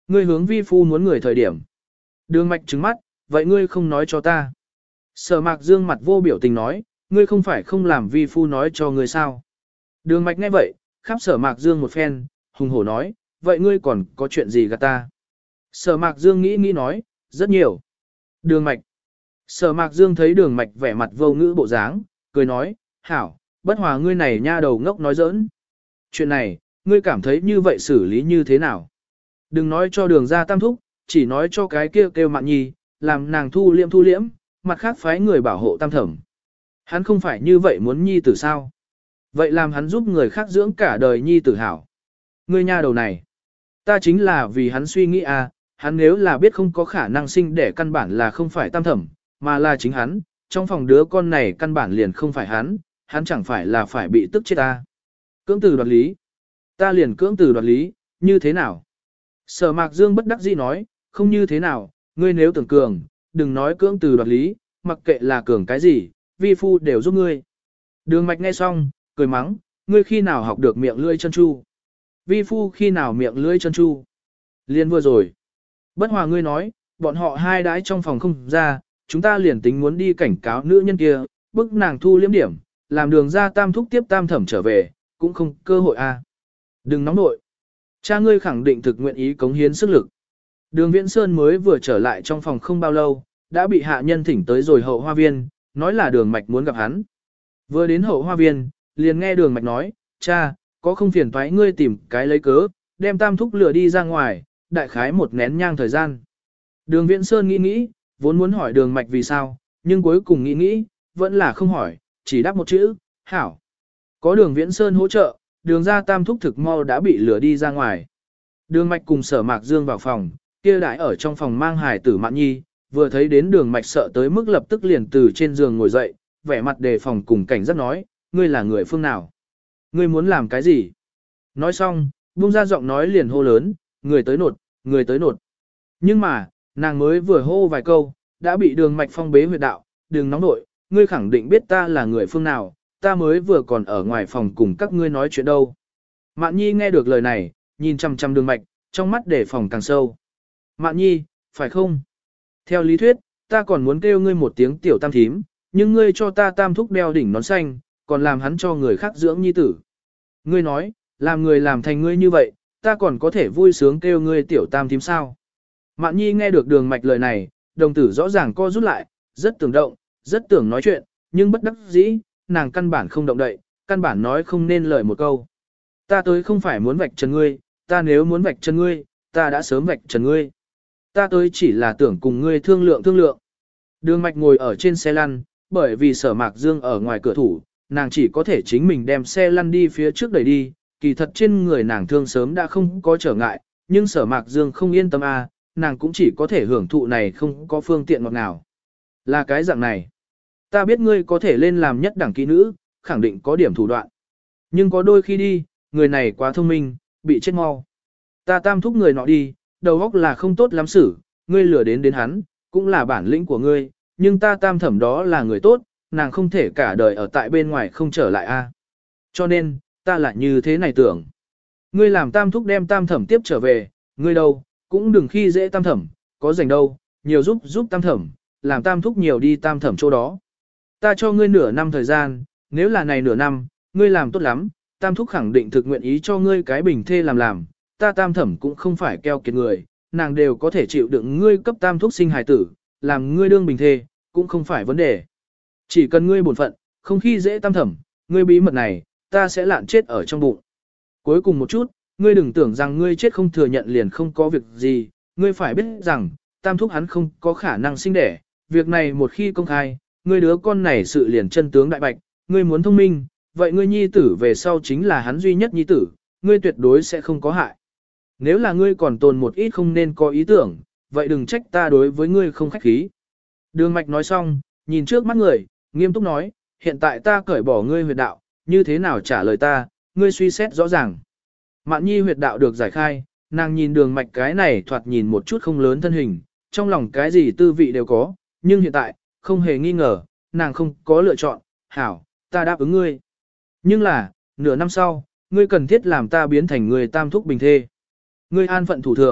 Ngươi hướng vi phu muốn người thời điểm. Đường mạch trừng mắt, vậy ngươi không nói cho ta. Sở Mạc Dương mặt vô biểu tình nói, ngươi không phải không làm vi phu nói cho ngươi sao. Đường mạch nghe vậy, khắp Sở Mạc Dương một phen, hùng hổ nói, vậy ngươi còn có chuyện gì gạt ta. Sở Mạc Dương nghĩ nói, rất nhiều. Đường mạch. Sở Mạc Dương thấy đường mạch vẻ mặt vô ngữ bộ dáng, cười nói, hảo, bất hòa ngươi này nha đầu ngốc nói giỡn. Chuyện này, ngươi cảm thấy như vậy xử lý như thế nào? Đừng nói cho đường ra tam thúc, chỉ nói cho cái kia kêu Mạn Nhi, làm nàng thu liễm, mặt khác phái người bảo hộ tam thẩm. Hắn không phải như vậy muốn Nhi tử sao? Vậy làm hắn giúp người khác dưỡng cả đời Nhi tử hảo. Ngươi nha đầu này, ta chính là vì hắn suy nghĩ à, hắn nếu là biết không có khả năng sinh để căn bản là không phải tam thẩm, mà là chính hắn, trong phòng đứa con này căn bản liền không phải hắn chẳng phải là phải bị tức chết ta. Cưỡng từ đoạt lý. Ta liền cưỡng từ đoạt lý, như thế nào? Sở Mạc Dương bất đắc dĩ nói, không như thế nào, ngươi nếu tưởng cường, đừng nói cưỡng từ đoạt lý, mặc kệ là cường cái gì, vi phu đều giúp ngươi. Đường mạch nghe xong, cười mắng, ngươi khi nào học được miệng lưỡi chân chu? Vi phu khi nào miệng lưỡi chân chu? Liên vừa rồi. Bất hòa ngươi nói, bọn họ hai đãi trong phòng không ra, chúng ta liền tính muốn đi cảnh cáo nữ nhân kia, bức nàng thu liếm điểm, làm đường ra tam thúc tiếp tam thẩm trở về, cũng không cơ hội a. Đừng nóng nội. Cha ngươi khẳng định thực nguyện ý cống hiến sức lực. Đường Viễn Sơn mới vừa trở lại trong phòng không bao lâu, đã bị hạ nhân thỉnh tới rồi hậu hoa viên, nói là đường mạch muốn gặp hắn. Vừa đến hậu hoa viên, liền nghe đường mạch nói, cha, có không phiền toái ngươi tìm cái lấy cớ, đem tam thúc lửa đi ra ngoài, đại khái một nén nhang thời gian. Đường Viễn Sơn nghĩ, vốn muốn hỏi đường mạch vì sao, nhưng cuối cùng nghĩ, vẫn là không hỏi, chỉ đáp một chữ, hảo. Có đường Viễn Sơn hỗ trợ, đường ra tam thúc thực mau đã bị lửa đi ra ngoài. Đường mạch cùng Sở Mạc Dương vào phòng, kia đại ở trong phòng mang hài tử Mạn Nhi, vừa thấy đến đường mạch sợ tới mức lập tức liền từ trên giường ngồi dậy, vẻ mặt đề phòng cùng cảnh giác nói, ngươi là người phương nào? Ngươi muốn làm cái gì? Nói xong, buông ra giọng nói liền hô lớn, người tới nột, người tới nột. Nhưng mà, nàng mới vừa hô vài câu, đã bị đường mạch phong bế huyệt đạo, đừng nóng nội, ngươi khẳng định biết ta là người phương nào, ta mới vừa còn ở ngoài phòng cùng các ngươi nói chuyện đâu. Mạn Nhi nghe được lời này, nhìn chăm chăm đường mạch, trong mắt để phòng càng sâu. Mạn Nhi, phải không? Theo lý thuyết, ta còn muốn kêu ngươi một tiếng tiểu tam thím, nhưng ngươi cho ta tam thúc đeo đỉnh nón xanh, còn làm hắn cho người khác dưỡng nhi tử. Ngươi nói, làm người làm thành ngươi như vậy, ta còn có thể vui sướng kêu ngươi tiểu tam thím sao? Mạn Nhi nghe được đường mạch lời này, đồng tử rõ ràng co rút lại, rất tưởng động, rất tưởng nói chuyện, nhưng bất đắc dĩ, nàng căn bản không động đậy, căn bản nói không nên lời một câu. Ta tới không phải muốn vạch trần ngươi, ta nếu muốn vạch trần ngươi, ta đã sớm vạch trần ngươi. Ta tới chỉ là tưởng cùng ngươi thương lượng. Đường mạch ngồi ở trên xe lăn, bởi vì Sở Mạc Dương ở ngoài cửa thủ, nàng chỉ có thể chính mình đem xe lăn đi phía trước đẩy đi, kỳ thật trên người nàng thương sớm đã không có trở ngại, nhưng Sở Mạc Dương không yên tâm nàng cũng chỉ có thể hưởng thụ này không có phương tiện ngọt nào. Là cái dạng này. Ta biết ngươi có thể lên làm nhất đẳng kỹ nữ, khẳng định có điểm thủ đoạn. Nhưng có đôi khi đi, người này quá thông minh, bị chết mau. Ta tam thúc người nọ đi, đầu óc là không tốt lắm xử, ngươi lừa đến hắn, cũng là bản lĩnh của ngươi, nhưng ta tam thẩm đó là người tốt, nàng không thể cả đời ở tại bên ngoài không trở lại Cho nên, ta lại như thế này tưởng. Ngươi làm tam thúc đem tam thẩm tiếp trở về, ngươi đâu, cũng đừng khi dễ tam thẩm, có rảnh đâu, nhiều giúp tam thẩm, làm tam thúc nhiều đi tam thẩm chỗ đó. Ta cho ngươi nửa năm thời gian, nếu là này nửa năm, ngươi làm tốt lắm, tam thúc khẳng định thực nguyện ý cho ngươi cái bình thê làm, ta tam thẩm cũng không phải keo kiệt người, nàng đều có thể chịu đựng ngươi cấp tam thúc sinh hài tử, làm ngươi đương bình thê, cũng không phải vấn đề. Chỉ cần ngươi bổn phận, không khi dễ tam thẩm, ngươi bí mật này, ta sẽ lạn chết ở trong bụng. Cuối cùng một chút, ngươi đừng tưởng rằng ngươi chết không thừa nhận liền không có việc gì, ngươi phải biết rằng, tam thúc hắn không có khả năng sinh đẻ, việc này một khi công khai, ngươi đứa con này sự liền chân tướng đại bạch, ngươi muốn thông minh, vậy ngươi nhi tử về sau chính là hắn duy nhất nhi tử, ngươi tuyệt đối sẽ không có hại. Nếu là ngươi còn tồn một ít không nên có ý tưởng, vậy đừng trách ta đối với ngươi không khách khí. Đường mạch nói xong, nhìn trước mắt người, nghiêm túc nói, hiện tại ta cởi bỏ ngươi huyệt đạo, như thế nào trả lời ta, ngươi suy xét rõ ràng. Mạn Nhi huyệt đạo được giải khai, nàng nhìn đường mạch cái này thoạt nhìn một chút không lớn thân hình, trong lòng cái gì tư vị đều có, nhưng hiện tại, không hề nghi ngờ, nàng không có lựa chọn, hảo, ta đáp ứng ngươi. Nhưng là, nửa năm sau, ngươi cần thiết làm ta biến thành người tam thúc bình thê. Ngươi an phận thủ thường,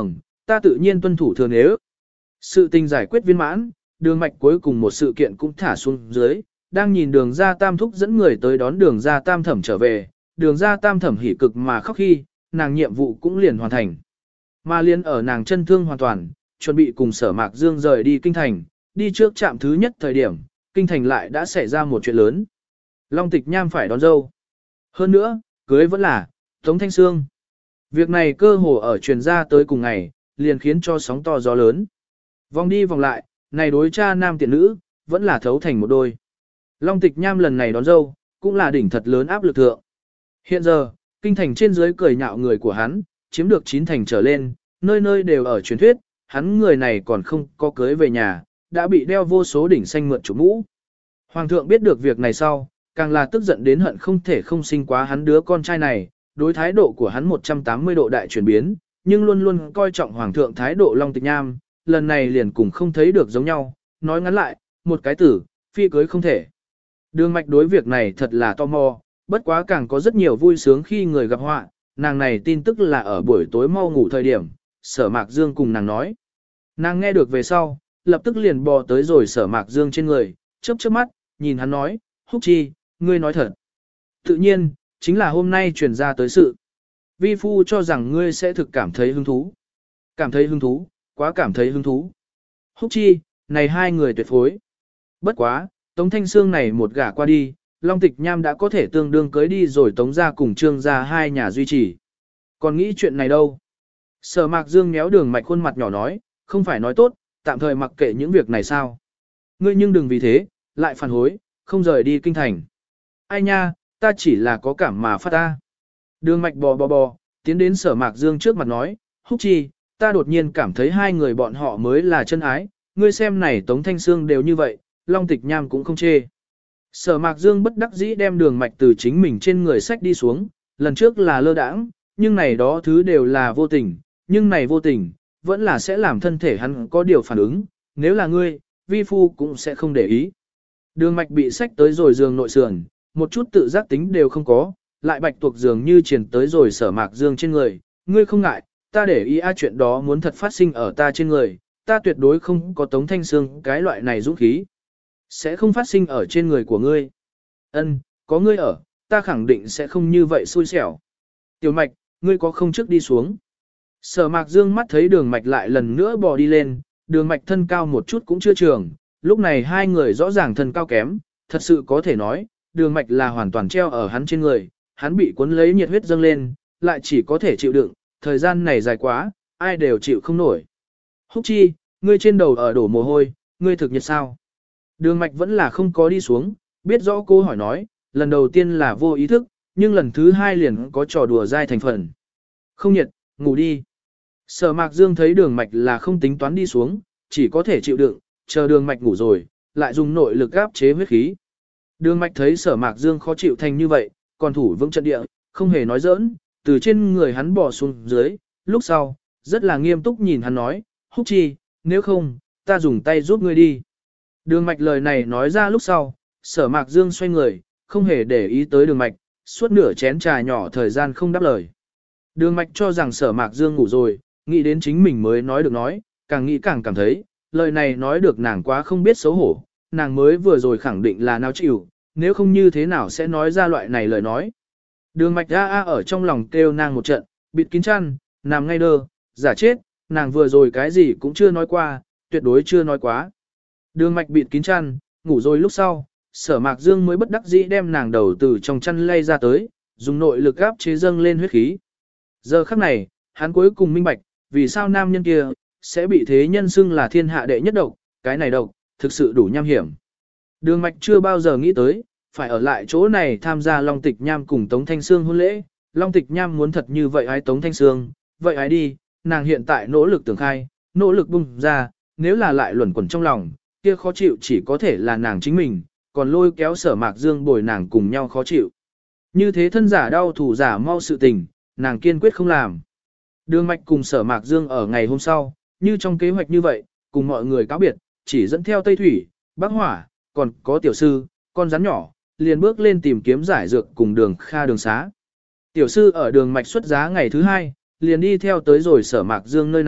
ta tự nhiên tuân thủ thừa nếu. Sự tình giải quyết viên mãn, đường mạch cuối cùng một sự kiện cũng thả xuống dưới, đang nhìn đường ra tam thúc dẫn người tới đón đường ra tam thẩm trở về, đường ra tam thẩm hỉ cực mà khóc khi, nàng nhiệm vụ cũng liền hoàn thành. Mà liên ở nàng chân thương hoàn toàn, chuẩn bị cùng Sở Mạc Dương rời đi kinh thành, đi trước trạm thứ nhất thời điểm, kinh thành lại đã xảy ra một chuyện lớn. Long Tịch Nham phải đón dâu. Hơn nữa, cưới vẫn là Tống Thanh Sương. Việc này cơ hồ ở truyền ra tới cùng ngày, liền khiến cho sóng to gió lớn. Vòng đi vòng lại, này đối cha nam tiện nữ, vẫn là thấu thành một đôi. Long Tịch Nham lần này đón dâu, cũng là đỉnh thật lớn áp lực thượng. Hiện giờ, kinh thành trên dưới cười nhạo người của hắn, chiếm được 9 thành trở lên, nơi nơi đều ở truyền thuyết, hắn người này còn không có cưới về nhà, đã bị đeo vô số đỉnh xanh mượn chủ mũ. Hoàng thượng biết được việc này sau, càng là tức giận đến hận không thể không sinh quá hắn đứa con trai này, đối thái độ của hắn 180 độ đại chuyển biến, nhưng luôn luôn coi trọng Hoàng thượng thái độ Long Tịch Nham, lần này liền cùng không thấy được giống nhau, nói ngắn lại, một cái tử, phi cưới không thể. Đường Mạch đối việc này thật là tò mò, bất quá càng có rất nhiều vui sướng khi người gặp họa, nàng này tin tức là ở buổi tối mau ngủ thời điểm, Sở Mạc Dương cùng nàng nói. Nàng nghe được về sau, lập tức liền bò tới rồi Sở Mạc Dương trên người, chớp chớp mắt, nhìn hắn nói, Húc Chi, ngươi nói thật. Tự nhiên, chính là hôm nay truyền ra tới sự. Vi phu cho rằng ngươi sẽ thực cảm thấy hứng thú. Cảm thấy hứng thú, quá cảm thấy hứng thú. Húc Chi, này hai người tuyệt phối. Bất quá, Tống Thanh Sương này một gả qua đi, Long Tịch Nham đã có thể tương đương cưới đi rồi Tống ra cùng Trương ra hai nhà duy trì. Còn nghĩ chuyện này đâu? Sở Mạc Dương méo Đường Mạch khuôn mặt nhỏ nói, không phải nói tốt, tạm thời mặc kệ những việc này sao. Ngươi nhưng đừng vì thế, lại phản hối, không rời đi kinh thành. Ai nha, ta chỉ là có cảm mà phát ta. Đường Mạch bò, tiến đến Sở Mạc Dương trước mặt nói, Húc Chi, ta đột nhiên cảm thấy hai người bọn họ mới là chân ái, ngươi xem này Tống Thanh Sương đều như vậy, Long Tịch Nham cũng không chê. Sở Mạc Dương bất đắc dĩ đem Đường Mạch từ chính mình trên người sách đi xuống, lần trước là lơ đãng, nhưng này đó thứ đều là vô tình, nhưng này vô tình, vẫn là sẽ làm thân thể hắn có điều phản ứng, nếu là ngươi, vi phu cũng sẽ không để ý. Đường Mạch bị sách tới rồi giường nội sườn, một chút tự giác tính đều không có, lại bạch tuộc dường như truyền tới rồi Sở Mạc Dương trên người, ngươi không ngại, ta để ý chuyện đó muốn thật phát sinh ở ta trên người, ta tuyệt đối không có Tống Thanh Sương cái loại này dũng khí. Sẽ không phát sinh ở trên người của ngươi. Ân, có ngươi ở, ta khẳng định sẽ không như vậy xui xẻo. Tiểu Mạch, ngươi có không trước đi xuống. Sở Mạc Dương mắt thấy Đường Mạch lại lần nữa bò đi lên, Đường Mạch thân cao một chút cũng chưa trường, lúc này hai người rõ ràng thân cao kém, thật sự có thể nói, Đường Mạch là hoàn toàn treo ở hắn trên người, hắn bị cuốn lấy nhiệt huyết dâng lên, lại chỉ có thể chịu đựng, thời gian này dài quá, ai đều chịu không nổi. Húc Chi, ngươi trên đầu ở đổ mồ hôi, ngươi thực nhiệt sao? Đường Mạch vẫn là không có đi xuống, biết rõ cô hỏi nói, lần đầu tiên là vô ý thức, nhưng lần thứ hai liền có trò đùa dai thành phần. Không nhiệt, ngủ đi. Sở Mạc Dương thấy Đường Mạch là không tính toán đi xuống, chỉ có thể chịu đựng, chờ Đường Mạch ngủ rồi, lại dùng nội lực áp chế huyết khí. Đường Mạch thấy Sở Mạc Dương khó chịu thành như vậy, còn thủ vững trận địa, không hề nói giỡn, từ trên người hắn bò xuống dưới, lúc sau, rất là nghiêm túc nhìn hắn nói, Húc Chi, nếu không, ta dùng tay giúp ngươi đi. Đường Mạch lời này nói ra lúc sau, Sở Mạc Dương xoay người, không hề để ý tới Đường Mạch, suốt nửa chén trà nhỏ thời gian không đáp lời. Đường Mạch cho rằng Sở Mạc Dương ngủ rồi, nghĩ đến chính mình mới nói được nói, càng nghĩ càng cảm thấy, lời này nói được nàng quá không biết xấu hổ, nàng mới vừa rồi khẳng định là nào chịu, nếu không như thế nào sẽ nói ra loại này lời nói. Đường Mạch ở trong lòng kêu nàng một trận, bịt kín chăn, nằm ngay đơ, giả chết, nàng vừa rồi cái gì cũng chưa nói qua, tuyệt đối chưa nói quá. Đường Mạch bịt kín chăn, ngủ rồi lúc sau, Sở Mạc Dương mới bất đắc dĩ đem nàng đầu từ trong chăn lay ra tới, dùng nội lực áp chế dâng lên huyết khí. Giờ khắc này, hắn cuối cùng minh bạch, vì sao nam nhân kia sẽ bị thế nhân xưng là thiên hạ đệ nhất độc, cái này độc, thực sự đủ nham hiểm. Đường Mạch chưa bao giờ nghĩ tới, phải ở lại chỗ này tham gia Long Tịch Nham cùng Tống Thanh Sương hôn lễ, Long Tịch Nham muốn thật như vậy ái Tống Thanh Sương, vậy ái đi, nàng hiện tại nỗ lực tưởng khai, nỗ lực bung ra, nếu là lại luẩn quẩn trong lòng, kia khó chịu chỉ có thể là nàng chính mình, còn lôi kéo Sở Mạc Dương bồi nàng cùng nhau khó chịu. Như thế thân giả đau thủ giả mau sự tình, nàng kiên quyết không làm. Đường Mạch cùng Sở Mạc Dương ở ngày hôm sau, như trong kế hoạch như vậy, cùng mọi người cáo biệt, chỉ dẫn theo Tây Thủy, Bắc Hỏa, còn có tiểu sư, con rắn nhỏ, liền bước lên tìm kiếm giải dược cùng Đường Kha Đường Xá. Tiểu sư ở Đường Mạch xuất giá ngày thứ hai, liền đi theo tới rồi Sở Mạc Dương nơi này,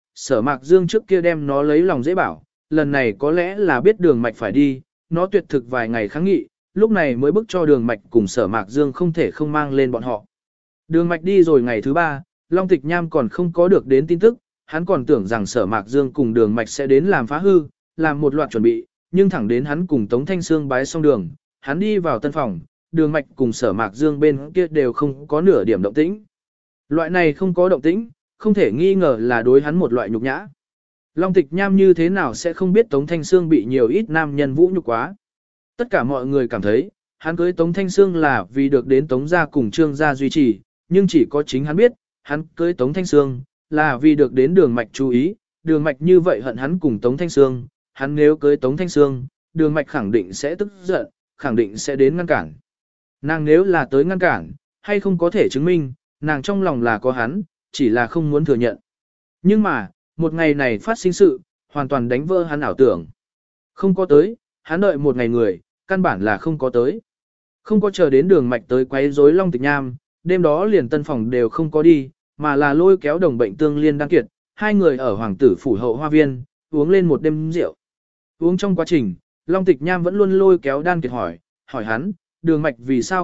Sở Mạc Dương trước kia đem nó lấy lòng dễ bảo, lần này có lẽ là biết đường mạch phải đi, nó tuyệt thực vài ngày kháng nghị, lúc này mới bức cho đường mạch cùng Sở Mạc Dương không thể không mang lên bọn họ. Đường mạch đi rồi ngày thứ 3, Long Tịch Nham còn không có được đến tin tức, hắn còn tưởng rằng Sở Mạc Dương cùng đường mạch sẽ đến làm phá hư, làm một loạt chuẩn bị, nhưng thẳng đến hắn cùng Tống Thanh Sương bái xong đường, hắn đi vào tân phòng, đường mạch cùng Sở Mạc Dương bên kia đều không có nửa điểm động tĩnh. Loại này không có động tĩnh, không thể nghi ngờ là đối hắn một loại nhục nhã. Long Tịch Nham như thế nào sẽ không biết Tống Thanh Sương bị nhiều ít nam nhân vũ nhục quá. Tất cả mọi người cảm thấy, hắn cưới Tống Thanh Sương là vì được đến Tống gia cùng Trương gia duy trì, nhưng chỉ có chính hắn biết, hắn cưới Tống Thanh Sương là vì được đến đường mạch chú ý, đường mạch như vậy hận hắn cùng Tống Thanh Sương, hắn nếu cưới Tống Thanh Sương, đường mạch khẳng định sẽ tức giận, khẳng định sẽ đến ngăn cản. Nàng nếu là tới ngăn cản, hay không có thể chứng minh, nàng trong lòng là có hắn, chỉ là không muốn thừa nhận. Nhưng mà, một ngày này phát sinh sự, hoàn toàn đánh vỡ hắn ảo tưởng. Không có tới, hắn đợi một ngày người, căn bản là không có tới. Không có chờ đến đường mạch tới quấy rối Long Tịch Nham, đêm đó liền tân phòng đều không có đi, mà là lôi kéo đồng bệnh tương liên đan kiệt, hai người ở hoàng tử phủ hậu hoa viên, uống lên một đêm rượu. Uống trong quá trình, Long Tịch Nham vẫn luôn lôi kéo đan kiệt hỏi hắn, đường mạch vì sao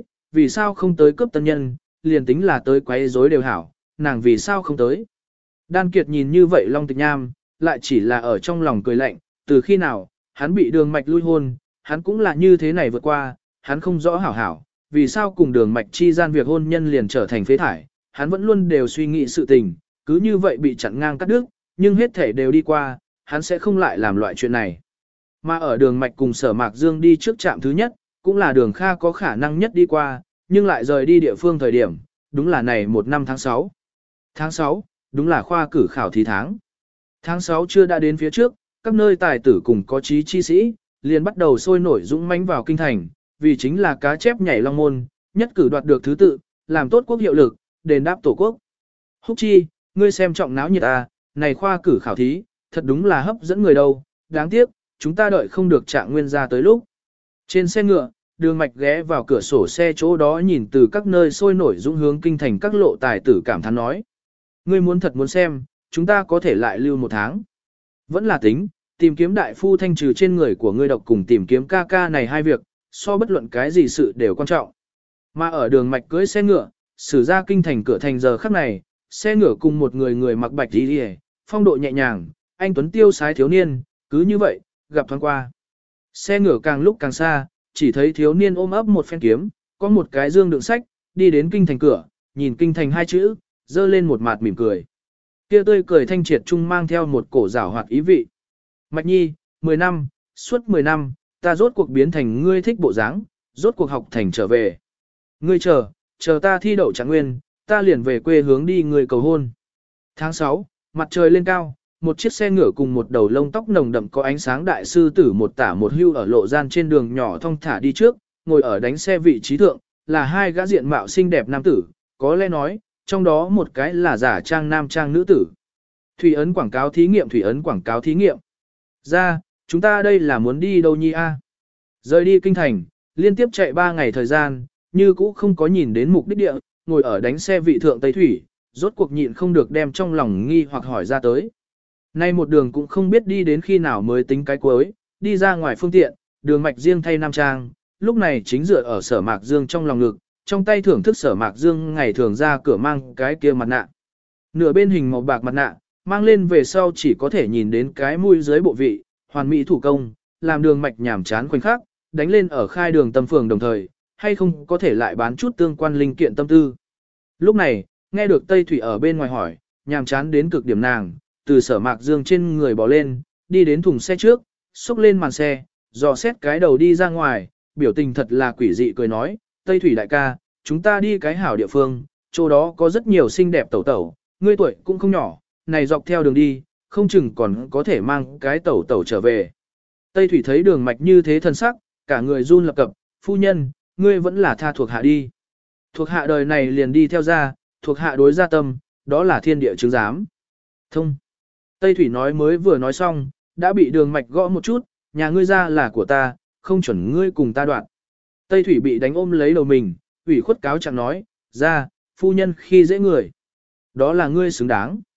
không tới cướp tân nhân, liền tính là tới quấy rối đều hảo, nàng vì sao không tới. Đan kiệt nhìn như vậy Long Tịch Nham, lại chỉ là ở trong lòng cười lạnh, từ khi nào, hắn bị đường mạch lui hôn, hắn cũng là như thế này vượt qua, hắn không rõ hảo hảo, vì sao cùng đường mạch chi gian việc hôn nhân liền trở thành phế thải, hắn vẫn luôn đều suy nghĩ sự tình, cứ như vậy bị chặn ngang cắt đứt, nhưng hết thể đều đi qua, hắn sẽ không lại làm loại chuyện này. Mà ở đường mạch cùng Sở Mạc Dương đi trước trạm thứ nhất, cũng là đường Kha có khả năng nhất đi qua, nhưng lại rời đi địa phương thời điểm, đúng là này một năm tháng 6. Tháng 6, đúng là khoa cử khảo thí tháng. Tháng 6 chưa đã đến phía trước, các nơi tài tử cùng có trí chi sĩ, liền bắt đầu sôi nổi dũng mãnh vào kinh thành, vì chính là cá chép nhảy long môn, nhất cử đoạt được thứ tự, làm tốt quốc hiệu lực, đền đáp tổ quốc. Húc Chi, ngươi xem trọng náo nhiệt à, này khoa cử khảo thí, thật đúng là hấp dẫn người đâu, đáng tiếc, chúng ta đợi không được Trạng Nguyên ra tới lúc. Trên xe ngựa, đường mạch ghé vào cửa sổ xe chỗ đó nhìn từ các nơi sôi nổi dũng hướng kinh thành các lộ tài tử cảm thán nói. Ngươi muốn thật muốn xem, chúng ta có thể lại lưu một tháng. Vẫn là tính, tìm kiếm đại phu thanh trừ trên người của ngươi độc cùng tìm kiếm ca ca này hai việc, so bất luận cái gì sự đều quan trọng. Mà ở đường mạch cưới xe ngựa, xử ra kinh thành cửa thành giờ khắc này, xe ngựa cùng một người mặc bạch y, phong độ nhẹ nhàng, anh tuấn tiêu sái thiếu niên, cứ như vậy, gặp thoáng qua. Xe ngựa càng lúc càng xa, chỉ thấy thiếu niên ôm ấp một phen kiếm, có một cái dương đựng sách, đi đến kinh thành cửa, nhìn kinh thành hai chữ, dơ lên một mặt mỉm cười. Kia tươi cười thanh triệt trung mang theo một cổ giảo hoạt ý vị. Mạch Nhi, 10 năm, suốt 10 năm, ta rốt cuộc biến thành ngươi thích bộ dáng, rốt cuộc học thành trở về. Ngươi chờ ta thi đậu Trạng Nguyên, ta liền về quê hướng đi người cầu hôn. Tháng 6, mặt trời lên cao, một chiếc xe ngựa cùng một đầu lông tóc nồng đậm có ánh sáng đại sư tử một tả một hưu ở lộ gian trên đường nhỏ thong thả đi trước, ngồi ở đánh xe vị trí thượng, là hai gã diện mạo xinh đẹp nam tử, có lẽ nói, trong đó một cái là giả trang nam trang nữ tử. Thủy ấn quảng cáo thí nghiệm, thủy ấn quảng cáo thí nghiệm. Ra, chúng ta đây là muốn đi đâu nhi a? Rời đi kinh thành, liên tiếp chạy 3 ngày thời gian, như cũ không có nhìn đến mục đích địa, ngồi ở đánh xe vị thượng Tây Thủy, rốt cuộc nhịn không được đem trong lòng nghi hoặc hỏi ra tới. Nay một đường cũng không biết đi đến khi nào mới tính cái cuối, đi ra ngoài phương tiện, đường mạch riêng thay nam trang, lúc này chính dựa ở Sở Mạc Dương trong lòng ngực, trong tay thưởng thức Sở Mạc Dương ngày thường ra cửa mang cái kia mặt nạ. Nửa bên hình màu bạc mặt nạ, mang lên về sau chỉ có thể nhìn đến cái mũi dưới bộ vị, hoàn mỹ thủ công, làm đường mạch nhảm chán khoảnh khắc, đánh lên ở khai đường tâm phường đồng thời, hay không có thể lại bán chút tương quan linh kiện tâm tư. Lúc này, nghe được Tây Thủy ở bên ngoài hỏi, nhàm chán đến cực điểm nàng, từ Sở Mạc Dương trên người bỏ lên, đi đến thùng xe trước, xúc lên màn xe, dò xét cái đầu đi ra ngoài, biểu tình thật là quỷ dị cười nói, Tây Thủy đại ca, chúng ta đi cái hảo địa phương, chỗ đó có rất nhiều xinh đẹp tẩu tẩu, ngươi tuổi cũng không nhỏ, này dọc theo đường đi, không chừng còn có thể mang cái tẩu tẩu trở về. Tây Thủy thấy đường mạch như thế thân sắc, cả người run lập cập, phu nhân, ngươi vẫn là tha thuộc hạ đi. Thuộc hạ đời này liền đi theo ra, thuộc hạ đối gia tâm, đó là thiên địa chứng giám. Thông. Tây Thủy nói mới vừa nói xong, đã bị đường mạch gõ một chút, nhà ngươi ra là của ta, không chuẩn ngươi cùng ta đoạn. Tây Thủy bị đánh ôm lấy đầu mình, ủy khuất cáo chẳng nói, ra, phu nhân khi dễ người. Đó là ngươi xứng đáng.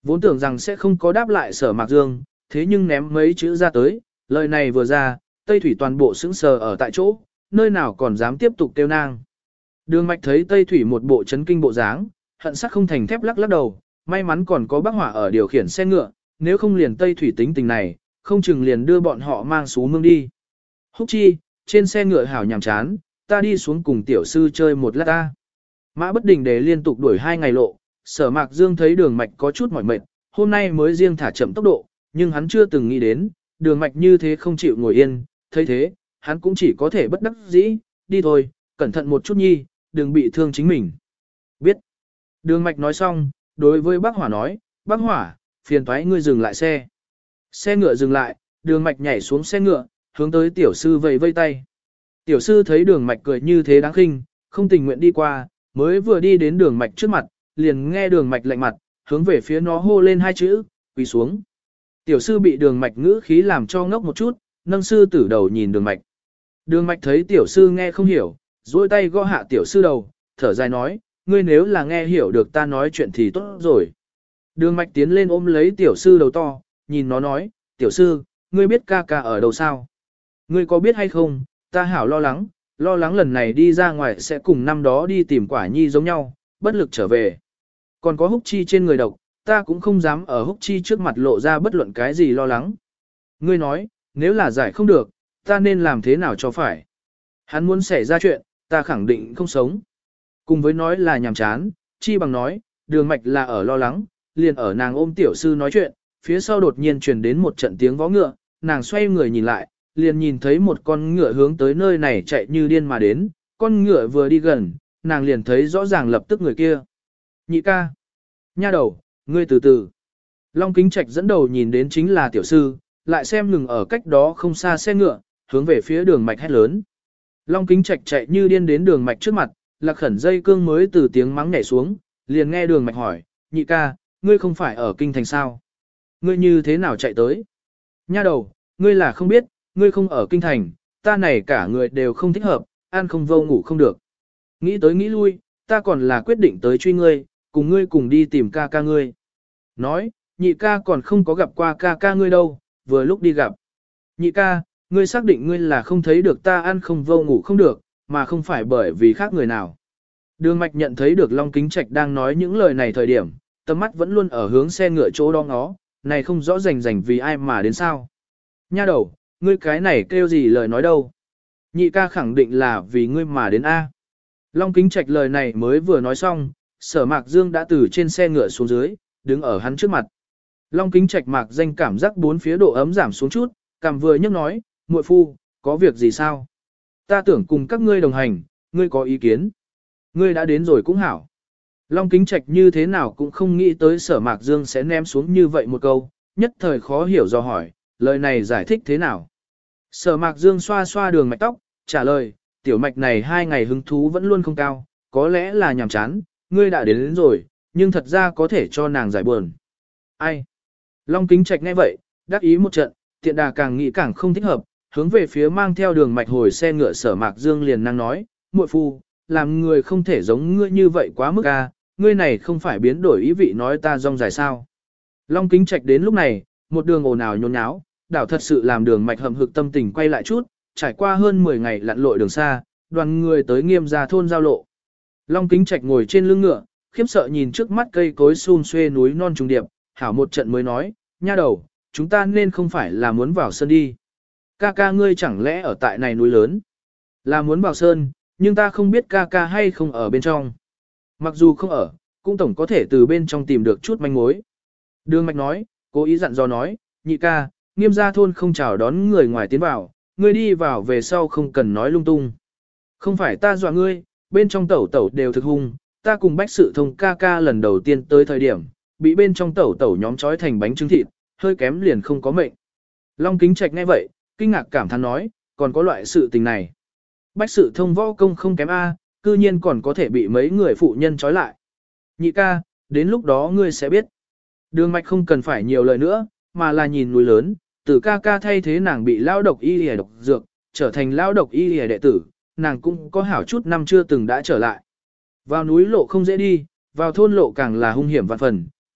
Vốn tưởng rằng sẽ không có đáp lại Sở Mạc Dương, thế nhưng ném mấy chữ ra tới, lời này vừa ra, Tây Thủy toàn bộ sững sờ ở tại chỗ, nơi nào còn dám tiếp tục kêu nang. Đường Mạch thấy Tây Thủy một bộ chấn kinh bộ dáng, hận sắc không thành thép lắc lắc đầu, may mắn còn có bác hỏa ở điều khiển xe ngựa, nếu không liền Tây Thủy tính tình này, không chừng liền đưa bọn họ mang xuống mương đi. Húc Chi, trên xe ngựa hảo nhàm chán, ta đi xuống cùng tiểu sư chơi một lát ta. Mã Bất Đình để liên tục đuổi 2 ngày lộ, Sở Mạc Dương thấy Đường Mạch có chút mỏi mệt, hôm nay mới riêng thả chậm tốc độ, nhưng hắn chưa từng nghĩ đến, Đường Mạch như thế không chịu ngồi yên, thấy thế, hắn cũng chỉ có thể bất đắc dĩ, đi thôi, cẩn thận một chút nhi, đừng bị thương chính mình. Biết. Đường Mạch nói xong, đối với bác Hỏa nói, bác Hỏa, phiền toái ngươi dừng lại xe. Xe ngựa dừng lại, Đường Mạch nhảy xuống xe ngựa, hướng tới tiểu sư vẫy vây tay. Tiểu sư thấy Đường Mạch cười như thế đáng khinh, không tình nguyện đi qua, mới vừa đi đến Đường Mạch trước mặt, liền nghe Đường Mạch lạnh mặt, hướng về phía nó hô lên 2 chữ, quỳ xuống. Tiểu sư bị Đường Mạch ngữ khí làm cho ngốc một chút, nâng sư tử đầu nhìn Đường Mạch. Đường Mạch thấy tiểu sư nghe không hiểu, duỗi tay gõ hạ tiểu sư đầu, thở dài nói, ngươi nếu là nghe hiểu được ta nói chuyện thì tốt rồi. Đường Mạch tiến lên ôm lấy tiểu sư đầu to, nhìn nó nói, tiểu sư, ngươi biết ca ca ở đâu sao? Ngươi có biết hay không, ta hảo lo lắng lần này đi ra ngoài sẽ cùng năm đó đi tìm quả nhi giống nhau, bất lực trở về. Còn có Húc Chi trên người độc, ta cũng không dám ở Húc Chi trước mặt lộ ra bất luận cái gì lo lắng. Ngươi nói, nếu là giải không được, ta nên làm thế nào cho phải? Hắn muốn xảy ra chuyện, ta khẳng định không sống. Cùng với nói là nhàm chán, Chi bằng nói, Đường Mạch là ở lo lắng, liền ở nàng ôm tiểu sư nói chuyện, phía sau đột nhiên truyền đến một trận tiếng vó ngựa, nàng xoay người nhìn lại, liền nhìn thấy một con ngựa hướng tới nơi này chạy như điên mà đến, con ngựa vừa đi gần, nàng liền thấy rõ ràng lập tức người kia. Nhị ca. Nha đầu, ngươi từ từ. Long Kính Trạch dẫn đầu nhìn đến chính là tiểu sư, lại xem ngừng ở cách đó không xa xe ngựa, hướng về phía Đường Mạch hét lớn. Long Kính Trạch chạy như điên đến Đường Mạch trước mặt, Lạc Khẩn dây cương mới từ tiếng mắng nhảy xuống, liền nghe Đường Mạch hỏi, nhị ca, ngươi không phải ở kinh thành sao? Ngươi như thế nào chạy tới? Nha đầu, ngươi là không biết, ngươi không ở kinh thành, ta này cả người đều không thích hợp, ăn không vô ngủ không được. Nghĩ tới nghĩ lui, ta còn là quyết định tới truy ngươi, cùng ngươi cùng đi tìm ca ca ngươi. Nói, nhị ca còn không có gặp qua ca ca ngươi đâu, vừa lúc đi gặp. Nhị ca, ngươi xác định ngươi là không thấy được ta ăn không vô ngủ không được, mà không phải bởi vì khác người nào. Đường Mạch nhận thấy được Long Kính Trạch đang nói những lời này thời điểm, tầm mắt vẫn luôn ở hướng xe ngựa chỗ đó ngó, này không rõ rành vì ai mà đến sao. Nha đầu, ngươi cái này kêu gì lời nói đâu. Nhị ca khẳng định là vì ngươi mà đến A. Long Kính Trạch lời này mới vừa nói xong, Sở Mạc Dương đã từ trên xe ngựa xuống dưới, đứng ở hắn trước mặt. Long Kính Trạch mạc danh cảm giác bốn phía độ ấm giảm xuống chút, cảm vừa nhấc nói, muội phu, có việc gì sao? Ta tưởng cùng các ngươi đồng hành, ngươi có ý kiến? Ngươi đã đến rồi cũng hảo. Long Kính Trạch như thế nào cũng không nghĩ tới Sở Mạc Dương sẽ ném xuống như vậy một câu, nhất thời khó hiểu do hỏi, lời này giải thích thế nào? Sở Mạc Dương xoa xoa Đường Mạch tóc, trả lời, tiểu mạch này 2 ngày hứng thú vẫn luôn không cao, có lẽ là nhàm chán, ngươi đã đến rồi, nhưng thật ra có thể cho nàng giải buồn. Ai? Long Kính Trạch nghe vậy, đắc ý một trận, tiện đà càng nghĩ càng không thích hợp, hướng về phía mang theo Đường Mạch hồi xe ngựa Sở Mạc Dương liền năng nói, muội phu, làm người không thể giống ngươi như vậy quá mức a, ngươi này không phải biến đổi ý vị nói ta rong dài sao. Long Kính Trạch đến lúc này, một đường ồn ào nhốn nháo, đảo thật sự làm Đường Mạch hậm hực tâm tình quay lại chút, trải qua hơn 10 ngày lặn lội đường xa, đoàn người tới Nghiêm Gia thôn giao lộ. Long Kính Trạch ngồi trên lưng ngựa, khiếp sợ nhìn trước mắt cây cối xum xuê núi non trùng điệp, hảo một trận mới nói, nha đầu, chúng ta nên không phải là muốn vào sơn đi. Ca ca ngươi chẳng lẽ ở tại này núi lớn? Là muốn vào sơn, nhưng ta không biết ca ca hay không ở bên trong. Mặc dù không ở, cũng tổng có thể từ bên trong tìm được chút manh mối. Đường Mạch nói, cố ý dặn dò nói, nhị ca, Nghiêm Gia thôn không chào đón người ngoài tiến vào, ngươi đi vào về sau không cần nói lung tung. Không phải ta dọa ngươi, bên trong tẩu tẩu đều thực hung, ta cùng Bách Sự Thông ca ca lần đầu tiên tới thời điểm, bị bên trong tẩu tẩu nhóm trói thành bánh trứng thịt, hơi kém liền không có mệnh. Long Kính Trạch nghe vậy, kinh ngạc cảm thán nói, còn có loại sự tình này. Bách Sự Thông võ công không kém A, cư nhiên còn có thể bị mấy người phụ nhân trói lại. Nhị ca, đến lúc đó ngươi sẽ biết. Đường Mạch không cần phải nhiều lời nữa, mà là nhìn núi lớn, từ ca ca thay thế nàng bị lao độc y lìa độc dược, trở thành lao độc y lìa đệ tử, nàng cũng có hảo chút năm chưa từng đã trở lại. Vào núi lộ không dễ đi, vào thôn lộ càng là hung hiểm vạn phần,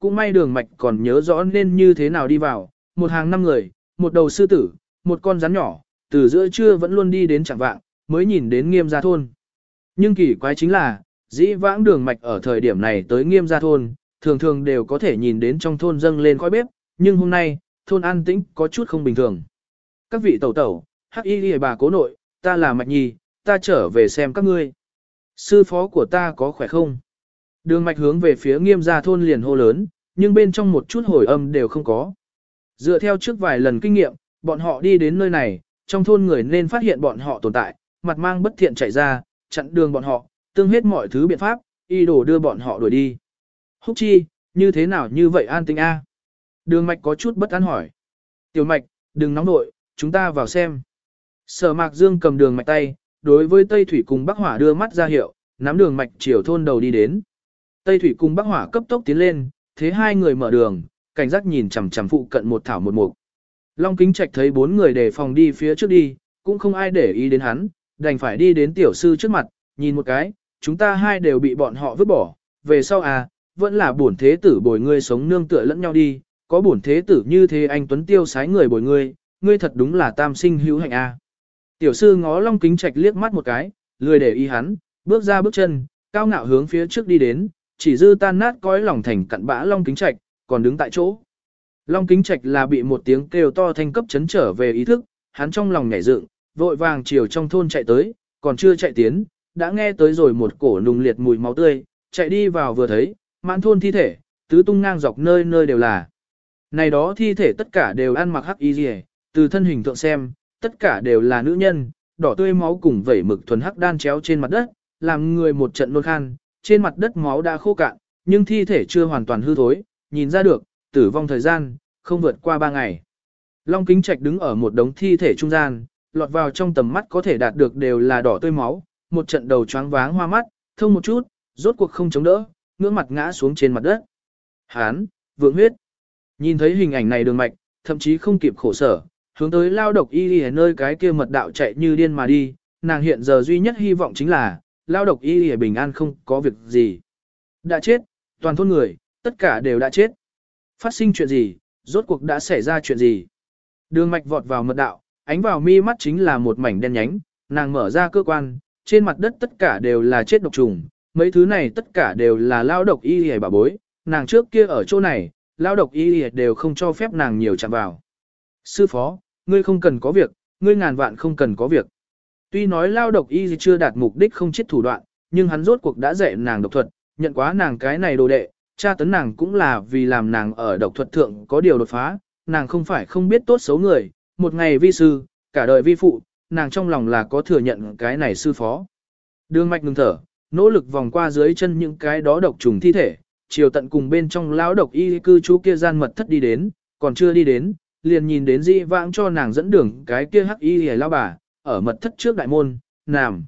cũng may đường mạch còn nhớ rõ nên như thế nào đi vào, một hàng 5 người, một đầu sư tử, một con rắn nhỏ, từ giữa trưa vẫn luôn đi đến chẳng vạng, mới nhìn đến Nghiêm gia thôn. Nhưng kỳ quái chính là, dĩ vãng đường mạch ở thời điểm này tới Nghiêm gia thôn, thường thường đều có thể nhìn đến trong thôn dâng lên khói bếp, nhưng hôm nay, thôn an tĩnh có chút không bình thường. Các vị tẩu tẩu, hắc y đi bà cố nội, ta là Mạch Nhi, ta trở về xem các ngươi. Sư phó của ta có khỏe không? Đường mạch hướng về phía Nghiêm gia thôn liền hô lớn, nhưng bên trong một chút hồi âm đều không có. Dựa theo trước vài lần kinh nghiệm, bọn họ đi đến nơi này, trong thôn người nên phát hiện bọn họ tồn tại, mặt mang bất thiện chạy ra, chặn đường bọn họ, tương hết mọi thứ biện pháp, y đổ đưa bọn họ đuổi đi. Húc chi, như thế nào như vậy an tĩnh a? Đường mạch có chút bất an hỏi. Tiểu mạch, đừng nóng nội, chúng ta vào xem. Sở Mạc Dương cầm đường mạch tay, đối với Tây Thủy cùng Bắc Hỏa đưa mắt ra hiệu, nắm đường mạch chiều thôn đầu đi đến. Tây Thủy cùng Bắc Hỏa cấp tốc tiến lên, thế hai người mở đường, cảnh giác nhìn chằm chằm phụ cận một thảo một mục. Long Kính Trạch thấy 4 người đề phòng đi phía trước đi, cũng không ai để ý đến hắn, đành phải đi đến tiểu sư trước mặt, nhìn một cái, chúng ta hai đều bị bọn họ vứt bỏ, về sau vẫn là bổn thế tử bồi ngươi sống nương tựa lẫn nhau đi, có bổn thế tử như thế anh Tuấn Tiêu sái người bồi ngươi, ngươi thật đúng là tam sinh hữu hạnh a. Tiểu sư ngó Long Kính Trạch liếc mắt một cái, lười để ý hắn, bước ra bước chân, cao ngạo hướng phía trước đi đến, chỉ dư tan nát cõi lòng thành cặn bã Long Kính Trạch, còn đứng tại chỗ. Long Kính Trạch là bị một tiếng kêu to thanh cấp chấn trở về ý thức, hắn trong lòng nhảy dựng, vội vàng chiều trong thôn chạy tới, còn chưa chạy tiến, đã nghe tới rồi một cổ nùng liệt mùi máu tươi, chạy đi vào vừa thấy, mãn thôn thi thể, tứ tung ngang dọc nơi nơi đều là. Này đó thi thể tất cả đều ăn mặc hắc y rìa, từ thân hình thượng xem, tất cả đều là nữ nhân, đỏ tươi máu cùng vẩy mực thuần hắc đan chéo trên mặt đất, làm người một trận nôn khan, trên mặt đất máu đã khô cạn, nhưng thi thể chưa hoàn toàn hư thối, nhìn ra được, tử vong thời gian, không vượt qua 3 ngày. Long Kính Trạch đứng ở một đống thi thể trung gian, lọt vào trong tầm mắt có thể đạt được đều là đỏ tươi máu, một trận đầu choáng váng hoa mắt, thông một chút, rốt cuộc không chống đỡ, ngưỡng mặt ngã xuống trên mặt đất. Hán, vượng huyết. Nhìn thấy hình ảnh này đường mạch, thậm chí không kịp khổ sở, hướng tới lao độc y ở nơi cái kia mật đạo chạy như điên mà đi, nàng hiện giờ duy nhất hy vọng chính là, lao độc y bình an không có việc gì. Đã chết, toàn thôn người, tất cả đều đã chết. Phát sinh chuyện gì, rốt cuộc đã xảy ra chuyện gì. Đường mạch vọt vào mật đạo, ánh vào mi mắt chính là một mảnh đen nhánh, nàng mở ra cơ quan, trên mặt đất tất cả đều là chết độc trùng, mấy thứ này tất cả đều là lao độc y hề bà bối, nàng trước kia ở chỗ này, lao độc y hề đều không cho phép nàng nhiều chạm vào. Sư phó, ngươi không cần có việc, ngươi ngàn vạn không cần có việc. Tuy nói lao độc y chưa đạt mục đích không chết thủ đoạn, nhưng hắn rốt cuộc đã dạy nàng độc thuật, nhận quá nàng cái này đồ đệ, tra tấn nàng cũng là vì làm nàng ở độc thuật thượng có điều đột phá, nàng không phải không biết tốt xấu người, một ngày vi sư, cả đời vi phụ, nàng trong lòng là có thừa nhận cái này sư phó. Đường mạch ngừng thở, nỗ lực vòng qua dưới chân những cái đó độc trùng thi thể, chiều tận cùng bên trong lão độc y cư trú kia gian mật thất đi đến, còn chưa đi đến, liền nhìn đến Di Vãng cho nàng dẫn đường cái kia hắc y hề lao bà, ở mật thất trước đại môn, nằm.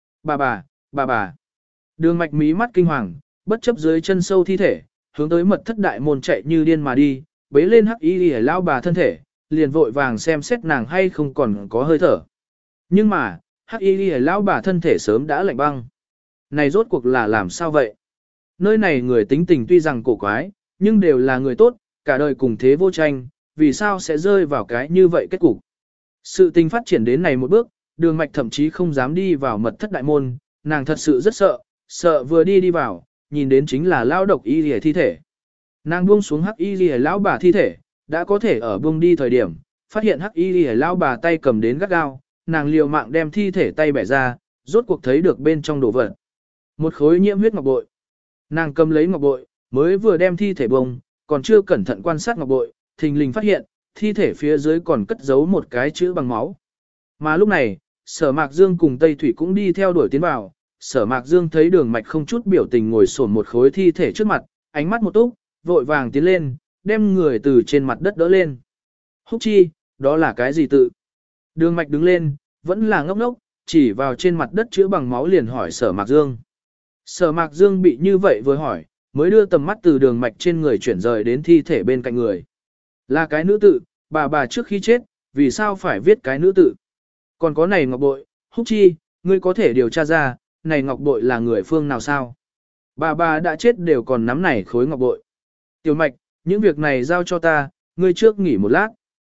Bà. Đường mạch mí mắt kinh hoàng, bất chấp dưới chân sâu thi thể, hướng tới mật thất đại môn chạy như điên mà đi, bế lên hắc y hề lao bà thân thể, liền vội vàng xem xét nàng hay không còn có hơi thở. Nhưng mà, hắc y hề lao bà thân thể sớm đã lạnh băng. Này rốt cuộc là làm sao vậy? Nơi này người tính tình tuy rằng cổ quái, nhưng đều là người tốt, cả đời cùng thế vô tranh, vì sao sẽ rơi vào cái như vậy kết cục? Sự tình phát triển đến này một bước, đường mạch thậm chí không dám đi vào mật thất đại môn, nàng thật sự rất sợ vừa đi vào, nhìn đến chính là lao độc y lìa thi thể. Nàng buông xuống hắc y lìa lão bà thi thể, đã có thể ở buông đi thời điểm, phát hiện hắc y lìa lão bà tay cầm đến gắt gao, nàng liều mạng đem thi thể tay bẻ ra, rốt cuộc thấy được bên trong đồ vật. Một khối nhiễm huyết ngọc bội. Nàng cầm lấy ngọc bội, mới vừa đem thi thể bông, còn chưa cẩn thận quan sát ngọc bội, thình lình phát hiện, thi thể phía dưới còn cất giấu một cái chữ bằng máu. Mà lúc này, Sở Mạc Dương cùng Tây Thủy cũng đi theo đuổi tiến vào, Sở Mạc Dương thấy đường mạch không chút biểu tình ngồi xổm một khối thi thể trước mặt, ánh mắt một túc, vội vàng tiến lên, đem người từ trên mặt đất đỡ lên. Húc chi, đó là cái gì tự? Đường mạch đứng lên, vẫn là ngốc ngốc, chỉ vào trên mặt đất chữ bằng máu liền hỏi Sở Mạc Dương. Sở Mạc Dương bị như vậy vừa hỏi, mới đưa tầm mắt từ đường mạch trên người chuyển rời đến thi thể bên cạnh người. Là cái nữ tự, bà trước khi chết, vì sao phải viết cái nữ tự? Còn có này ngọc bội, Húc chi, ngươi có thể điều tra ra, này ngọc bội là người phương nào sao? Bà đã chết đều còn nắm này khối ngọc bội. Tiểu Mạch, những việc này giao cho ta, ngươi trước nghỉ một lát.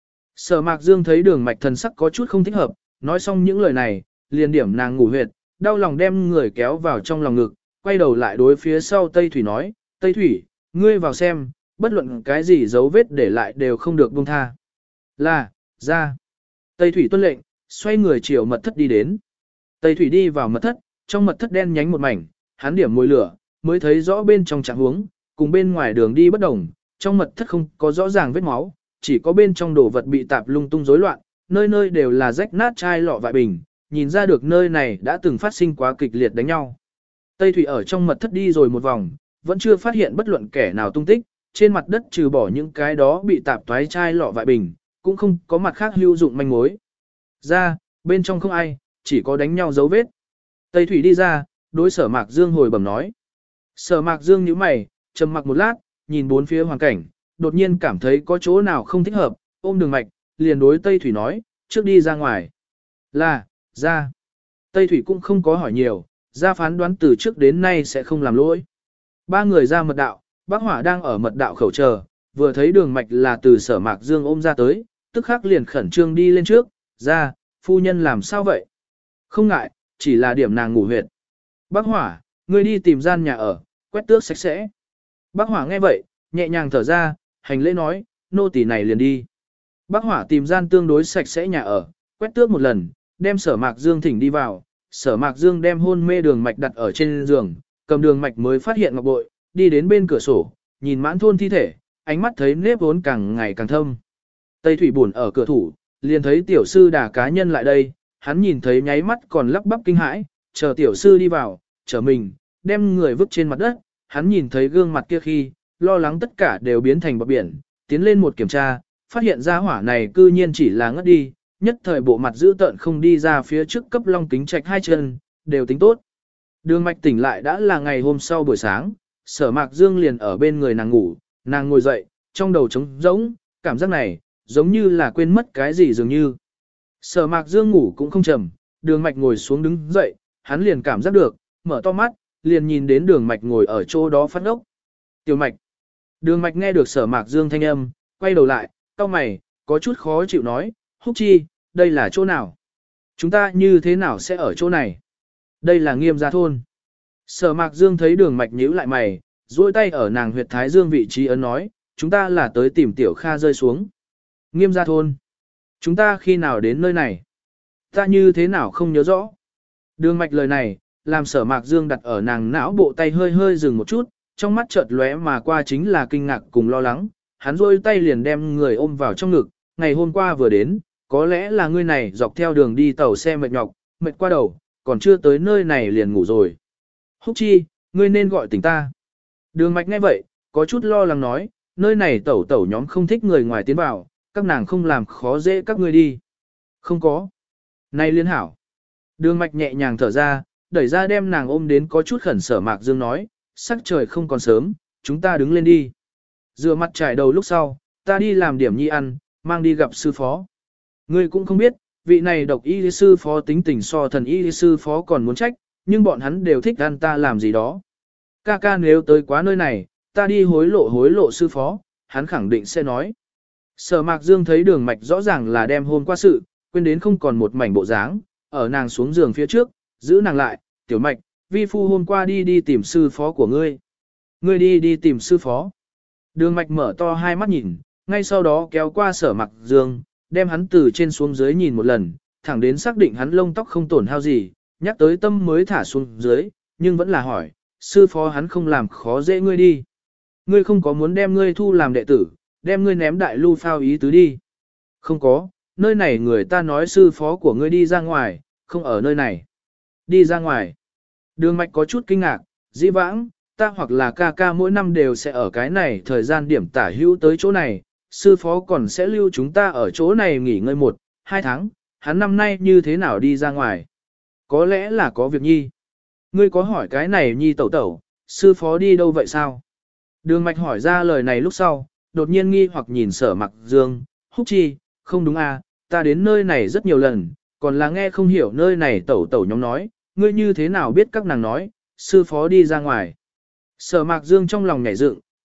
Sở Mạc Dương thấy Đường Mạch thần sắc có chút không thích hợp, nói xong những lời này, liền điểm nàng ngủ huyệt, đau lòng đem người kéo vào trong lòng ngực, quay đầu lại đối phía sau Tây Thủy nói, Tây Thủy, ngươi vào xem, bất luận cái gì dấu vết để lại đều không được buông tha. Là, ra. Tây Thủy tuân lệnh, xoay người chiều mật thất đi đến. Tây Thủy đi vào mật thất, trong mật thất đen nhánh một mảnh, hắn điểm môi lửa, mới thấy rõ bên trong trạng huống, cùng bên ngoài đường đi bất đồng, trong mật thất không có rõ ràng vết máu, chỉ có bên trong đồ vật bị tạp lung tung rối loạn, nơi nơi đều là rách nát chai lọ vại bình, nhìn ra được nơi này đã từng phát sinh quá kịch liệt đánh nhau. Tây Thủy ở trong mật thất đi rồi một vòng, vẫn chưa phát hiện bất luận kẻ nào tung tích, trên mặt đất trừ bỏ những cái đó bị tạp toái chai lọ vại bình, cũng không có mặt khác hữu dụng manh mối. Ra, bên trong không ai, chỉ có đánh nhau dấu vết. Tây Thủy đi ra, đối Sở Mạc Dương hồi bẩm nói. Sở Mạc Dương nhíu mày, trầm mặc một lát, nhìn bốn phía hoàn cảnh, đột nhiên cảm thấy có chỗ nào không thích hợp, ôm Đường Mạch, liền đối Tây Thủy nói, trước đi ra ngoài. Là, ra. Tây Thủy cũng không có hỏi nhiều, ra phán đoán từ trước đến nay sẽ không làm lỗi. Ba người ra mật đạo, Bác Hỏa đang ở mật đạo khẩu chờ, vừa thấy Đường Mạch là từ Sở Mạc Dương ôm ra tới, tức khắc liền khẩn trương đi lên trước, ra, phu nhân làm sao vậy? Không ngại, chỉ là điểm nàng ngủ huyệt. Bác Hỏa, ngươi đi tìm gian nhà ở, quét tước sạch sẽ. Bác Hỏa nghe vậy, nhẹ nhàng thở ra, hành lễ nói, nô tỳ này liền đi. Bác Hỏa tìm gian tương đối sạch sẽ nhà ở, quét tước một lần, đem Sở Mạc Dương thỉnh đi vào. Sở Mạc Dương đem hôn mê Đường Mạch đặt ở trên giường, cầm Đường Mạch mới phát hiện ngọc bội, đi đến bên cửa sổ, nhìn mãn thôn thi thể, ánh mắt thấy nếp vốn càng ngày càng thâm. Tây Thủy buồn ở cửa thủ, liền thấy tiểu sư đà cá nhân lại đây, hắn nhìn thấy nháy mắt còn lắp bắp kinh hãi, chờ tiểu sư đi vào, chờ mình, đem người vứt trên mặt đất, hắn nhìn thấy gương mặt kia khi, lo lắng tất cả đều biến thành bọt biển, tiến lên một kiểm tra, phát hiện ra hỏa này cư nhiên chỉ là ngất đi, nhất thời bộ mặt giữ tợn không đi ra phía trước cấp long kính trạch hai chân, đều tính tốt. Đường Mạch tỉnh lại đã là ngày hôm sau buổi sáng, Sở Mạc Dương liền ở bên người nàng ngủ, nàng ngồi dậy, trong đầu trống rỗng, cảm giác này, giống như là quên mất cái gì dường như. Sở Mạc Dương ngủ cũng không trầm, Đường Mạch ngồi xuống đứng dậy, hắn liền cảm giác được, mở to mắt, liền nhìn đến Đường Mạch ngồi ở chỗ đó phát ốc. Tiểu Mạch. Đường Mạch nghe được Sở Mạc Dương thanh âm, quay đầu lại, cau mày, có chút khó chịu nói, Húc Chi, đây là chỗ nào? Chúng ta như thế nào sẽ ở chỗ này? Đây là Nghiêm gia thôn. Sở Mạc Dương thấy Đường Mạch nhíu lại mày, duỗi tay ở nàng huyệt thái dương vị trí ấn nói, chúng ta là tới tìm Tiểu Kha rơi xuống. Nghiêm gia thôn. Chúng ta khi nào đến nơi này? Ta như thế nào không nhớ rõ. Đường Mạch lời này, làm Sở Mạc Dương đặt ở nàng não bộ tay hơi hơi dừng một chút, trong mắt chợt lóe mà qua chính là kinh ngạc cùng lo lắng, hắn rôi tay liền đem người ôm vào trong ngực, ngày hôm qua vừa đến, có lẽ là ngươi này dọc theo đường đi tàu xe mệt nhọc, mệt qua đầu, còn chưa tới nơi này liền ngủ rồi. Húc Chi, ngươi nên gọi tỉnh ta. Đường Mạch nghe vậy, có chút lo lắng nói, nơi này tẩu nhóm không thích người ngoài tiến vào, các nàng không làm khó dễ các ngươi đi. Không có. Này liên hảo. Đường Mạch nhẹ nhàng thở ra, đẩy ra đem nàng ôm đến có chút khẩn. Sở Mạc Dương nói, sắc trời không còn sớm, chúng ta đứng lên đi. Rửa mặt trải đầu lúc sau, ta đi làm điểm nhi ăn, mang đi gặp sư phó. Ngươi cũng không biết, vị này độc y sư phó tính tình so thần y sư phó còn muốn trách, nhưng bọn hắn đều thích ăn ta làm gì đó. Ca ca nếu tới quá nơi này, ta đi hối lộ sư phó, hắn khẳng định sẽ nói. Sở Mạc Dương thấy Đường Mạch rõ ràng là đem hôm qua sự, quên đến không còn một mảnh bộ dáng, ở nàng xuống giường phía trước, giữ nàng lại, Tiểu Mạch, vi phu hôm qua đi tìm sư phó của ngươi. Ngươi đi tìm sư phó. Đường Mạch mở to hai mắt nhìn, ngay sau đó kéo qua Sở Mạc Dương, đem hắn từ trên xuống dưới nhìn một lần, thẳng đến xác định hắn lông tóc không tổn hao gì, nhắc tới tâm mới thả xuống dưới, nhưng vẫn là hỏi, sư phó hắn không làm khó dễ ngươi đi. Ngươi không có muốn đem ngươi thu làm đệ tử, đem ngươi ném đại lưu phao ý tứ đi. Không có, nơi này người ta nói sư phó của ngươi đi ra ngoài, không ở nơi này. Đi ra ngoài. Đường Mạch có chút kinh ngạc, dĩ vãng, ta hoặc là ca ca mỗi năm đều sẽ ở cái này thời gian điểm tả hữu tới chỗ này, sư phó còn sẽ lưu chúng ta ở chỗ này nghỉ ngơi 1-2 tháng, hắn năm nay như thế nào đi ra ngoài. Có lẽ là có việc nhi. Ngươi có hỏi cái này nhi tẩu, sư phó đi đâu vậy sao? Đường Mạch hỏi ra lời này lúc sau, đột nhiên nghi hoặc nhìn Sở Mạc Dương, Húc Chi, không đúng à, ta đến nơi này rất nhiều lần, còn là nghe không hiểu nơi này tẩu nhóm nói, ngươi như thế nào biết các nàng nói, sư phó đi ra ngoài. Sở Mạc Dương trong lòng nhảy dựng,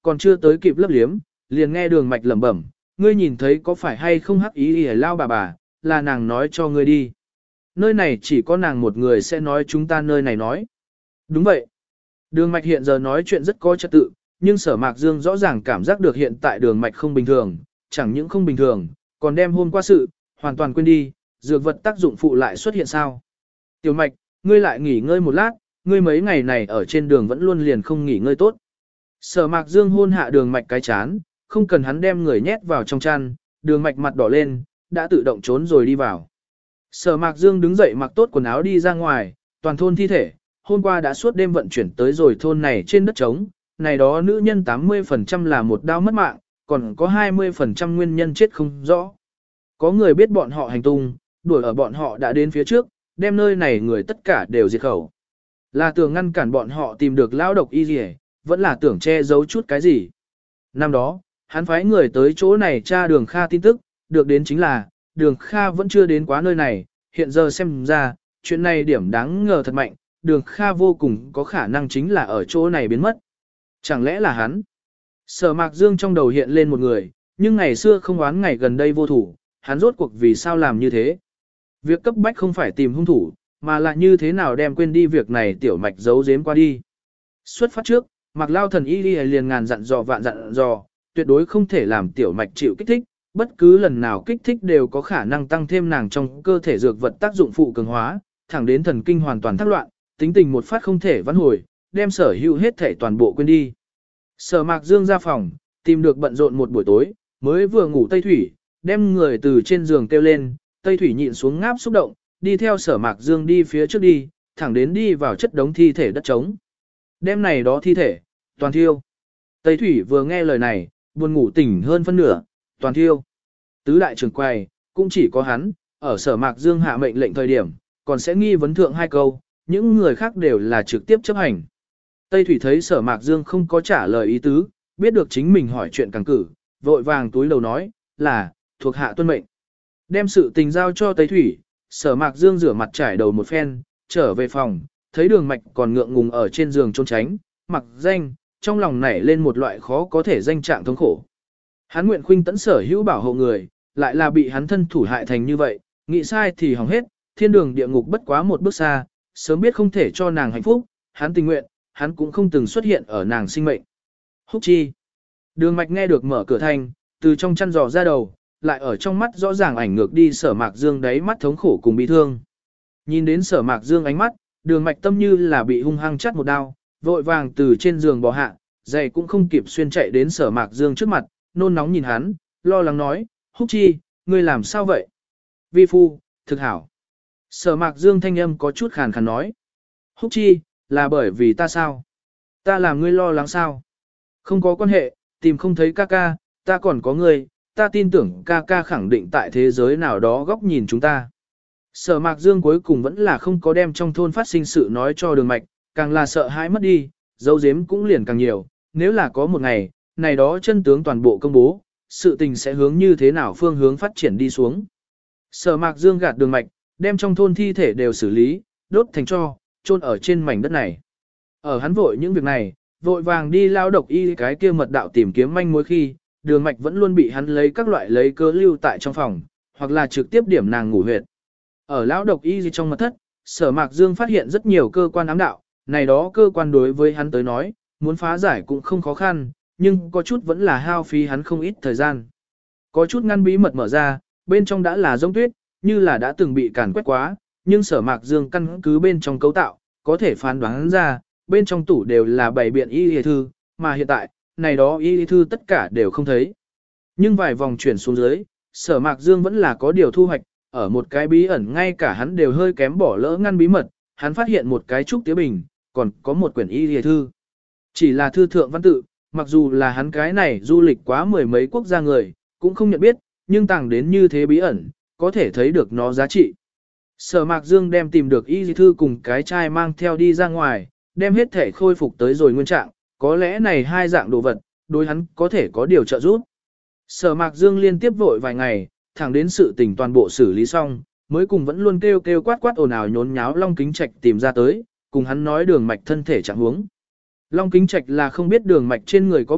còn chưa tới kịp lấp liếm, liền nghe đường mạch lẩm bẩm, ngươi nhìn thấy có phải hay không hắc ý ỉa lao bà, là nàng nói cho ngươi đi. Nơi này chỉ có nàng một người sẽ nói chúng ta nơi này nói. Đúng vậy. Đường mạch hiện giờ nói chuyện rất có trật tự, nhưng Sở Mạc Dương rõ ràng cảm giác được hiện tại đường mạch không bình thường, chẳng những không bình thường, còn đem hôm qua sự, hoàn toàn quên đi, dược vật tác dụng phụ lại xuất hiện sao. Tiểu mạch, ngươi lại nghỉ ngơi một lát, ngươi mấy ngày này ở trên đường vẫn luôn liền không nghỉ ngơi tốt. Sở Mạc Dương hôn hạ đường mạch cái chán, không cần hắn đem người nhét vào trong chăn, đường mạch mặt đỏ lên, đã tự động trốn rồi đi vào. Sở Mạc Dương đứng dậy mặc tốt quần áo đi ra ngoài, toàn thôn thi thể, hôm qua đã suốt đêm vận chuyển tới rồi thôn này trên đất trống, này đó nữ nhân 80% là một đau mất mạng, còn có 20% nguyên nhân chết không rõ. Có người biết bọn họ hành tung, đuổi ở bọn họ đã đến phía trước, đem nơi này người tất cả đều diệt khẩu. Là tưởng ngăn cản bọn họ tìm được lão độc y gì, vẫn là tưởng che giấu chút cái gì. Năm đó, hắn phái người tới chỗ này tra Đường Kha tin tức, được đến chính là, Đường Kha vẫn chưa đến quá nơi này, hiện giờ xem ra, chuyện này điểm đáng ngờ thật mạnh, Đường Kha vô cùng có khả năng chính là ở chỗ này biến mất. Chẳng lẽ là hắn? Sở Mạc Dương trong đầu hiện lên một người, nhưng ngày xưa không oán ngày gần đây vô thủ, hắn rốt cuộc vì sao làm như thế? Việc cấp bách không phải tìm hung thủ, mà là như thế nào đem quên đi việc này tiểu mạch giấu giếm qua đi. Xuất phát trước, Mạc Lao thần y liền ngàn dặn dò vạn dặn dò, tuyệt đối không thể làm tiểu mạch chịu kích thích, bất cứ lần nào kích thích đều có khả năng tăng thêm nàng trong cơ thể dược vật tác dụng phụ cường hóa, thẳng đến thần kinh hoàn toàn thác loạn, tính tình một phát không thể vãn hồi, đem sở hữu hết thể toàn bộ quên đi. Sở Mạc Dương ra phòng, tìm được bận rộn một buổi tối, mới vừa ngủ Tây Thủy, đem người từ trên giường kêu lên, Tây Thủy nhịn xuống ngáp xúc động, đi theo Sở Mạc Dương đi phía trước đi, thẳng đến đi vào chất đống thi thể đất trống. Đêm này đó thi thể, toàn thiêu. Tây Thủy vừa nghe lời này, buồn ngủ tỉnh hơn phân nửa, toàn thiêu. Tứ đại trưởng quầy, cũng chỉ có hắn, ở Sở Mạc Dương hạ mệnh lệnh thời điểm, còn sẽ nghi vấn thượng hai câu, những người khác đều là trực tiếp chấp hành. Tây Thủy thấy Sở Mạc Dương không có trả lời ý tứ, biết được chính mình hỏi chuyện càng cử, vội vàng túi đầu nói, là, thuộc hạ tuân mệnh. Đem sự tình giao cho Tây Thủy, Sở Mạc Dương rửa mặt trải đầu một phen, trở về phòng, thấy đường mạch còn ngượng ngùng ở trên giường trốn tránh, mặc danh, trong lòng nảy lên một loại khó có thể danh trạng thống khổ. Hắn nguyện khuynh tẫn sở hữu bảo hộ người, lại là bị hắn thân thủ hại thành như vậy, nghĩ sai thì hỏng hết, thiên đường địa ngục bất quá một bước xa, sớm biết không thể cho nàng hạnh phúc, hắn tình nguyện, hắn cũng không từng xuất hiện ở nàng sinh mệnh. Húc chi. Đường mạch nghe được mở cửa thanh, từ trong chăn dò ra đầu, lại ở trong mắt rõ ràng ảnh ngược đi Sở Mạc Dương đáy mắt thống khổ cùng bi thương. Nhìn đến Sở Mạc Dương ánh mắt, đường mạch tâm như là bị hung hăng chắt một đao, vội vàng từ trên giường bò hạ, giày cũng không kịp xuyên chạy đến Sở Mạc Dương trước mặt, nôn nóng nhìn hắn, lo lắng nói, Húc chi, ngươi làm sao vậy? Vi phu, thực hảo. Sở Mạc Dương thanh âm có chút khàn khàn nói. Húc chi, là bởi vì ta sao? Ta làm ngươi lo lắng sao? Không có quan hệ, tìm không thấy ca ca, ta còn có ngươi, ta tin tưởng ca ca khẳng định tại thế giới nào đó góc nhìn chúng ta. Sở Mạc Dương cuối cùng vẫn là không có đem trong thôn phát sinh sự nói cho đường mạch, càng là sợ hãi mất đi, dấu giếm cũng liền càng nhiều, nếu là có một ngày, này đó chân tướng toàn bộ công bố, sự tình sẽ hướng như thế nào phương hướng phát triển đi xuống. Sở Mạc Dương gạt đường mạch, đem trong thôn thi thể đều xử lý, đốt thành tro, chôn ở trên mảnh đất này. Ở hắn vội những việc này, vội vàng đi lao độc y cái kia mật đạo tìm kiếm manh mối khi, đường mạch vẫn luôn bị hắn lấy các loại lấy cớ lưu tại trong phòng, hoặc là trực tiếp điểm nàng ngủ huyệt. Ở lão độc y trong mật thất, Sở Mạc Dương phát hiện rất nhiều cơ quan ám đạo, này đó cơ quan đối với hắn tới nói, muốn phá giải cũng không khó khăn, nhưng có chút vẫn là hao phí hắn không ít thời gian. Có chút ngăn bí mật mở ra, bên trong đã là giống tuyết, như là đã từng bị càn quét quá, nhưng Sở Mạc Dương căn cứ bên trong cấu tạo, có thể phán đoán ra, bên trong tủ đều là bảy biện y thư, mà hiện tại, này đó y thư tất cả đều không thấy. Nhưng vài vòng chuyển xuống dưới, Sở Mạc Dương vẫn là có điều thu hoạch, ở một cái bí ẩn ngay cả hắn đều hơi kém bỏ lỡ ngăn bí mật, hắn phát hiện một cái trúc tía bình, còn có một quyển y thư. Chỉ là thư thượng văn tự, mặc dù là hắn cái này du lịch quá mười mấy quốc gia người, cũng không nhận biết, nhưng tàng đến như thế bí ẩn, có thể thấy được nó giá trị. Sở Mạc Dương đem tìm được y thư cùng cái chai mang theo đi ra ngoài, đem hết thể khôi phục tới rồi nguyên trạng, có lẽ này hai dạng đồ vật, đối hắn có thể có điều trợ giúp. Sở Mạc Dương liên tiếp vội vài ngày, thẳng đến sự tình toàn bộ xử lý xong, mới cùng vẫn luôn kêu kêu quát quát ồn ào nhốn nháo Long Kính Trạch tìm ra tới, cùng hắn nói đường mạch thân thể trạng huống. Long Kính Trạch là không biết đường mạch trên người có bệnh,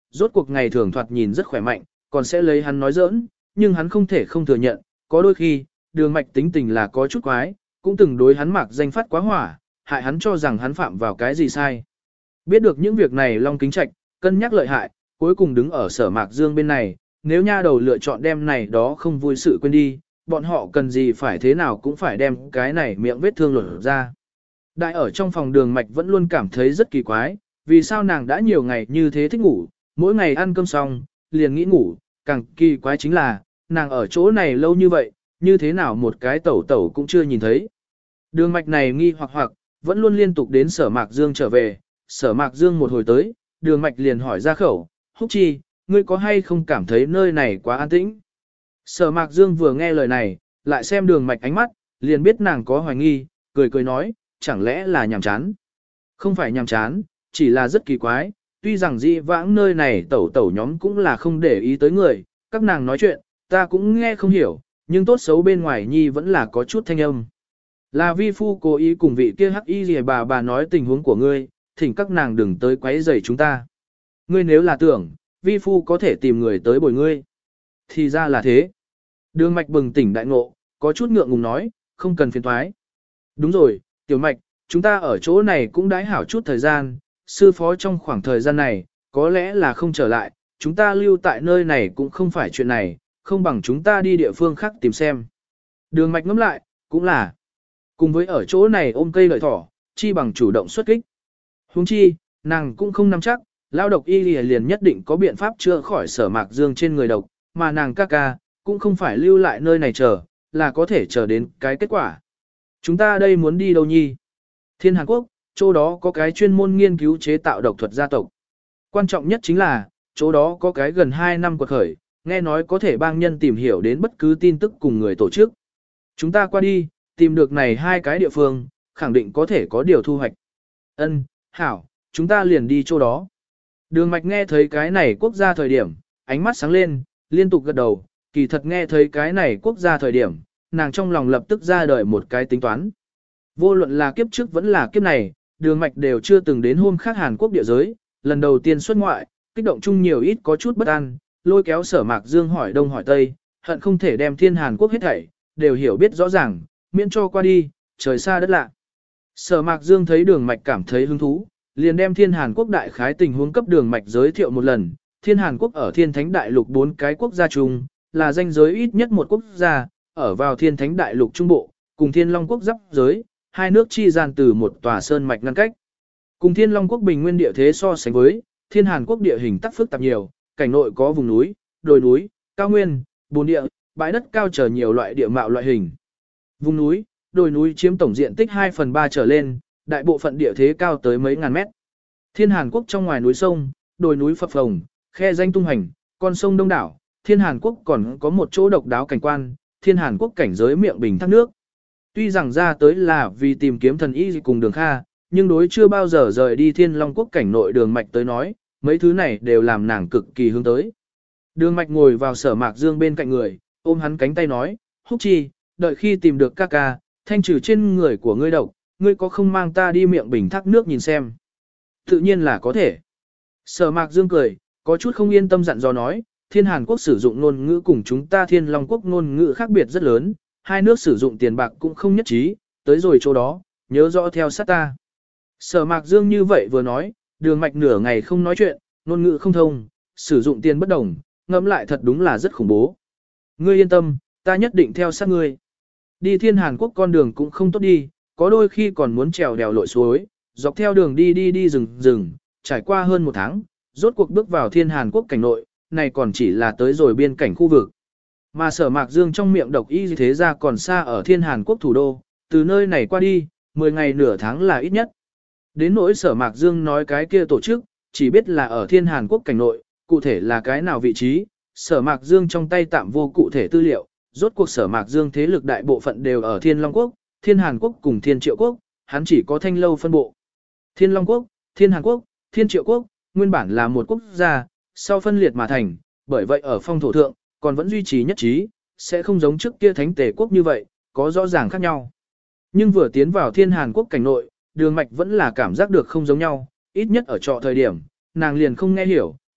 rốt cuộc ngày thường thoạt nhìn rất khỏe mạnh, còn sẽ lấy hắn nói giỡn, nhưng hắn không thể không thừa nhận, có đôi khi, đường mạch tính tình là có chút quái, cũng từng đối hắn mạc danh phát quá hỏa, hại hắn cho rằng hắn phạm vào cái gì sai. Biết được những việc này Long Kính Trạch, cân nhắc lợi hại, cuối cùng đứng ở Sở Mạc Dương bên này, nếu nha đầu lựa chọn đem này đó không vui sự quên đi, bọn họ cần gì phải thế nào cũng phải đem cái này miệng vết thương lột ra. Đại ở trong phòng đường mạch vẫn luôn cảm thấy rất kỳ quái, vì sao nàng đã nhiều ngày như thế thích ngủ, mỗi ngày ăn cơm xong, liền nghĩ ngủ, càng kỳ quái chính là, nàng ở chỗ này lâu như vậy, như thế nào một cái tẩu tẩu cũng chưa nhìn thấy. Đường mạch này nghi hoặc, vẫn luôn liên tục đến Sở Mạc Dương trở về, Sở Mạc Dương một hồi tới, đường mạch liền hỏi ra khẩu, Húc Chi, ngươi có hay không cảm thấy nơi này quá an tĩnh? Sở Mạc Dương vừa nghe lời này, lại xem đường mạch ánh mắt, liền biết nàng có hoài nghi, cười cười nói, chẳng lẽ là nhàm chán? Không phải nhàm chán, chỉ là rất kỳ quái, tuy rằng dị vãng nơi này tẩu tẩu nhóm cũng là không để ý tới người, các nàng nói chuyện, ta cũng nghe không hiểu, nhưng tốt xấu bên ngoài nhi vẫn là có chút thanh âm. Là vi phu cố ý cùng vị kia hắc y gì bà nói tình huống của ngươi, thỉnh các nàng đừng tới quấy rầy chúng ta. Ngươi nếu là tưởng, vi phu có thể tìm người tới bồi ngươi. Thì ra là thế. Đường mạch bừng tỉnh đại ngộ, có chút ngượng ngùng nói, không cần phiền toái. Đúng rồi, tiểu mạch, chúng ta ở chỗ này cũng đãi hảo chút thời gian, sư phó trong khoảng thời gian này, có lẽ là không trở lại, chúng ta lưu tại nơi này cũng không phải chuyện này, không bằng chúng ta đi địa phương khác tìm xem. Đường mạch ngẫm lại, cũng là, cùng với ở chỗ này ôm cây lợi thỏ, chi bằng chủ động xuất kích. Huống chi, nàng cũng không nắm chắc, lao độc y liền nhất định có biện pháp chữa khỏi Sở Mạc Dương trên người độc, mà nàng ca ca, cũng không phải lưu lại nơi này chờ, là có thể chờ đến cái kết quả. Chúng ta đây muốn đi đâu nhi? Thiên Hàn Quốc, chỗ đó có cái chuyên môn nghiên cứu chế tạo độc thuật gia tộc. Quan trọng nhất chính là, chỗ đó có cái gần 2 năm quật khởi, nghe nói có thể bang nhân tìm hiểu đến bất cứ tin tức cùng người tổ chức. Chúng ta qua đi, tìm được này 2 cái địa phương, khẳng định có thể có điều thu hoạch. Ân, hảo, chúng ta liền đi chỗ đó. Đường mạch nghe thấy cái này quốc gia thời điểm, ánh mắt sáng lên, liên tục gật đầu, kỳ thật nghe thấy cái này quốc gia thời điểm, nàng trong lòng lập tức ra đời một cái tính toán. Vô luận là kiếp trước vẫn là kiếp này, đường mạch đều chưa từng đến hôm khác Hàn Quốc địa giới, lần đầu tiên xuất ngoại, kích động chung nhiều ít có chút bất an, lôi kéo Sở Mạc Dương hỏi đông hỏi tây, hận không thể đem Thiên Hàn Quốc hết thảy, đều hiểu biết rõ ràng, miễn cho qua đi, trời xa đất lạ. Sở Mạc Dương thấy đường mạch cảm thấy hứng thú, liền đem Thiên Hàn Quốc đại khái tình huống cấp đường mạch giới thiệu một lần. Thiên Hàn Quốc ở Thiên Thánh Đại Lục 4 cái quốc gia chung, là danh giới ít nhất một quốc gia, ở vào Thiên Thánh Đại Lục Trung Bộ, cùng Thiên Long Quốc giáp giới, hai nước chi gian từ một tòa sơn mạch ngăn cách. Cùng Thiên Long Quốc bình nguyên địa thế so sánh với, Thiên Hàn Quốc địa hình tắc phức tạp nhiều, cảnh nội có vùng núi, đồi núi, cao nguyên, bồn địa, bãi đất cao trở nhiều loại địa mạo loại hình. Vùng núi, đồi núi chiếm tổng diện tích 2/3 trở lên, đại bộ phận địa thế cao tới mấy ngàn mét. Thiên Hàn Quốc trong ngoài núi sông, đồi núi phập phồng, khe danh tung hành, con sông đông đảo. Thiên Hàn Quốc còn có một chỗ độc đáo cảnh quan, Thiên Hàn Quốc cảnh giới miệng bình thác nước. Tuy rằng ra tới là vì tìm kiếm thần y cùng Đường Kha, nhưng đối chưa bao giờ rời đi Thiên Long Quốc cảnh nội Đường Mạch tới nói, mấy thứ này đều làm nàng cực kỳ hướng tới. Đường Mạch ngồi vào Sở Mạc Dương bên cạnh người, ôm hắn cánh tay nói, Húc Chi, đợi khi tìm được ca ca, thanh trừ trên người của ngươi độc, ngươi có không mang ta đi miệng bình thác nước nhìn xem? Tự nhiên là có thể. Sở Mạc Dương cười, có chút không yên tâm dặn dò nói, Thiên Hàn Quốc sử dụng ngôn ngữ cùng chúng ta Thiên Long Quốc ngôn ngữ khác biệt rất lớn, hai nước sử dụng tiền bạc cũng không nhất trí, tới rồi chỗ đó, nhớ rõ theo sát ta. Sở Mạc Dương như vậy vừa nói, đường mạch nửa ngày không nói chuyện, ngôn ngữ không thông, sử dụng tiền bất đồng, ngẫm lại thật đúng là rất khủng bố. Ngươi yên tâm, ta nhất định theo sát ngươi. Đi Thiên Hàn Quốc con đường cũng không tốt đi, có đôi khi còn muốn trèo đèo lội suối, dọc theo đường đi rừng, trải qua hơn 1 tháng, rốt cuộc bước vào Thiên Hàn Quốc cảnh nội, này còn chỉ là tới rồi biên cảnh khu vực. Mà Sở Mạc Dương trong miệng độc y thế ra còn xa ở Thiên Hàn Quốc thủ đô, từ nơi này qua đi, 10 ngày nửa tháng là ít nhất. Đến nỗi Sở Mạc Dương nói cái kia tổ chức, chỉ biết là ở Thiên Hàn Quốc cảnh nội, cụ thể là cái nào vị trí, Sở Mạc Dương trong tay tạm vô cụ thể tư liệu, rốt cuộc Sở Mạc Dương thế lực đại bộ phận đều ở Thiên Long Quốc, Thiên Hàn Quốc cùng Thiên Triệu Quốc, hắn chỉ có thanh lâu phân bộ. Thiên Long Quốc, Thiên Hàn Quốc, Thiên Triệu Quốc, nguyên bản là một quốc gia, sau phân liệt mà thành, bởi vậy ở phong thổ thượng, còn vẫn duy trì nhất trí, sẽ không giống trước kia Thánh Tề Quốc như vậy, có rõ ràng khác nhau. Nhưng vừa tiến vào Thiên Hàn Quốc cảnh nội, đường mạch vẫn là cảm giác được không giống nhau, ít nhất ở trọ thời điểm, nàng liền không nghe hiểu,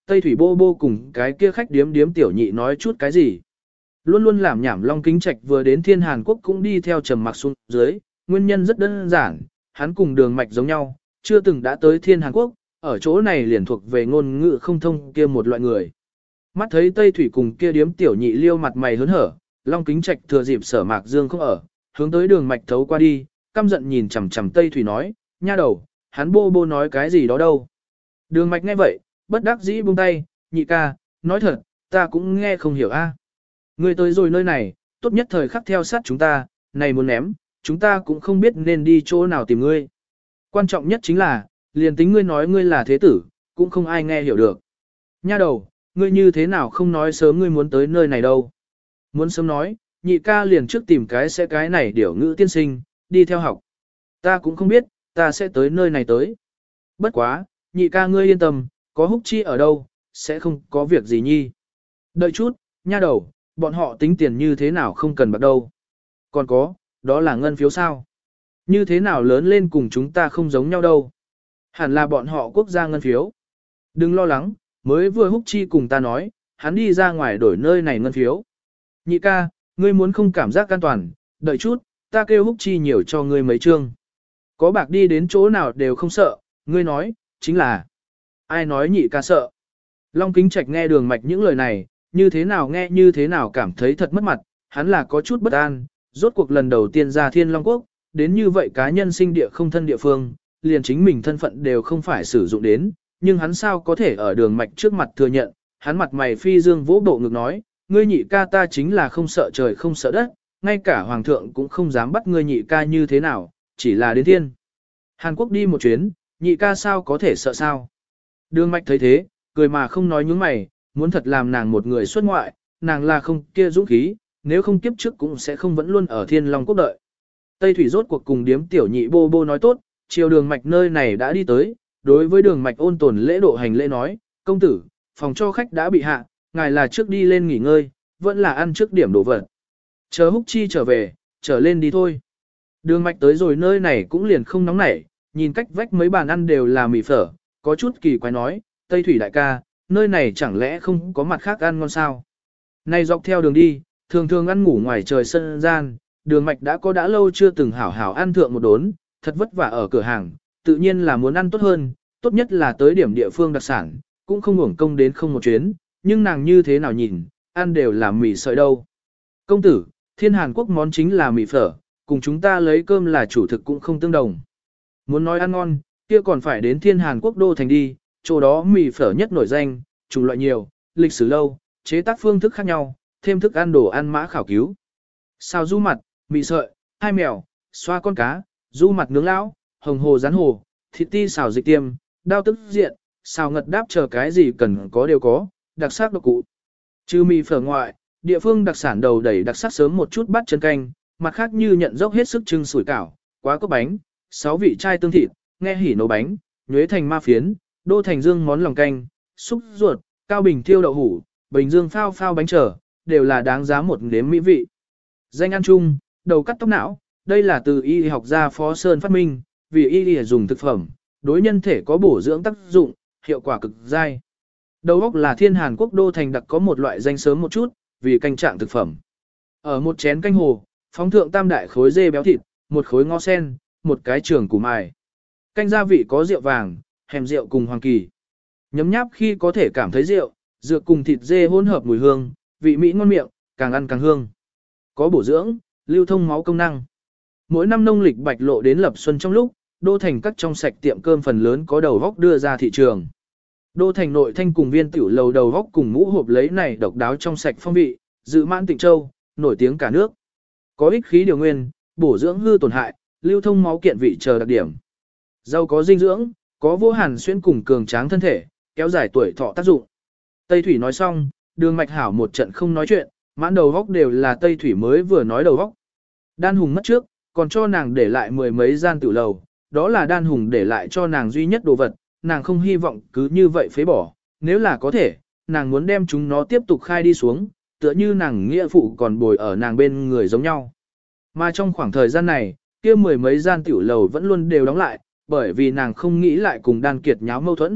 Tây Thủy Bô Bô cùng cái kia khách điếm điếm tiểu nhị nói chút cái gì. Luôn luôn làm nhảm Long Kính Trạch vừa đến Thiên Hàn Quốc cũng đi theo trầm mặc xuống dưới, nguyên nhân rất đơn giản, hắn cùng Đường Mạch giống nhau, chưa từng đã tới Thiên Hàn Quốc, ở chỗ này liền thuộc về ngôn ngữ không thông kia một loại người. Mắt thấy Tây Thủy cùng kia điếm tiểu nhị liêu mặt mày hớn hở, Long Kính Trạch thừa dịp Sở Mạc Dương không ở, hướng tới Đường Mạch thấu qua đi, căm giận nhìn chằm chằm Tây Thủy nói, nha đầu, hắn Bô Bô nói cái gì đó đâu. Đường Mạch nghe vậy, bất đắc dĩ buông tay, nhị ca, nói thật, ta cũng nghe không hiểu a. Ngươi tới rồi nơi này, tốt nhất thời khắc theo sát chúng ta, này muốn ném, chúng ta cũng không biết nên đi chỗ nào tìm ngươi. Quan trọng nhất chính là, liền tính ngươi nói ngươi là thế tử, cũng không ai nghe hiểu được. Nha đầu, ngươi như thế nào không nói sớm ngươi muốn tới nơi này đâu. Muốn sớm nói, nhị ca liền trước tìm cái này điểu ngữ tiên sinh, đi theo học. Ta cũng không biết, ta sẽ tới nơi này tới. Bất quá, nhị ca ngươi yên tâm, có Húc Chi ở đâu, sẽ không có việc gì nhi. Đợi chút, nha đầu, bọn họ tính tiền như thế nào không cần bạc đâu. Còn có, đó là ngân phiếu sao. Như thế nào lớn lên cùng chúng ta không giống nhau đâu. Hẳn là bọn họ quốc gia ngân phiếu. Đừng lo lắng, mới vừa Húc Chi cùng ta nói, hắn đi ra ngoài đổi nơi này ngân phiếu. Nhị ca, ngươi muốn không cảm giác an toàn, đợi chút, ta kêu Húc Chi nhiều cho ngươi mấy trương. Có bạc đi đến chỗ nào đều không sợ, ngươi nói, chính là. Ai nói nhị ca sợ. Long Kính Trạch nghe Đường Mạch những lời này, như thế nào nghe như thế nào cảm thấy thật mất mặt, hắn là có chút bất an, rốt cuộc lần đầu tiên ra Thiên Long Quốc, đến như vậy cá nhân sinh địa không thân địa phương, liền chính mình thân phận đều không phải sử dụng đến, nhưng hắn sao có thể ở Đường Mạch trước mặt thừa nhận, hắn mặt mày phi dương vỗ bộ ngực nói, ngươi nhị ca ta chính là không sợ trời không sợ đất, ngay cả hoàng thượng cũng không dám bắt ngươi nhị ca như thế nào, chỉ là đến Thiên Hàn Quốc đi một chuyến, nhị ca sao có thể sợ sao. Đường Mạch thấy thế, cười mà không nói nhướng mày, muốn thật làm nàng một người xuất ngoại, nàng là không kia dũng khí, nếu không kiếp trước cũng sẽ không vẫn luôn ở Thiên Long Quốc đợi. Tây Thủy rốt cuộc cùng điếm tiểu nhị Bô Bô nói tốt, chiều Đường Mạch nơi này đã đi tới, đối với Đường Mạch ôn tồn lễ độ hành lễ nói, công tử, phòng cho khách đã bị hạ, ngài là trước đi lên nghỉ ngơi, vẫn là ăn trước điểm đồ vật. Chờ Húc Chi trở về, trở lên đi thôi. Đường Mạch tới rồi nơi này cũng liền không nóng nảy, nhìn cách vách mấy bàn ăn đều là mì phở, có chút kỳ quái nói, Tây Thủy đại ca, nơi này chẳng lẽ không có mặt khác ăn ngon sao? Này dọc theo đường đi, thường thường ăn ngủ ngoài trời sân gian, Đường Mạch đã lâu chưa từng hảo hảo ăn thượng một đốn, thật vất vả ở cửa hàng, tự nhiên là muốn ăn tốt hơn, tốt nhất là tới điểm địa phương đặc sản, cũng không uổng công đến không một chuyến, nhưng nàng như thế nào nhìn, ăn đều là mì sợi đâu. Công tử, Thiên Hàn Quốc món chính là mì phở, cùng chúng ta lấy cơm là chủ thực cũng không tương đồng. Muốn nói ăn ngon, kia còn phải đến Thiên Hàn Quốc đô thành đi, chỗ đó mì phở nhất nổi danh, chủng loại nhiều, lịch sử lâu, chế tác phương thức khác nhau, thêm thức ăn đồ ăn mã khảo cứu. Xào du mặt, mì sợi, hai mèo, xoa con cá, du mặt nướng lão, hồng hồ rán hồ, thịt ti xào dịch tiêm, đao tức diện, xào ngật đáp chờ cái gì cần có đều có, đặc sắc độc cụ. Trừ mì phở ngoại, địa phương đặc sản đầu đẩy đặc sắc sớm một chút bắt chân canh, mặt khác như nhận dốc hết sức trưng sủi cảo, quá cốc bánh, 6 vị chai tương thịt, nghe hỉ nấu bánh, nhuế thành ma phiến, đô thành dương món lòng canh, xúc ruột, cao bình thiêu đậu hủ, bình dương phao phao bánh trở, đều là đáng giá một nếm mỹ vị. Danh ăn chung, đầu cắt tóc não, đây là từ y học gia Phó Sơn phát minh, vì y dùng thực phẩm, đối nhân thể có bổ dưỡng tác dụng, hiệu quả cực dai. Đầu óc là Thiên Hàn Quốc đô thành đặc có một loại danh sớm một chút, vì canh trạng thực phẩm. Ở một chén canh hồ, phóng thượng tam đại khối dê béo thịt, một khối ngó sen, một cái trường củ mài. Canh gia vị có rượu vàng, hèm rượu cùng hoàng kỳ. Nhấm nháp khi có thể cảm thấy rượu, dược cùng thịt dê hỗn hợp mùi hương, vị mỹ ngon miệng, càng ăn càng hương. Có bổ dưỡng, lưu thông máu công năng. Mỗi năm nông lịch bạch lộ đến lập xuân trong lúc, đô thành các trong sạch tiệm cơm phần lớn có đầu vóc đưa ra thị trường. Đô thành nội thanh cùng viên tiểu lầu đầu vóc cùng ngũ hộp lấy này độc đáo trong sạch phong vị, dự mãn Tịnh Châu, nổi tiếng cả nước. Có ích khí điều nguyên, bổ dưỡng hư tổn hại, lưu thông máu kiện vị chờ đặc điểm. Rau có dinh dưỡng, có vô hàn xuyên cùng cường tráng thân thể, kéo dài tuổi thọ tác dụng. Tây Thủy nói xong, Đường Mạch hảo một trận không nói chuyện, mãn đầu góc đều là Tây Thủy mới vừa nói đầu góc. Đan Hùng mất trước, còn cho nàng để lại mười mấy gian tiểu lầu, đó là Đan Hùng để lại cho nàng duy nhất đồ vật, nàng không hy vọng cứ như vậy phế bỏ, nếu là có thể, nàng muốn đem chúng nó tiếp tục khai đi xuống, tựa như nàng nghĩa phụ còn bồi ở nàng bên người giống nhau. Mà trong khoảng thời gian này, kia mười mấy gian tiểu lầu vẫn luôn đều đóng lại, bởi vì nàng không nghĩ lại cùng Đan Kiệt nháo mâu thuẫn,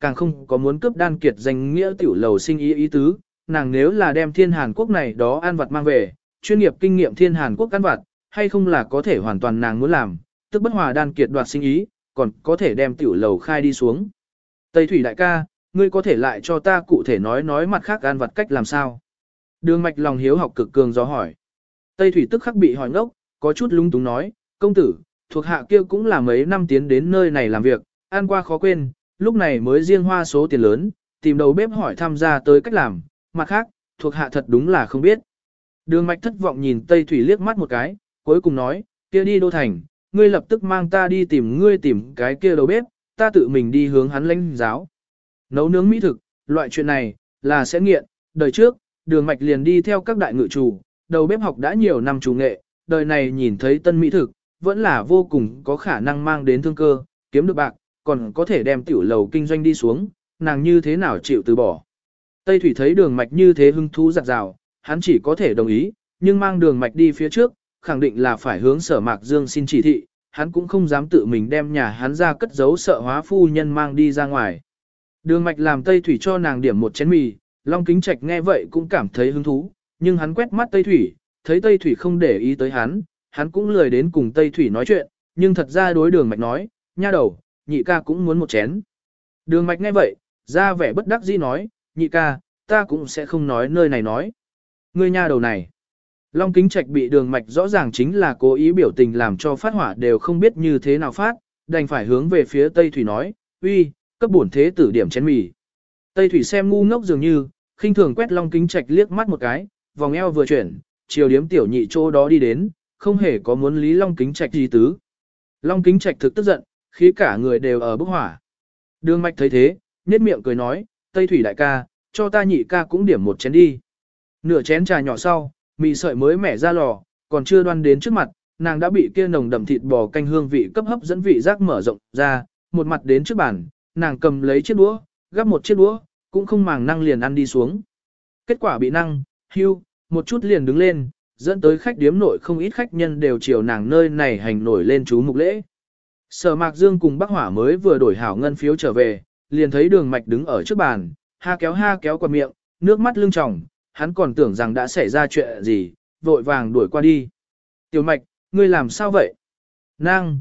càng không có muốn cướp đan kiệt danh nghĩa tiểu lầu sinh ý tứ, nàng nếu là đem thiên Hàn Quốc này đó ăn vặt mang về, chuyên nghiệp kinh nghiệm thiên Hàn Quốc ăn vặt, hay không là có thể hoàn toàn nàng muốn làm, tức bất hòa đan kiệt đoạt sinh ý, còn có thể đem tiểu lầu khai đi xuống. Tây Thủy đại ca, ngươi có thể lại cho ta cụ thể nói mặt khác ăn vặt cách làm sao? Đường Mạch lòng hiếu học cực cường do hỏi. Tây Thủy tức khắc bị hỏi ngốc, có chút lung túng nói, công tử, thuộc hạ kia cũng là mấy năm tiến đến nơi này làm việc, ăn qua khó quên, lúc này mới riêng hoa số tiền lớn, tìm đầu bếp hỏi tham gia tới cách làm, mặt khác, thuộc hạ thật đúng là không biết. Đường Mạch thất vọng nhìn Tây Thủy liếc mắt một cái, cuối cùng nói, kia đi Đô Thành, ngươi lập tức mang ta đi tìm cái kia đầu bếp, ta tự mình đi hướng hắn lãnh giáo. Nấu nướng mỹ thực, loại chuyện này, là sẽ nghiện, đời trước, Đường Mạch liền đi theo các đại ngự chủ, đầu bếp học đã nhiều năm chủ nghệ, đời này nhìn thấy tân mỹ thực, vẫn là vô cùng có khả năng mang đến thương cơ, kiếm được bạc, còn có thể đem tiểu lầu kinh doanh đi xuống, nàng như thế nào chịu từ bỏ. Tây Thủy thấy Đường Mạch như thế hứng thú giặt rào, hắn chỉ có thể đồng ý, nhưng mang Đường Mạch đi phía trước, khẳng định là phải hướng Sở Mạc Dương xin chỉ thị, hắn cũng không dám tự mình đem nhà hắn ra cất giấu sợ hóa phu nhân mang đi ra ngoài. Đường Mạch làm Tây Thủy cho nàng điểm một chén mì, Long Kính Trạch nghe vậy cũng cảm thấy hứng thú, nhưng hắn quét mắt Tây Thủy, thấy Tây Thủy không để ý tới hắn cũng lười đến cùng Tây Thủy nói chuyện, nhưng thật ra đối Đường Mạch nói, nha đầu, nhị ca cũng muốn một chén. Đường Mạch nghe vậy, ra vẻ bất đắc dĩ nói, nhị ca, ta cũng sẽ không nói nơi này nói. Ngươi nha đầu này. Long Kính Trạch bị Đường Mạch rõ ràng chính là cố ý biểu tình làm cho phát hỏa đều không biết như thế nào phát, đành phải hướng về phía Tây Thủy nói, uy, cấp bổn thế tử điểm chén mì. Tây Thủy xem ngu ngốc dường như, khinh thường quét Long Kính Trạch liếc mắt một cái, vòng eo vừa chuyển, chiều điếm tiểu nhị chỗ đó đi đến, không hề có muốn lý Long Kính Trạch gì tứ. Long Kính Trạch thực tức giận, khí cả người đều ở bốc hỏa. Đường Mạch thấy thế, nhếch miệng cười nói, Tây Thủy đại ca, cho ta nhị ca cũng điểm một chén đi. Nửa chén trà nhỏ sau, mì sợi mới mẻ ra lò, còn chưa đoan đến trước mặt, nàng đã bị kia nồng đậm thịt bò canh hương vị cấp hấp dẫn vị giác mở rộng ra, một mặt đến trước bàn, nàng cầm lấy chiếc đũa, gắp một chiếc đũa, cũng không màng năng liền ăn đi xuống. Kết quả bị năng, hưu, một chút liền đứng lên, dẫn tới khách điếm nội không ít khách nhân đều chiều nàng nơi này hành nổi lên chú mục lễ. Sở Mạc Dương cùng Bắc Hỏa mới vừa đổi hảo ngân phiếu trở về, liền thấy Đường Mạch đứng ở trước bàn, ha kéo qua miệng, nước mắt lưng tròng, hắn còn tưởng rằng đã xảy ra chuyện gì, vội vàng đuổi qua đi. Tiểu Mạch, ngươi làm sao vậy? Năng.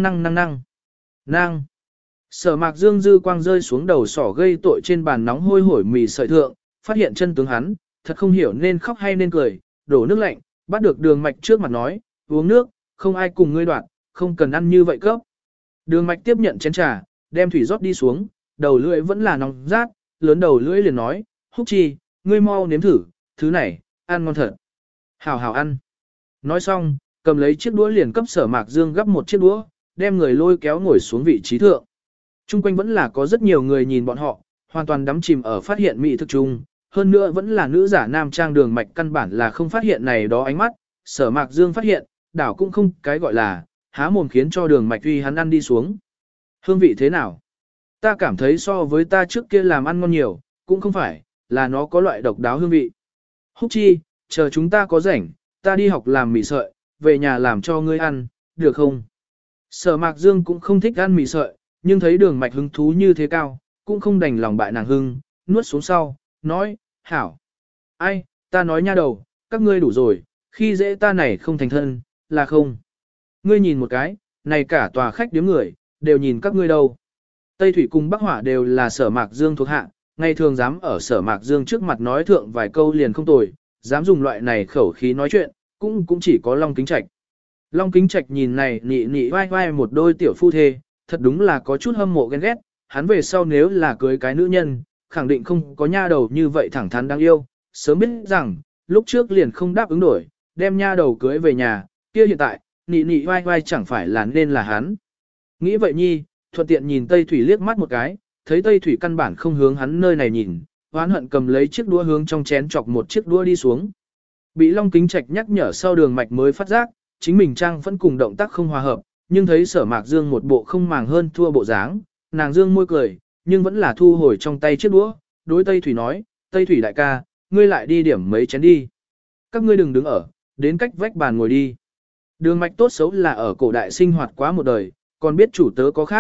Sở Mạc Dương dư quang rơi xuống đầu sỏ gây tội trên bàn nóng hôi hổi mì sợi thượng, phát hiện chân tướng hắn, thật không hiểu nên khóc hay nên cười, đổ nước lạnh, bắt được Đường Mạch trước mặt nói, uống nước, không ai cùng ngươi đoạn, không cần ăn như vậy cấp. Đường Mạch tiếp nhận chén trà, đem thủy rót đi xuống, đầu lưỡi vẫn là nóng rát, lớn đầu lưỡi liền nói, Húc Chi, ngươi mau nếm thử, thứ này, ăn ngon thật. Hảo ăn. Nói xong, cầm lấy chiếc đũa liền cấp Sở Mạc Dương gắp một chiếc đũa, đem người lôi kéo ngồi xuống vị trí thượng. Trung quanh vẫn là có rất nhiều người nhìn bọn họ, hoàn toàn đắm chìm ở phát hiện mỹ thực chung, hơn nữa vẫn là nữ giả nam trang Đường Mạch căn bản là không phát hiện này đó ánh mắt, Sở Mạc Dương phát hiện, đảo cũng không cái gọi là, há mồm khiến cho Đường Mạch uy hắn ăn đi xuống. Hương vị thế nào? Ta cảm thấy so với ta trước kia làm ăn ngon nhiều, cũng không phải, là nó có loại độc đáo hương vị. Húc Chi, chờ chúng ta có rảnh, ta đi học làm mì sợi, về nhà làm cho ngươi ăn, được không? Sở Mạc Dương cũng không thích ăn mì sợi, nhưng thấy Đường Mạch hứng thú như thế cao, cũng không đành lòng bại nàng hưng, nuốt xuống sau, nói, hảo. Ai, ta nói nha đầu, các ngươi đủ rồi, khi dễ ta này không thành thân, là không. Ngươi nhìn một cái, này cả tòa khách điếm người, đều nhìn các ngươi đâu. Tây Thủy cùng Bắc Hỏa đều là Sở Mạc Dương thuộc hạ, ngày thường dám ở Sở Mạc Dương trước mặt nói thượng vài câu liền không tồi, dám dùng loại này khẩu khí nói chuyện, cũng chỉ có Long Kính Trạch. Long Kính Trạch nhìn này nị vai vai một đôi tiểu phu thê, thật đúng là có chút hâm mộ ghen ghét, hắn về sau nếu là cưới cái nữ nhân, khẳng định không có nha đầu như vậy thẳng thắn đáng yêu, sớm biết rằng, lúc trước liền không đáp ứng đổi, đem nha đầu cưới về nhà, kia hiện tại, nị vai vai chẳng phải là nên là hắn. Nghĩ vậy nhi, thuận tiện nhìn Tây Thủy liếc mắt một cái, thấy Tây Thủy căn bản không hướng hắn nơi này nhìn, oán hận cầm lấy chiếc đũa hướng trong chén chọc một chiếc đũa đi xuống. Bị Long Kính Trạch nhắc nhở sau Đường Mạch mới phát giác, chính mình trang vẫn cùng động tác không hòa hợp, nhưng thấy Sở Mạc Dương một bộ không màng hơn thua bộ dáng, nàng dương môi cười, nhưng vẫn là thu hồi trong tay chiếc đũa, đối Tây Thủy nói, Tây Thủy đại ca, ngươi lại đi điểm mấy chén đi. Các ngươi đừng đứng ở, đến cách vách bàn ngồi đi. Đường Mạch tốt xấu là ở cổ đại sinh hoạt quá một đời, còn biết chủ tớ có khác,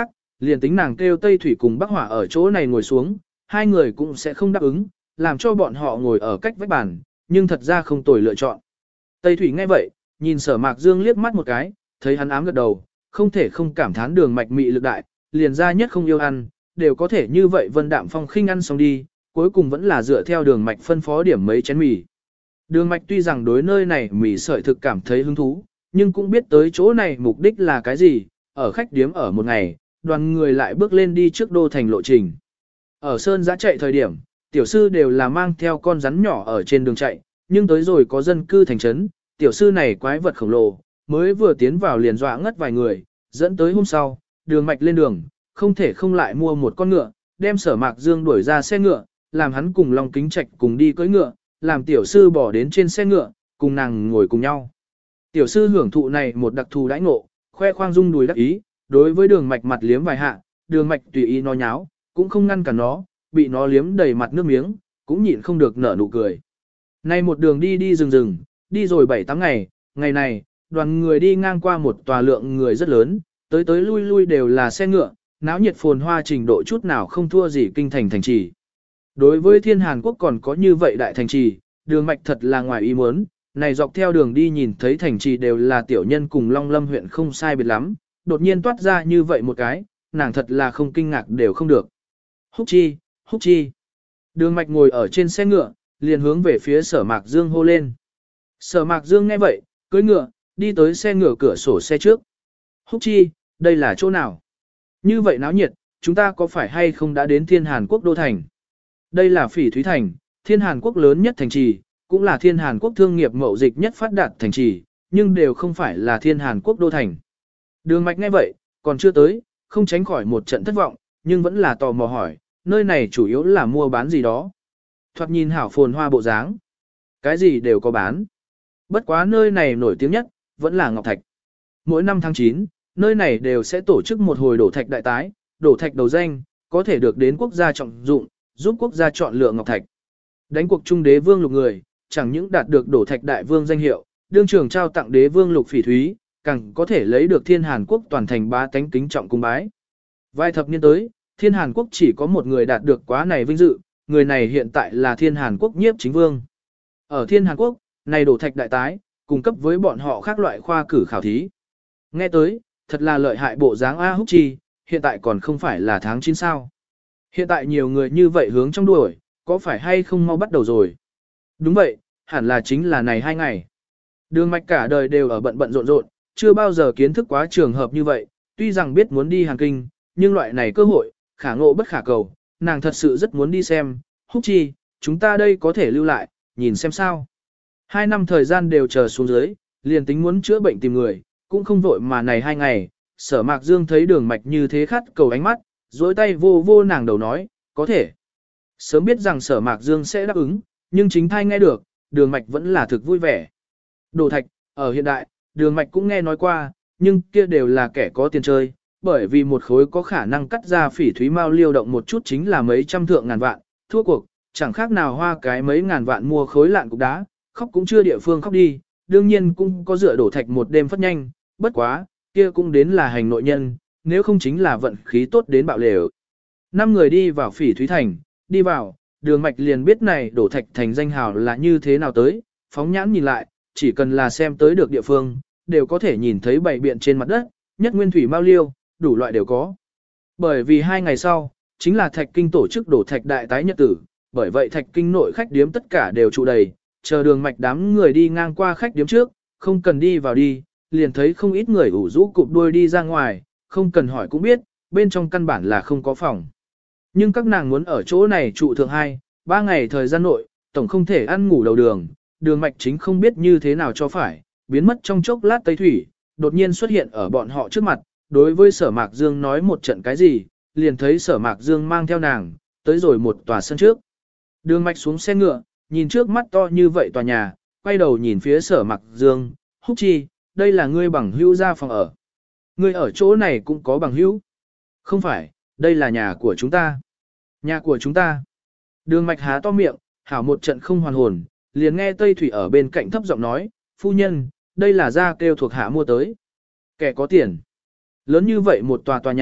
liền tính nàng kêu Tây Thủy cùng Bắc Hỏa ở chỗ này ngồi xuống, hai người cũng sẽ không đáp ứng, làm cho bọn họ ngồi ở cách vách bàn, nhưng thật ra không tồi lựa chọn. Tây Thủy nghe vậy, nhìn Sở Mạc Dương liếc mắt một cái, thấy hắn ám gật đầu, không thể không cảm thán Đường Mạch mị lực đại, liền ra nhất không yêu ăn, đều có thể như vậy Vân Đạm Phong khinh ăn xong đi, cuối cùng vẫn là dựa theo Đường Mạch phân phó điểm mấy chén mì. Đường Mạch tuy rằng đối nơi này mì sợi thực cảm thấy hứng thú, nhưng cũng biết tới chỗ này mục đích là cái gì, ở khách điếm ở một ngày, đoàn người lại bước lên đi trước đô thành lộ trình. Ở Sơn Giã chạy thời điểm, tiểu sư đều là mang theo con rắn nhỏ ở trên đường chạy, nhưng tới rồi có dân cư thành trấn, tiểu sư này quái vật khổng lồ, mới vừa tiến vào liền dọa ngất vài người, dẫn tới hôm sau, Đường Mạch lên đường, không thể không lại mua một con ngựa, đem Sở Mạc Dương đuổi ra xe ngựa, làm hắn cùng Long Kính Trạch cùng đi cưỡi ngựa, làm tiểu sư bỏ đến trên xe ngựa, cùng nàng ngồi cùng nhau. Tiểu sư hưởng thụ này một đặc thù đãi ngộ, khoe khoang rung đùi đắc ý, đối với Đường Mạch mặt liếm vài hạ, Đường Mạch tùy ý nó nháo, cũng không ngăn cản nó, bị nó liếm đầy mặt nước miếng, cũng nhịn không được nở nụ cười. Nay một đường đi đi rừng rừng, đi rồi 7-8 ngày, ngày này, đoàn người đi ngang qua một tòa lượng người rất lớn, tới tới lui lui đều là xe ngựa, náo nhiệt phồn hoa trình độ chút nào không thua gì kinh thành thành trì. Đối với Thiên Hàn Quốc còn có như vậy đại thành trì, Đường Mạch thật là ngoài ý muốn, này dọc theo đường đi nhìn thấy thành trì đều là tiểu nhân cùng Long Lâm huyện không sai biệt lắm, đột nhiên toát ra như vậy một cái, nàng thật là không kinh ngạc đều không được. Húc chi, Húc chi. Đường Mạch ngồi ở trên xe ngựa, liền hướng về phía Sở Mạc Dương hô lên. Sở Mạc Dương nghe vậy, cưỡi ngựa, đi tới xe ngựa cửa sổ xe trước. Húc chi, đây là chỗ nào? Như vậy náo nhiệt, chúng ta có phải hay không đã đến Thiên Hàn Quốc đô thành? Đây là Phỉ Thúy Thành, Thiên Hàn Quốc lớn nhất thành trì, cũng là Thiên Hàn Quốc thương nghiệp mậu dịch nhất phát đạt thành trì, nhưng đều không phải là Thiên Hàn Quốc đô thành. Đường Mạch nghe vậy, còn chưa tới, không tránh khỏi một trận thất vọng, nhưng vẫn là tò mò hỏi, nơi này chủ yếu là mua bán gì đó. Thoạt nhìn hảo phồn hoa bộ dáng. Cái gì đều có bán. Bất quá nơi này nổi tiếng nhất, vẫn là Ngọc Thạch. Mỗi năm tháng 9, nơi này đều sẽ tổ chức một hồi đổ thạch đại tái, đổ thạch đầu danh, có thể được đến quốc gia trọng dụng, giúp quốc gia chọn lựa Ngọc Thạch. Đánh cuộc trung đế vương lục người, chẳng những đạt được đổ thạch đại vương danh hiệu, đương trường trao tặng đế vương lục phỉ thúy, càng có thể lấy được Thiên Hàn Quốc toàn thành bá tánh kính trọng cung bái. Vài thập niên tới, Thiên Hàn Quốc chỉ có một người đạt được quá này vinh dự, người này hiện tại là Thiên Hàn Quốc nhiếp chính vương. Ở Thiên Hàn Quốc, này đổ thạch đại tái, cung cấp với bọn họ khác loại khoa cử khảo thí. Nghe tới, thật là lợi hại bộ dáng A Húc Chi, hiện tại còn không phải là tháng 9 sao. Hiện tại nhiều người như vậy hướng trong đuổi, có phải hay không mau bắt đầu rồi? Đúng vậy, hẳn là chính là này 2 ngày. Đường Mạch cả đời đều ở bận bận rộn rộn, chưa bao giờ kiến thức quá trường hợp như vậy, tuy rằng biết muốn đi Hàn Kinh, nhưng loại này cơ hội, khả ngộ bất khả cầu, nàng thật sự rất muốn đi xem. Húc Chi, chúng ta đây có thể lưu lại, nhìn xem sao. 2 năm thời gian đều chờ xuống dưới, liền tính muốn chữa bệnh tìm người, cũng không vội mà này 2 ngày. Sở Mạc Dương thấy Đường Mạch như thế khát cầu ánh mắt, dối tay vô vô nàng đầu nói, có thể. Sớm biết rằng Sở Mạc Dương sẽ đáp ứng, nhưng chính thai nghe được, Đường Mạch vẫn là thực vui vẻ. Đồ thạch, ở hiện đại, Đường Mạch cũng nghe nói qua, nhưng kia đều là kẻ có tiền chơi, bởi vì một khối có khả năng cắt ra phỉ thúy mao liêu động một chút chính là mấy trăm thượng ngàn vạn, thua cuộc, chẳng khác nào hoa cái mấy ngàn vạn mua khối lạn cục đá, khóc cũng chưa địa phương khóc đi, đương nhiên cũng có dựa đổ thạch một đêm phất nhanh, bất quá, kia cũng đến là hành nội nhân, nếu không chính là vận khí tốt đến bạo lều. 5 người đi vào Phỉ Thúy Thành, đi vào, Đường Mạch liền biết này đổ thạch thành danh hào là như thế nào tới, phóng nhãn nhìn lại, chỉ cần là xem tới được địa phương, đều có thể nhìn thấy bảy biện trên mặt đất, nhất nguyên thủy mao liêu, đủ loại đều có. Bởi vì 2 ngày sau, chính là Thạch Kinh tổ chức đổ thạch đại tái nhật tử, bởi vậy Thạch Kinh nội khách điếm tất cả đều trụ đầy, chờ Đường Mạch đám người đi ngang qua khách điếm trước, không cần đi vào đi, liền thấy không ít người ủ rũ cụp đuôi đi ra ngoài, không cần hỏi cũng biết, bên trong căn bản là không có phòng. Nhưng các nàng muốn ở chỗ này trụ thượng 2-3 ngày thời gian nội, tổng không thể ăn ngủ đầu đường, Đường Mạch chính không biết như thế nào cho phải, biến mất trong chốc lát Tây Thủy, đột nhiên xuất hiện ở bọn họ trước mặt, đối với Sở Mạc Dương nói một trận cái gì, liền thấy Sở Mạc Dương mang theo nàng, tới rồi một tòa sân trước. Đường Mạch xuống xe ngựa, nhìn trước mắt to như vậy tòa nhà, quay đầu nhìn phía Sở Mạc Dương, Húc Chi, đây là ngươi bằng hữu ra phòng ở. Ngươi ở chỗ này cũng có bằng hữu. Không phải, đây là nhà của chúng ta. Nhà của chúng ta. Đường Mạch há to miệng, hảo một trận không hoàn hồn, liền nghe Tây Thủy ở bên cạnh thấp giọng nói, phu nhân, đây là gia kêu thuộc hạ mua tới. Kẻ có tiền. Lớn như vậy một tòa nhà,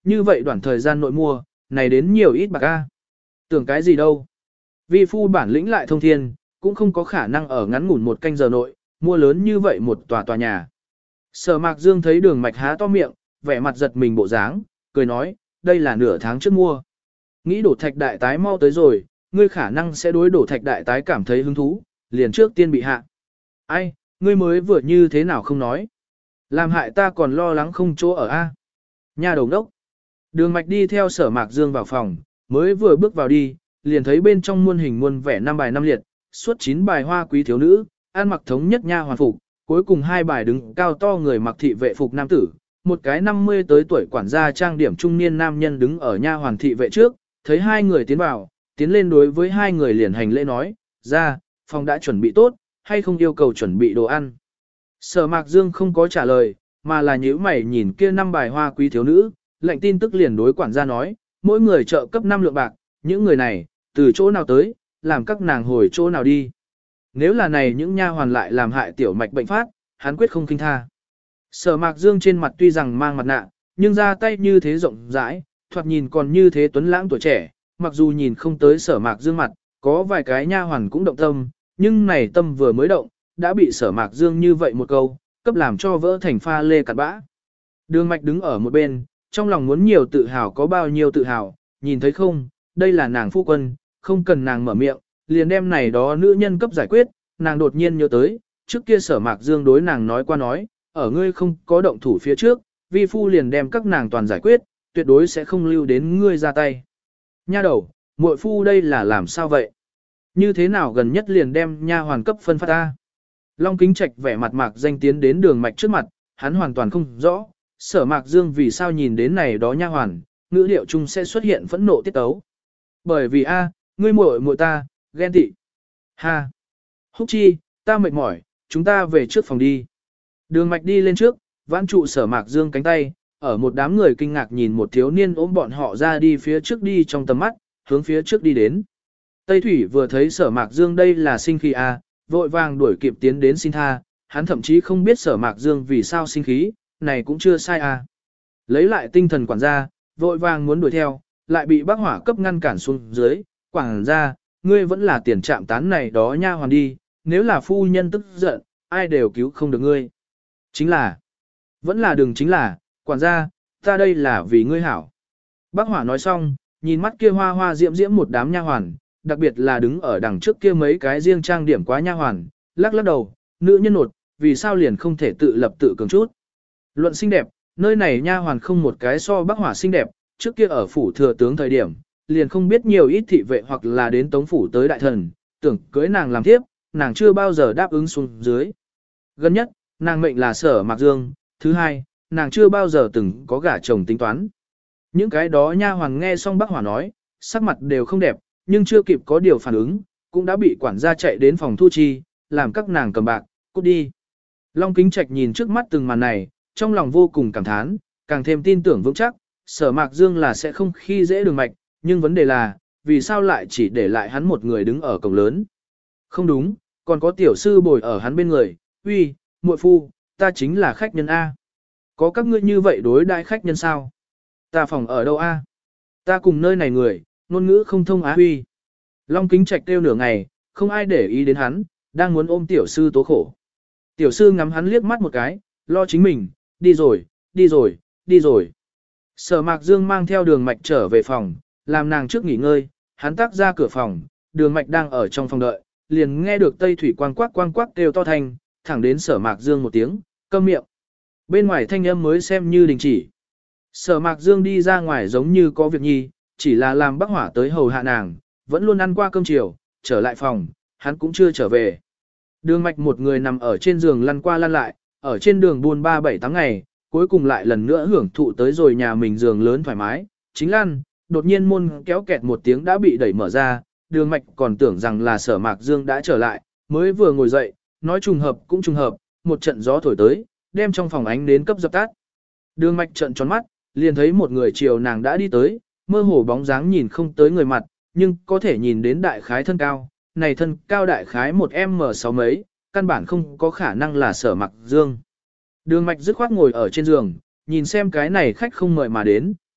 như vậy đoạn thời gian nội mua, này đến nhiều ít bạc a. Tưởng cái gì đâu. Vi phu bản lĩnh lại thông thiên, cũng không có khả năng ở ngắn ngủn một canh giờ nội, mua lớn như vậy một tòa nhà. Sở Mạc Dương thấy Đường Mạch há to miệng, vẻ mặt giật mình bộ dáng, cười nói, đây là nửa tháng trước mua. Nghĩ đổ thạch đại tái mau tới rồi, ngươi khả năng sẽ đối đổ thạch đại tái cảm thấy hứng thú, liền trước tiên bị hạ. Ai, ngươi mới vừa như thế nào không nói. Làm hại ta còn lo lắng không chỗ ở a. Nhà đầu đốc. Đường Mạch đi theo Sở Mạc Dương vào phòng, mới vừa bước vào đi, liền thấy bên trong muôn hình muôn vẻ 5 bài 5 liệt, suốt 9 bài hoa quý thiếu nữ, ăn mặc thống nhất nha hoàn phục, cuối cùng 2 bài đứng cao to người mặc thị vệ phục nam tử, một cái 50 tới tuổi quản gia trang điểm trung niên nam nhân đứng ở nha hoàn thị vệ trước, thấy hai người tiến vào, tiến lên đối với hai người liền hành lễ nói, ra, phòng đã chuẩn bị tốt, hay không yêu cầu chuẩn bị đồ ăn. Sở Mạc Dương không có trả lời, mà là nhíu mày nhìn kia 5 bài hoa quý thiếu nữ, lệnh tin tức liền đối quản gia nói, mỗi người trợ cấp 5 lượng bạc, những người này, từ chỗ nào tới, làm các nàng hồi chỗ nào đi. Nếu là này những nha hoàn lại làm hại tiểu mạch bệnh phát, hắn quyết không kinh tha. Sở Mạc Dương trên mặt tuy rằng mang mặt nạ, nhưng ra tay như thế rộng rãi, thoạt nhìn còn như thế tuấn lãng tuổi trẻ, mặc dù nhìn không tới Sở Mạc Dương mặt, có vài cái nha hoàn cũng động tâm, nhưng này tâm vừa mới động, đã bị Sở Mạc Dương như vậy một câu, cấp làm cho vỡ thành pha lê cặn bã. Đường Mạch đứng ở một bên, trong lòng muốn nhiều tự hào có bao nhiêu tự hào, nhìn thấy không, đây là nàng phu quân, không cần nàng mở miệng, liền đem này đó nữ nhân cấp giải quyết, nàng đột nhiên nhớ tới, trước kia Sở Mạc Dương đối nàng nói qua nói, ở ngươi không có động thủ phía trước, vi phu liền đem các nàng toàn giải quyết, tuyệt đối sẽ không lưu đến ngươi ra tay. Nha đầu, muội phu đây là làm sao vậy? Như thế nào gần nhất liền đem nha hoàn cấp phân phát ta? Long Kính Trạch vẻ mặt Mạc Danh tiến đến Đường Mạch trước mặt, hắn hoàn toàn không rõ, Sở Mạc Dương vì sao nhìn đến này đó nha hoàn, ngữ điệu chung sẽ xuất hiện phẫn nộ tiết tấu. Bởi vì ngươi muội muội ta, ghen tị. Ha! Húc Chi, ta mệt mỏi, chúng ta về trước phòng đi. Đường Mạch đi lên trước, vãn trụ Sở Mạc Dương cánh tay, ở một đám người kinh ngạc nhìn một thiếu niên ôm bọn họ ra đi phía trước đi trong tầm mắt, hướng phía trước đi đến. Tây Thủy vừa thấy Sở Mạc Dương đây là sinh khí vội vàng đuổi kịp tiến đến xin tha, hắn thậm chí không biết Sở Mạc Dương vì sao sinh khí, này cũng chưa sai Lấy lại tinh thần quản gia, vội vàng muốn đuổi theo, lại bị bác hỏa cấp ngăn cản xuống dưới, quản gia, ngươi vẫn là tiền trạm tán này đó nha hoàn đi, nếu là phu nhân tức giận, ai đều cứu không được ngươi. Chính là, vẫn là đừng chính là, quản gia, ta đây là vì ngươi hảo. Bác hỏa nói xong, nhìn mắt kia hoa hoa diễm diễm một đám nha hoàn, đặc biệt là đứng ở đằng trước kia mấy cái riêng trang điểm quá nha hoàn, lắc lắc đầu, nữ nhân nột, vì sao liền không thể tự lập tự cường chút. Luận xinh đẹp, nơi này nha hoàn không một cái so bác hỏa xinh đẹp, trước kia ở phủ thừa tướng thời điểm, liền không biết nhiều ít thị vệ hoặc là đến tống phủ tới đại thần, tưởng cưới nàng làm thiếp, nàng chưa bao giờ đáp ứng xuống dưới. Gần nhất, nàng mệnh là Sở Mạc Dương, thứ hai, nàng chưa bao giờ từng có gả chồng tính toán. Những cái đó nha hoàn nghe xong bác hỏa nói, sắc mặt đều không đẹp, nhưng chưa kịp có điều phản ứng, cũng đã bị quản gia chạy đến phòng thu chi, làm các nàng cầm bạc, cút đi. Long Kính Trạch nhìn trước mắt từng màn này, trong lòng vô cùng cảm thán, càng thêm tin tưởng vững chắc, Sở Mạc Dương là sẽ không khi dễ Đường Mạch, nhưng vấn đề là, vì sao lại chỉ để lại hắn một người đứng ở cổng lớn? Không đúng, còn có tiểu sư bồi ở hắn bên người, uy, muội phu, ta chính là khách nhân A. Có các ngươi như vậy đối đãi khách nhân sao? Ta phòng ở đâu A? Ta cùng nơi này người, ngôn ngữ không thông á huy. Long Kính Trạch kêu nửa ngày, không ai để ý đến hắn, đang muốn ôm tiểu sư tố khổ. Tiểu sư ngắm hắn liếc mắt một cái, lo chính mình, đi rồi, đi rồi, đi rồi. Sở Mạc Dương mang theo Đường Mạch trở về phòng, làm nàng trước nghỉ ngơi, hắn tắc ra cửa phòng, Đường Mạch đang ở trong phòng đợi, liền nghe được Tây Thủy quang quắc kêu to thanh, thẳng đến Sở Mạc Dương một tiếng, câm miệng. Bên ngoài thanh âm mới xem như đình chỉ. Sở Mạc Dương đi ra ngoài giống như có việc nhi, chỉ là làm bác hỏa tới hầu hạ nàng, vẫn luôn ăn qua cơm chiều, trở lại phòng, hắn cũng chưa trở về. Đường Mạch một người nằm ở trên giường lăn qua lăn lại, ở trên đường buôn 3-7 ngày, cuối cùng lại lần nữa hưởng thụ tới rồi nhà mình giường lớn thoải mái, chính lăn, đột nhiên môn kéo kẹt một tiếng đã bị đẩy mở ra, Đường Mạch còn tưởng rằng là Sở Mạc Dương đã trở lại, mới vừa ngồi dậy, nói trùng hợp cũng trùng hợp, một trận gió thổi tới, đem trong phòng ánh đến cấp dập tắt. Đường Mạch trợn tròn mắt, liền thấy một người chiều nàng đã đi tới, mơ hồ bóng dáng nhìn không tới người mặt, nhưng có thể nhìn đến đại khái thân cao, này thân cao đại khái 1m6 mấy, căn bản không có khả năng là Sở Mạc Dương. Đường Mạch dứt khoát ngồi ở trên giường, nhìn xem cái này khách không mời mà đến,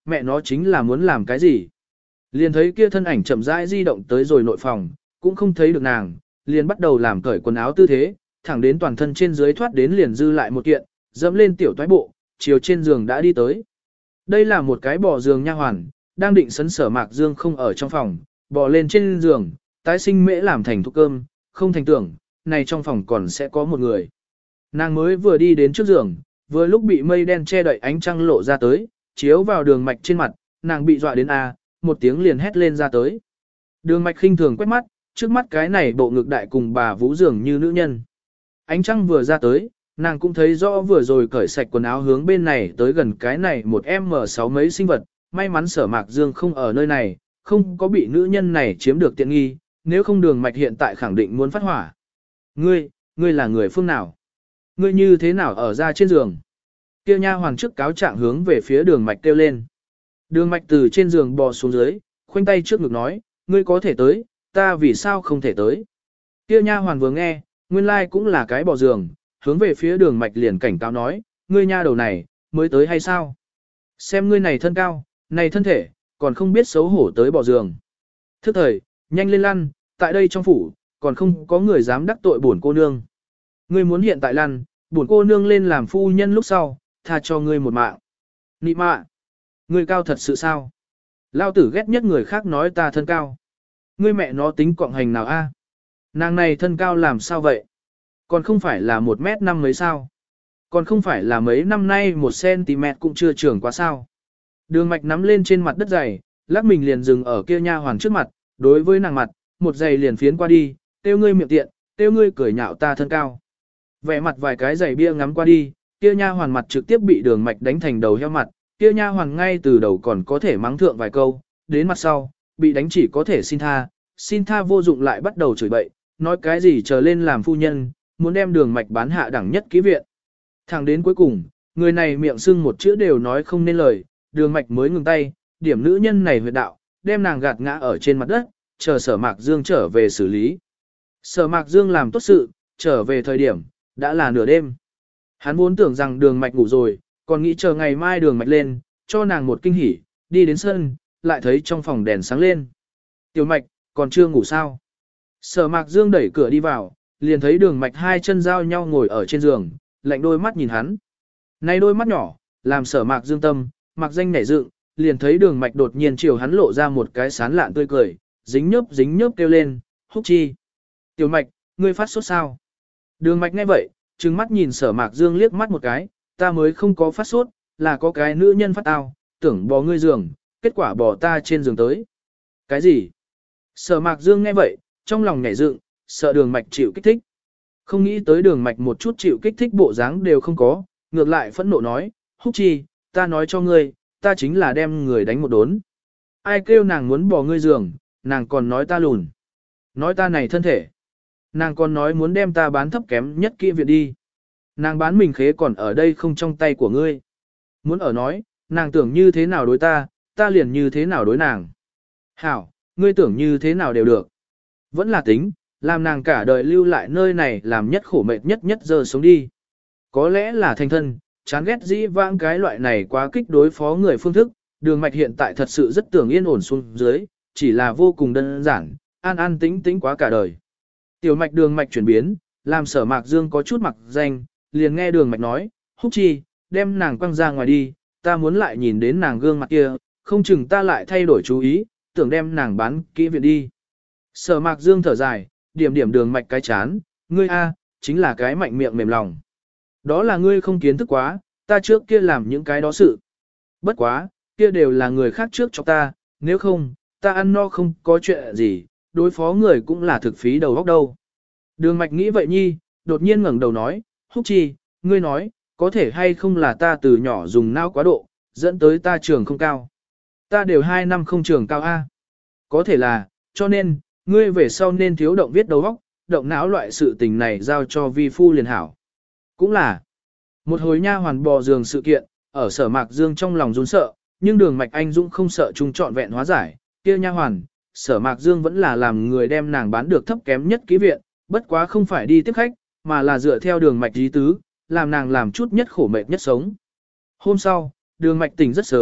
mẹ nó chính là muốn làm cái gì. Liền thấy kia thân ảnh chậm rãi di động tới rồi nội phòng, cũng không thấy được nàng, liền bắt đầu làm cởi quần áo tư thế, thẳng đến toàn thân trên dưới thoát đến liền dư lại một kiện, dẫm lên tiểu toái bộ, chiều trên giường đã đi tới. Đây là một cái bò giường nha hoàn, đang định sấn Sở Mạc Dương không ở trong phòng, bò lên trên giường, tái sinh mễ làm thành thuốc cơm, không thành tưởng, này trong phòng còn sẽ có một người. Nàng mới vừa đi đến trước giường, vừa lúc bị mây đen che đậy ánh trăng lộ ra tới, chiếu vào Đường Mạch trên mặt, nàng bị dọa đến một tiếng liền hét lên ra tới. Đường Mạch khinh thường quét mắt, trước mắt cái này bộ ngực đại cùng bà Vũ dường như nữ nhân. Ánh trăng vừa ra tới, nàng cũng thấy rõ vừa rồi cởi sạch quần áo hướng bên này tới gần cái này một M6 mấy sinh vật, may mắn Sở Mạc Dương không ở nơi này, không có bị nữ nhân này chiếm được tiện nghi, nếu không Đường Mạch hiện tại khẳng định muốn phát hỏa. Ngươi là người phương nào? Ngươi như thế nào ở ra trên giường? Kia nha hoàn trước cáo trạng hướng về phía Đường Mạch kêu lên. Đường Mạch từ trên giường bò xuống dưới, khoanh tay trước ngực nói, ngươi có thể tới, ta vì sao không thể tới? Kia nha hoàn vừa nghe, nguyên lai cũng là cái bò giường, hướng về phía Đường Mạch liền cảnh cáo nói, ngươi nha đầu này, mới tới hay sao? Xem ngươi này thân cao, này thân thể, còn không biết xấu hổ tới bò giường. Thức thời, nhanh lên lăn, tại đây trong phủ, còn không có người dám đắc tội bổn cô nương. Ngươi muốn hiện tại lăn, bổn cô nương lên làm phu nhân lúc sau, tha cho ngươi một mạng. Nị mạ, ngươi cao thật sự sao? Lao tử ghét nhất người khác nói ta thân cao. Ngươi mẹ nó tính quọng hành nào a? Nàng này thân cao làm sao vậy? Còn không phải là 1m5 mấy sao? Còn không phải là mấy năm nay 1cm cũng chưa trưởng quá sao? Đường Mạch nắm lên trên mặt đất dày, lắc mình liền dừng ở kia nha hoàn trước mặt, đối với nàng mặt, một giày liền phiến qua đi, tiêu ngươi miệng tiện, tiêu ngươi cười nhạo ta thân cao. Vẻ mặt vài cái giày bia ngắm qua đi, kia nha hoàn mặt trực tiếp bị Đường Mạch đánh thành đầu heo mặt, kia nha hoàn ngay từ đầu còn có thể mắng thượng vài câu, đến mặt sau, bị đánh chỉ có thể xin tha vô dụng lại bắt đầu chửi bậy, nói cái gì chờ lên làm phu nhân, muốn đem Đường Mạch bán hạ đẳng nhất ký viện. Thẳng đến cuối cùng, người này miệng sưng một chữ đều nói không nên lời, Đường Mạch mới ngừng tay, điểm nữ nhân này huyệt đạo, đem nàng gạt ngã ở trên mặt đất, chờ Sở Mạc Dương trở về xử lý. Sở Mạc Dương làm tốt sự, trở về thời điểm, đã là nửa đêm. Hắn vốn tưởng rằng Đường Mạch ngủ rồi, còn nghĩ chờ ngày mai Đường Mạch lên, cho nàng một kinh hỉ, đi đến sân, lại thấy trong phòng đèn sáng lên. Tiểu Mạch, còn chưa ngủ sao? Sở Mạc Dương đẩy cửa đi vào, liền thấy Đường Mạch hai chân giao nhau ngồi ở trên giường, lạnh đôi mắt nhìn hắn. Này đôi mắt nhỏ, làm Sở Mạc Dương tâm, mặc danh nảy dựng, liền thấy Đường Mạch đột nhiên chiều hắn lộ ra một cái sán lạn tươi cười, dính nhớp kêu lên, Húc Chi. Tiểu Mạch, ngươi phát sốt sao? Đường Mạch nghe vậy, trừng mắt nhìn Sở Mạc Dương liếc mắt một cái, ta mới không có phát sốt, là có cái nữ nhân phát tao, tưởng bò ngươi giường, kết quả bò ta trên giường tới. Cái gì? Sở Mạc Dương nghe vậy, trong lòng nhảy dựng, sợ Đường Mạch chịu kích thích. Không nghĩ tới Đường Mạch một chút chịu kích thích bộ dáng đều không có, ngược lại phẫn nộ nói, Húc Chi, ta nói cho ngươi, ta chính là đem người đánh một đốn. Ai kêu nàng muốn bò ngươi giường, nàng còn nói ta lùn. Nói ta này thân thể. Nàng còn nói muốn đem ta bán thấp kém nhất kia viện đi. Nàng bán mình khế còn ở đây không trong tay của ngươi. Muốn ở nói, nàng tưởng như thế nào đối ta, ta liền như thế nào đối nàng. Hảo, ngươi tưởng như thế nào đều được. Vẫn là tính, làm nàng cả đời lưu lại nơi này làm nhất khổ mệt nhất giờ sống đi. Có lẽ là thành thân, chán ghét dĩ vãng cái loại này quá kích đối phó người phương thức, Đường Mạch hiện tại thật sự rất tưởng yên ổn xuống dưới, chỉ là vô cùng đơn giản, an tĩnh quá cả đời. Tiểu Mạch Đường Mạch chuyển biến, làm Sở Mạc Dương có chút mặc danh, liền nghe Đường Mạch nói, Húc Chi, đem nàng quăng ra ngoài đi, ta muốn lại nhìn đến nàng gương mặt kia, không chừng ta lại thay đổi chú ý, tưởng đem nàng bán kỹ viện đi. Sở Mạc Dương thở dài, điểm Đường Mạch cái chán, ngươi chính là cái mạnh miệng mềm lòng. Đó là ngươi không kiến thức quá, ta trước kia làm những cái đó sự. Bất quá, kia đều là người khác trước cho ta, nếu không, ta ăn no không có chuyện gì, đối phó người cũng là thực phí đầu óc đâu. Đường Mạch nghĩ vậy nhi, đột nhiên ngẩng đầu nói, Húc Chi, ngươi nói, có thể hay không là ta từ nhỏ dùng não quá độ, dẫn tới ta trường không cao. Ta đều 2 năm không trường cao A. Có thể là, cho nên, ngươi về sau nên thiếu động viết đầu óc, động não loại sự tình này giao cho vi phu liền hảo. Cũng là, một hồi nha hoàn bò giường sự kiện, ở Sở Mạc Dương trong lòng run sợ, nhưng Đường Mạch Anh Dũng không sợ chung trọn vẹn hóa giải, kia nha hoàn, Sở Mạc Dương vẫn là làm người đem nàng bán được thấp kém nhất ký viện, bất quá không phải đi tiếp khách, mà là dựa theo Đường Mạch ý tứ, làm nàng làm chút nhất khổ mệt nhất sống. Hôm sau, Đường Mạch tỉnh rất sớm,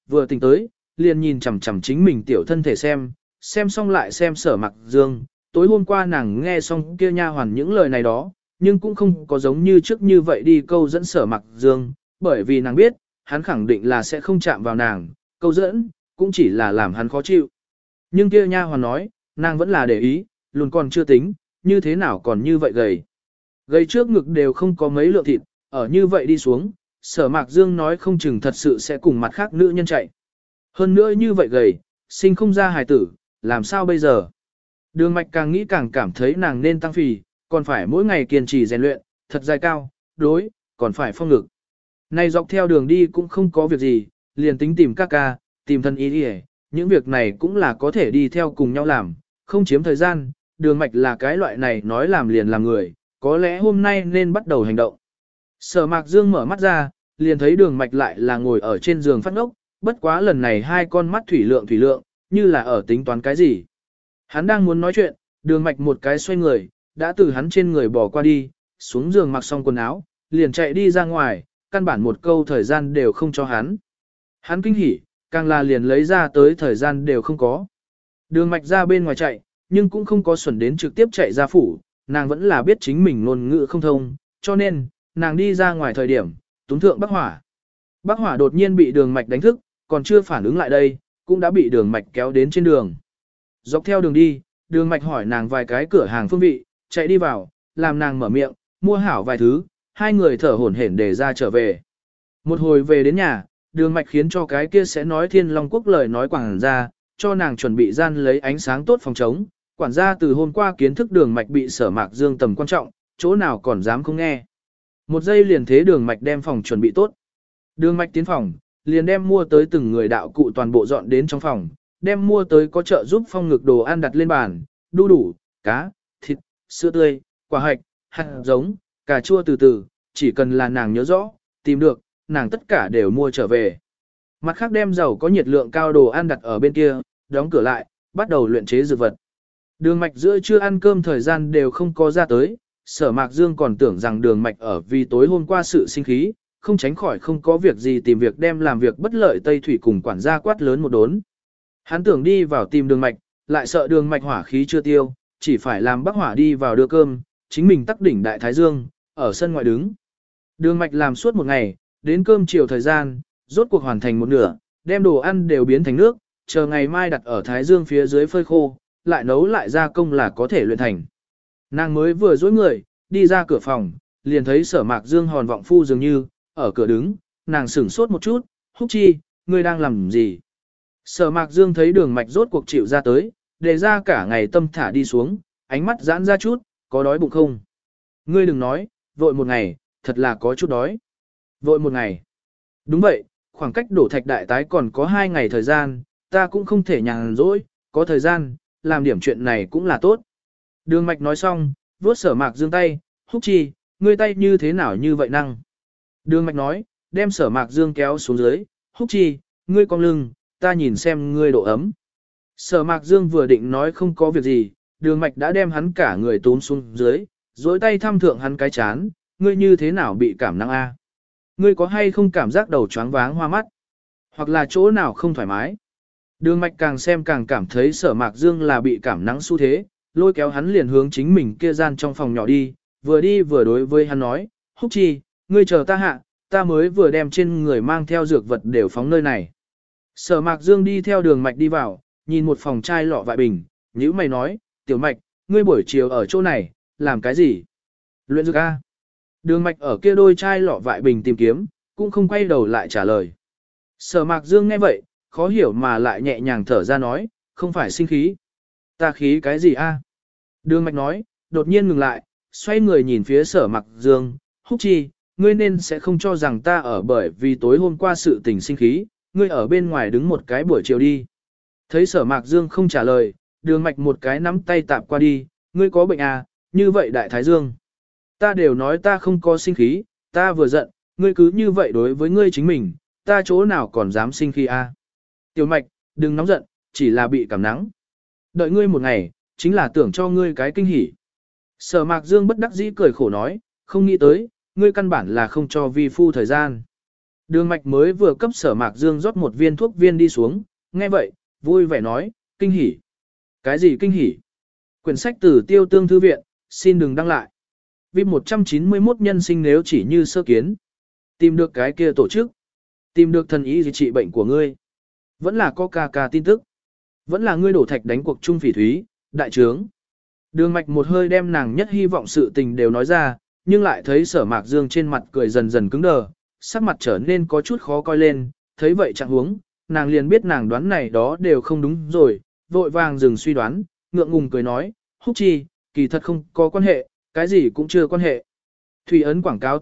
vừa tỉnh tới, liền nhìn chằm chằm chính mình tiểu thân thể xem xong lại xem Sở Mặc Dương. Tối hôm qua nàng nghe xong kia nha hoàn những lời này đó, nhưng cũng không có giống như trước như vậy đi câu dẫn Sở Mặc Dương, bởi vì nàng biết, hắn khẳng định là sẽ không chạm vào nàng, câu dẫn, cũng chỉ là làm hắn khó chịu. Nhưng kia nha hoàn nói, nàng vẫn là để ý, luôn còn chưa tính, như thế nào còn như vậy gầy. Gầy trước ngực đều không có mấy lượng thịt, ở như vậy đi xuống, Sở Mạc Dương nói không chừng thật sự sẽ cùng mặt khác nữ nhân chạy. Hơn nữa như vậy gầy, sinh không ra hài tử, làm sao bây giờ? Đường Mạch càng nghĩ càng cảm thấy nàng nên tăng phì, còn phải mỗi ngày kiên trì rèn luyện, thật dài cao, đối, còn phải phong ngực. Này dọc theo đường đi cũng không có việc gì, liền tính tìm ca ca, tìm thân ý đi, những việc này cũng là có thể đi theo cùng nhau làm, không chiếm thời gian, Đường Mạch là cái loại này nói làm liền làm người, có lẽ hôm nay nên bắt đầu hành động. Sở Mạc Dương mở mắt ra, liền thấy Đường Mạch lại là ngồi ở trên giường phát ngốc, bất quá lần này hai con mắt thủy lượng, như là ở tính toán cái gì. Hắn đang muốn nói chuyện, Đường Mạch một cái xoay người, đã từ hắn trên người bỏ qua đi, xuống giường mặc xong quần áo, liền chạy đi ra ngoài, căn bản một câu thời gian đều không cho hắn. Hắn kinh hỉ, càng là liền lấy ra tới thời gian đều không có. Đường Mạch ra bên ngoài chạy, nhưng cũng không có xuẩn đến trực tiếp chạy ra phủ, nàng vẫn là biết chính mình ngôn ngữ không thông, cho nên, nàng đi ra ngoài thời điểm, túm thượng Bắc Hỏa. Bắc Hỏa đột nhiên bị Đường Mạch đánh thức, còn chưa phản ứng lại đây, cũng đã bị Đường Mạch kéo đến trên đường. Dọc theo đường đi, Đường Mạch hỏi nàng vài cái cửa hàng phương vị, chạy đi vào, làm nàng mở miệng, mua hảo vài thứ, hai người thở hổn hển để ra trở về. Một hồi về đến nhà, Đường Mạch khiến cho cái kia sẽ nói Thiên Long Quốc lời nói quản gia, cho nàng chuẩn bị gian lấy ánh sáng tốt phòng chống. Quản gia từ hôm qua kiến thức Đường Mạch bị Sở Mạc Dương tầm quan trọng, chỗ nào còn dám không nghe. Một giây liền thế Đường Mạch đem phòng chuẩn bị tốt. Đường Mạch tiến phòng, liền đem mua tới từng người đạo cụ toàn bộ dọn đến trong phòng, đem mua tới có trợ giúp phong ngực đồ ăn đặt lên bàn, đu đủ, cá, thịt, sữa tươi, quả hạch, hạt giống, cà chua từ từ, chỉ cần là nàng nhớ rõ, tìm được, nàng tất cả đều mua trở về. Mặt khác đem dầu có nhiệt lượng cao đồ ăn đặt ở bên kia, đóng cửa lại, bắt đầu luyện chế dược vật. Đường Mạch giữa trưa ăn cơm thời gian đều không có ra tới, Sở Mạc Dương còn tưởng rằng Đường Mạch ở vì tối hôm qua sự sinh khí, không tránh khỏi không có việc gì tìm việc đem làm việc bất lợi Tây Thủy cùng quản gia quát lớn một đốn. Hắn tưởng đi vào tìm Đường Mạch, lại sợ Đường Mạch hỏa khí chưa tiêu, chỉ phải làm Bắc Hỏa đi vào đưa cơm, chính mình tắc đỉnh Đại Thái Dương, ở sân ngoại đứng. Đường Mạch làm suốt một ngày, đến cơm chiều thời gian, rốt cuộc hoàn thành một nửa, đem đồ ăn đều biến thành nước, chờ ngày mai đặt ở Thái Dương phía dưới phơi khô, lại nấu lại gia công là có thể luyện thành. Nàng mới vừa dối người, đi ra cửa phòng, liền thấy Sở Mạc Dương hòn vọng phu dường như, ở cửa đứng, nàng sửng sốt một chút, Húc Chi, ngươi đang làm gì? Sở Mạc Dương thấy Đường Mạch rốt cuộc chịu ra tới, để ra cả ngày tâm thả đi xuống, ánh mắt giãn ra chút, có đói bụng không? Ngươi đừng nói, vội một ngày, thật là có chút đói. Vội một ngày. Đúng vậy, khoảng cách đổ thạch đại tái còn có 2 ngày thời gian, ta cũng không thể nhàn rỗi, có thời gian, làm điểm chuyện này cũng là tốt. Đường Mạch nói xong, vuốt Sở Mạc Dương tay, Húc Chi, ngươi tay như thế nào như vậy năng? Đường Mạch nói, đem Sở Mạc Dương kéo xuống dưới, Húc Chi, ngươi cong lưng, ta nhìn xem ngươi độ ấm. Sở Mạc Dương vừa định nói không có việc gì, Đường Mạch đã đem hắn cả người túm xuống dưới, duỗi tay thăm thượng hắn cái chán, ngươi như thế nào bị cảm nắng a? Ngươi có hay không cảm giác đầu choáng váng hoa mắt? Hoặc là chỗ nào không thoải mái? Đường Mạch càng xem càng cảm thấy Sở Mạc Dương là bị cảm nắng xu thế, lôi kéo hắn liền hướng chính mình kia gian trong phòng nhỏ đi vừa đối với hắn nói, Húc Chi, ngươi chờ ta hạ, ta mới vừa đem trên người mang theo dược vật đều phóng nơi này. Sở Mạc Dương đi theo Đường Mạch đi vào, nhìn một phòng chai lọ vại bình, nhíu mày nói, Tiểu Mạch, ngươi buổi chiều ở chỗ này, làm cái gì? Luyện dược A. Đường Mạch ở kia đôi chai lọ vại bình tìm kiếm, cũng không quay đầu lại trả lời. Sở Mạc Dương nghe vậy, khó hiểu mà lại nhẹ nhàng thở ra nói, không phải sinh khí. Ta khí cái gì a? Đường Mạch nói, đột nhiên ngừng lại, xoay người nhìn phía Sở Mạc Dương, Húc Chi, ngươi nên sẽ không cho rằng ta ở bởi vì tối hôm qua sự tình sinh khí, ngươi ở bên ngoài đứng một cái buổi chiều đi. Thấy Sở Mạc Dương không trả lời, Đường Mạch một cái nắm tay tạp qua đi, ngươi có bệnh à, như vậy Đại Thái Dương. Ta đều nói ta không có sinh khí, ta vừa giận, ngươi cứ như vậy đối với ngươi chính mình, ta chỗ nào còn dám sinh khí a? Tiểu Mạch, đừng nóng giận, chỉ là bị cảm nắng. Đợi ngươi một ngày, chính là tưởng cho ngươi cái kinh hỉ. Sở Mạc Dương bất đắc dĩ cười khổ nói, không nghĩ tới, ngươi căn bản là không cho vi phu thời gian. Đường mạch mới vừa cấp Sở Mạc Dương rót một viên thuốc viên đi xuống, nghe vậy, vui vẻ nói, kinh hỉ. Cái gì kinh hỉ? Quyển sách từ Tiêu Tương Thư Viện, xin đừng đăng lại. VIP 191 nhân sinh nếu chỉ như sơ kiến. Tìm được cái kia tổ chức. Tìm được thần ý gì trị bệnh của ngươi. Vẫn là có ca tin tức. Vẫn là ngươi đổ thạch đánh cuộc trung phỉ thúy, đại trướng. Đường mạch một hơi đem nàng nhất hy vọng sự tình đều nói ra, nhưng lại thấy Sở Mạc Dương trên mặt cười dần dần cứng đờ, sắc mặt trở nên có chút khó coi lên, thấy vậy chẳng huống, nàng liền biết nàng đoán này đó đều không đúng rồi, vội vàng dừng suy đoán, ngượng ngùng cười nói, Húc Chi, kỳ thật không có quan hệ, cái gì cũng chưa quan hệ. Thủy ấn quảng cáo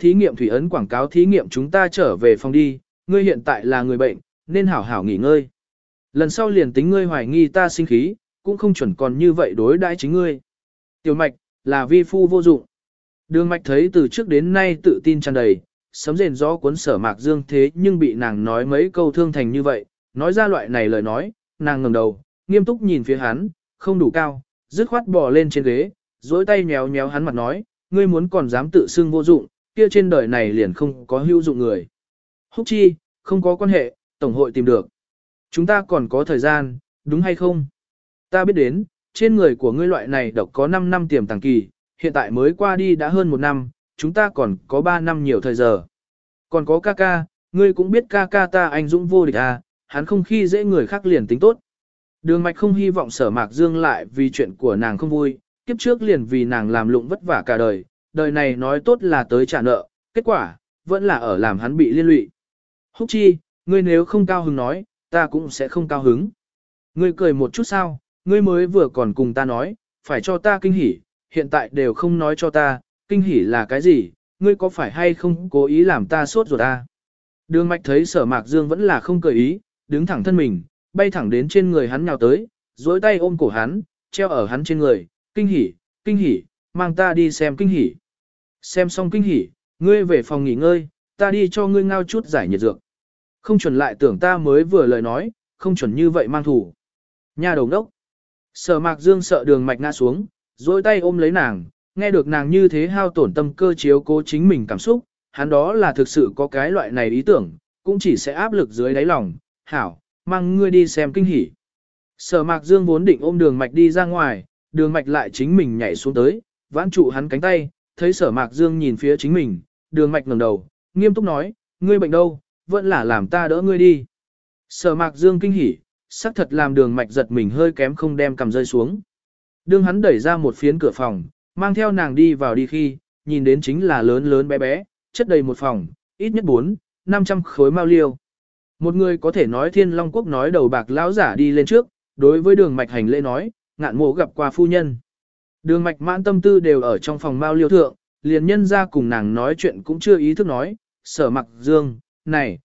thí nghiệm chúng ta trở về phòng đi, ngươi hiện tại là người bệnh, nên hảo hảo nghỉ ngơi. Lần sau liền tính ngươi hoài nghi ta sinh khí, cũng không chuẩn còn như vậy đối đãi chính ngươi. Tiểu mạch, là vi phu vô dụng. Đường mạch thấy từ trước đến nay tự tin tràn đầy, sấm rền gió cuốn Sở Mạc Dương thế nhưng bị nàng nói mấy câu thương thành như vậy, nói ra loại này lời nói, nàng ngẩng đầu, nghiêm túc nhìn phía hắn, không đủ cao, dứt khoát bò lên trên ghế, dối tay nhéo nhéo hắn mặt nói, ngươi muốn còn dám tự xưng vô dụng, kia trên đời này liền không có hữu dụng người. Húc Chi, không có quan hệ, tổng hội tìm được. Chúng ta còn có thời gian, đúng hay không? Ta biết đến, trên người của ngươi loại này độc có 5 năm tiềm tàng kỳ, hiện tại mới qua đi đã hơn 1 năm, chúng ta còn có 3 năm nhiều thời giờ. Còn có ca ca, ngươi cũng biết ca ca ta anh dũng vô địch à, hắn không khi dễ người khác liền tính tốt. Đường mạch không hy vọng Sở Mạc Dương lại vì chuyện của nàng không vui, kiếp trước liền vì nàng làm lụng vất vả cả đời, đời này nói tốt là tới trả nợ, kết quả, vẫn là ở làm hắn bị liên lụy. Húc Chi, ngươi nếu không cao hứng nói, ta cũng sẽ không cao hứng. Ngươi cười một chút sao, ngươi mới vừa còn cùng ta nói, phải cho ta kinh hỉ, hiện tại đều không nói cho ta, kinh hỉ là cái gì, ngươi có phải hay không cố ý làm ta sốt ruột ta. Đường mạch thấy Sở Mạc Dương vẫn là không cười ý, đứng thẳng thân mình, bay thẳng đến trên người hắn nhào tới, duỗi tay ôm cổ hắn, treo ở hắn trên người, kinh hỉ, mang ta đi xem kinh hỉ. Xem xong kinh hỉ, ngươi về phòng nghỉ ngơi, ta đi cho ngươi ngao chút giải nhiệt dược. Không chuẩn lại tưởng ta mới vừa lời nói, không chuẩn như vậy mang thủ. Nha đầu đốc. Sở Mạc Dương sợ đường mạch ngã xuống, duỗi tay ôm lấy nàng, nghe được nàng như thế hao tổn tâm cơ chiếu cố chính mình cảm xúc, hắn đó là thực sự có cái loại này ý tưởng, cũng chỉ sẽ áp lực dưới đáy lòng, hảo, mang ngươi đi xem kinh hỉ. Sở Mạc Dương vốn định ôm đường mạch đi ra ngoài, đường mạch lại chính mình nhảy xuống tới, vãn trụ hắn cánh tay, thấy Sở Mạc Dương nhìn phía chính mình, đường mạch ngẩng đầu, nghiêm túc nói, ngươi bệnh đâu, vẫn là làm ta đỡ ngươi đi. Sở Mạc Dương kinh hỉ, sắc thật làm đường mạch giật mình hơi kém không đem cầm rơi xuống. Đường hắn đẩy ra một phiến cửa phòng, mang theo nàng đi vào đi khi, nhìn đến chính là lớn lớn bé bé, chất đầy một phòng, ít nhất 400-500 khối mao liêu. Một người có thể nói Thiên Long Quốc nói đầu bạc lão giả đi lên trước, đối với đường mạch hành lễ nói, ngạn mộ gặp qua phu nhân. Đường mạch mãn tâm tư đều ở trong phòng mao liêu thượng, liền nhân ra cùng nàng nói chuyện cũng chưa ý thức nói, Sở Mạc Dương, này,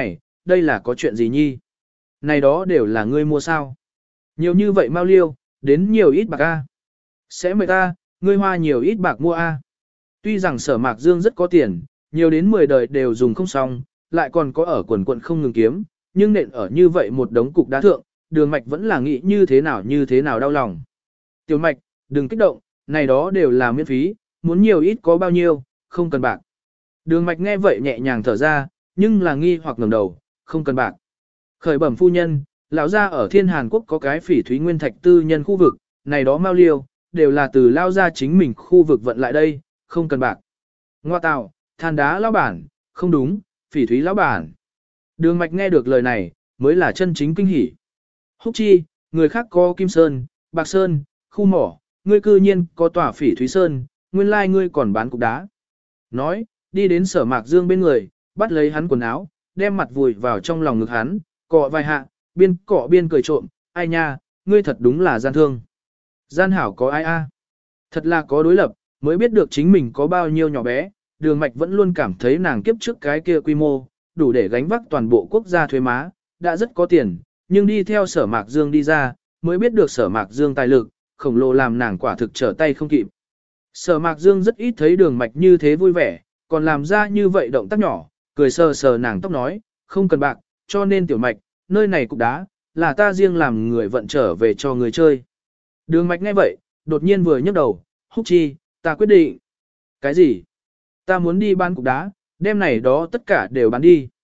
đây là có chuyện gì nhi? Này đó đều là ngươi mua sao? Nhiều như vậy mao liêu, đến nhiều ít bạc a. Sẽ mời ta, ngươi hoa nhiều ít bạc mua a. Tuy rằng Sở Mạc Dương rất có tiền, nhiều đến 10 đời đều dùng không xong, lại còn có ở quần quận không ngừng kiếm, nhưng nện ở như vậy một đống cục đá thượng, đường mạch vẫn là nghĩ như thế nào đau lòng. Tiểu mạch, đừng kích động, này đó đều là miễn phí, muốn nhiều ít có bao nhiêu, không cần bạc. Đường mạch nghe vậy nhẹ nhàng thở ra, nhưng là nghi hoặc ngẩng đầu, không cần bạc. Khởi bẩm phu nhân, lão gia ở Thiên Hàn Quốc có cái phỉ thúy nguyên thạch tư nhân khu vực, này đó mao liêu, đều là từ lao gia chính mình khu vực vận lại đây, không cần bạc. Ngoa tạo, than đá lão bản, không đúng, phỉ thúy lão bản. Đường mạch nghe được lời này, mới là chân chính kinh hỉ. Húc Chi, người khác có Kim Sơn, Bạc Sơn, khu mỏ, ngươi cư nhiên có tòa phỉ thúy sơn, nguyên lai ngươi còn bán cục đá. Nói, đi đến Sở Mạc Dương bên người, bắt lấy hắn quần áo, đem mặt vùi vào trong lòng ngực hắn, cọ vài hạ, biên cọ biên cười trộm, ai nha, ngươi thật đúng là gian thương. Gian hảo có ai a? Thật là có đối lập, mới biết được chính mình có bao nhiêu nhỏ bé, đường mạch vẫn luôn cảm thấy nàng kiếp trước cái kia quy mô, đủ để gánh vác toàn bộ quốc gia thuế má, đã rất có tiền, nhưng đi theo Sở Mạc Dương đi ra, mới biết được Sở Mạc Dương tài lực, khổng lồ làm nàng quả thực trở tay không kịp. Sở Mạc Dương rất ít thấy đường mạch như thế vui vẻ, còn làm ra như vậy động tác nhỏ, cười sờ sờ nàng tóc nói, không cần bạc, cho nên tiểu mạch, nơi này cục đá, là ta riêng làm người vận trở về cho người chơi. Đường mạch nghe vậy, đột nhiên vừa nhấc đầu, Húc Chi, ta quyết định. Cái gì? Ta muốn đi bán cục đá, đem này đó tất cả đều bán đi.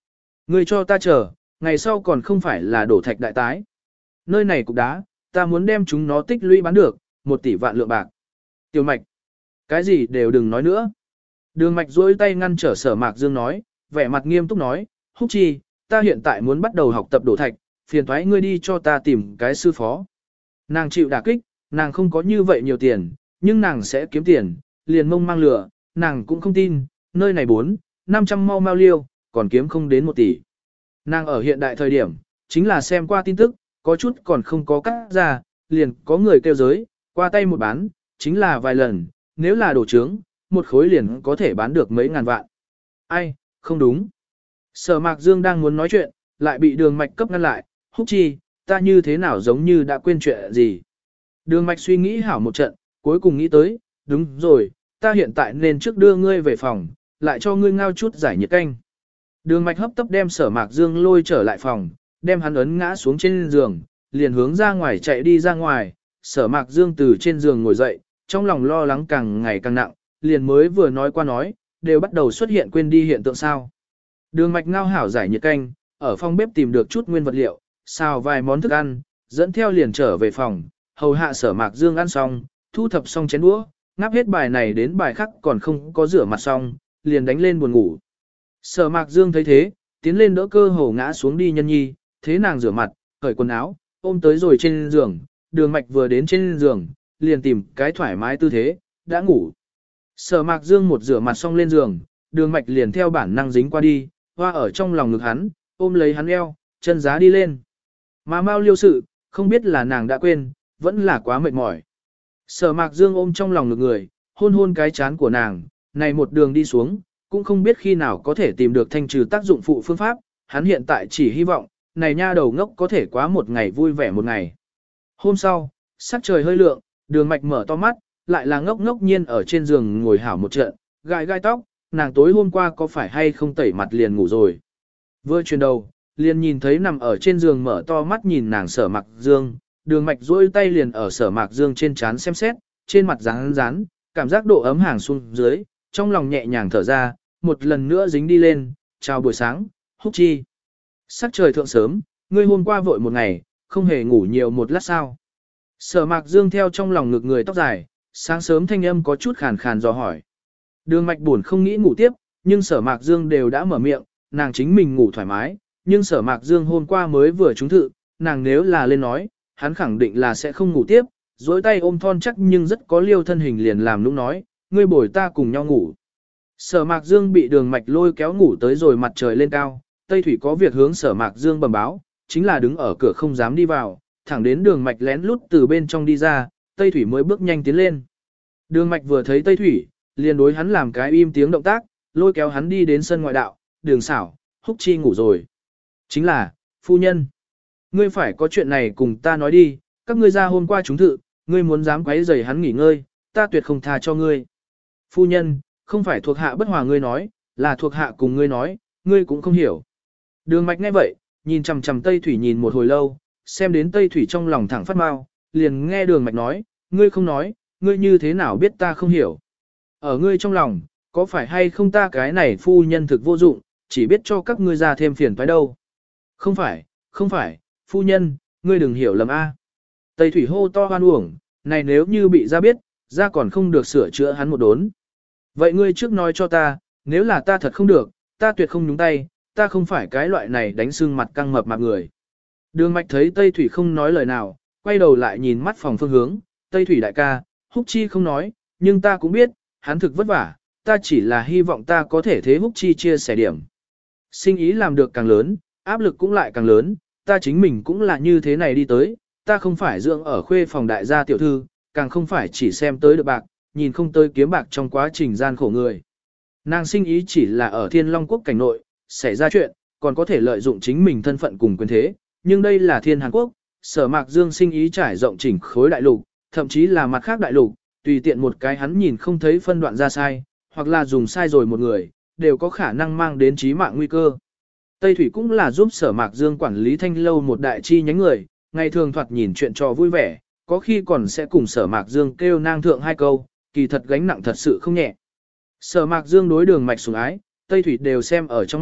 Ngươi cho ta chờ, ngày sau còn không phải là đổ thạch đại tái. Nơi này cục đá, ta muốn đem chúng nó tích lũy bán được, 1 tỷ vạn lượng bạc. Tiểu Mạch, cái gì đều đừng nói nữa. Đường Mạch duỗi tay ngăn trở Sở Mạc Dương nói, vẻ mặt nghiêm túc nói, Húc Chi, ta hiện tại muốn bắt đầu học tập đổ thạch, phiền thoái ngươi đi cho ta tìm cái sư phó. Nàng chịu đả kích, nàng không có như vậy nhiều tiền, nhưng nàng sẽ kiếm tiền, liền mông mang lửa, nàng cũng không tin, nơi này 500 mau liêu, còn kiếm không đến 1 tỷ. Nàng ở hiện đại thời điểm, chính là xem qua tin tức, có chút còn không có cắt ra, liền có người kêu giới, qua tay một bán, chính là vài lần, nếu là đổ trướng, một khối liền có thể bán được mấy ngàn vạn. Ai, không đúng. Sở Mạc Dương đang muốn nói chuyện, lại bị Đường Mạch cấp ngăn lại, Húc Chi, ta như thế nào giống như đã quên chuyện gì. Đường Mạch suy nghĩ hảo một trận, cuối cùng nghĩ tới, đúng rồi, ta hiện tại nên trước đưa ngươi về phòng, lại cho ngươi ngao chút giải nhiệt canh. Đường Mạch hấp tấp đem Sở Mạc Dương lôi trở lại phòng, đem hắn ấn ngã xuống trên giường, liền hướng ra ngoài chạy đi ra ngoài. Sở Mạc Dương từ trên giường ngồi dậy, trong lòng lo lắng càng ngày càng nặng, liền mới vừa nói qua nói, đều bắt đầu xuất hiện quên đi hiện tượng sao. Đường Mạch ngao hảo giải nhiệt canh, ở phòng bếp tìm được chút nguyên vật liệu, xào vài món thức ăn, dẫn theo liền trở về phòng, hầu hạ Sở Mạc Dương ăn xong, thu thập xong chén đũa, ngáp hết bài này đến bài khác còn không có rửa mặt xong, liền đánh lên buồn ngủ. Sở Mạc Dương thấy thế, tiến lên đỡ cơ hồ ngã xuống đi Nhân Nhi, thế nàng rửa mặt, cởi quần áo, ôm tới rồi trên giường, Đường Mạch vừa đến trên giường, liền tìm cái thoải mái tư thế, đã ngủ. Sở Mạc Dương một rửa mặt xong lên giường, Đường Mạch liền theo bản năng dính qua đi, hoa ở trong lòng ngực hắn, ôm lấy hắn eo, chân giá đi lên. Mà Mao Liêu sự, không biết là nàng đã quên, vẫn là quá mệt mỏi. Sở Mạc Dương ôm trong lòng ngực người, hôn hôn cái chán của nàng, này một đường đi xuống, cũng không biết khi nào có thể tìm được thanh trừ tác dụng phụ phương pháp, hắn hiện tại chỉ hy vọng, này nha đầu ngốc có thể quá một ngày vui vẻ một ngày. Hôm sau, sắc trời hơi lượng, Đường Mạch mở to mắt, lại là ngốc ngốc nhiên ở trên giường ngồi hảo một trận, gai gai tóc, nàng tối hôm qua có phải hay không tẩy mặt liền ngủ rồi. Vừa chuyển đầu, liền nhìn thấy nằm ở trên giường mở to mắt nhìn nàng Sở Mạc Dương, Đường Mạch duỗi tay liền ở Sở Mạc Dương trên trán xem xét, trên mặt rán rán, cảm giác độ ấm hàng xuống dưới, trong lòng nhẹ nhàng thở ra, một lần nữa dính đi lên, chào buổi sáng, Húc Chi. Sắc trời thượng sớm, ngươi hôm qua vội một ngày, không hề ngủ nhiều một lát sao. Sở Mạc Dương theo trong lòng ngực người tóc dài, sáng sớm thanh âm có chút khàn khàn dò hỏi. Đường Mạch buồn không nghĩ ngủ tiếp, nhưng Sở Mạc Dương đều đã mở miệng, nàng chính mình ngủ thoải mái, nhưng Sở Mạc Dương hôm qua mới vừa trúng thự, nàng nếu là lên nói, hắn khẳng định là sẽ không ngủ tiếp, dối tay ôm thon chắc nhưng rất có liêu thân hình liền làm lúc nói, ngươi bồi ta cùng nhau ngủ. Sở Mạc Dương bị Đường Mạch lôi kéo ngủ tới rồi mặt trời lên cao, Tây Thủy có việc hướng Sở Mạc Dương bẩm báo, chính là đứng ở cửa không dám đi vào, thẳng đến Đường Mạch lén lút từ bên trong đi ra, Tây Thủy mới bước nhanh tiến lên. Đường Mạch vừa thấy Tây Thủy, liền đối hắn làm cái im tiếng động tác, lôi kéo hắn đi đến sân ngoại đạo, Đường xảo, Húc Chi ngủ rồi. Chính là, phu nhân, ngươi phải có chuyện này cùng ta nói đi, các ngươi ra hôm qua chúng thự, ngươi muốn dám quấy rầy hắn nghỉ ngơi, ta tuyệt không tha cho ngươi. Phu nhân, không phải thuộc hạ bất hòa ngươi nói, là thuộc hạ cùng ngươi nói, ngươi cũng không hiểu. Đường Mạch nghe vậy, nhìn chằm chằm Tây Thủy nhìn một hồi lâu, xem đến Tây Thủy trong lòng thẳng phát mau, liền nghe Đường Mạch nói, ngươi không nói, ngươi như thế nào biết ta không hiểu. Ở ngươi trong lòng, có phải hay không ta cái này phu nhân thực vô dụng, chỉ biết cho các ngươi ra thêm phiền toái đâu. Không phải, không phải, phu nhân, ngươi đừng hiểu lầm a. Tây Thủy hô to hoan uổng, này nếu như bị ra biết, ra còn không được sửa chữa hắn một đốn. Vậy ngươi trước nói cho ta, nếu là ta thật không được, ta tuyệt không nhúng tay, ta không phải cái loại này đánh sưng mặt căng mập mạp người. Đường Mạch thấy Tây Thủy không nói lời nào, quay đầu lại nhìn mắt phòng phương hướng, Tây Thủy đại ca, Húc Chi không nói, nhưng ta cũng biết, hắn thực vất vả, ta chỉ là hy vọng ta có thể thế Húc Chi chia sẻ điểm. Sinh ý làm được càng lớn, áp lực cũng lại càng lớn, ta chính mình cũng là như thế này đi tới, ta không phải dưỡng ở khuê phòng đại gia tiểu thư, càng không phải chỉ xem tới được bạc, nhìn không tới kiếm bạc trong quá trình gian khổ người. Nàng sinh ý chỉ là ở Thiên Long Quốc cảnh nội, xảy ra chuyện, còn có thể lợi dụng chính mình thân phận cùng quyền thế, nhưng đây là Thiên Hàn Quốc, Sở Mạc Dương sinh ý trải rộng chỉnh khối đại lục, thậm chí là mặt khác đại lục, tùy tiện một cái hắn nhìn không thấy phân đoạn ra sai, hoặc là dùng sai rồi một người, đều có khả năng mang đến chí mạng nguy cơ. Tây Thủy cũng là giúp Sở Mạc Dương quản lý Thanh lâu một đại chi nhánh người, ngày thường thoạt nhìn chuyện trò vui vẻ, có khi còn sẽ cùng Sở Mạc Dương kêu nang thượng hai câu, kỳ thật gánh nặng thật sự không nhẹ. Sở Mạc Dương đối Đường Mạch sủng ái, Tây Thủy đều xem ở trong mắt,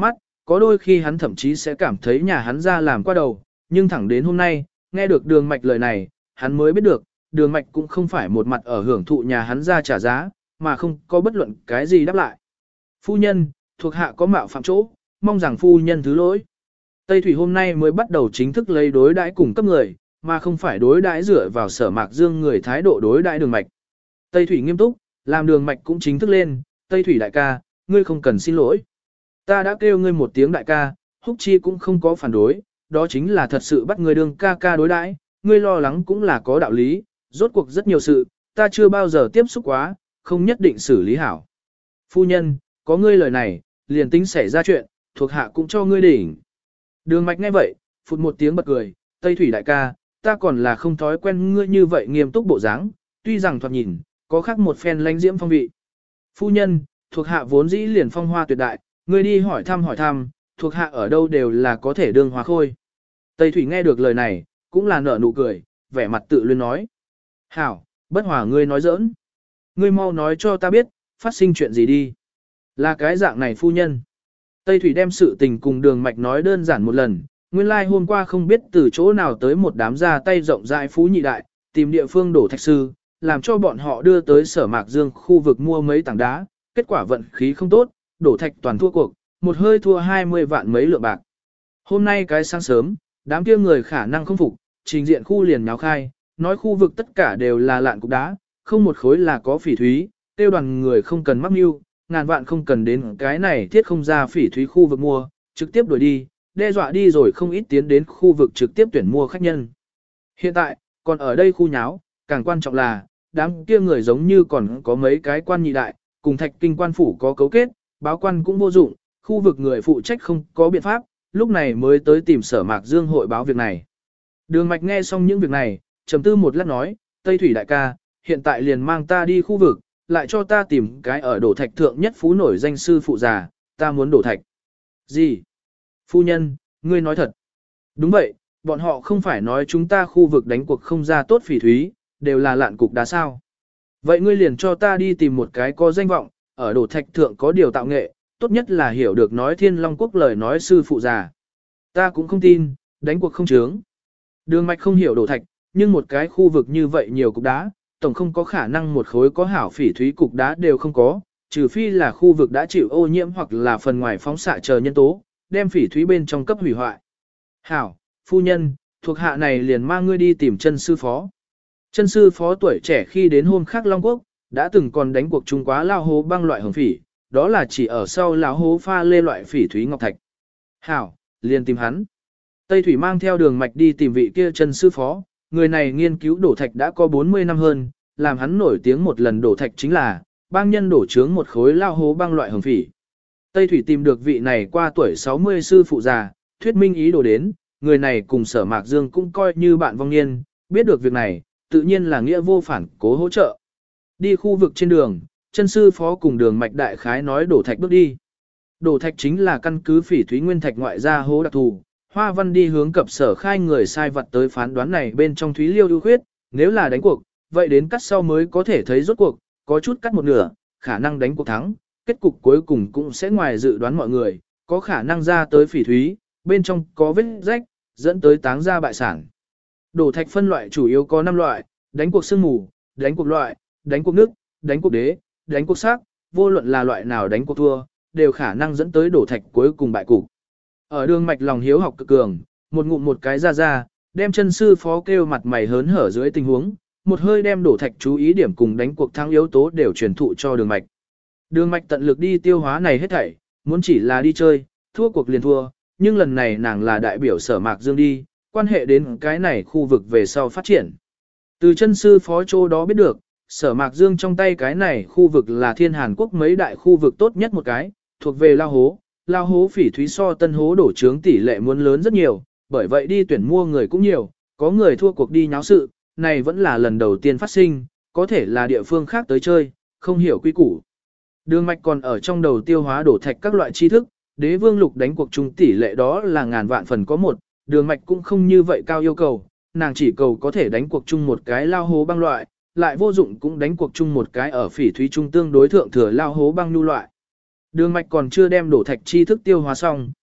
có đôi khi hắn thậm chí sẽ cảm thấy nhà hắn ra làm qua đầu, nhưng thẳng đến hôm nay, nghe được đường mạch lời này, hắn mới biết được, đường mạch cũng không phải một mặt ở hưởng thụ nhà hắn ra trả giá, mà không có bất luận cái gì đáp lại. Phu nhân, thuộc hạ có mạo phạm chỗ, mong rằng phu nhân thứ lỗi. Tây Thủy hôm nay mới bắt đầu chính thức lấy đối đãi cùng cấp người, mà không phải đối đãi dựa vào Sở Mạc Dương người thái độ đối đãi đường mạch. Tây Thủy nghiêm túc, làm đường mạch cũng chính thức lên, Tây Thủy đại ca, ngươi không cần xin lỗi. Ta đã kêu ngươi một tiếng đại ca, Húc Chi cũng không có phản đối, đó chính là thật sự bắt ngươi đường ca ca đối đãi, ngươi lo lắng cũng là có đạo lý, rốt cuộc rất nhiều sự, ta chưa bao giờ tiếp xúc quá, không nhất định xử lý hảo. Phu nhân, có ngươi lời này, liền tính xảy ra chuyện, thuộc hạ cũng cho ngươi đỉnh. Đường mạch nghe vậy, phụt một tiếng bật cười, Tây Thủy đại ca, ta còn là không thói quen ngươi như vậy nghiêm túc bộ dáng, tuy rằng thoạt nhìn, có khác một phen lãnh diễm phong vị. Phu nhân, thuộc hạ vốn dĩ liền phong hoa tuyệt đại, ngươi đi hỏi thăm, thuộc hạ ở đâu đều là có thể đương hoa khôi. Tây Thủy nghe được lời này, cũng là nở nụ cười, vẻ mặt tự luyến nói. Hảo, bất hòa ngươi nói giỡn. Ngươi mau nói cho ta biết, phát sinh chuyện gì đi. Là cái dạng này phu nhân. Tây Thủy đem sự tình cùng đường mạch nói đơn giản một lần, nguyên lai hôm qua không biết từ chỗ nào tới một đám ra tay rộng rãi phú nhị đại, tìm địa phương đổ thạch sư, làm cho bọn họ đưa tới Sở Mạc Dương khu vực mua mấy tảng đá, kết quả vận khí không tốt, đổ thạch toàn thua cuộc, một hơi thua 20 vạn mấy lượng bạc. Hôm nay cái sáng sớm, đám kia người khả năng không phục, trình diện khu liền nháo khai, nói khu vực tất cả đều là lạn cục đá, không một khối là có phỉ thúy, tiêu đoàn người không cần mắc mưu, ngàn vạn không cần đến cái này thiết không ra phỉ thúy khu vực mua, trực tiếp đuổi đi, đe dọa đi rồi không ít tiến đến khu vực trực tiếp tuyển mua khách nhân. Hiện tại, còn ở đây khu nháo, càng quan trọng là, đám kia người giống như còn có mấy cái quan nhị đại, cùng thạch kinh quan phủ có cấu kết, báo quan cũng vô dụng, khu vực người phụ trách không có biện pháp, lúc này mới tới tìm Sở Mạc Dương hội báo việc này. Đường mạch nghe xong những việc này, trầm tư một lát nói, Tây Thủy đại ca, hiện tại liền mang ta đi khu vực, lại cho ta tìm cái ở đổ thạch thượng nhất phú nổi danh sư phụ già, ta muốn đổ thạch. Gì? Phu nhân, ngươi nói thật. Đúng vậy, bọn họ không phải nói chúng ta khu vực đánh cuộc không ra tốt phỉ thúy, đều là lạn cục đá sao. Vậy ngươi liền cho ta đi tìm một cái có danh vọng, ở đổ thạch thượng có điều tạo nghệ, tốt nhất là hiểu được nói Thiên Long Quốc lời nói sư phụ già. Ta cũng không tin, đánh cuộc không chướng. Đường mạch không hiểu đổ thạch, nhưng một cái khu vực như vậy nhiều cục đá, tổng không có khả năng một khối có hảo phỉ thúy cục đá đều không có, trừ phi là khu vực đã chịu ô nhiễm hoặc là phần ngoài phóng xạ chờ nhân tố, đem phỉ thúy bên trong cấp hủy hoại. Hảo, phu nhân, thuộc hạ này liền mang ngươi đi tìm chân sư phó. Chân sư phó tuổi trẻ khi đến hôm khác Long Quốc, đã từng còn đánh cuộc chung quá lao hố băng loại hồng phỉ, đó là chỉ ở sau lão hố pha lê loại phỉ thúy ngọc thạch. Hảo, liền tìm hắn. Tây Thủy mang theo đường mạch đi tìm vị kia chân sư phó, người này nghiên cứu đổ thạch đã có 40 năm hơn, làm hắn nổi tiếng một lần đổ thạch chính là, bang nhân đổ trướng một khối lao hố băng loại hồng phỉ. Tây Thủy tìm được vị này qua tuổi 60 sư phụ già, thuyết minh ý đồ đến, người này cùng Sở Mạc Dương cũng coi như bạn vong niên, biết được việc này, tự nhiên là nghĩa vô phản cố hỗ trợ. Đi khu vực trên đường, chân sư phó cùng đường mạch đại khái nói đổ thạch bước đi. Đổ thạch chính là căn cứ phỉ thúy nguyên thạch ngoại gia hố đặc thù, Hoa Văn đi hướng cập Sở khai người sai vật tới phán đoán này bên trong thúy liêu ưu khuyết, nếu là đánh cuộc, vậy đến cắt sau mới có thể thấy rốt cuộc, có chút cắt một nửa, khả năng đánh cuộc thắng, kết cục cuối cùng cũng sẽ ngoài dự đoán mọi người, có khả năng ra tới phỉ thúy, bên trong có vết rách, dẫn tới táng ra bại sản. Đổ thạch phân loại chủ yếu có 5 loại, đánh cuộc sương mù, đánh cuộc loại, đánh cuộc nước, đánh cuộc đế, đánh cuộc sắc, vô luận là loại nào đánh cuộc thua, đều khả năng dẫn tới đổ thạch cuối cùng bại cục. Ở đường mạch lòng hiếu học cực cường, một ngụm một cái ra, đem chân sư phó kêu mặt mày hớn hở dưới tình huống, một hơi đem đổ thạch chú ý điểm cùng đánh cuộc thắng yếu tố đều truyền thụ cho đường mạch. Đường mạch tận lực đi tiêu hóa này hết thảy, muốn chỉ là đi chơi, thua cuộc liền thua, nhưng lần này nàng là đại biểu Sở Mạc Dương đi, quan hệ đến cái này khu vực về sau phát triển. Từ chân sư phó chỗ đó biết được, Sở Mạc Dương trong tay cái này khu vực là Thiên Hàn Quốc mấy đại khu vực tốt nhất một cái, thuộc về lao hố phỉ thúy so tân hố đổ trướng tỷ lệ muốn lớn rất nhiều, bởi vậy đi tuyển mua người cũng nhiều, có người thua cuộc đi nháo sự, này vẫn là lần đầu tiên phát sinh, có thể là địa phương khác tới chơi, không hiểu quy củ. Đường mạch còn ở trong đầu tiêu hóa đổ thạch các loại tri thức, đế vương lục đánh cuộc chung tỷ lệ đó là ngàn vạn phần có một, đường mạch cũng không như vậy cao yêu cầu, nàng chỉ cầu có thể đánh cuộc chung một cái lao hố băng loại, lại vô dụng cũng đánh cuộc chung một cái ở phỉ thúy trung tương đối thượng thừa lao hố băng nhu loại. Đường mạch còn chưa đem đổ thạch tri thức tiêu hóa xong,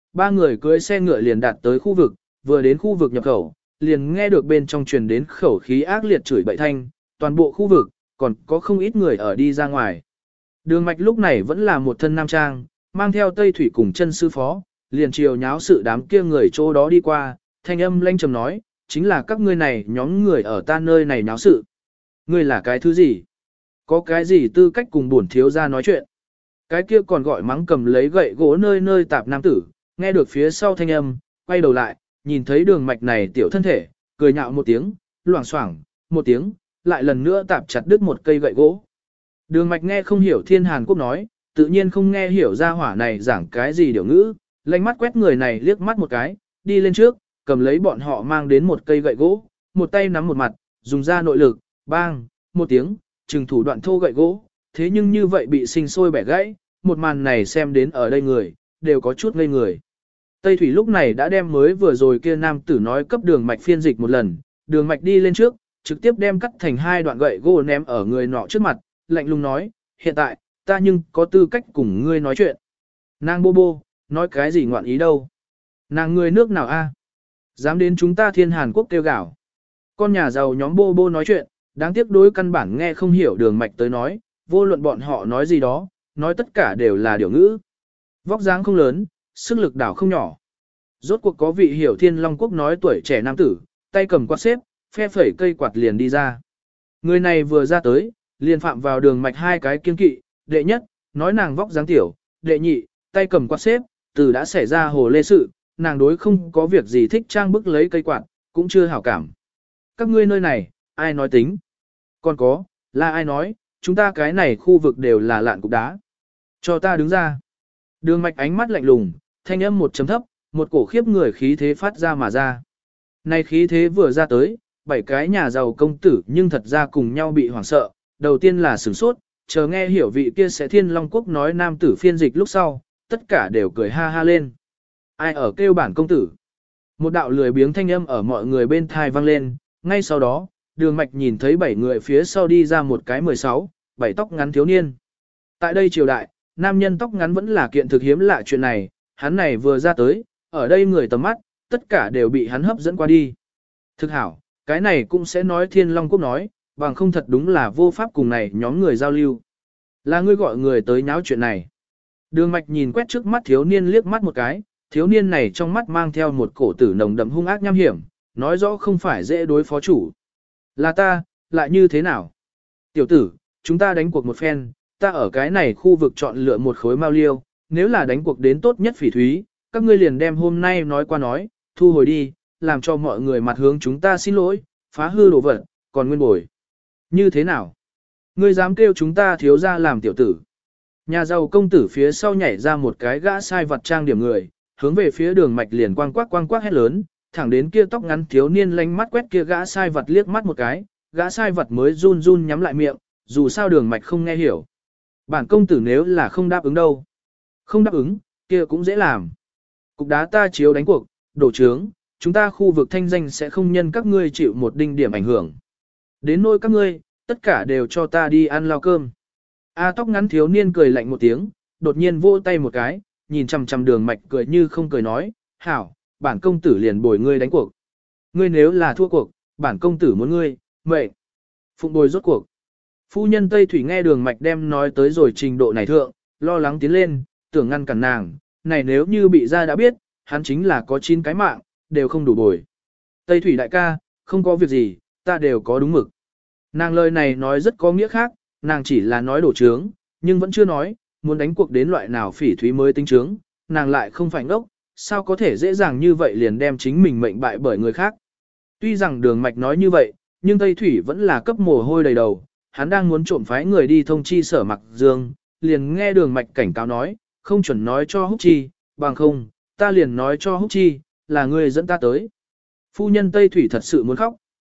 ba người cưỡi xe ngựa liền đạt tới khu vực, vừa đến khu vực nhập khẩu, liền nghe được bên trong truyền đến khẩu khí ác liệt chửi bậy thanh, toàn bộ khu vực, còn có không ít người ở đi ra ngoài. Đường mạch lúc này vẫn là một thân nam trang, mang theo tây thủy cùng chân sư phó, liền chiều nháo sự đám kia người chỗ đó đi qua, thanh âm lanh trầm nói, chính là các ngươi này nhóm người ở ta nơi này nháo sự. Ngươi là cái thứ gì? Có cái gì tư cách cùng bổn thiếu gia nói chuyện? Cái kia còn gọi mắng cầm lấy gậy gỗ nơi nơi tạp nam tử, nghe được phía sau thanh âm, quay đầu lại, nhìn thấy đường mạch này tiểu thân thể, cười nhạo một tiếng, loảng xoảng, một tiếng, lại lần nữa tạp chặt đứt một cây gậy gỗ. Đường mạch nghe không hiểu Thiên Hàn Quốc nói, tự nhiên không nghe hiểu ra hỏa này giảng cái gì điều ngữ, lanh mắt quét người này liếc mắt một cái, đi lên trước, cầm lấy bọn họ mang đến một cây gậy gỗ, một tay nắm một mặt, dùng ra nội lực, bang, một tiếng, trừng thủ đoạn thô gậy gỗ, thế nhưng như vậy bị sinh sôi bẻ gãy, một màn này xem đến ở đây người, đều có chút ngây người. Tây Thủy lúc này đã đem mới vừa rồi kia nam tử nói cấp đường mạch phiên dịch một lần, đường mạch đi lên trước, trực tiếp đem cắt thành hai đoạn gậy gỗ ném ở người nọ trước mặt, lạnh lùng nói, hiện tại, ta nhưng có tư cách cùng ngươi nói chuyện. Nàng bô bô, nói cái gì ngoạn ý đâu. Nàng người nước nào a? Dám đến chúng ta Thiên Hàn Quốc kêu gạo. Con nhà giàu nhóm bô bô nói chuyện, đáng tiếc đối căn bản nghe không hiểu đường mạch tới nói, vô luận bọn họ nói gì đó, nói tất cả đều là điều ngữ. Vóc dáng không lớn, sức lực đảo không nhỏ. Rốt cuộc có vị hiểu Thiên Long Quốc nói tuổi trẻ nam tử, tay cầm quạt xếp, phe phẩy cây quạt liền đi ra. Người này vừa ra tới, liền phạm vào đường mạch hai cái kiên kỵ, đệ nhất, nói nàng vóc dáng tiểu, đệ nhị, tay cầm quạt xếp, từ đã xảy ra hồ lê sự, nàng đối không có việc gì thích trang bức lấy cây quạt, cũng chưa hảo cảm. Các ngươi nơi này, ai nói tính? Còn có, là ai nói, chúng ta cái này khu vực đều là lạn cục đá. Cho ta đứng ra. Đường mạch ánh mắt lạnh lùng, thanh âm một chấm thấp, một cổ khiếp người khí thế phát ra mà ra. Này khí thế vừa ra tới, bảy cái nhà giàu công tử nhưng thật ra cùng nhau bị hoảng sợ, đầu tiên là sửng sốt, chờ nghe hiểu vị kia sẽ Thiên Long Quốc nói nam tử phiên dịch lúc sau, tất cả đều cười ha ha lên. Ai ở kêu bản công tử? Một đạo lười biếng thanh âm ở mọi người bên thai vang lên, ngay sau đó, đường mạch nhìn thấy 7 người phía sau đi ra một cái 16, 7 tóc ngắn thiếu niên. Tại đây triều đại, nam nhân tóc ngắn vẫn là kiện thực hiếm lạ chuyện này, hắn này vừa ra tới, ở đây người tầm mắt, tất cả đều bị hắn hấp dẫn qua đi. Thực hảo, cái này cũng sẽ nói Thiên Long Quốc nói, bằng không thật đúng là vô pháp cùng này nhóm người giao lưu. Là ngươi gọi người tới nháo chuyện này. Đường mạch nhìn quét trước mắt thiếu niên liếc mắt một cái, thiếu niên này trong mắt mang theo một cổ tử nồng đậm hung ác nham hiểm, nói rõ không phải dễ đối phó chủ. Là ta, lại như thế nào? Tiểu tử, chúng ta đánh cuộc một phen, ta ở cái này khu vực chọn lựa một khối mao liêu, nếu là đánh cuộc đến tốt nhất phỉ thúy, các ngươi liền đem hôm nay nói qua nói, thu hồi đi, làm cho mọi người mặt hướng chúng ta xin lỗi, phá hư đồ vật, còn nguyên bồi. Như thế nào? Ngươi dám kêu chúng ta thiếu ra làm tiểu tử. Nhà giàu công tử phía sau nhảy ra một cái gã sai vật trang điểm người, hướng về phía đường mạch liền quang quắc hét lớn, thẳng đến kia tóc ngắn thiếu niên lánh mắt quét kia gã sai vật liếc mắt một cái, gã sai vật mới run run nhắm lại miệng, dù sao đường mạch không nghe hiểu. Bản công tử nếu là không đáp ứng đâu. Không đáp ứng, kia cũng dễ làm. Cục đá ta chiếu đánh cuộc, đổ trướng, chúng ta khu vực thanh danh sẽ không nhân các ngươi chịu một đinh điểm ảnh hưởng. Đến nỗi các ngươi, tất cả đều cho ta đi ăn lao cơm. A tóc ngắn thiếu niên cười lạnh một tiếng, đột nhiên vỗ tay một cái, nhìn chằm chằm đường mạch cười như không cười nói, hảo, bản công tử liền bồi ngươi đánh cuộc. Ngươi nếu là thua cuộc, bản công tử muốn ngươi, mệnh. Phụng bồi rốt cuộc. Phu nhân Tây Thủy nghe đường mạch đem nói tới rồi trình độ này thượng, lo lắng tiến lên, tưởng ngăn cản nàng, này nếu như bị ra đã biết, hắn chính là có 9 cái mạng, đều không đủ bồi. Tây Thủy đại ca, không có việc gì, ta đều có đúng mực. Nàng lời này nói rất có nghĩa khác, nàng chỉ là nói đổ trướng, nhưng vẫn chưa nói, muốn đánh cuộc đến loại nào phỉ thúy mới tính trướng, nàng lại không phải ngốc, sao có thể dễ dàng như vậy liền đem chính mình mệnh bại bởi người khác. Tuy rằng đường mạch nói như vậy, nhưng Tây Thủy vẫn là cấp mồ hôi đầy đầu, hắn đang muốn trộm phái người đi thông chi Sở Mặc Dương, liền nghe đường mạch cảnh cáo nói, không chuẩn nói cho Húc Chi, bằng không, ta liền nói cho Húc Chi, là ngươi dẫn ta tới. Phu nhân Tây Thủy thật sự muốn khóc.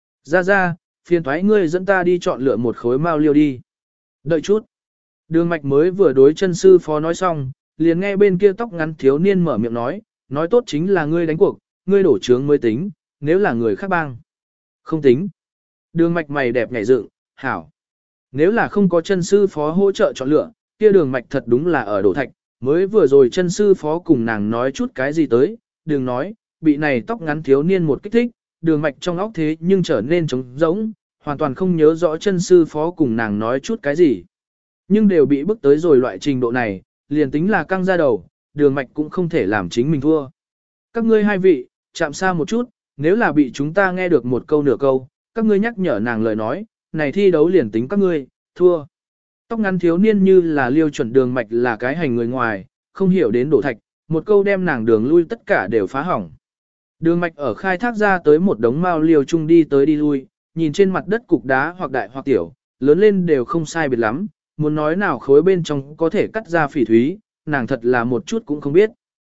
Ra, phiền thoái ngươi dẫn ta đi chọn lựa một khối mao liêu đi. Đợi chút. Đường mạch mới vừa đối chân sư phó nói xong, liền nghe bên kia tóc ngắn thiếu niên mở miệng nói tốt chính là ngươi đánh cuộc, ngươi đổ trướng mới tính, nếu là người khác bang. Không tính. Đường mạch mày đẹp nhảy dựng, hảo. Nếu là không có chân sư phó hỗ trợ chọn lựa, kia đường mạch thật đúng là ở đổ thạch, Mới vừa rồi chân sư phó cùng nàng nói chút cái gì tới, đừng nói, bị này tóc ngắn thiếu niên một kích thích, đường mạch trong óc thế nhưng trở nên trống rỗng, hoàn toàn không nhớ rõ chân sư phó cùng nàng nói chút cái gì. Nhưng đều bị bức tới rồi loại trình độ này, liền tính là căng ra đầu, đường mạch cũng không thể làm chính mình thua. Các ngươi hai vị, chạm xa một chút, nếu là bị chúng ta nghe được một câu nửa câu, các ngươi nhắc nhở nàng lời nói, này thi đấu liền tính các ngươi, thua. Tóc ngắn thiếu niên như là liêu chuẩn đường mạch là cái hành người ngoài, không hiểu đến đổ thạch, một câu đem nàng đường lui tất cả đều phá hỏng. Đường mạch ở khai thác ra tới một đống mao liêu chung đi tới đi lui, nhìn trên mặt đất cục đá hoặc đại hoặc tiểu, lớn lên đều không sai biệt lắm, muốn nói nào khối bên trong có thể cắt ra phỉ thúy, nàng thật là một chút cũng không biết.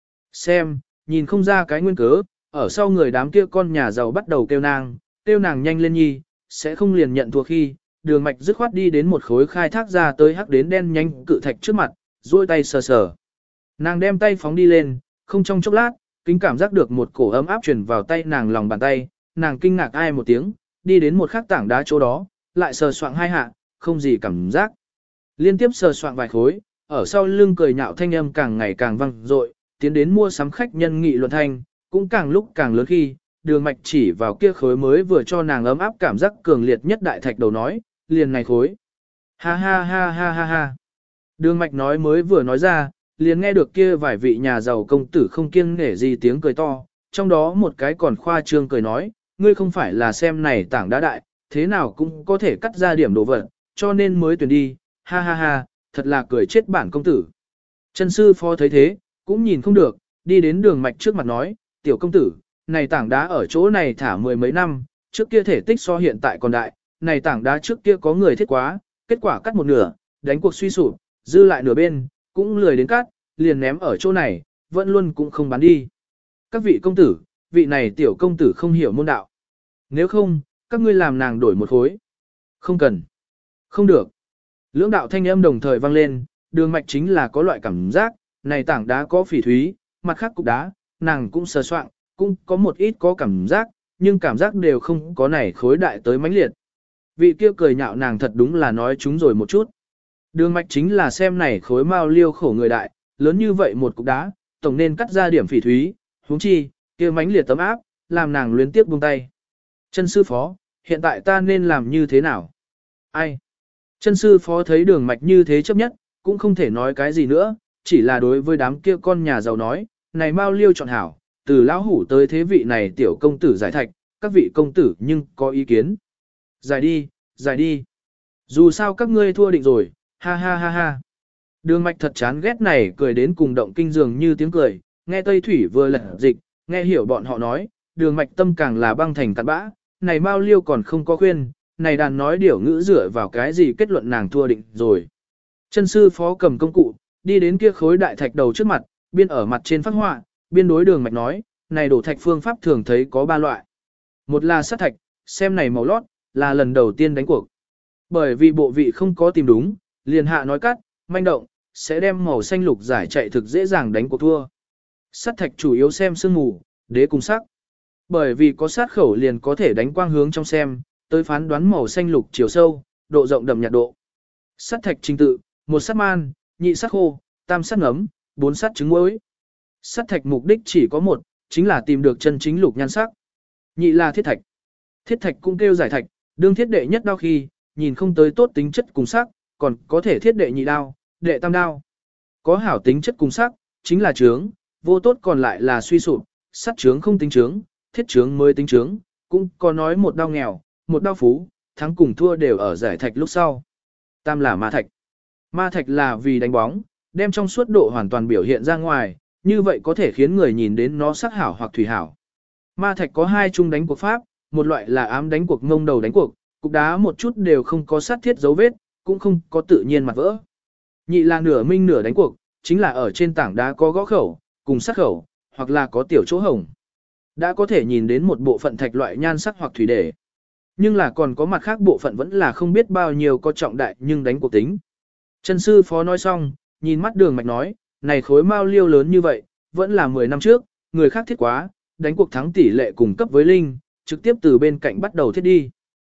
Xem, nhìn không ra cái nguyên cớ, ở sau người đám kia con nhà giàu bắt đầu kêu nàng nhanh lên nhi, sẽ không liền nhận thua khi, đường mạch dứt khoát đi đến một khối khai thác ra tới hắc đến đen nhanh cự thạch trước mặt, duỗi tay sờ sờ. Nàng đem tay phóng đi lên, không trong chốc lát, kính cảm giác được một cổ ấm áp truyền vào tay nàng lòng bàn tay, nàng kinh ngạc ai một tiếng, đi đến một khắc tảng đá chỗ đó, lại sờ soạng hai hạ, không gì cảm giác. Liên tiếp sờ soạng vài khối, ở sau lưng cười nhạo thanh âm càng ngày càng vang dội, tiến đến mua sắm khách nhân nghị luận thanh, cũng càng lúc càng lớn khi, đường mạch chỉ vào kia khối mới vừa cho nàng ấm áp cảm giác cường liệt nhất đại thạch đầu nói, liền này khối. Ha ha ha ha ha ha. Đường mạch nói mới vừa nói ra, liền nghe được kia vài vị nhà giàu công tử không kiêng nể gì tiếng cười to, trong đó một cái còn khoa trương cười nói, ngươi không phải là xem này tảng đá đại, thế nào cũng có thể cắt ra điểm đồ vật, cho nên mới tuyển đi, ha ha ha, thật là cười chết bản công tử. Chân sư phó thấy thế, cũng nhìn không được, đi đến đường mạch trước mặt nói, tiểu công tử, này tảng đá ở chỗ này thả mười mấy năm, trước kia thể tích so hiện tại còn đại, này tảng đá trước kia có người thiết quá, kết quả cắt một nửa, đánh cuộc suy sụp, dư lại nửa bên, cũng lười đến cắt, liền ném ở chỗ này, vẫn luôn cũng không bán đi. Các vị công tử, vị này tiểu công tử không hiểu môn đạo. Nếu không, các ngươi làm nàng đổi một khối. Không cần. Không được. Lưỡng đạo thanh âm đồng thời vang lên, đường mạch chính là có loại cảm giác, này tảng đá có phỉ thúy, mặt khác cục đá, nàng cũng sờ soạng, cũng có một ít có cảm giác, nhưng cảm giác đều không có này khối đại tới mãnh liệt. Vị kia cười nhạo nàng thật đúng là nói chúng rồi một chút. Đường mạch chính là xem này khối mao liêu khổ người đại, lớn như vậy một cục đá, tổng nên cắt ra điểm phỉ thúy, huống chi, kia mãnh liệt tấm áp, làm nàng luyến tiếp buông tay. Chân sư phó, hiện tại ta nên làm như thế nào? Ai? Chân sư phó thấy đường mạch như thế chấp nhất, cũng không thể nói cái gì nữa, chỉ là đối với đám kia con nhà giàu nói, này mao liêu chọn hảo, từ lão hủ tới thế vị này tiểu công tử giải thạch, các vị công tử nhưng có ý kiến. Giải đi, giải đi. Dù sao các ngươi thua định rồi, ha ha ha ha. Đường mạch thật chán ghét này cười đến cùng động kinh dường như tiếng cười, nghe Tây Thủy vừa lật dịch, nghe hiểu bọn họ nói, đường mạch tâm càng là băng thành cặn bã, này mao liêu còn không có khuyên, này đàn nói điểu ngữ dựa vào cái gì kết luận nàng thua định rồi. Chân sư phó cầm công cụ, đi đến kia khối đại thạch đầu trước mặt, biên ở mặt trên phác họa, biên đối đường mạch nói, này đổ thạch phương pháp thường thấy có 3 loại. Một là sắt thạch, xem này màu lót, là lần đầu tiên đánh cuộc. Bởi vì bộ vị không có tìm đúng, liền hạ nói cắt, manh động, sẽ đem màu xanh lục giải chạy thực dễ dàng đánh cuộc thua. Sắt thạch chủ yếu xem sương mù, đế cùng sắc. Bởi vì có sát khẩu liền có thể đánh quang hướng trong xem, tới phán đoán màu xanh lục chiều sâu, độ rộng đậm nhạt độ. Sắt thạch trình tự, 1 sắt man, 2 sắt khô, 3 sắt ngấm, 4 sắt trứng muối. Sắt thạch mục đích chỉ có một, chính là tìm được chân chính lục nhan sắc. 2 là thiết thạch. Thiết thạch cũng kêu giải thạch, đương thiết đệ nhất đao khi, nhìn không tới tốt tính chất cùng sắc, còn có thể thiết đệ nhị đao, đệ tam đao. Có hảo tính chất cùng sắc, chính là trướng, vô tốt còn lại là suy sụp, sắt trướng không tính trướng, thiết trướng mới tính trướng, cũng có nói một đao nghèo, một đao phú, thắng cùng thua đều ở giải thạch lúc sau. Tam là ma thạch. Ma thạch là vì đánh bóng, đem trong suốt độ hoàn toàn biểu hiện ra ngoài, như vậy có thể khiến người nhìn đến nó sắc hảo hoặc thủy hảo. Ma thạch có 2 chung đánh cuộc pháp, một loại là ám đánh cuộc ngông đầu đánh cuộc, cục đá một chút đều không có sát thiết dấu vết, cũng không có tự nhiên mặt vỡ. 2 là nửa minh nửa đánh cuộc, chính là ở trên tảng đá có gõ khẩu, cùng sát khẩu, hoặc là có tiểu chỗ hổng. Đã có thể nhìn đến một bộ phận thạch loại nhan sắc hoặc thủy đề. Nhưng là còn có mặt khác bộ phận vẫn là không biết bao nhiêu có trọng đại nhưng đánh cuộc tính. Chân sư phó nói xong, nhìn mắt đường mạch nói, này khối mao liêu lớn như vậy, vẫn là 10 năm trước, người khác thiết quá, đánh cuộc thắng tỷ lệ cùng cấp với linh, trực tiếp từ bên cạnh bắt đầu thiết đi.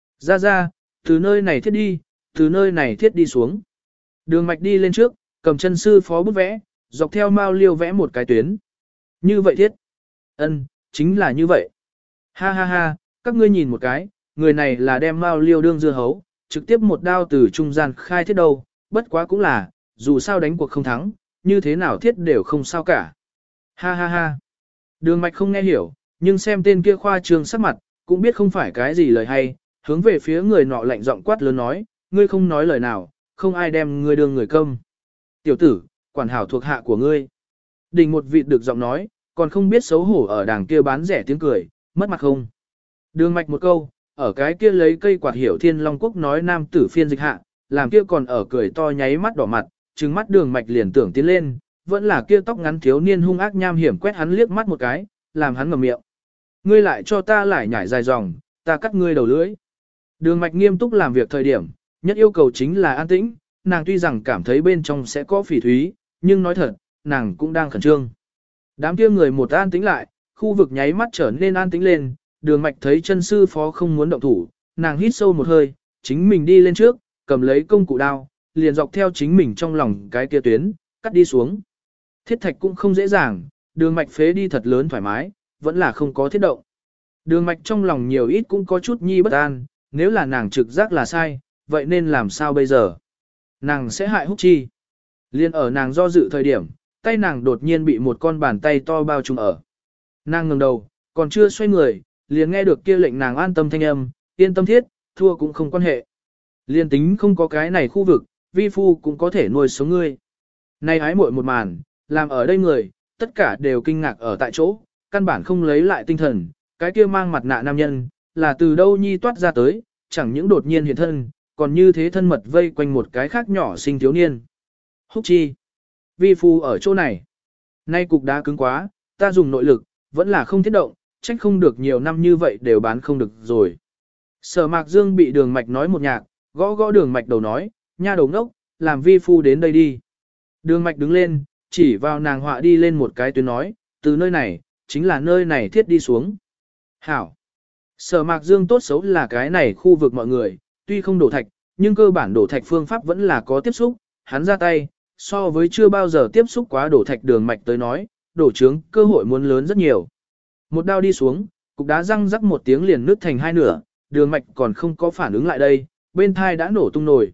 Ra, từ nơi này thiết đi, từ nơi này thiết đi xuống. Đường mạch đi lên trước, cầm chân sư phó bút vẽ, dọc theo mao liêu vẽ một cái tuyến. Như vậy thiết. Ân, chính là như vậy. Ha ha ha, các ngươi nhìn một cái, người này là đem mao liêu đương dưa hấu, trực tiếp một đao từ trung gian khai thiết đâu, bất quá cũng là, dù sao đánh cuộc không thắng, như thế nào thiết đều không sao cả. Ha ha ha. Đường mạch không nghe hiểu, nhưng xem tên kia khoa trương sắc mặt, cũng biết không phải cái gì lời hay, hướng về phía người nọ lạnh giọng quát lớn nói, ngươi không nói lời nào, không ai đem ngươi đương người công. Tiểu tử, quản hảo thuộc hạ của ngươi. Đình một vị được giọng nói, còn không biết xấu hổ ở đàng kia bán rẻ tiếng cười, mất mặt không. Đường mạch một câu, ở cái kia lấy cây quạt hiểu thiên long quốc nói nam tử phiên dịch hạ, làm kia còn ở cười to nháy mắt đỏ mặt, trừng mắt đường mạch liền tưởng tiến lên, vẫn là kia tóc ngắn thiếu niên hung ác nham hiểm quét hắn liếc mắt một cái, làm hắn ngậm miệng. Ngươi lại cho ta lại nhảy dài dòng, ta cắt ngươi đầu lưỡi. Đường mạch nghiêm túc làm việc thời điểm, nhất yêu cầu chính là an tĩnh, nàng tuy rằng cảm thấy bên trong sẽ có phỉ thúy, nhưng nói thật, nàng cũng đang khẩn trương. Đám kia người một an tĩnh lại, khu vực nháy mắt trở nên an tĩnh lên, đường mạch thấy chân sư phó không muốn động thủ, nàng hít sâu một hơi, chính mình đi lên trước, cầm lấy công cụ đao, liền dọc theo chính mình trong lòng cái kia tuyến, cắt đi xuống. Thiết thạch cũng không dễ dàng, đường mạch phế đi thật lớn thoải mái, vẫn là không có thiết động. Đường mạch trong lòng nhiều ít cũng có chút nhi bất an, nếu là nàng trực giác là sai, vậy nên làm sao bây giờ? Nàng sẽ hại Húc Chi. Liên ở nàng do dự thời điểm, tay nàng đột nhiên bị một con bàn tay to bao trùm ở. Nàng ngẩng đầu, còn chưa xoay người, liền nghe được kia lệnh nàng an tâm thanh âm, yên tâm thiết, thua cũng không quan hệ. Liên tính không có cái này khu vực, vi phu cũng có thể nuôi sống ngươi. Nay ái muội một màn, làm ở đây người, tất cả đều kinh ngạc ở tại chỗ, căn bản không lấy lại tinh thần, cái kia mang mặt nạ nam nhân, là từ đâu nhi toát ra tới, chẳng những đột nhiên hiện thân, còn như thế thân mật vây quanh một cái khác nhỏ sinh thiếu niên. Húc Chi, vi phu ở chỗ này. Nay cục đá cứng quá, ta dùng nội lực, vẫn là không thiết động, trách không được nhiều năm như vậy đều bán không được rồi. Sở Mạc Dương bị đường mạch nói một nhạc, gõ gõ đường mạch đầu nói, nha đầu ngốc, làm vi phu đến đây đi. Đường mạch đứng lên, chỉ vào nàng họa đi lên một cái tuyến nói, từ nơi này, chính là nơi này thiết đi xuống. Hảo. Sở Mạc Dương tốt xấu là cái này khu vực mọi người, tuy không đổ thạch, nhưng cơ bản đổ thạch phương pháp vẫn là có tiếp xúc, hắn ra tay, so với chưa bao giờ tiếp xúc quá đổ thạch đường mạch tới nói, đổ trướng cơ hội muốn lớn rất nhiều. Một đao đi xuống, cục đá răng rắc một tiếng liền nứt thành hai nửa, đường mạch còn không có phản ứng lại đây, bên thai đã nổ tung nổi,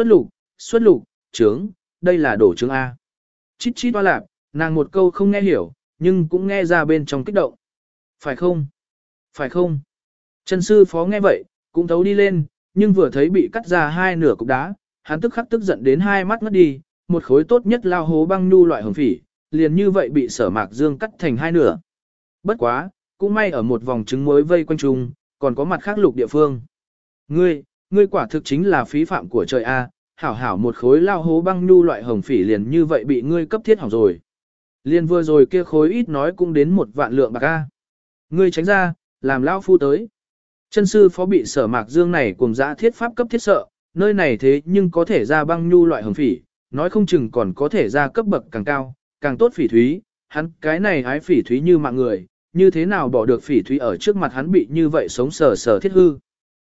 xuất lục, trướng, đây là đổ trướng A. Chít chít hoa lạp, nàng một câu không nghe hiểu, nhưng cũng nghe ra bên trong kích động. Phải không? Phải không? Chân sư phó nghe vậy, cũng thấu đi lên, nhưng vừa thấy bị cắt ra hai nửa cục đá, hắn tức khắc tức giận đến hai mắt ngất đi, một khối tốt nhất lao hố băng nhu loại hồng phỉ, liền như vậy bị Sở Mạc Dương cắt thành hai nửa. Bất quá, cũng may ở một vòng trứng muối vây quanh chung, còn có mặt khác lục địa phương. Ngươi quả thực chính là phí phạm của trời A, hảo hảo một khối lao hố băng nhu loại hồng phỉ liền như vậy bị ngươi cấp thiết hỏng rồi. Liền vừa rồi kia khối ít nói cũng đến 1 vạn lượng bạc A. Ngươi tránh ra, làm lao phu tới. Chân sư phó bị Sở Mạc Dương này cùng dã thiết pháp cấp thiết sợ, nơi này thế nhưng có thể ra băng nhu loại hồng phỉ, nói không chừng còn có thể ra cấp bậc càng cao, càng tốt phỉ thúy, hắn cái này hái phỉ thúy như mạng người, như thế nào bỏ được phỉ thúy ở trước mặt hắn bị như vậy sống sờ sờ thiết hư.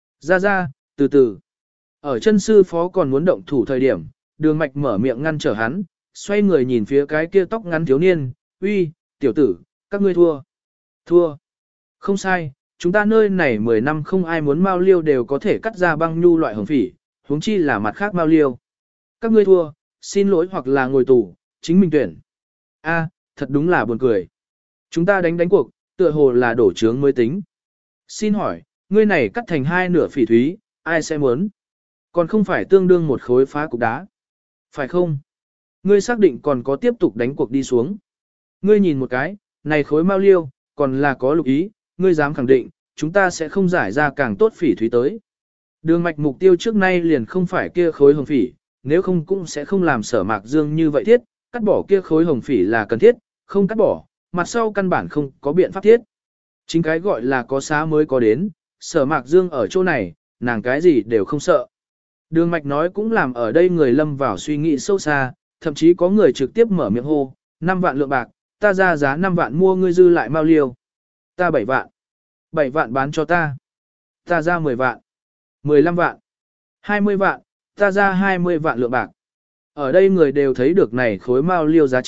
Ra, từ từ. Ở chân sư phó còn muốn động thủ thời điểm, đường mạch mở miệng ngăn trở hắn, xoay người nhìn phía cái kia tóc ngắn thiếu niên, uy, tiểu tử, các ngươi thua. Thua. Không sai, chúng ta nơi này 10 năm không ai muốn mao liêu đều có thể cắt ra băng nhu loại hồng phỉ, huống chi là mặt khác mao liêu. Các ngươi thua, xin lỗi hoặc là ngồi tù, chính mình tuyển. A, thật đúng là buồn cười. Chúng ta đánh cuộc, tựa hồ là đổ trướng mới tính. Xin hỏi, ngươi này cắt thành hai nửa phỉ thúy, ai sẽ muốn? Còn không phải tương đương một khối phá cục đá. Phải không? Ngươi xác định còn có tiếp tục đánh cuộc đi xuống. Ngươi nhìn một cái, này khối mao liêu, còn là có lục ý, ngươi dám khẳng định, chúng ta sẽ không giải ra càng tốt phỉ thúy tới. Đường mạch mục tiêu trước nay liền không phải kia khối hồng phỉ, nếu không cũng sẽ không làm Sở Mạc Dương như vậy thiết, cắt bỏ kia khối hồng phỉ là cần thiết, không cắt bỏ, mặt sau căn bản không có biện pháp thiết. Chính cái gọi là có xá mới có đến, Sở Mạc Dương ở chỗ này, nàng cái gì đều không sợ. Đường mạch nói cũng làm ở đây người lâm vào suy nghĩ sâu xa, thậm chí có người trực tiếp mở miệng hô, 5 vạn lượng bạc, ta ra giá 5 vạn mua ngươi dư lại mao liêu. Ta 7 vạn. 7 vạn bán cho ta. Ta ra 10 vạn. 15 vạn. 20 vạn, ta ra 20 vạn lượng bạc. Ở đây người đều thấy được này khối mao liêu giá trị,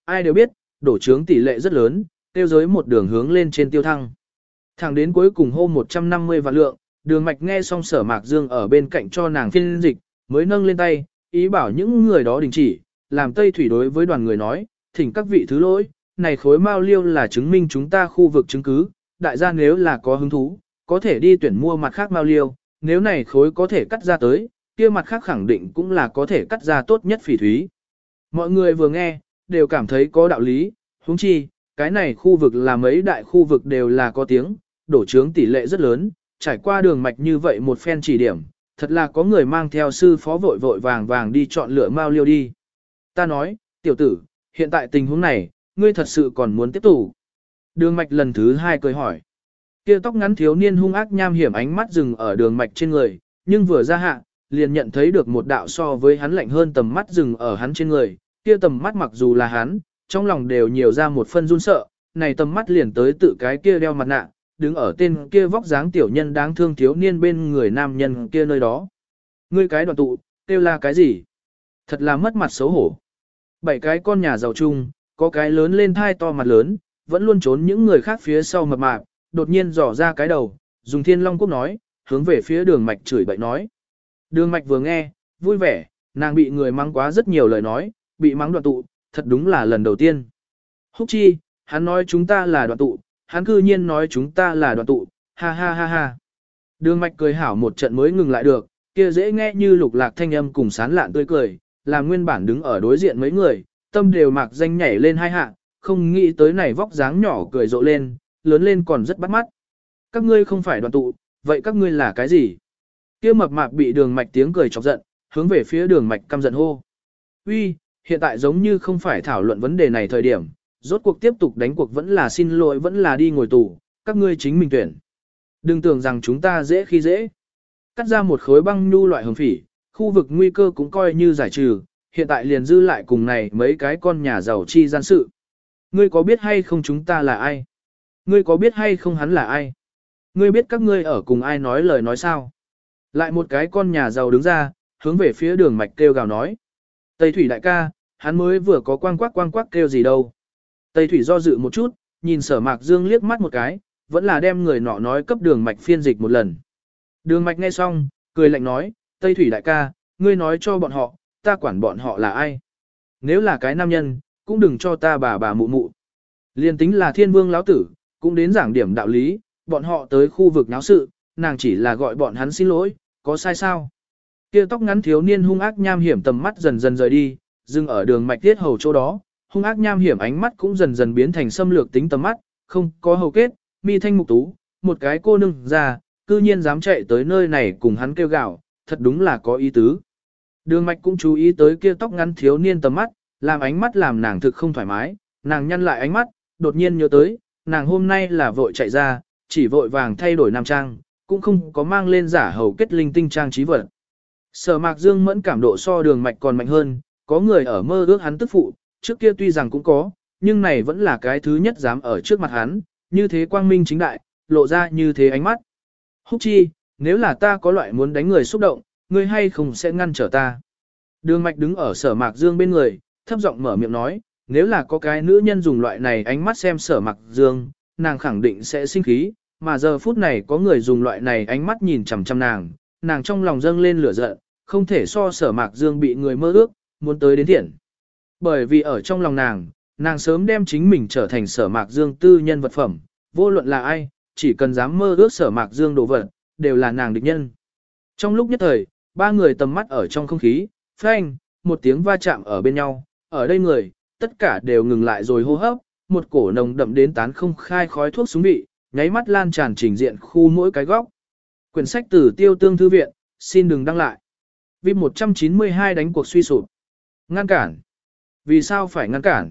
ai đều biết, đổ trướng tỷ lệ rất lớn, tiêu giới một đường hướng lên trên tiêu thăng. Thẳng đến cuối cùng hô 150 vạn lượng, Đường Mạch nghe xong Sở Mạc Dương ở bên cạnh cho nàng phiên dịch, mới nâng lên tay, ý bảo những người đó đình chỉ, làm Tây Thủy đối với đoàn người nói, thỉnh các vị thứ lỗi, này khối mao liêu là chứng minh chúng ta khu vực chứng cứ, đại gia nếu là có hứng thú, có thể đi tuyển mua mặt khác mao liêu, nếu này khối có thể cắt ra tới, kia mặt khác khẳng định cũng là có thể cắt ra tốt nhất phỉ thúy. Mọi người vừa nghe, đều cảm thấy có đạo lý, huống chi, cái này khu vực là mấy đại khu vực đều là có tiếng, đổ trướng tỷ lệ rất lớn, trải qua Đường Mạch như vậy một phen chỉ điểm, thật là có người mang theo sư phó vội vội vàng vàng đi chọn lựa mao liêu đi. Ta nói, tiểu tử, hiện tại tình huống này, ngươi thật sự còn muốn tiếp tục. Đường Mạch lần thứ hai cười hỏi. Kia tóc ngắn thiếu niên hung ác nham hiểm ánh mắt dừng ở Đường Mạch trên người, nhưng vừa ra hạ, liền nhận thấy được một đạo so với hắn lạnh hơn tầm mắt dừng ở hắn trên người. Kia tầm mắt mặc dù là hắn, trong lòng đều nhiều ra một phân run sợ, này tầm mắt liền tới tự cái kia đeo mặt nạ, đứng ở tên kia vóc dáng tiểu nhân đáng thương thiếu niên bên người nam nhân kia nơi đó. Ngươi cái đoàn tụ, kêu là cái gì? Thật là mất mặt xấu hổ. 7 cái con nhà giàu chung, có cái lớn lên thai to mặt lớn, vẫn luôn trốn những người khác phía sau mập mạp, đột nhiên dò ra cái đầu, dùng Thiên Long Quốc nói, hướng về phía Đường Mạch chửi bậy nói. Đường Mạch vừa nghe, vui vẻ, nàng bị người mắng quá rất nhiều lời nói, bị mắng đoạn tụ, thật đúng là lần đầu tiên. Húc chi, hắn nói chúng ta là đoạn tụ, hắn cư nhiên nói chúng ta là đoạn tụ, ha ha ha ha. Đường Mạch cười hảo một trận mới ngừng lại được, kia dễ nghe như lục lạc thanh âm cùng sán lạn tươi cười, làm nguyên bản đứng ở đối diện mấy người, tâm đều mạc danh nhảy lên hai hạ, không nghĩ tới này vóc dáng nhỏ cười rộ lên, lớn lên còn rất bắt mắt. Các ngươi không phải đoàn tụ, vậy các ngươi là cái gì? Kia mập mạp bị Đường Mạch tiếng cười chọc giận, hướng về phía Đường Mạch căm giận hô. Uy, hiện tại giống như không phải thảo luận vấn đề này thời điểm, rốt cuộc tiếp tục đánh cuộc vẫn là xin lỗi vẫn là đi ngồi tù, các ngươi chính mình tuyển. Đừng tưởng rằng chúng ta dễ khi dễ. Cắt ra một khối băng nhu loại hồng phỉ, khu vực nguy cơ cũng coi như giải trừ, hiện tại liền dư lại cùng này mấy cái con nhà giàu chi gian sự. Ngươi có biết hay không chúng ta là ai? Ngươi có biết hay không hắn là ai? Ngươi biết các ngươi ở cùng ai nói lời nói sao? Lại một cái con nhà giàu đứng ra, hướng về phía Đường Mạch kêu gào nói. Tây Thủy đại ca, hắn mới vừa có quang quắc kêu gì đâu. Tây Thủy do dự một chút, nhìn Sở Mạc Dương liếc mắt một cái, vẫn là đem người nọ nói cấp Đường Mạch phiên dịch một lần. Đường Mạch nghe xong, cười lạnh nói, Tây Thủy đại ca, ngươi nói cho bọn họ, ta quản bọn họ là ai. Nếu là cái nam nhân, cũng đừng cho ta bà mụ mụ. Liên tính là thiên vương lão tử, cũng đến giảng điểm đạo lý, bọn họ tới khu vực náo sự, nàng chỉ là gọi bọn hắn xin lỗi, có sai sao. Kia tóc ngắn thiếu niên hung ác nham hiểm tầm mắt dần dần rời đi, dừng ở Đường Mạch tiết hầu chỗ đó, hung ác nham hiểm ánh mắt cũng dần dần biến thành xâm lược tính tầm mắt, không có hầu kết, mi thanh mục tú, một cái cô nương già, cư nhiên dám chạy tới nơi này cùng hắn kêu gào, thật đúng là có ý tứ. Đường Mạch cũng chú ý tới kia tóc ngắn thiếu niên tầm mắt, làm ánh mắt làm nàng thực không thoải mái, nàng nhăn lại ánh mắt, đột nhiên nhớ tới, nàng hôm nay là vội chạy ra, chỉ vội vàng thay đổi nam trang, cũng không có mang lên giả hầu kết linh tinh trang trí vật. Sở Mạc Dương mẫn cảm độ so Đường Mạch còn mạnh hơn, có người ở mơ ước hắn tức phụ, trước kia tuy rằng cũng có, nhưng này vẫn là cái thứ nhất dám ở trước mặt hắn, như thế quang minh chính đại, lộ ra như thế ánh mắt. Húc chi, nếu là ta có loại muốn đánh người xúc động, ngươi hay không sẽ ngăn trở ta. Đường Mạch đứng ở Sở Mạc Dương bên người, thấp giọng mở miệng nói, nếu là có cái nữ nhân dùng loại này ánh mắt xem Sở Mạc Dương, nàng khẳng định sẽ sinh khí, mà giờ phút này có người dùng loại này ánh mắt nhìn chằm chằm nàng, nàng trong lòng dâng lên lửa giận, không thể so Sở Mạc Dương bị người mơ ước, muốn tới đến thiện. Bởi vì ở trong lòng nàng sớm đem chính mình trở thành Sở Mạc Dương tư nhân vật phẩm, vô luận là ai, chỉ cần dám mơ ước Sở Mạc Dương đồ vật, đều là nàng địch nhân. Trong lúc nhất thời, ba người tầm mắt ở trong không khí, phanh, một tiếng va chạm ở bên nhau, ở đây người, tất cả đều ngừng lại rồi hô hấp, một cổ nồng đậm đến tán không khai khói thuốc súng vị, nháy mắt lan tràn trình diện khu mỗi cái góc. Quyển sách từ Tiêu Tương Thư Viện, xin đừng đăng lại. VIP 192 đánh cuộc suy sụp. Ngăn cản. Vì sao phải ngăn cản?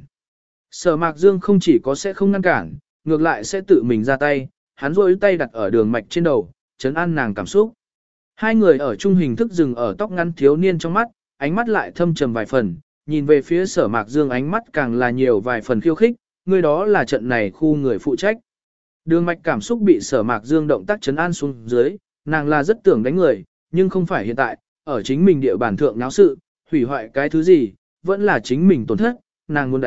Sở Mạc Dương không chỉ có sẽ không ngăn cản, ngược lại sẽ tự mình ra tay, hắn rôi tay đặt ở Đường Mạch trên đầu, trấn an nàng cảm xúc. Hai người ở chung hình thức dừng ở tóc ngắn thiếu niên trong mắt, ánh mắt lại thâm trầm vài phần, nhìn về phía Sở Mạc Dương ánh mắt càng là nhiều vài phần khiêu khích, người đó là trận này khu người phụ trách. Đường Mạch cảm xúc bị Sở Mạc Dương động tác trấn an xuống dưới, nàng là rất tưởng đánh người, nhưng không phải hiện tại, ở chính mình địa bàn thượng náo sự, hủy hoại cái thứ gì, vẫn là chính mình tổn thất, nàng muốn đánh,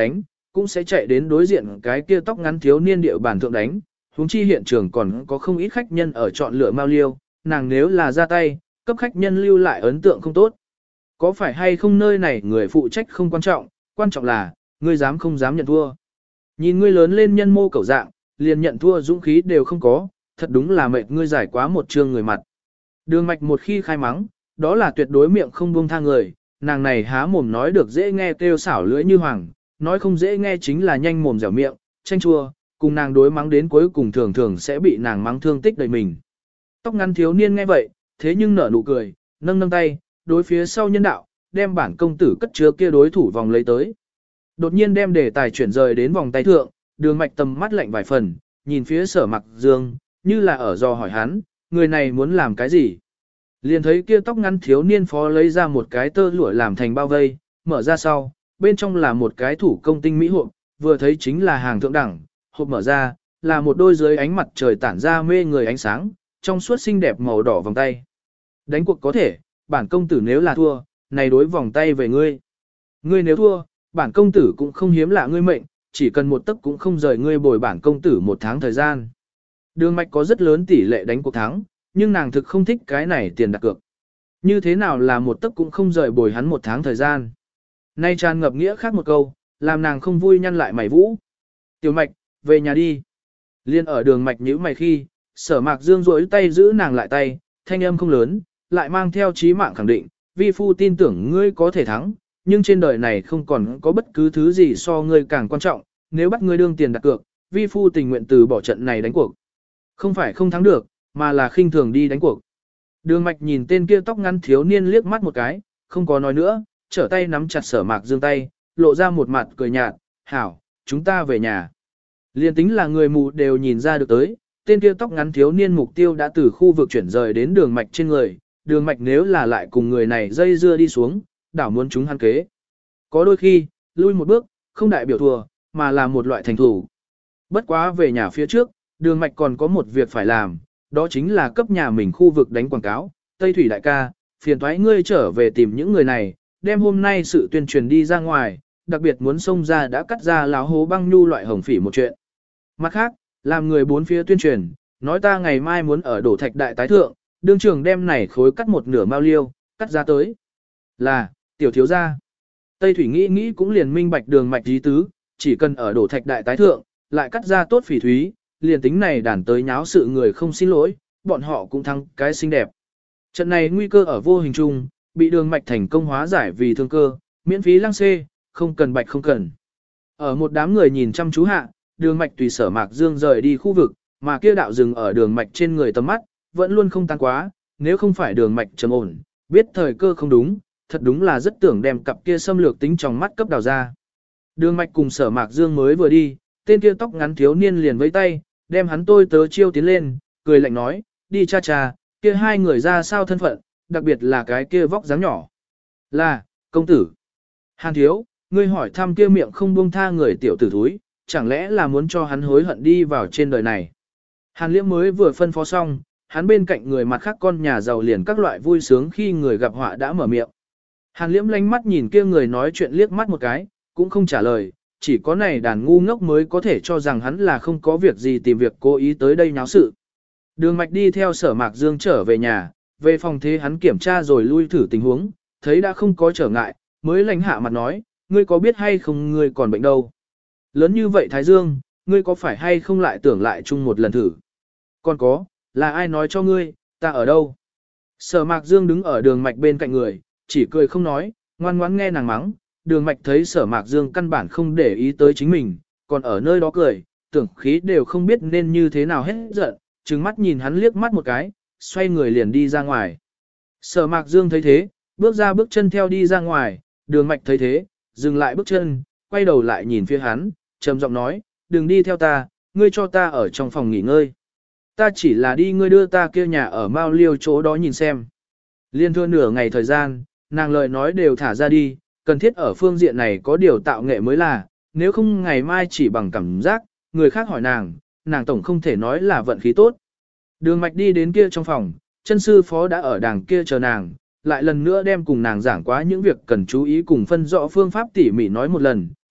cũng sẽ chạy đến đối diện cái kia tóc ngắn thiếu niên địa bàn thượng đánh, huống chi hiện trường còn có không ít khách nhân ở chọn lựa mao liêu, nàng nếu là ra tay, cấp khách nhân lưu lại ấn tượng không tốt. Có phải hay không nơi này người phụ trách không quan trọng là, ngươi dám không dám nhận thua. Nhìn ngươi lớn lên nhân mô cẩu dạng, liền nhận thua dũng khí đều không có, thật đúng là mệt ngươi giải quá một trương người mặt. Đường mạch một khi khai mắng, đó là tuyệt đối miệng không buông tha người, nàng này há mồm nói được dễ nghe kêu xảo lưỡi như hoàng, nói không dễ nghe chính là nhanh mồm dẻo miệng, chanh chua, cùng nàng đối mắng đến cuối cùng thường thường sẽ bị nàng mắng thương tích đầy mình. Tóc ngắn thiếu niên nghe vậy, thế nhưng nở nụ cười, nâng tay, đối phía sau nhân đạo, đem bản công tử cất chứa kia đối thủ vòng lấy tới. Đột nhiên đem đề tài chuyển rời đến vòng tay thượng, đường mạch tầm mắt lạnh vài phần, nhìn phía Sở Mặc Dương, như là ở dò hỏi hắn, người này muốn làm cái gì. Liền thấy kia tóc ngắn thiếu niên phó lấy ra một cái tơ lụa làm thành bao vây, mở ra sau, bên trong là một cái thủ công tinh mỹ hộp, vừa thấy chính là hàng thượng đẳng, hộp mở ra, là một đôi dưới ánh mặt trời tản ra mê người ánh sáng, trong suốt xinh đẹp màu đỏ vòng tay. Đánh cuộc có thể, bản công tử nếu là thua, này đối vòng tay về ngươi. Ngươi nếu thua, bản công tử cũng không hiếm lạ ngươi mệnh, chỉ cần một tấc cũng không rời ngươi bồi bản công tử một tháng thời gian. Đường mạch có rất lớn tỷ lệ đánh cuộc thắng, nhưng nàng thực không thích cái này tiền đặt cược. Như thế nào là một tấc cũng không rời bồi hắn một tháng thời gian. Nay tràn ngập nghĩa khác một câu, làm nàng không vui nhăn lại mày vũ. Tiểu mạch, về nhà đi. Liên ở đường mạch nhíu mày khi, Sở Mạc Dương duỗi tay giữ nàng lại tay, thanh âm không lớn, lại mang theo chí mạng khẳng định, vi phu tin tưởng ngươi có thể thắng, nhưng trên đời này không còn có bất cứ thứ gì so ngươi càng quan trọng, nếu bắt ngươi đương tiền đặt cược, vi phu tình nguyện từ bỏ trận này đánh cuộc. Không phải không thắng được, mà là khinh thường đi đánh cuộc. Đường mạch nhìn tên kia tóc ngắn thiếu niên liếc mắt một cái, không có nói nữa, trở tay nắm chặt Sở Mạc Dương tay, lộ ra một mặt cười nhạt, hảo, chúng ta về nhà. Liên tính là người mù đều nhìn ra được tới, tên kia tóc ngắn thiếu niên mục tiêu đã từ khu vực chuyển rời đến đường mạch trên người, đường mạch nếu là lại cùng người này dây dưa đi xuống, đảo muốn chúng hắn kế. Có đôi khi, lui một bước, không đại biểu thua, mà là một loại thành thủ. Bất quá về nhà phía trước, đường mạch còn có một việc phải làm, đó chính là cấp nhà mình khu vực đánh quảng cáo, Tây Thủy đại ca, phiền thoái ngươi trở về tìm những người này, đem hôm nay sự tuyên truyền đi ra ngoài, đặc biệt muốn xông ra đã cắt ra láo hố băng nhu loại hồng phỉ một chuyện. Mặt khác, làm người bốn phía tuyên truyền, nói ta ngày mai muốn ở đổ thạch đại tái thượng, đương trường đem này khối cắt một nửa mao liêu, cắt ra tới. Là, tiểu thiếu gia. Tây Thủy nghĩ cũng liền minh bạch đường mạch ý tứ, chỉ cần ở đổ thạch đại tái thượng, lại cắt ra tốt phỉ thúy, liền tính này đàn tới nháo sự người không xin lỗi, bọn họ cũng thắng cái xinh đẹp. Trận này nguy cơ ở vô hình chung, bị đường mạch thành công hóa giải vì thương cơ, miễn phí lăng xê, không cần bạch không cần. Ở một đám người nhìn chăm chú hạ, đường mạch tùy Sở Mạc Dương rời đi khu vực, mà kia đạo dừng ở đường mạch trên người tầm mắt, vẫn luôn không tan quá, nếu không phải đường mạch trầm ổn, biết thời cơ không đúng, thật đúng là rất tưởng đem cặp kia xâm lược tính trong mắt cấp đào ra. Đường mạch cùng Sở Mạc Dương mới vừa đi, tên kia tóc ngắn thiếu niên liền vẫy tay, đem hắn tôi tớ chiêu tiến lên, cười lạnh nói, đi cha cha, kia hai người ra sao thân phận, đặc biệt là cái kia vóc dáng nhỏ. Là, công tử. Hàn thiếu, ngươi hỏi thăm kia miệng không buông tha người tiểu tử thúi, chẳng lẽ là muốn cho hắn hối hận đi vào trên đời này. Hàn Liễm mới vừa phân phó xong, hắn bên cạnh người mặt khác con nhà giàu liền các loại vui sướng khi người gặp họa đã mở miệng. Hàn Liễm lánh mắt nhìn kia người nói chuyện liếc mắt một cái, cũng không trả lời, chỉ có này đàn ngu ngốc mới có thể cho rằng hắn là không có việc gì tìm việc cố ý tới đây nháo sự. Đường mạch đi theo Sở Mạc Dương trở về nhà, về phòng thế hắn kiểm tra rồi lui thử tình huống, thấy đã không có trở ngại, mới lánh hạ mặt nói, ngươi có biết hay không ngươi còn bệnh đâu. Lớn như vậy Thái Dương, ngươi có phải hay không lại tưởng lại chung một lần thử. Còn có, là ai nói cho ngươi, ta ở đâu. Sở Mạc Dương đứng ở đường mạch bên cạnh người, chỉ cười không nói, ngoan ngoãn nghe nàng mắng, đường mạch thấy Sở Mạc Dương căn bản không để ý tới chính mình, còn ở nơi đó cười, tưởng khí đều không biết nên như thế nào hết giận, trừng mắt nhìn hắn liếc mắt một cái, xoay người liền đi ra ngoài. Sở Mạc Dương thấy thế, bước ra bước chân theo đi ra ngoài, đường mạch thấy thế, dừng lại bước chân, quay đầu lại nhìn phía hắn, trầm giọng nói, đừng đi theo ta, ngươi cho ta ở trong phòng nghỉ ngơi. Ta chỉ là đi ngươi đưa ta kia nhà ở Mao Liêu chỗ đó nhìn xem. Liên thưa nửa ngày thời gian, nàng lời nói đều thả ra đi, cần thiết ở phương diện này có điều tạo nghệ mới là, nếu không ngày mai chỉ bằng cảm giác, người khác hỏi nàng tổng không thể nói là vận khí tốt. Đường mạch đi đến kia trong phòng, chân sư phó đã ở đàng kia chờ nàng, lại lần nữa đem cùng nàng giảng quá những việc cần chú ý cùng phân rõ phương pháp tỉ mỉ nói một lần,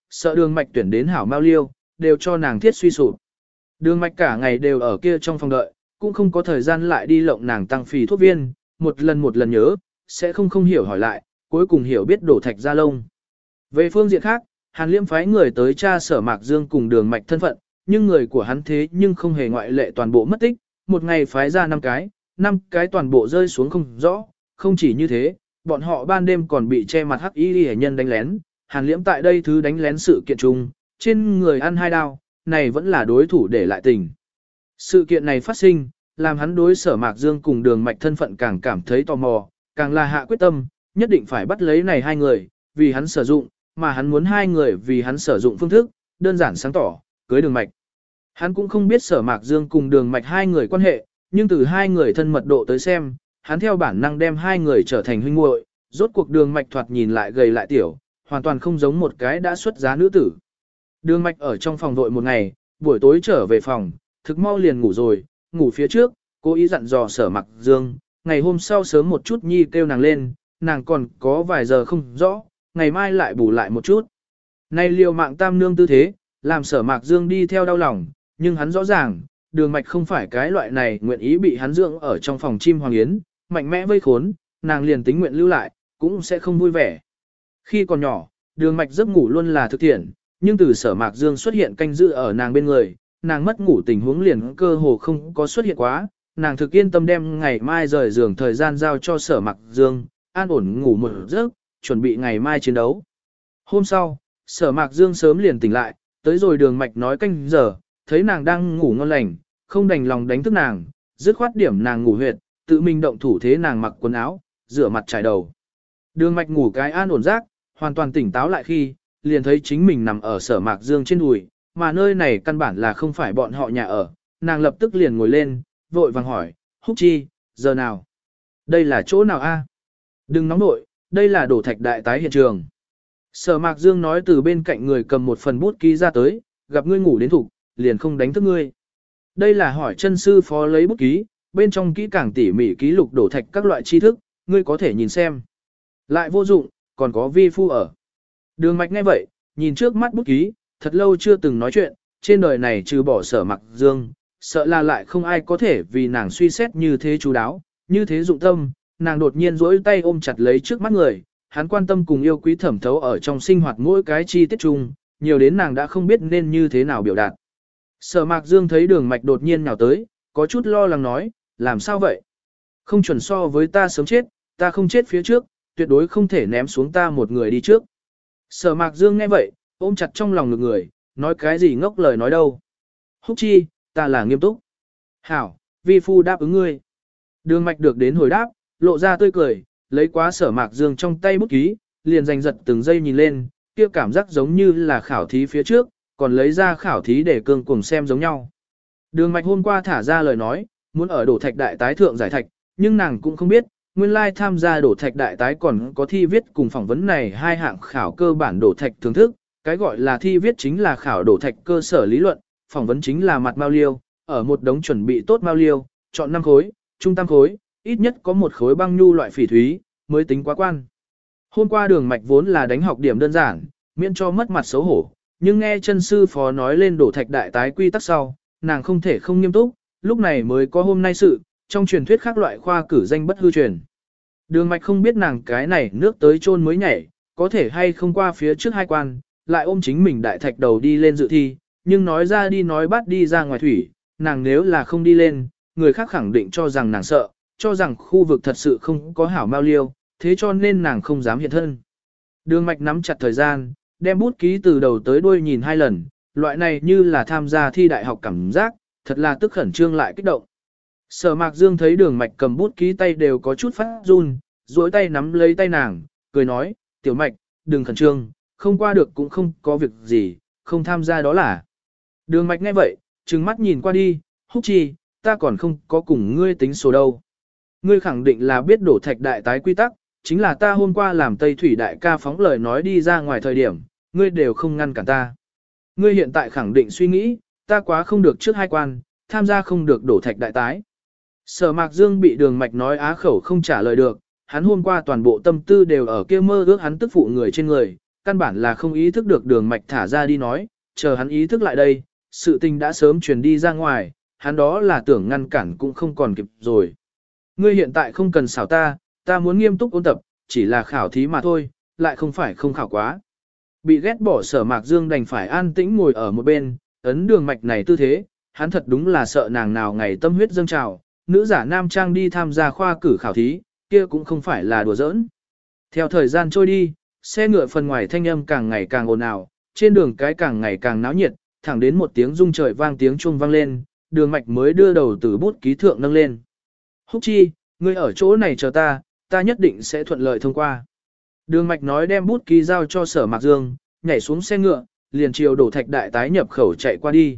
sợ đường mạch tuyển đến hảo mao liêu, đều cho nàng thiết suy sụp. Đường mạch cả ngày đều ở kia trong phòng đợi, cũng không có thời gian lại đi lộng nàng tăng phì thuốc viên, một lần nhớ, sẽ không hiểu hỏi lại, cuối cùng hiểu biết đổ thạch ra lông. Về phương diện khác, Hàn Liêm phái người tới tra Sở Mạc Dương cùng đường mạch thân phận, nhưng người của hắn thế nhưng không hề ngoại lệ toàn bộ mất tích, một ngày phái ra 5 cái toàn bộ rơi xuống không rõ, không chỉ như thế, bọn họ ban đêm còn bị che mặt hắc y hệ nhân đánh lén, Hàn Liễm tại đây thứ đánh lén sự kiện chung, trên người ăn 2 đao, này vẫn là đối thủ để lại tình. Sự kiện này phát sinh, làm hắn đối Sở Mạc Dương cùng đường mạch thân phận càng cảm thấy tò mò, càng là hạ quyết tâm, nhất định phải bắt lấy này 2 người, vì hắn sử dụng, mà hắn muốn 2 người vì hắn sử dụng phương thức, đơn giản sáng tỏ, cưới đường mạch. Hắn cũng không biết Sở Mạc Dương cùng đường mạch 2 người quan hệ, nhưng từ 2 người thân mật độ tới xem, hắn theo bản năng đem 2 người trở thành huynh muội, rốt cuộc đường mạch thoạt nhìn lại gầy lại tiểu, hoàn toàn không giống một cái đã xuất giá nữ tử. Đường mạch ở trong phòng vội một ngày, buổi tối trở về phòng, thực mau liền ngủ rồi, ngủ phía trước, cố ý dặn dò Sở Mạc Dương, ngày hôm sau sớm một chút nhi kêu nàng lên, nàng còn có vài giờ không rõ, ngày mai lại bù lại một chút. Này liều mạng tam nương tư thế, làm Sở Mạc Dương đi theo đau lòng, nhưng hắn rõ ràng, đường mạch không phải cái loại này nguyện ý bị hắn dưỡng ở trong phòng chim hoàng yến, mạnh mẽ vây khốn, nàng liền tính nguyện lưu lại, cũng sẽ không vui vẻ. Khi còn nhỏ, đường mạch giấc ngủ luôn là thực thiện, nhưng từ Sở Mạc Dương xuất hiện canh giữ ở nàng bên người, nàng mất ngủ tình huống liền cơ hồ không có xuất hiện quá, nàng thực yên tâm đem ngày mai rời giường thời gian giao cho Sở Mạc Dương, an ổn ngủ một giấc, chuẩn bị ngày mai chiến đấu. Hôm sau, Sở Mạc Dương sớm liền tỉnh lại, tới rồi đường mạch nói canh giờ, thấy nàng đang ngủ ngon lành, không đành lòng đánh thức nàng, dứt khoát điểm nàng ngủ huyệt, tự mình động thủ thế nàng mặc quần áo, rửa mặt trải đầu. Đường mạch ngủ cái an ổn giấc, hoàn toàn tỉnh táo lại khi, liền thấy chính mình nằm ở Sở Mạc Dương trên đùi, mà nơi này căn bản là không phải bọn họ nhà ở, nàng lập tức liền ngồi lên, vội vàng hỏi, Húc Chi, giờ nào? Đây là chỗ nào a? Đừng nóng nội, đây là đổ thạch đại tái hiện trường. Sở Mạc Dương nói từ bên cạnh người cầm một phần bút ký ra tới, gặp ngươi ngủ đến thủ, liền không đánh thức ngươi. Đây là hỏi chân sư phó lấy bút ký, bên trong kỹ càng tỉ mỉ ký lục đổ thạch các loại tri thức, ngươi có thể nhìn xem. Lại vô dụng, còn có vi phu ở. Đường mạch nghe vậy, nhìn trước mắt bút ký, thật lâu chưa từng nói chuyện, trên đời này trừ bỏ Sở Mạc Dương, sợ là lại không ai có thể vì nàng suy xét như thế chú đáo, như thế dụng tâm, nàng đột nhiên duỗi tay ôm chặt lấy trước mắt người, hắn quan tâm cùng yêu quý thẩm thấu ở trong sinh hoạt mỗi cái chi tiết chung, nhiều đến nàng đã không biết nên như thế nào biểu đạt. Sở Mạc Dương thấy đường mạch đột nhiên nhào tới, có chút lo lắng nói, làm sao vậy? Không chuẩn so với ta sớm chết, ta không chết phía trước, tuyệt đối không thể ném xuống ta một người đi trước. Sở Mạc Dương nghe vậy, ôm chặt trong lòng ngực người, nói cái gì ngốc lời nói đâu. Húc Chi, ta là nghiêm túc. Hảo, vi phu đáp ứng ngươi. Đường mạch được đến hồi đáp, lộ ra tươi cười, lấy quá Sở Mạc Dương trong tay bút ký, liền giành giật từng giây nhìn lên, kia cảm giác giống như là khảo thí phía trước, còn lấy ra khảo thí để cương cùng xem giống nhau. Đường mạch hôm qua thả ra lời nói, muốn ở đổ thạch đại tái thượng giải thạch, nhưng nàng cũng không biết, nguyên lai tham gia đổ thạch đại tái còn có thi viết cùng phỏng vấn này 2 hạng khảo cơ bản đổ thạch thưởng thức, cái gọi là thi viết chính là khảo đổ thạch cơ sở lý luận, phỏng vấn chính là mặt mao liêu, ở một đống chuẩn bị tốt mao liêu, chọn 5 khối, trung tam khối, ít nhất có 1 khối băng nhu loại phỉ thúy, mới tính quá quan. Hôm qua đường mạch vốn là đánh học điểm đơn giản, miễn cho mất mặt xấu hổ, nhưng nghe chân sư phó nói lên đổ thạch đại tái quy tắc sau, nàng không thể không nghiêm túc, lúc này mới có hôm nay sự, trong truyền thuyết khác loại khoa cử danh bất hư truyền. Đường mạch không biết nàng cái này nước tới chôn mới nhảy, có thể hay không qua phía trước 2 quan, lại ôm chính mình đại thạch đầu đi lên dự thi, nhưng nói ra đi nói bắt đi ra ngoài thủy, nàng nếu là không đi lên, người khác khẳng định cho rằng nàng sợ, cho rằng khu vực thật sự không có hảo mao liêu, thế cho nên nàng không dám hiện thân. Đường mạch nắm chặt thời gian, đem bút ký từ đầu tới đuôi nhìn 2 lần, loại này như là tham gia thi đại học cảm giác, thật là tức khẩn trương lại kích động. Sở Mạc Dương thấy đường mạch cầm bút ký tay đều có chút phát run, duỗi tay nắm lấy tay nàng, cười nói, tiểu mạch, đừng khẩn trương, không qua được cũng không có việc gì, không tham gia đó là. Đường mạch nghe vậy, trừng mắt nhìn qua đi, Húc Chi, ta còn không có cùng ngươi tính số đâu. Ngươi khẳng định là biết đổ thạch đại tái quy tắc, chính là ta hôm qua làm Tây Thủy đại ca phóng lời nói đi ra ngoài thời điểm, ngươi đều không ngăn cản ta. Ngươi hiện tại khẳng định suy nghĩ, ta quá không được trước 2 quan, tham gia không được đổ thạch đại tái. Sở Mạc Dương bị đường mạch nói á khẩu không trả lời được, hắn hôm qua toàn bộ tâm tư đều ở kia mơ ước hắn tức phụ người trên người, căn bản là không ý thức được đường mạch thả ra đi nói, chờ hắn ý thức lại đây, sự tình đã sớm truyền đi ra ngoài, hắn đó là tưởng ngăn cản cũng không còn kịp rồi. Ngươi hiện tại không cần xảo ta muốn nghiêm túc ôn tập, chỉ là khảo thí mà thôi, lại không phải không khảo quá. Bị ghét bỏ Sở Mạc Dương đành phải an tĩnh ngồi ở một bên, ấn đường mạch này tư thế, hắn thật đúng là sợ nàng nào ngày tâm huyết dâng trào, nữ giả nam trang đi tham gia khoa cử khảo thí, kia cũng không phải là đùa giỡn. Theo thời gian trôi đi, xe ngựa phần ngoài thanh âm càng ngày càng ồn ào, trên đường cái càng ngày càng náo nhiệt, thẳng đến một tiếng rung trời vang tiếng chuông vang lên, đường mạch mới đưa đầu từ bút ký thượng nâng lên. Húc Chi, ngươi ở chỗ này chờ ta nhất định sẽ thuận lợi thông qua. Đường mạch nói đem bút ký giao cho Sở Mạc Dương, nhảy xuống xe ngựa, liền chiều đổ thạch đại tái nhập khẩu chạy qua đi.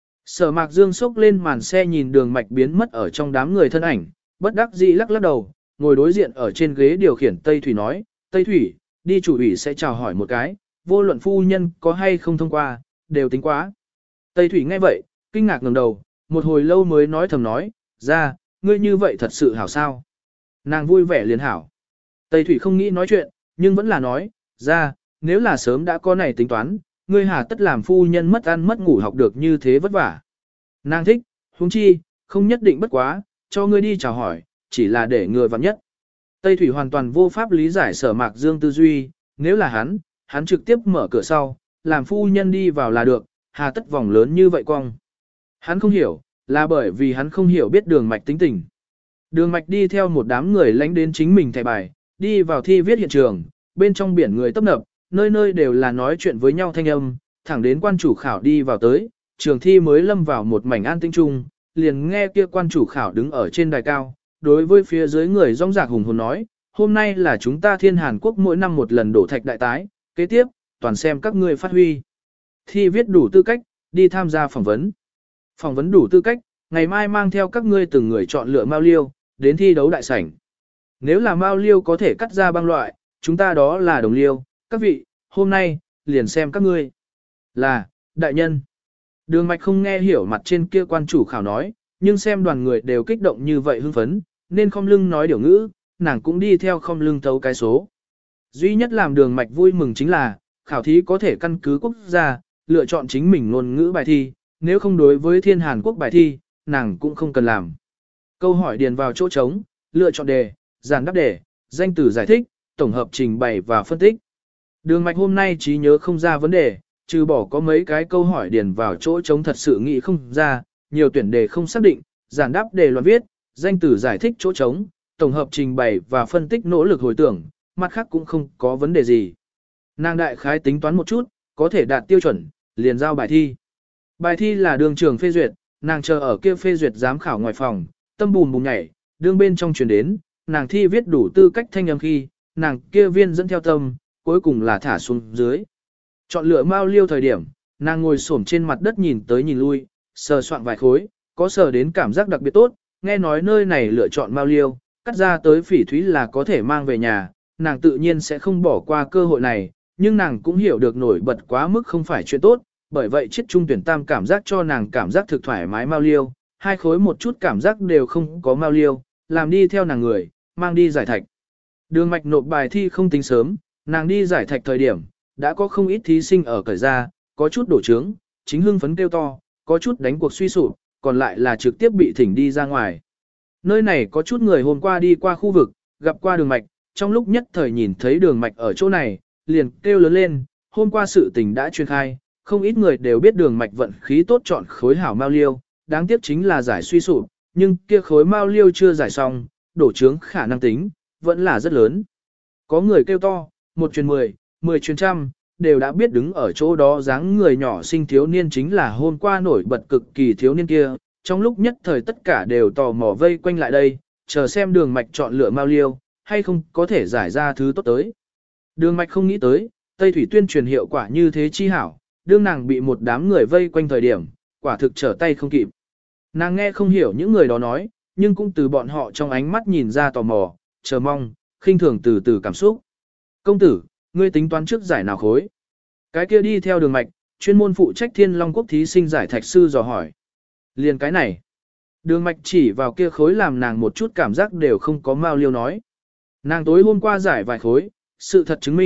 Sở Mạc Dương xốc lên màn xe nhìn đường mạch biến mất ở trong đám người thân ảnh, bất đắc dĩ lắc lắc đầu, ngồi đối diện ở trên ghế điều khiển Tây Thủy nói, Tây Thủy, đi chủ ủy sẽ chào hỏi một cái, vô luận phu nhân có hay không thông qua, đều tính quá. Tây Thủy nghe vậy, kinh ngạc ngẩng đầu, một hồi lâu mới nói thầm nói, ra, ngươi như vậy thật sự hảo sao. Nàng vui vẻ liền hảo. Tây Thủy không nghĩ nói chuyện, nhưng vẫn là nói, ra, nếu là sớm đã có này tính toán, ngươi hà tất làm phu nhân mất ăn mất ngủ học được như thế vất vả. Nàng thích, huống chi, không nhất định bất quá, cho ngươi đi chào hỏi, chỉ là để người vặn nhất. Tây Thủy hoàn toàn vô pháp lý giải Sở Mạc Dương tư duy, nếu là hắn trực tiếp mở cửa sau, làm phu nhân đi vào là được, hà tất vòng lớn như vậy cong. Hắn không hiểu, là bởi vì hắn không hiểu biết đường mạch tính tình. Đường mạch đi theo một đám người lánh đến chính mình thẻ bài, đi vào thi viết hiện trường, bên trong biển người tấp nập, nơi nơi đều là nói chuyện với nhau thanh âm, thẳng đến quan chủ khảo đi vào tới, trường thi mới lâm vào một mảnh an tĩnh chung, liền nghe kia quan chủ khảo đứng ở trên đài cao, đối với phía dưới người rong rạc hùng hồn nói, hôm nay là chúng ta Thiên Hàn Quốc mỗi năm một lần đổ thạch đại tái, kế tiếp, toàn xem các ngươi phát huy. Thi viết đủ tư cách, đi tham gia phỏng vấn. Phỏng vấn đủ tư cách, ngày mai mang theo các ngươi từng người chọn lựa mao liêu, đến thi đấu đại sảnh. Nếu là mao liêu có thể cắt ra băng loại, chúng ta đó là đồng liêu, các vị, hôm nay, liền xem các ngươi. Là, đại nhân. Đường mạch không nghe hiểu mặt trên kia quan chủ khảo nói, nhưng xem đoàn người đều kích động như vậy hưng phấn, nên khom lưng nói điều ngữ, nàng cũng đi theo khom lưng thấu cái số. Duy nhất làm đường mạch vui mừng chính là, khảo thí có thể căn cứ quốc gia, lựa chọn chính mình ngôn ngữ bài thi, nếu không đối với Thiên Hàn Quốc bài thi, nàng cũng không cần làm. Câu hỏi điền vào chỗ trống, lựa chọn đề, giản đáp đề, danh từ giải thích, tổng hợp trình bày và phân tích. Đường mạch hôm nay trí nhớ không ra vấn đề, trừ bỏ có mấy cái câu hỏi điền vào chỗ trống thật sự nghĩ không ra, nhiều tuyển đề không xác định, giản đáp đề loạn viết, danh từ giải thích chỗ trống, tổng hợp trình bày và phân tích nỗ lực hồi tưởng, mặt khác cũng không có vấn đề gì. Nàng đại khái tính toán một chút, có thể đạt tiêu chuẩn, liền giao bài thi. Bài thi là đường trường phê duyệt, nàng chờ ở kia phê duyệt giám khảo ngoài phòng, tâm bùm bùm nhảy, đương bên trong truyền đến, nàng thi viết đủ tư cách thanh âm khi, nàng kia viên dẫn theo tâm, cuối cùng là thả xuống dưới. Chọn lựa mao liêu thời điểm, nàng ngồi xổm trên mặt đất nhìn tới nhìn lui, sờ soạn vài khối, có sờ đến cảm giác đặc biệt tốt, nghe nói nơi này lựa chọn mao liêu, cắt ra tới phỉ thúy là có thể mang về nhà, nàng tự nhiên sẽ không bỏ qua cơ hội này, nhưng nàng cũng hiểu được nổi bật quá mức không phải chuyện tốt, bởi vậy chiết trung tuyển tam cảm giác cho nàng cảm giác thực thoải mái mao liêu, hai khối một chút cảm giác đều không có mao liêu, làm đi theo nàng người, mang đi giải thạch. Đường mạch nộp bài thi không tính sớm, nàng đi giải thạch thời điểm, đã có không ít thí sinh ở cởi ra, có chút đổ trướng, chính hưng phấn kêu to, có chút đánh cuộc suy sụp, còn lại là trực tiếp bị thỉnh đi ra ngoài. Nơi này có chút người hôm qua đi qua khu vực, gặp qua đường mạch, trong lúc nhất thời nhìn thấy đường mạch ở chỗ này, liền kêu lớn lên, hôm qua sự tình đã truyền khai, không ít người đều biết đường mạch vận khí tốt chọn khối hảo mao liêu, đáng tiếc chính là giải suy sụp, nhưng kia khối mao liêu chưa giải xong, đổ trướng khả năng tính, vẫn là rất lớn. Có người kêu to, 1 truyền 10, 10 truyền trăm, đều đã biết đứng ở chỗ đó dáng người nhỏ xinh thiếu niên chính là hôm qua nổi bật cực kỳ thiếu niên kia, trong lúc nhất thời tất cả đều tò mò vây quanh lại đây, chờ xem đường mạch chọn lựa mao liêu, hay không có thể giải ra thứ tốt tới. Đường mạch không nghĩ tới, Tây Thủy tuyên truyền hiệu quả như thế chi hảo, đương nàng bị một đám người vây quanh thời điểm, quả thực trở tay không kịp. Nàng nghe không hiểu những người đó nói, nhưng cũng từ bọn họ trong ánh mắt nhìn ra tò mò, chờ mong, khinh thường từ từ cảm xúc. Công tử, ngươi tính toán trước giải nào khối? Cái kia đi theo đường mạch, chuyên môn phụ trách Thiên Long Quốc thí sinh giải thạch sư dò hỏi. Liền cái này. Đường mạch chỉ vào kia khối làm nàng một chút cảm giác đều không có mao liêu nói. Nàng tối hôm qua giải vài khối, sự thật chứng minh,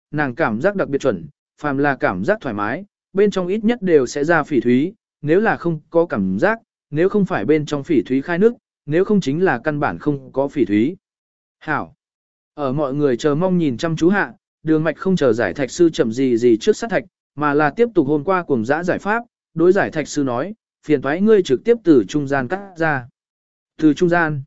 nàng cảm giác đặc biệt chuẩn, phàm là cảm giác thoải mái, bên trong ít nhất đều sẽ ra phỉ thúy, nếu là không có cảm giác, nếu không phải bên trong phỉ thúy khai nước, nếu không chính là căn bản không có phỉ thúy. Hảo. Ở mọi người chờ mong nhìn chăm chú hạ, Đường Mạch không chờ giải thạch sư chậm gì trước sát thạch, mà là tiếp tục hôm qua cùng dã giải pháp, đối giải thạch sư nói, phiền toái ngươi trực tiếp từ trung gian cắt ra. Từ trung gian.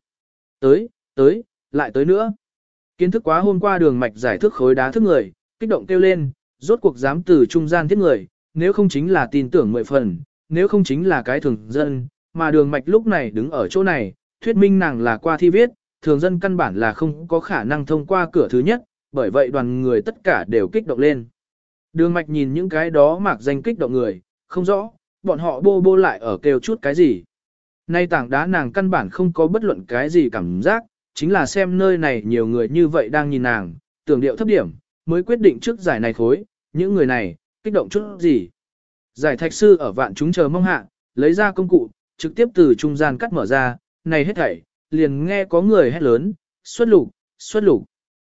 Tới, lại tới nữa. Kiến thức quá hôm qua Đường Mạch giải thức khối đá thức người, kích động kêu lên, rốt cuộc dám từ trung gian thiết người, nếu không chính là tin tưởng 10 phần, nếu không chính là cái thường dân, mà Đường Mạch lúc này đứng ở chỗ này, thuyết minh nàng là qua thi viết, thường dân căn bản là không có khả năng thông qua cửa thứ nhất, bởi vậy đoàn người tất cả đều kích động lên. Đường Mạch nhìn những cái đó mạc danh kích động người, không rõ, bọn họ bô lại ở kêu chút cái gì. Nay tảng đá nàng căn bản không có bất luận cái gì cảm giác, chính là xem nơi này nhiều người như vậy đang nhìn nàng, tưởng điệu thấp điểm, mới quyết định trước giải này khối, những người này, kích động chút gì. Giải thạch sư ở vạn chúng chờ mong hạ, lấy ra công cụ, trực tiếp từ trung gian cắt mở ra, này hết thảy, liền nghe có người hét lớn, xuất lục,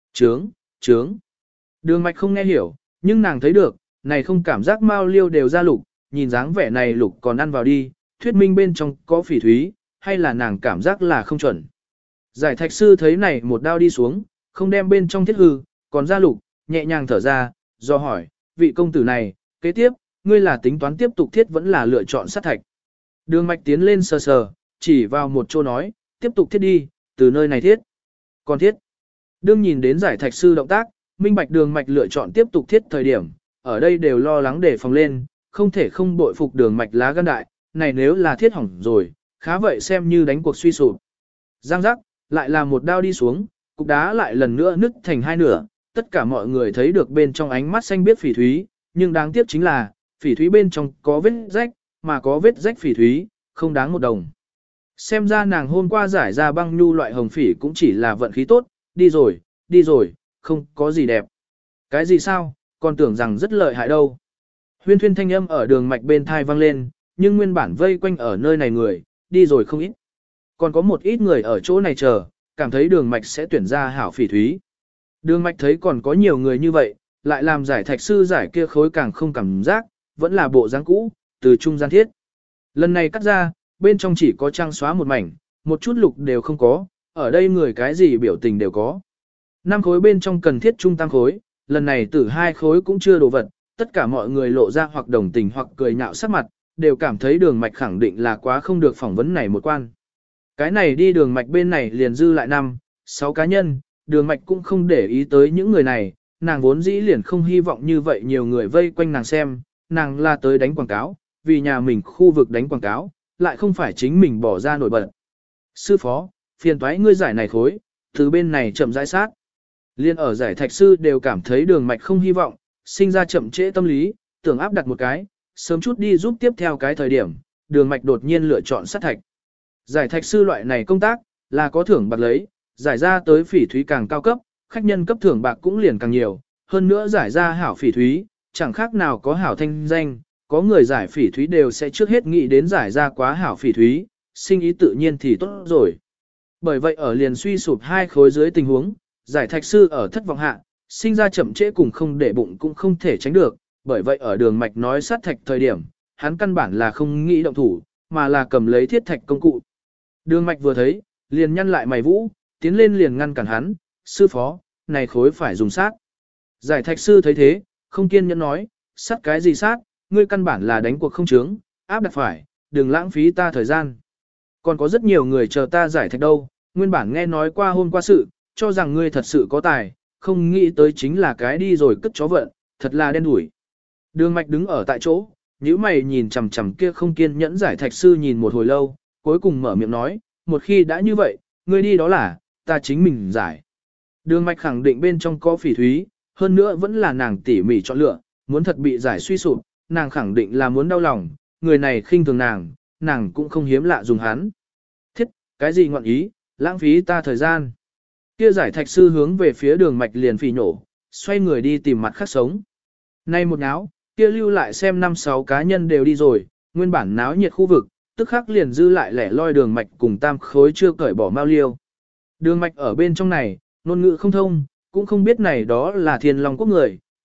trướng. Đường Mạch không nghe hiểu, nhưng nàng thấy được, này không cảm giác mau liêu đều ra lục, nhìn dáng vẻ này lục còn ăn vào đi, thuyết minh bên trong có phỉ thúy, hay là nàng cảm giác là không chuẩn. Giải thạch sư thấy này một đao đi xuống, không đem bên trong thiết hư, còn ra lục, nhẹ nhàng thở ra, do hỏi, vị công tử này, kế tiếp, ngươi là tính toán tiếp tục thiết vẫn là lựa chọn sát thạch. Đường Mạch tiến lên sờ sờ, chỉ vào một chỗ nói, tiếp tục thiết đi, từ nơi này thiết. Còn thiết. Đương nhìn đến giải thạch sư động tác, minh bạch Đường Mạch lựa chọn tiếp tục thiết thời điểm, ở đây đều lo lắng để phòng lên, không thể không bội phục Đường Mạch lá gan đại, này nếu là thiết hỏng rồi, khá vậy xem như đánh cuộc suy sụp. Giang giác, lại là một đao đi xuống, cục đá lại lần nữa nứt thành hai nửa, tất cả mọi người thấy được bên trong ánh mắt xanh biết phỉ thúy, nhưng đáng tiếc chính là, phỉ thúy bên trong có vết rách, mà có vết rách phỉ thúy, không đáng một đồng. Xem ra nàng hôm qua giải ra băng nhu loại hồng phỉ cũng chỉ là vận khí tốt, đi rồi, không có gì đẹp. Cái gì sao, còn tưởng rằng rất lợi hại đâu. Huyên thuyên thanh âm ở đường mạch bên thai vang lên, nhưng nguyên bản vây quanh ở nơi này người, đi rồi không ít. Còn có một ít người ở chỗ này chờ, cảm thấy đường mạch sẽ tuyển ra hảo phỉ thúy. Đường mạch thấy còn có nhiều người như vậy, lại làm giải thạch sư giải kia khối càng không cảm giác, vẫn là bộ dáng cũ, từ trung gian thiết. Lần này cắt ra, bên trong chỉ có trang xóa một mảnh, một chút lục đều không có, ở đây người cái gì biểu tình đều có. 5 khối bên trong cần thiết trung tăng khối, lần này từ 2 khối cũng chưa đồ vật, tất cả mọi người lộ ra hoặc đồng tình hoặc cười nhạo sắc mặt, đều cảm thấy đường mạch khẳng định là quá không được phỏng vấn này một quan. Cái này đi đường mạch bên này liền dư lại 5-6 cá nhân, đường mạch cũng không để ý tới những người này, nàng vốn dĩ liền không hy vọng như vậy nhiều người vây quanh nàng xem, nàng là tới đánh quảng cáo, vì nhà mình khu vực đánh quảng cáo, lại không phải chính mình bỏ ra nổi bật. Sư phó, phiền toái ngươi giải này khối, từ bên này chậm rãi sát. Liên ở giải thạch sư đều cảm thấy đường mạch không hy vọng, sinh ra chậm trễ tâm lý, tưởng áp đặt một cái, sớm chút đi giúp tiếp theo cái thời điểm, đường mạch đột nhiên lựa chọn sát thạch. Giải thạch sư loại này công tác, là có thưởng bạc lấy, giải ra tới phỉ thúy càng cao cấp, khách nhân cấp thưởng bạc cũng liền càng nhiều, hơn nữa giải ra hảo phỉ thúy, chẳng khác nào có hảo thanh danh, có người giải phỉ thúy đều sẽ trước hết nghĩ đến giải ra quá hảo phỉ thúy, sinh ý tự nhiên thì tốt rồi. Bởi vậy ở liền suy sụp 2 khối dưới tình huống, giải thạch sư ở thất vọng hạ, sinh ra chậm trễ cùng không để bụng cũng không thể tránh được, bởi vậy ở đường mạch nói sát thạch thời điểm, hắn căn bản là không nghĩ động thủ, mà là cầm lấy thiết thạch công cụ. Đường mạch vừa thấy, liền nhăn lại mày vũ, tiến lên liền ngăn cản hắn, sư phó, này khối phải dùng sát. Giải thạch sư thấy thế, không kiên nhẫn nói, sát cái gì sát, ngươi căn bản là đánh cuộc không chướng, áp đặt phải, đừng lãng phí ta thời gian. Còn có rất nhiều người chờ ta giải thạch đâu, nguyên bản nghe nói qua hôm qua sự, cho rằng ngươi thật sự có tài, không nghĩ tới chính là cái đi rồi cất chó vận, thật là đen đủi. Đường mạch đứng ở tại chỗ, nhíu mày nhìn chằm chằm kia không kiên nhẫn giải thạch sư nhìn một hồi lâu, cuối cùng mở miệng nói, một khi đã như vậy, ngươi đi đó là, ta chính mình giải. Đường mạch khẳng định bên trong có phỉ thúy, hơn nữa vẫn là nàng tỉ mỉ chọn lựa, muốn thật bị giải suy sụp, nàng khẳng định là muốn đau lòng, người này khinh thường nàng cũng không hiếm lạ dùng hắn. Thiết, cái gì ngọn ý, lãng phí ta thời gian. Kia giải thạch sư hướng về phía đường mạch liền phỉ nổ, xoay người đi tìm mặt khác sống. Nay một náo, kia lưu lại xem 5-6 cá nhân đều đi rồi, nguyên bản náo nhiệt khu vực, tức khắc liền dư lại lẻ loi đường mạch cùng tam khối chưa cởi bỏ mao liêu. Đường mạch ở bên trong này, ngôn ngữ không thông, cũng không biết này đó là thiên long quốc người,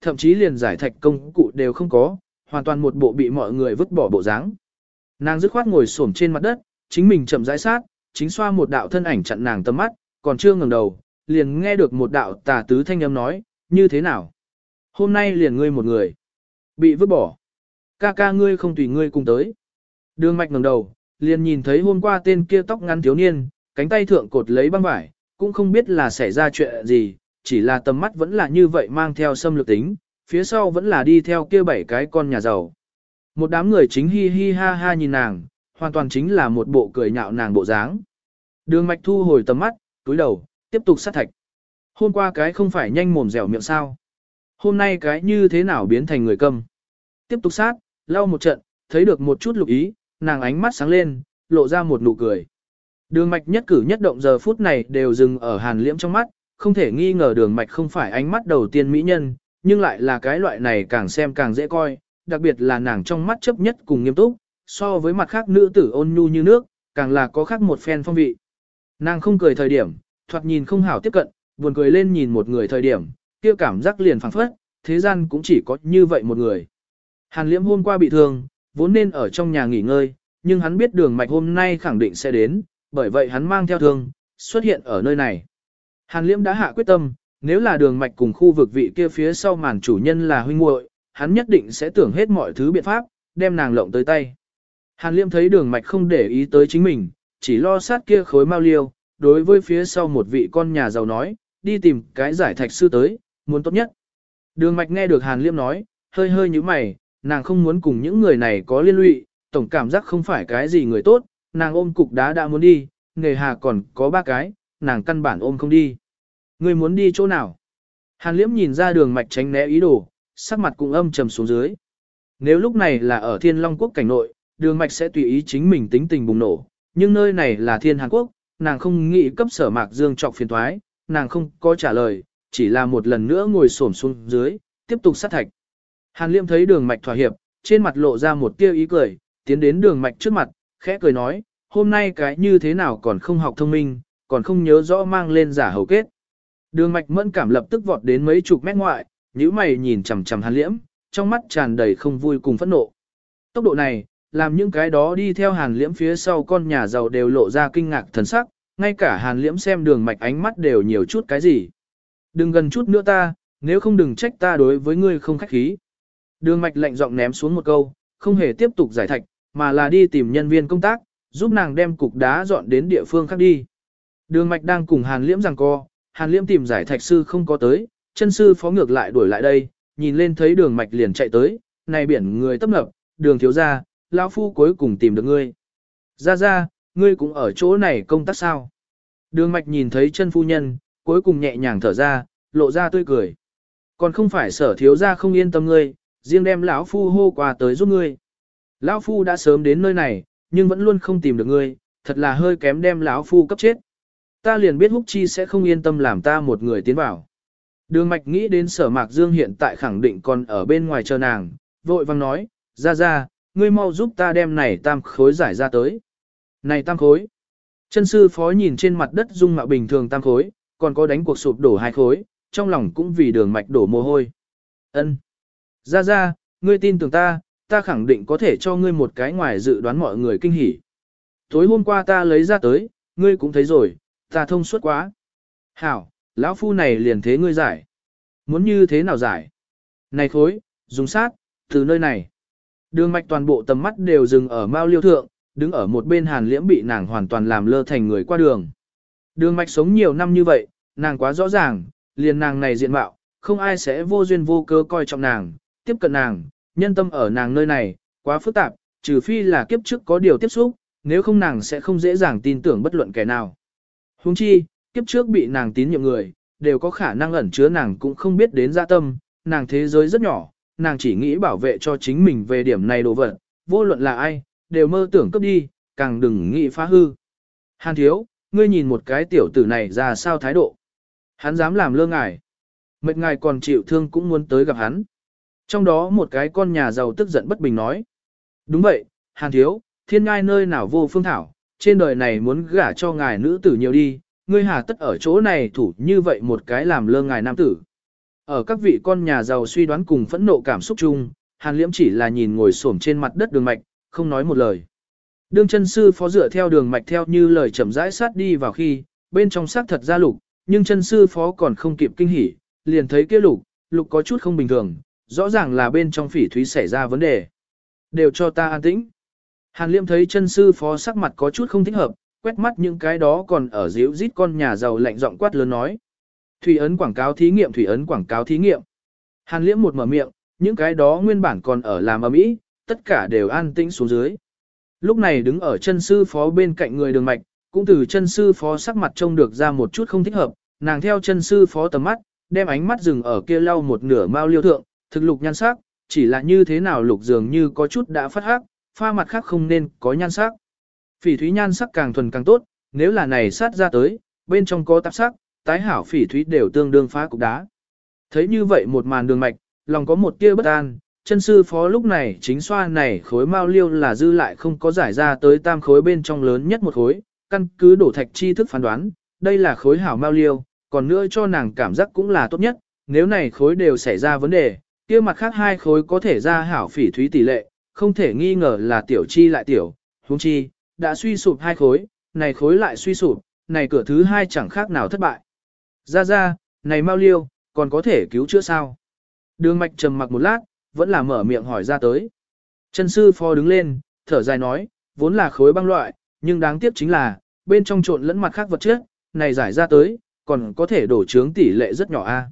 thậm chí liền giải thạch công cụ đều không có, hoàn toàn một bộ bị mọi người vứt bỏ bộ dáng. Nàng dứt khoát ngồi xổm trên mặt đất, chính mình chậm rãi sát, chính xoa một đạo thân ảnh chặn nàng tầm mắt, còn chưa ngẩng đầu, liền nghe được một đạo tà tứ thanh âm nói, như thế nào? Hôm nay liền ngươi một người, bị vứt bỏ. Ca ca ngươi không tùy ngươi cùng tới. Đường Mạch ngẩng đầu, liền nhìn thấy hôm qua tên kia tóc ngắn thiếu niên, cánh tay thượng cột lấy băng vải, cũng không biết là xảy ra chuyện gì, chỉ là tầm mắt vẫn là như vậy mang theo xâm lược tính, phía sau vẫn là đi theo kia 7 cái con nhà giàu. Một đám người chính hi hi ha ha nhìn nàng, hoàn toàn chính là một bộ cười nhạo nàng bộ dáng. Đường Mạch thu hồi tầm mắt, túi đầu, tiếp tục sát thạch. Hôm qua cái không phải nhanh mồm dẻo miệng sao? Hôm nay cái như thế nào biến thành người câm? Tiếp tục sát, lau một trận, thấy được một chút lục ý, nàng ánh mắt sáng lên, lộ ra một nụ cười. Đường Mạch nhất cử nhất động giờ phút này đều dừng ở Hàn Liễm trong mắt, không thể nghi ngờ Đường Mạch không phải ánh mắt đầu tiên mỹ nhân, nhưng lại là cái loại này càng xem càng dễ coi, đặc biệt là nàng trong mắt chấp nhất cùng nghiêm túc, so với mặt khác nữ tử ôn nhu như nước, càng là có khác một phen phong vị. Nàng không cười thời điểm, thoạt nhìn không hảo tiếp cận, buồn cười lên nhìn một người thời điểm, kia cảm giác liền phảng phất, thế gian cũng chỉ có như vậy một người. Hàn Liễm hôm qua bị thương, vốn nên ở trong nhà nghỉ ngơi, nhưng hắn biết Đường Mạch hôm nay khẳng định sẽ đến, bởi vậy hắn mang theo thương, xuất hiện ở nơi này. Hàn Liễm đã hạ quyết tâm, nếu là Đường Mạch cùng khu vực vị kia phía sau màn chủ nhân là huynh muội, hắn nhất định sẽ tưởng hết mọi thứ biện pháp, đem nàng lộng tới tay. Hàn Liễm thấy Đường Mạch không để ý tới chính mình, chỉ lo sát kia khối mao liêu, đối với phía sau một vị con nhà giàu nói, đi tìm cái giải thạch sư tới, muốn tốt nhất. Đường Mạch nghe được Hàn Liễm nói, hơi hơi nhíu mày, nàng không muốn cùng những người này có liên lụy, tổng cảm giác không phải cái gì người tốt, nàng ôm cục đá đã muốn đi, nghề hà còn có 3 cái, nàng căn bản ôm không đi. Người muốn đi chỗ nào? Hàn Liễm nhìn ra Đường Mạch tránh né ý đồ, sắc mặt cũng âm trầm xuống dưới. Nếu lúc này là ở Thiên Long Quốc cảnh nội, Đường Mạch sẽ tùy ý chính mình tính tình bùng nổ, nhưng nơi này là Thiên Hàn Quốc, nàng không nghĩ cấp Sở Mạc Dương trọc phiền toái, nàng không có trả lời, chỉ là một lần nữa ngồi xổm xuống dưới, tiếp tục sát thạch. Hàn Liễm thấy Đường Mạch thỏa hiệp, trên mặt lộ ra một tia ý cười, tiến đến Đường Mạch trước mặt, khẽ cười nói, hôm nay cái như thế nào còn không học thông minh, còn không nhớ rõ mang lên giả hầu kết. Đường Mạch mẫn cảm lập tức vọt đến mấy chục mét ngoại, nhíu mày nhìn chằm chằm Hàn Liễm, trong mắt tràn đầy không vui cùng phẫn nộ. Tốc độ này, làm những cái đó đi theo Hàn Liễm phía sau con nhà giàu đều lộ ra kinh ngạc thần sắc, ngay cả Hàn Liễm xem Đường Mạch ánh mắt đều nhiều chút cái gì. Đừng gần chút nữa ta, nếu không đừng trách ta đối với ngươi không khách khí. Đường Mạch lạnh giọng ném xuống một câu, không hề tiếp tục giải thạch, mà là đi tìm nhân viên công tác, giúp nàng đem cục đá dọn đến địa phương khác đi. Đường Mạch đang cùng Hàn Liễm giằng co, Hàn Liễm tìm giải thạch sư không có tới, chân sư phó ngược lại đuổi lại đây, nhìn lên thấy Đường Mạch liền chạy tới, này biển người tấp nập, Đường thiếu gia, lão phu cuối cùng tìm được ngươi. Ra, ngươi cũng ở chỗ này công tác sao? Đường Mạch nhìn thấy chân phu nhân, cuối cùng nhẹ nhàng thở ra, lộ ra tươi cười. Còn không phải Sở thiếu gia không yên tâm ngươi, riêng đem lão phu hô qua tới giúp ngươi. Lão phu đã sớm đến nơi này, nhưng vẫn luôn không tìm được ngươi, thật là hơi kém đem lão phu cấp chết. Ta liền biết Húc Chi sẽ không yên tâm làm ta một người tiến vào. Đường Mạch nghĩ đến Sở Mạc Dương hiện tại khẳng định còn ở bên ngoài chờ nàng, vội vang nói, ra, ngươi mau giúp ta đem này tam khối giải ra tới. Này tam khối. Chân sư phó nhìn trên mặt đất dung mạo bình thường tam khối, còn có đánh cuộc sụp đổ 2 khối, trong lòng cũng vì Đường Mạch đổ mồ hôi. Ân, ra, ngươi tin tưởng ta khẳng định có thể cho ngươi một cái ngoài dự đoán mọi người kinh hỉ. Tối hôm qua ta lấy ra tới, ngươi cũng thấy rồi, ta thông suốt quá. Hảo, lão phu này liền thế ngươi giải. Muốn như thế nào giải? Này khối, dùng sát, từ nơi này. Đường Mạch toàn bộ tầm mắt đều dừng ở Mao Liêu thượng, đứng ở một bên Hàn Liễm bị nàng hoàn toàn làm lơ thành người qua đường. Đường Mạch sống nhiều năm như vậy, nàng quá rõ ràng, liền nàng này diện mạo, không ai sẽ vô duyên vô cớ coi trọng nàng, tiếp cận nàng, nhân tâm ở nàng nơi này, quá phức tạp, trừ phi là kiếp trước có điều tiếp xúc, nếu không nàng sẽ không dễ dàng tin tưởng bất luận kẻ nào. Huống chi, kiếp trước bị nàng tín nhiệm người, đều có khả năng ẩn chứa nàng cũng không biết đến dạ tâm, nàng thế giới rất nhỏ, nàng chỉ nghĩ bảo vệ cho chính mình về điểm này đồ vật, vô luận là ai, đều mơ tưởng cướp đi, càng đừng nghĩ phá hư. Hàn thiếu, ngươi nhìn một cái tiểu tử này ra sao thái độ. Hắn dám làm lơ ngài. Mệt ngài còn chịu thương cũng muốn tới gặp hắn. Trong đó một cái con nhà giàu tức giận bất bình nói. Đúng vậy, Hàn thiếu, thiên ngai nơi nào vô phương thảo, trên đời này muốn gả cho ngài nữ tử nhiều đi, ngươi hà tất ở chỗ này thủ như vậy một cái làm lơ ngài nam tử. Ở các vị con nhà giàu suy đoán cùng phẫn nộ cảm xúc chung, Hàn Liễm chỉ là nhìn ngồi xổm trên mặt đất Đường Mạch, không nói một lời. Đương chân sư phó dựa theo Đường Mạch theo như lời chậm rãi sát đi vào khi, bên trong xác thật ra lục, nhưng chân sư phó còn không kịp kinh hỉ, liền thấy kia lục có chút không bình thường, rõ ràng là bên trong phỉ thúy xảy ra vấn đề. Đều cho ta an tĩnh. Hàn Liễm thấy chân sư phó sắc mặt có chút không thích hợp, quét mắt những cái đó còn ở díu rít con nhà giàu lạnh giọng quát lớn nói. Thủy ấn quảng cáo thí nghiệm, thủy ấn quảng cáo thí nghiệm. Hàn Liễm một mở miệng, những cái đó nguyên bản còn ở làm ầm ĩ, tất cả đều an tĩnh xuống dưới. Lúc này đứng ở chân sư phó bên cạnh người Đường Mạch, cũng từ chân sư phó sắc mặt trông được ra một chút không thích hợp, nàng theo chân sư phó tầm mắt, đem ánh mắt dừng ở kia lau một nửa mao liêu thượng, thực lục nhan sắc, chỉ là như thế nào lục dường như có chút đã phát hắc, pha mặt khác không nên có nhan sắc. Phỉ thúy nhan sắc càng thuần càng tốt, nếu là này sát ra tới, bên trong có tạp sắc, tái hảo phỉ thúy đều tương đương phá cục đá. Thấy như vậy một màn Đường Mạch, lòng có một tia bất an, chân sư phó lúc này chính xoa này khối mao liêu là dư lại không có giải ra tới tam khối bên trong lớn nhất một khối, căn cứ đổ thạch chi thức phán đoán, đây là khối hảo mao liêu, còn nữa cho nàng cảm giác cũng là tốt nhất, nếu này khối đều xảy ra vấn đề, kia mặt khác hai khối có thể ra hảo phỉ thúy tỷ lệ, không thể nghi ngờ là tiểu chi lại tiểu, huống chi, đã suy sụp hai khối, này khối lại suy sụp, này cửa thứ hai chẳng khác nào thất bại. Ra, này mao liêu, còn có thể cứu chữa sao? Đường Mạch trầm mặc một lát, vẫn là mở miệng hỏi ra tới. Chân sư phó đứng lên, thở dài nói, vốn là khối băng loại, nhưng đáng tiếc chính là, bên trong trộn lẫn mặt khác vật chất, này giải ra tới, còn có thể đổ chướng tỷ lệ rất nhỏ a.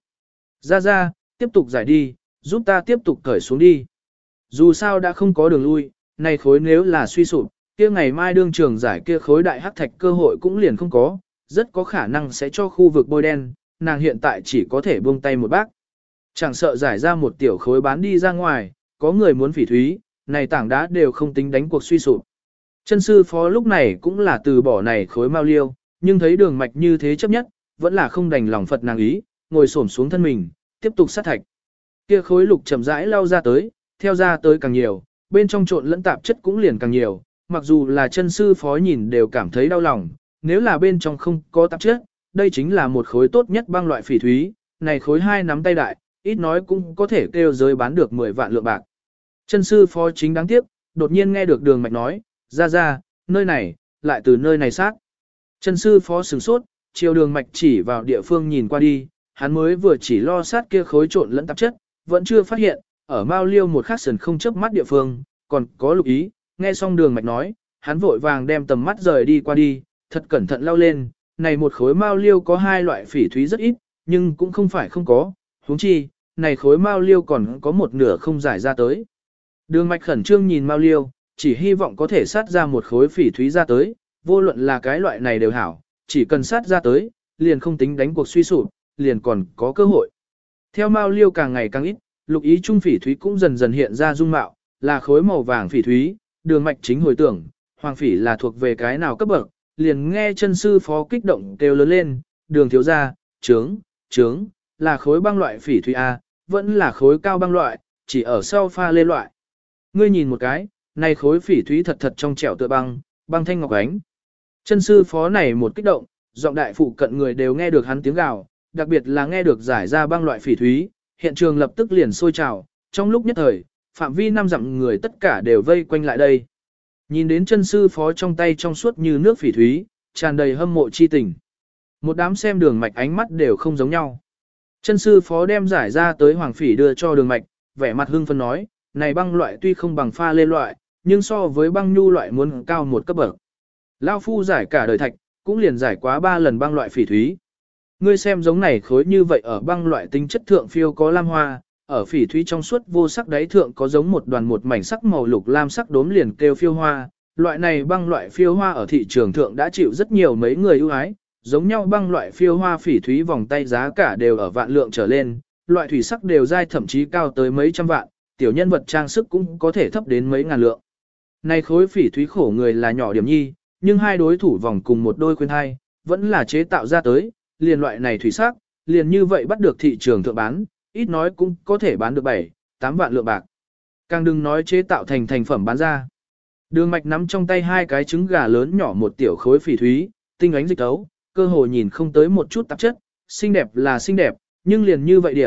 Ra, tiếp tục giải đi, giúp ta tiếp tục cởi xuống đi. Dù sao đã không có đường lui, này khối nếu là suy sụp, kia ngày mai đương trường giải kia khối đại hắc thạch cơ hội cũng liền không có, rất có khả năng sẽ cho khu vực bôi đen, nàng hiện tại chỉ có thể buông tay một bác. Chẳng sợ giải ra một tiểu khối bán đi ra ngoài, có người muốn phỉ thúy, này tảng đá đều không tính đánh cuộc suy sụp. Chân sư phó lúc này cũng là từ bỏ này khối mao liêu, nhưng thấy Đường Mạch như thế chấp nhất, vẫn là không đành lòng Phật nàng ý, ngồi xổm xuống thân mình, tiếp tục sát thạch. Kia khối lục chậm rãi lao ra tới, theo ra tới càng nhiều, bên trong trộn lẫn tạp chất cũng liền càng nhiều, mặc dù là chân sư phó nhìn đều cảm thấy đau lòng, nếu là bên trong không có tạp chất, đây chính là một khối tốt nhất băng loại phỉ thúy, này khối hai nắm tay đại, ít nói cũng có thể kêu giới bán được 10 vạn lượng bạc. Chân sư phó chính đáng tiếc, đột nhiên nghe được Đường Mạch nói, ra, nơi này, lại từ nơi này sát. Chân sư phó sửng sốt, chiều Đường Mạch chỉ vào địa phương nhìn qua đi, hắn mới vừa chỉ lo sát kia khối trộn lẫn tạp chất, vẫn chưa phát hiện, ở mao liêu một khắc sần không chớp mắt địa phương, còn có lục ý, nghe xong Đường Mạch nói, hắn vội vàng đem tầm mắt rời đi qua đi, thật cẩn thận lau lên, này một khối mao liêu có hai loại phỉ thúy rất ít, nhưng cũng không phải không có, huống chi, này khối mao liêu còn có một nửa không giải ra tới. Đường Mạch khẩn trương nhìn mao liêu, chỉ hy vọng có thể sát ra một khối phỉ thúy ra tới, vô luận là cái loại này đều hảo, chỉ cần sát ra tới, liền không tính đánh cuộc suy sụp, liền còn có cơ hội. Theo mao liêu càng ngày càng ít, lục ý trung phỉ thúy cũng dần dần hiện ra dung mạo, là khối màu vàng phỉ thúy, Đường Mạch chính hồi tưởng, hoàng phỉ là thuộc về cái nào cấp bậc, liền nghe chân sư phó kích động kêu lớn lên, Đường thiếu gia, trướng, là khối băng loại phỉ thúy A, vẫn là khối cao băng loại, chỉ ở sau pha lên loại. Ngươi nhìn một cái, này khối phỉ thúy thật thật trong trẻo tựa băng, băng thanh ngọc ánh. Chân sư phó này một kích động, giọng đại phụ cận người đều nghe được hắn tiếng gào, đặc biệt là nghe được giải ra băng loại phỉ thúy, hiện trường lập tức liền sôi trào, trong lúc nhất thời, phạm vi 5 dặm người tất cả đều vây quanh lại đây. Nhìn đến chân sư phó trong tay trong suốt như nước phỉ thúy, tràn đầy hâm mộ chi tình. Một đám xem Đường Mạch ánh mắt đều không giống nhau. Chân sư phó đem giải ra tới hoàng phỉ đưa cho Đường Mạch, vẻ mặt hưng phấn nói, này băng loại tuy không bằng pha lê loại, nhưng so với băng nhu loại muốn cao một cấp bậc. Lao phu giải cả đời thạch, cũng liền giải quá 3 lần băng loại phỉ thúy. Ngươi xem giống này khối như vậy ở băng loại tính chất thượng phiêu có lam hoa, ở phỉ thúy trong suốt vô sắc đáy thượng có giống một đoàn một mảnh sắc màu lục lam sắc đốm liền kêu phiêu hoa. Loại này băng loại phiêu hoa ở thị trường thượng đã chịu rất nhiều mấy người ưu ái, giống nhau băng loại phiêu hoa phỉ thúy vòng tay giá cả đều ở vạn lượng trở lên, loại thủy sắc đều dai thậm chí cao tới mấy trăm vạn, tiểu nhân vật trang sức cũng có thể thấp đến mấy ngàn lượng. Này khối phỉ thúy khổ người là nhỏ điểm nhi, nhưng hai đối thủ vòng cùng một đôi khuyên hai, vẫn là chế tạo ra tới, liền loại này thủy sắc, liền như vậy bắt được thị trường thượng bán, ít nói cũng có thể bán được 7-8 vạn lượng bạc. Càng đừng nói chế tạo thành thành phẩm bán ra. Đường Mạch nắm trong tay hai cái trứng gà lớn nhỏ một tiểu khối phỉ thúy, tinh ánh dịch tấu, cơ hồ nhìn không tới một chút tạp chất, xinh đẹp là xinh đẹp, nhưng liền như vậy điểm,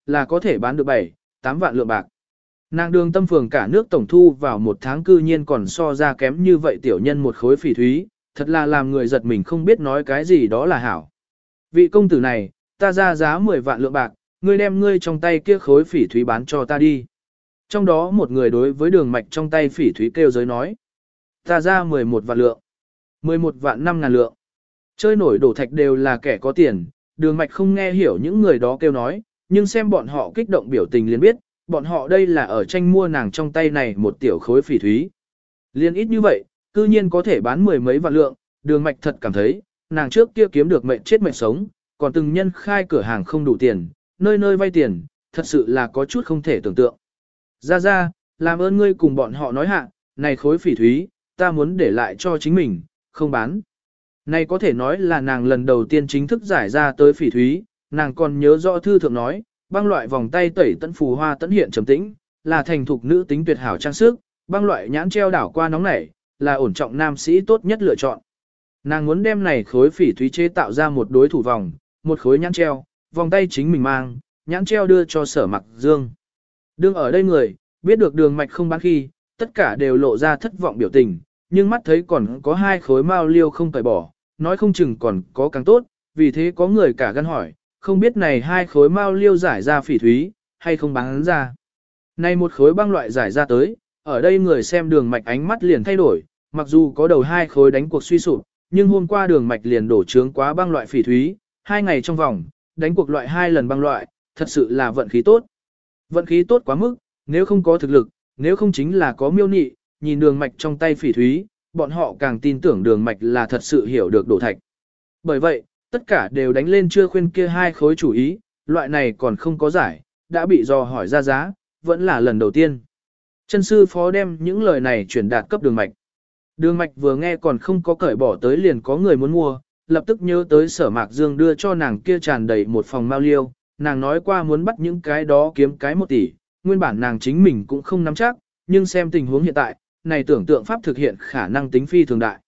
là có thể bán được 7-8 vạn lượng bạc. Nàng Đường Tâm Phường cả nước tổng thu vào một tháng cư nhiên còn so ra kém như vậy tiểu nhân một khối phỉ thúy, thật là làm người giật mình không biết nói cái gì đó là hảo. Vị công tử này, ta ra giá 10 vạn lượng bạc, ngươi đem ngươi trong tay kia khối phỉ thúy bán cho ta đi. Trong đó một người đối với Đường Mạch trong tay phỉ thúy kêu giới nói. Ta ra 11 vạn lượng. 11 vạn 5 ngàn lượng. Chơi nổi đổ thạch đều là kẻ có tiền, Đường Mạch không nghe hiểu những người đó kêu nói, nhưng xem bọn họ kích động biểu tình liền biết, bọn họ đây là ở tranh mua nàng trong tay này một tiểu khối phỉ thúy. Liên ít như vậy, cư nhiên có thể bán 10 mấy vạn lượng, Đường Mạch thật cảm thấy, nàng trước kia kiếm được mệnh chết mệnh sống, còn từng nhân khai cửa hàng không đủ tiền, nơi nơi vay tiền, thật sự là có chút không thể tưởng tượng. Ra, làm ơn ngươi cùng bọn họ nói hạ, này khối phỉ thúy, ta muốn để lại cho chính mình, không bán. Này có thể nói là nàng lần đầu tiên chính thức giải ra tới phỉ thúy, nàng còn nhớ rõ thư thượng nói, băng loại vòng tay tẩy tẫn phù hoa tẫn hiện trầm tĩnh, là thành thục nữ tính tuyệt hảo trang sức, băng loại nhãn treo đảo qua nóng nảy, là ổn trọng nam sĩ tốt nhất lựa chọn. Nàng muốn đem này khối phỉ thúy chế tạo ra một đối thủ vòng, một khối nhãn treo, vòng tay chính mình mang, nhãn treo đưa cho Sở Mặc Dương. Đương ở đây người, biết được Đường Mạch không bán khi, tất cả đều lộ ra thất vọng biểu tình, nhưng mắt thấy còn có 2 khối mao liêu không tẩy bỏ, nói không chừng còn có càng tốt, vì thế có người cả gan hỏi, không biết này 2 khối mao liêu giải ra phỉ thúy, hay không bán ra. Này một khối băng loại giải ra tới, ở đây người xem Đường Mạch ánh mắt liền thay đổi, mặc dù có đầu 2 khối đánh cuộc suy sụp, nhưng hôm qua Đường Mạch liền đổ trướng quá băng loại phỉ thúy, 2 ngày trong vòng, đánh cuộc loại 2 lần băng loại, thật sự là vận khí tốt. Vận khí tốt quá mức, nếu không có thực lực, nếu không chính là có miêu nị, nhìn Đường Mạch trong tay phỉ thúy, bọn họ càng tin tưởng Đường Mạch là thật sự hiểu được đổ thạch. Bởi vậy, tất cả đều đánh lên chưa khuyên kia 2 khối chủ ý, loại này còn không có giải, đã bị dò hỏi ra giá, vẫn là lần đầu tiên. Chân sư phó đem những lời này chuyển đạt cấp Đường Mạch. Đường Mạch vừa nghe còn không có cởi bỏ tới liền có người muốn mua, lập tức nhớ tới Sở Mạc Dương đưa cho nàng kia tràn đầy một phòng mao liêu, nàng nói qua muốn bắt những cái đó kiếm cái 1 tỷ, nguyên bản nàng chính mình cũng không nắm chắc, nhưng xem tình huống hiện tại, này tưởng tượng pháp thực hiện khả năng tính phi thường đại.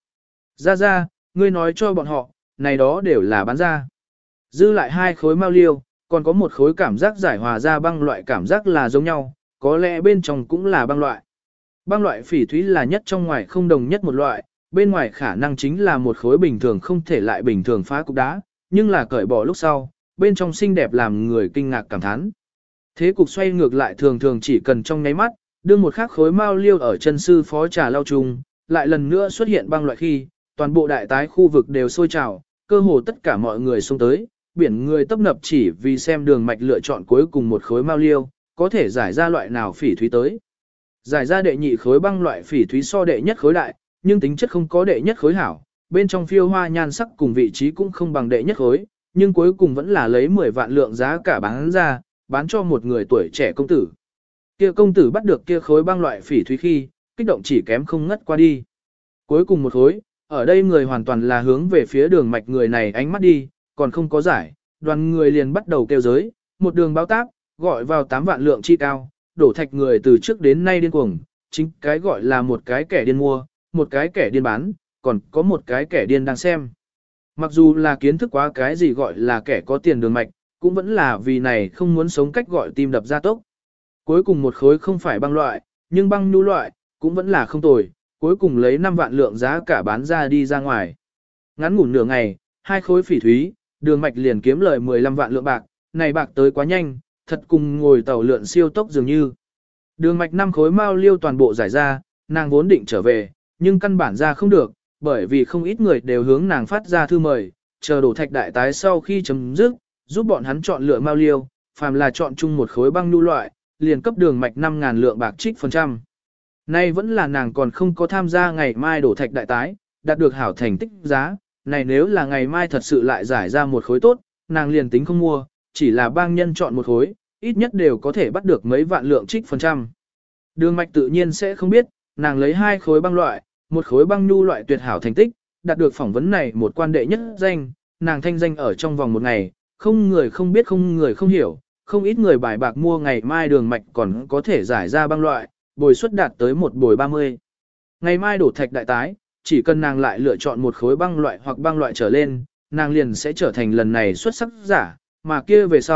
Ra, ngươi nói cho bọn họ, này đó đều là bán ra. Dư lại 2 khối mao liêu, còn có 1 khối cảm giác giải hòa ra băng loại cảm giác là giống nhau, có lẽ bên trong cũng là băng loại. Băng loại phỉ thúy là nhất trong ngoài không đồng nhất một loại, bên ngoài khả năng chính là một khối bình thường không thể lại bình thường phá cục đá, nhưng là cởi bỏ lúc sau, bên trong xinh đẹp làm người kinh ngạc cảm thán. Thế cục xoay ngược lại thường thường chỉ cần trong nháy mắt, đưa một khắc khối mao liêu ở chân sư phó trà lao trùng, lại lần nữa xuất hiện băng loại khi, toàn bộ đại tái khu vực đều sôi trào, cơ hồ tất cả mọi người xông tới, biển người tấp nập chỉ vì xem Đường Mạch lựa chọn cuối cùng một khối mao liêu, có thể giải ra loại nào phỉ thúy tới. Giải ra đệ nhị khối băng loại phỉ thúy so đệ nhất khối đại, nhưng tính chất không có đệ nhất khối hảo, bên trong phiêu hoa nhan sắc cùng vị trí cũng không bằng đệ nhất khối, nhưng cuối cùng vẫn là lấy 10 vạn lượng giá cả bán ra, bán cho một người tuổi trẻ công tử. Kia công tử bắt được kia khối băng loại phỉ thúy khi, kích động chỉ kém không ngất qua đi. Cuối cùng một khối, ở đây người hoàn toàn là hướng về phía Đường Mạch người này ánh mắt đi, còn không có giải, đoàn người liền bắt đầu kêu giới, một đường báo táp, gọi vào 8 vạn lượng chi cao, đổ thạch người từ trước đến nay điên cuồng, chính cái gọi là một cái kẻ điên mua, một cái kẻ điên bán, còn có một cái kẻ điên đang xem. Mặc dù là kiến thức quá cái gì gọi là kẻ có tiền Đường Mạch, cũng vẫn là vì này không muốn sống cách gọi tim đập ra tốc. Cuối cùng một khối không phải băng loại, nhưng băng nhu loại, cũng vẫn là không tồi, cuối cùng lấy 5 vạn lượng giá cả bán ra đi ra ngoài. Ngắn ngủn nửa ngày, 2 khối phỉ thúy, Đường Mạch liền kiếm lời 15 vạn lượng bạc, này bạc tới quá nhanh, thật cùng ngồi tàu lượn siêu tốc dường như. Đường Mạch 5 khối mao liêu toàn bộ giải ra, nàng vốn định trở về, nhưng căn bản ra không được, bởi vì không ít người đều hướng nàng phát ra thư mời, chờ đổ thạch đại tái sau khi chấm dứt, giúp bọn hắn chọn lựa mao liêu, phàm là chọn chung một khối băng nhu loại, liền cấp Đường Mạch 5.000 lượng bạc trích phần trăm. Nay vẫn là nàng còn không có tham gia ngày mai đổ thạch đại tái, đạt được hảo thành tích giá, này nếu là ngày mai thật sự lại giải ra một khối tốt, nàng liền tính không mua, chỉ là bang nhân chọn một khối, ít nhất đều có thể bắt được mấy vạn lượng trích phần trăm. Đường Mạch tự nhiên sẽ không biết, nàng lấy 2 khối băng loại, một khối băng nhu loại tuyệt hảo thành tích, đạt được phỏng vấn này một quan đệ nhất danh, nàng thanh danh ở trong vòng một ngày, không người không biết không người không hiểu, không ít người bài bạc mua ngày mai Đường Mạch còn có thể giải ra băng loại, bồi suất đạt tới một bồi 30. Ngày mai đổ thạch đại tái, chỉ cần nàng lại lựa chọn một khối băng loại hoặc băng loại trở lên, nàng liền sẽ trở thành lần này xuất sắc giả, mà kia về sau,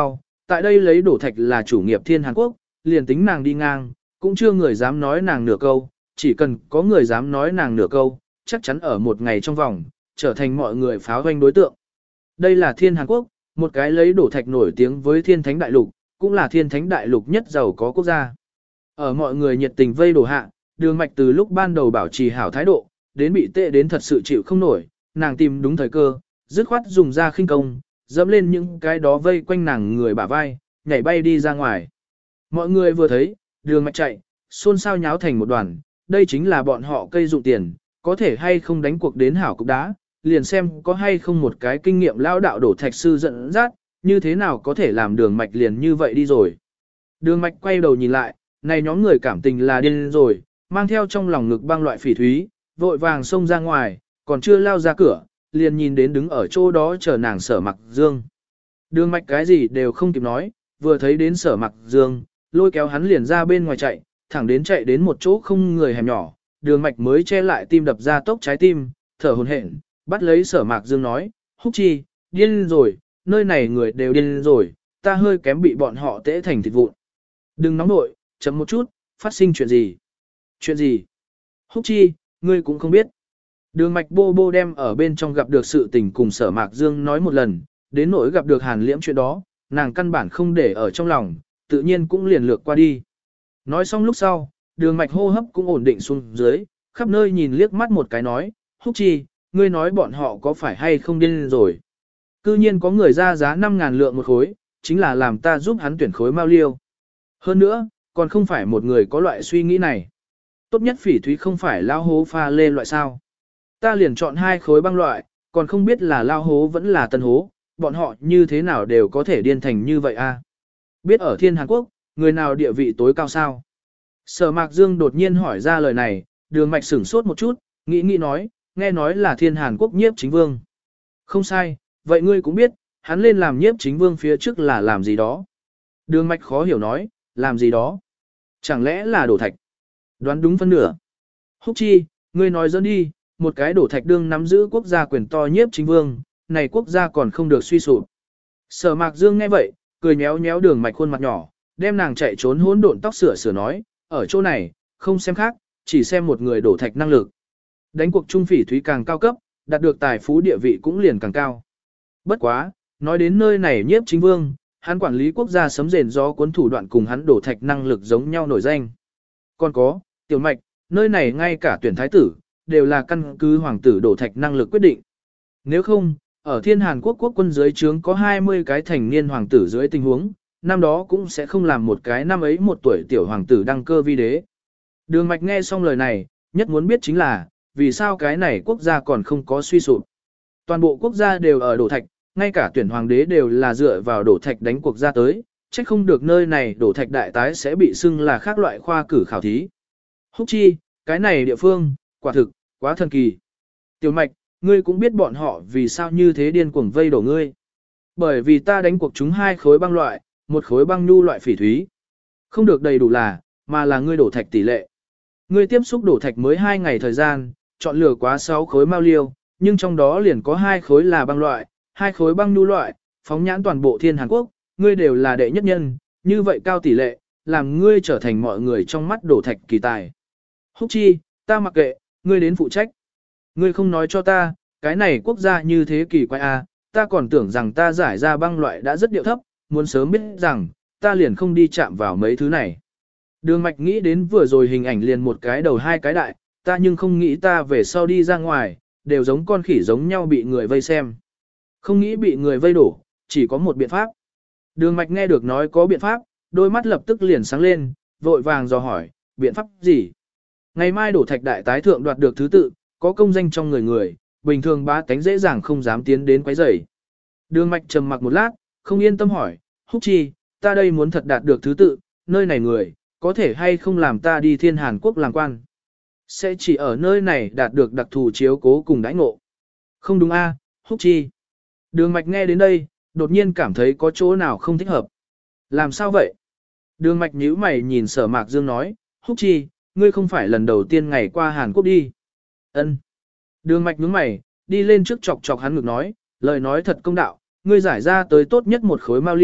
Tại đây lấy đổ thạch là chủ nghiệp thiên Hàn Quốc, liền tính nàng đi ngang, cũng chưa người dám nói nàng nửa câu, chỉ cần có người dám nói nàng nửa câu, chắc chắn ở một ngày trong vòng, trở thành mọi người pháo hoanh đối tượng. Đây là thiên Hàn Quốc, một cái lấy đổ thạch nổi tiếng với thiên thánh đại lục, cũng là thiên thánh đại lục nhất giàu có quốc gia. Ở mọi người nhiệt tình vây đổ hạ, Đường Mạch từ lúc ban đầu bảo trì hảo thái độ, đến bị tệ đến thật sự chịu không nổi, nàng tìm đúng thời cơ, dứt khoát dùng ra khinh công, dẫm lên những cái đó vây quanh nàng người bả vai, nhảy bay đi ra ngoài. Mọi người vừa thấy, Đường Mạch chạy, xôn xao nháo thành một đoàn, đây chính là bọn họ cây dụng tiền, có thể hay không đánh cuộc đến hảo cục đá, liền xem có hay không một cái kinh nghiệm lao đạo đổ thạch sư dẫn dắt, như thế nào có thể làm Đường Mạch liền như vậy đi rồi. Đường Mạch quay đầu nhìn lại, này nhóm người cảm tình là điên rồi, mang theo trong lòng ngực băng loại phỉ thúy, vội vàng xông ra ngoài, còn chưa lao ra cửa, liền nhìn đến đứng ở chỗ đó chờ nàng Sở Mặc Dương. Đường Mạch cái gì đều không kịp nói, vừa thấy đến Sở Mặc Dương, lôi kéo hắn liền ra bên ngoài chạy, thẳng đến chạy đến một chỗ không người hẻm nhỏ, Đường Mạch mới che lại tim đập ra tốc trái tim, thở hổn hển, bắt lấy Sở Mạc Dương nói, Húc Chi, điên rồi, nơi này người đều điên rồi, ta hơi kém bị bọn họ tễ thành thịt vụn. Đừng nóng nội, chậm một chút, phát sinh chuyện gì? Chuyện gì? Húc Chi, ngươi cũng không biết. Đường Mạch bô bô đem ở bên trong gặp được sự tình cùng Sở Mạc Dương nói một lần, đến nỗi gặp được Hàn Liễm chuyện đó, nàng căn bản không để ở trong lòng, tự nhiên cũng liền lược qua đi. Nói xong lúc sau, Đường Mạch hô hấp cũng ổn định xuống dưới, khắp nơi nhìn liếc mắt một cái nói, Húc Chi, ngươi nói bọn họ có phải hay không điên rồi. Cư nhiên có người ra giá 5.000 lượng một khối, chính là làm ta giúp hắn tuyển khối mao liêu. Hơn nữa, còn không phải một người có loại suy nghĩ này. Tốt nhất phỉ thúy không phải lao hố pha lê loại sao. Ta liền chọn 2 khối băng loại, còn không biết là lao hố vẫn là tân hố, bọn họ như thế nào đều có thể điên thành như vậy a. Biết ở thiên Hàn Quốc, người nào địa vị tối cao sao? Sở Mạc Dương đột nhiên hỏi ra lời này, Đường Mạch sửng sốt một chút, nghĩ nói, nghe nói là thiên Hàn Quốc nhiếp chính vương. Không sai, vậy ngươi cũng biết, hắn lên làm nhiếp chính vương phía trước là làm gì đó. Đường Mạch khó hiểu nói, làm gì đó? Chẳng lẽ là đổ thạch? Đoán đúng phân nửa. Húc Chi, ngươi nói dẫn đi, một cái đổ thạch đương nắm giữ quốc gia quyền to nhiếp chính vương, này quốc gia còn không được suy sụp. Sở Mạc Dương nghe vậy, cười nhéo nhéo Đường Mạch khuôn mặt nhỏ, đem nàng chạy trốn hỗn độn tóc sửa nói, ở chỗ này, không xem khác, chỉ xem một người đổ thạch năng lực. Đánh cuộc trung phỉ thúy càng cao cấp, đạt được tài phú địa vị cũng liền càng cao. Bất quá, nói đến nơi này nhiếp chính vương, hắn quản lý quốc gia sấm rền gió cuốn thủ đoạn cùng hắn đổ thạch năng lực giống nhau nổi danh. Còn có, Tiểu Mạch, nơi này ngay cả tuyển thái tử, đều là căn cứ hoàng tử đổ thạch năng lực quyết định. Nếu không, ở thiên Hàn Quốc quốc quân dưới trướng có 20 cái thành niên hoàng tử dưới tình huống, năm đó cũng sẽ không làm một cái năm ấy 1 tuổi tiểu hoàng tử đăng cơ vi đế. Đường Mạch nghe xong lời này, nhất muốn biết chính là, vì sao cái này quốc gia còn không có suy sụp. Toàn bộ quốc gia đều ở đổ thạch, ngay cả tuyển hoàng đế đều là dựa vào đổ thạch đánh cuộc ra tới, trách không được nơi này đổ thạch đại tái sẽ bị xưng là khác loại khoa cử khảo thí. Húc Chi, cái này địa phương, quả thực, quá thần kỳ. Tiểu Mạch, ngươi cũng biết bọn họ vì sao như thế điên cuồng vây đổ ngươi. Bởi vì ta đánh cuộc chúng 2 khối băng loại, 1 khối băng nhu loại phỉ thúy. Không được đầy đủ mà là ngươi đổ thạch tỷ lệ. Ngươi tiếp xúc đổ thạch mới 2 ngày thời gian, chọn lựa quá 6 khối mao liêu, nhưng trong đó liền có 2 khối là băng loại, 2 khối băng nhu loại, phóng nhãn toàn bộ thiên Hàn Quốc, ngươi đều là đệ nhất nhân, như vậy cao tỷ lệ, làm ngươi trở thành mọi người trong mắt đổ thạch kỳ tài. Húc Chi, ta mặc kệ, ngươi đến phụ trách. Ngươi không nói cho ta, cái này quốc gia như thế kỳ quái a, ta còn tưởng rằng ta giải ra băng loại đã rất điệu thấp, muốn sớm biết rằng, ta liền không đi chạm vào mấy thứ này. Đường Mạch nghĩ đến vừa rồi hình ảnh liền một cái đầu 2 cái đại, ta nhưng không nghĩ ta về sau đi ra ngoài, đều giống con khỉ giống nhau bị người vây xem. Không nghĩ bị người vây đổ, chỉ có một biện pháp. Đường Mạch nghe được nói có biện pháp, đôi mắt lập tức liền sáng lên, vội vàng dò hỏi, biện pháp gì? Ngày mai đổ thạch đại tái thượng đoạt được thứ tự, có công danh trong người, bình thường bá tánh dễ dàng không dám tiến đến quấy rầy. Đường Mạch trầm mặc một lát, không yên tâm hỏi, Húc Chi, ta đây muốn thật đạt được thứ tự, nơi này người, có thể hay không làm ta đi thiên Hàn Quốc làm quan? Sẽ chỉ ở nơi này đạt được đặc thù chiếu cố cùng đãi ngộ. Không đúng a, Húc Chi. Đường Mạch nghe đến đây, đột nhiên cảm thấy có chỗ nào không thích hợp. Làm sao vậy? Đường Mạch nhíu mày nhìn Sở Mạc Dương nói, Húc Chi, ngươi không phải lần đầu tiên ngày qua Hàn Quốc đi. Ân. Đường Mạch nhướng mày, đi lên trước chọc chọc hắn ngực nói, lời nói thật công đạo, ngươi giải ra tới tốt nhất 1 khối mao liêu,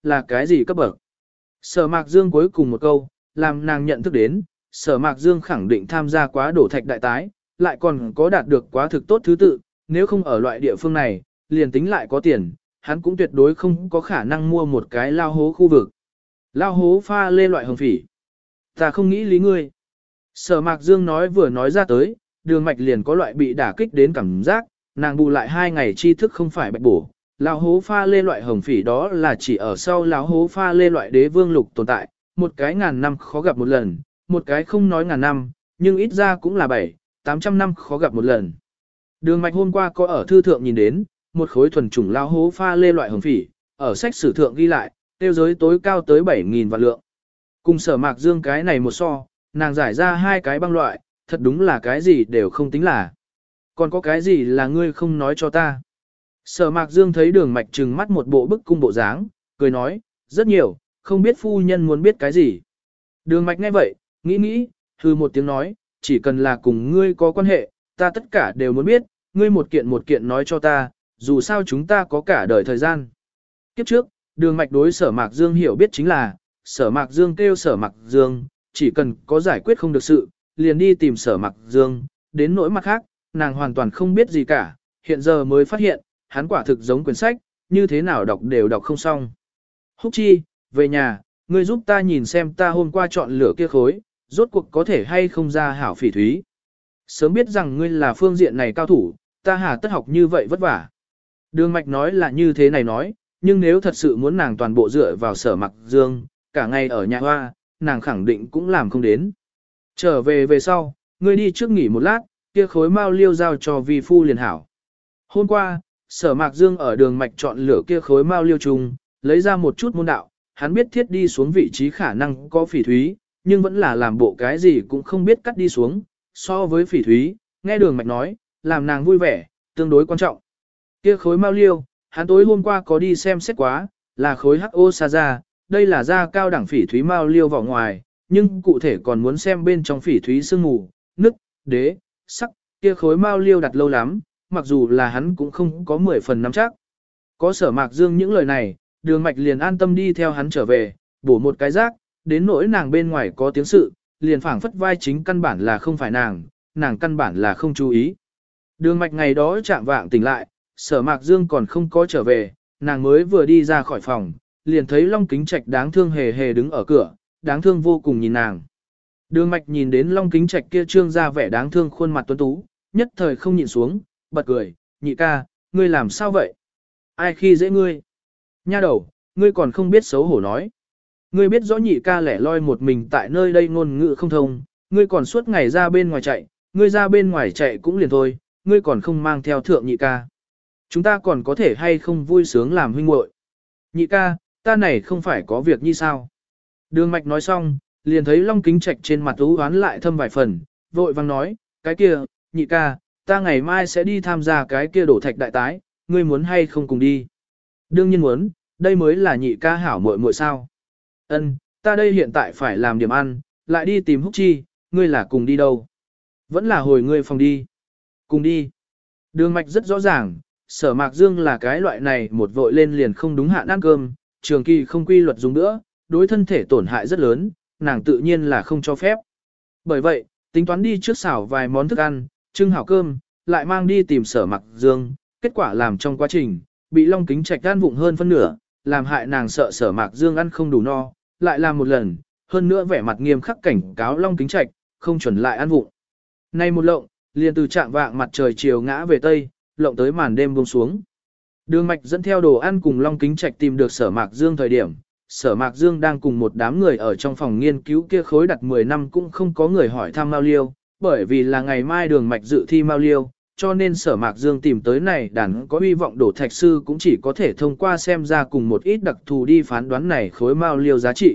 là cái gì cấp bậc. Sở Mạc Dương cuối cùng một câu, làm nàng nhận thức đến, Sở Mạc Dương khẳng định tham gia quá đổ thạch đại tái, lại còn có đạt được quá thực tốt thứ tự, nếu không ở loại địa phương này, liền tính lại có tiền, hắn cũng tuyệt đối không có khả năng mua một cái lao hố khu vực. Lao hố pha lê loại hồng phỉ. Ta không nghĩ lý ngươi. Sở Mạc Dương nói vừa nói ra tới, Đường Mạch liền có loại bị đả kích đến cảm giác, nàng bù lại 2 ngày tri thức không phải bạch bổ. Lão hố pha lê loại hồng phỉ đó là chỉ ở sau lão hố pha lê loại đế vương lục tồn tại, một cái ngàn năm khó gặp một lần, một cái không nói ngàn năm, nhưng ít ra cũng là 700-800 năm khó gặp một lần. Đường Mạch hôm qua có ở thư thượng nhìn đến, một khối thuần chủng lão hố pha lê loại hồng phỉ, ở sách sử thượng ghi lại, tiêu giới tối cao tới 7.000 vạn lượng. Cùng Sở Mạc Dương cái này một so, nàng giải ra 2 cái băng loại, thật đúng là cái gì đều không tính là. Còn có cái gì là ngươi không nói cho ta? Sở Mạc Dương thấy Đường Mạch trừng mắt một bộ bức cung bộ dáng, cười nói, rất nhiều, không biết phu nhân muốn biết cái gì. Đường Mạch nghe vậy, nghĩ, hừ một tiếng nói, chỉ cần là cùng ngươi có quan hệ, ta tất cả đều muốn biết, ngươi một kiện nói cho ta, dù sao chúng ta có cả đời thời gian. Kiếp trước, Đường Mạch đối Sở Mạc Dương hiểu biết chính là, Sở Mạc Dương kêu Sở Mạc Dương, chỉ cần có giải quyết không được sự, liền đi tìm Sở Mạc Dương, đến nỗi mặt khác, nàng hoàn toàn không biết gì cả, hiện giờ mới phát hiện, hắn quả thực giống quyển sách, như thế nào đọc đều đọc không xong. Húc Chi, về nhà, ngươi giúp ta nhìn xem ta hôm qua chọn lựa kia khối, rốt cuộc có thể hay không ra hảo phỉ thúy. Sớm biết rằng ngươi là phương diện này cao thủ, ta hà tất học như vậy vất vả. Đường Mạch nói là như thế này nói, nhưng nếu thật sự muốn nàng toàn bộ dựa vào Sở Mạc Dương, cả ngày ở nhà hoa, nàng khẳng định cũng làm không đến. Trở về sau, ngươi đi trước nghỉ một lát, kia khối mao liêu giao cho vi phu liền hảo. Hôm qua, Sở Mạc Dương ở Đường Mạch chọn lựa kia khối mao liêu trùng, lấy ra một chút môn đạo, hắn biết thiết đi xuống vị trí khả năng có phỉ thúy, nhưng vẫn là làm bộ cái gì cũng không biết cắt đi xuống, so với phỉ thúy, nghe Đường Mạch nói, làm nàng vui vẻ, tương đối quan trọng. Kia khối mao liêu, hắn tối hôm qua có đi xem xét quá, là khối HO sa ra, đây là da cao đẳng phỉ thúy mao liêu vỏ ngoài, nhưng cụ thể còn muốn xem bên trong phỉ thúy sương mù, nứt, đế, sắc, kia khối mao liêu đặt lâu lắm, mặc dù là hắn cũng không có 10 phần nắm chắc. Có Sở Mạc Dương những lời này, Đường Mạch liền an tâm đi theo hắn trở về, bổ một cái rác, đến nỗi nàng bên ngoài có tiếng sự, liền phảng phất vai chính căn bản là không phải nàng căn bản là không chú ý. Đường Mạch ngày đó chạm vạng tỉnh lại, Sở Mạc Dương còn không có trở về, nàng mới vừa đi ra khỏi phòng, liền thấy Long Kính Trạch đáng thương hề hề đứng ở cửa, đáng thương vô cùng nhìn nàng. Đường Mạch nhìn đến Long Kính Trạch kia trương ra vẻ đáng thương khuôn mặt tuấn tú, nhất thời không nhịn xuống, bật cười, nhị ca, ngươi làm sao vậy? Ai khi dễ ngươi? Nha đầu, ngươi còn không biết xấu hổ nói. Ngươi biết rõ nhị ca lẻ loi một mình tại nơi đây ngôn ngữ không thông, ngươi còn suốt ngày ra bên ngoài chạy, ngươi ra bên ngoài chạy cũng liền thôi, ngươi còn không mang theo thượng nhị ca. Chúng ta còn có thể hay không vui sướng làm huynh muội? Nhị ca, ta này không phải có việc như sao? Đường Mạch nói xong, liền thấy Long Kính Trạch trên mặt u hoán lại thâm vài phần, vội vang nói, cái kia, nhị ca, ta ngày mai sẽ đi tham gia cái kia đổ thạch đại tái, ngươi muốn hay không cùng đi? Đương nhiên muốn, đây mới là nhị ca hảo muội muội sao? Ân, ta đây hiện tại phải làm điểm ăn, lại đi tìm Húc Chi, ngươi là cùng đi đâu? Vẫn là hồi ngươi phòng đi. Cùng đi. Đường Mạch rất rõ ràng, Sở Mạc Dương là cái loại này một vội lên liền không đúng hạn ăn cơm, trường kỳ không quy luật dùng nữa, đối thân thể tổn hại rất lớn, nàng tự nhiên là không cho phép. Bởi vậy, tính toán đi trước xảo vài món thức ăn, trưng hảo cơm, lại mang đi tìm Sở Mạc Dương, kết quả làm trong quá trình, bị Long Kính Trạch ăn vụng hơn phân nửa, làm hại nàng sợ Sở Mạc Dương ăn không đủ no, lại làm một lần, hơn nữa vẻ mặt nghiêm khắc cảnh cáo Long Kính Trạch, không chuẩn lại ăn vụng. Nay một lộng, liền từ trạng vạng mặt trời chiều ngã về tây, lộng tới màn đêm buông xuống. Đường Mạch dẫn theo đồ ăn cùng Long Kính Trạch tìm được Sở Mạc Dương thời điểm, Sở Mạc Dương đang cùng một đám người ở trong phòng nghiên cứu kia khối đặt 10 năm cũng không có người hỏi thăm Mao Liêu, bởi vì là ngày mai Đường Mạch dự thi Mao Liêu, cho nên Sở Mạc Dương tìm tới này đàn có hy vọng đổ thạch sư cũng chỉ có thể thông qua xem ra cùng một ít đặc thù đi phán đoán này khối Mao Liêu giá trị.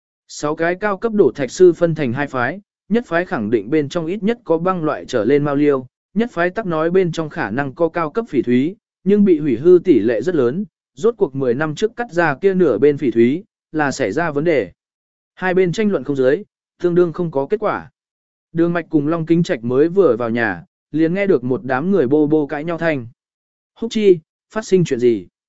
6 cái cao cấp đổ thạch sư phân thành 2 phái, nhất phái khẳng định bên trong ít nhất có băng loại trở lên Mao Liêu, nhất phái tắc nói bên trong khả năng có cao cấp phỉ thúy, nhưng bị hủy hư tỷ lệ rất lớn, rốt cuộc 10 năm trước cắt ra kia nửa bên phỉ thúy, là xảy ra vấn đề. Hai bên tranh luận không dưới, tương đương không có kết quả. Đường Mạch cùng Long Kính Trạch mới vừa vào nhà, liền nghe được một đám người bô bô cãi nhau thanh. Húc Chi, phát sinh chuyện gì?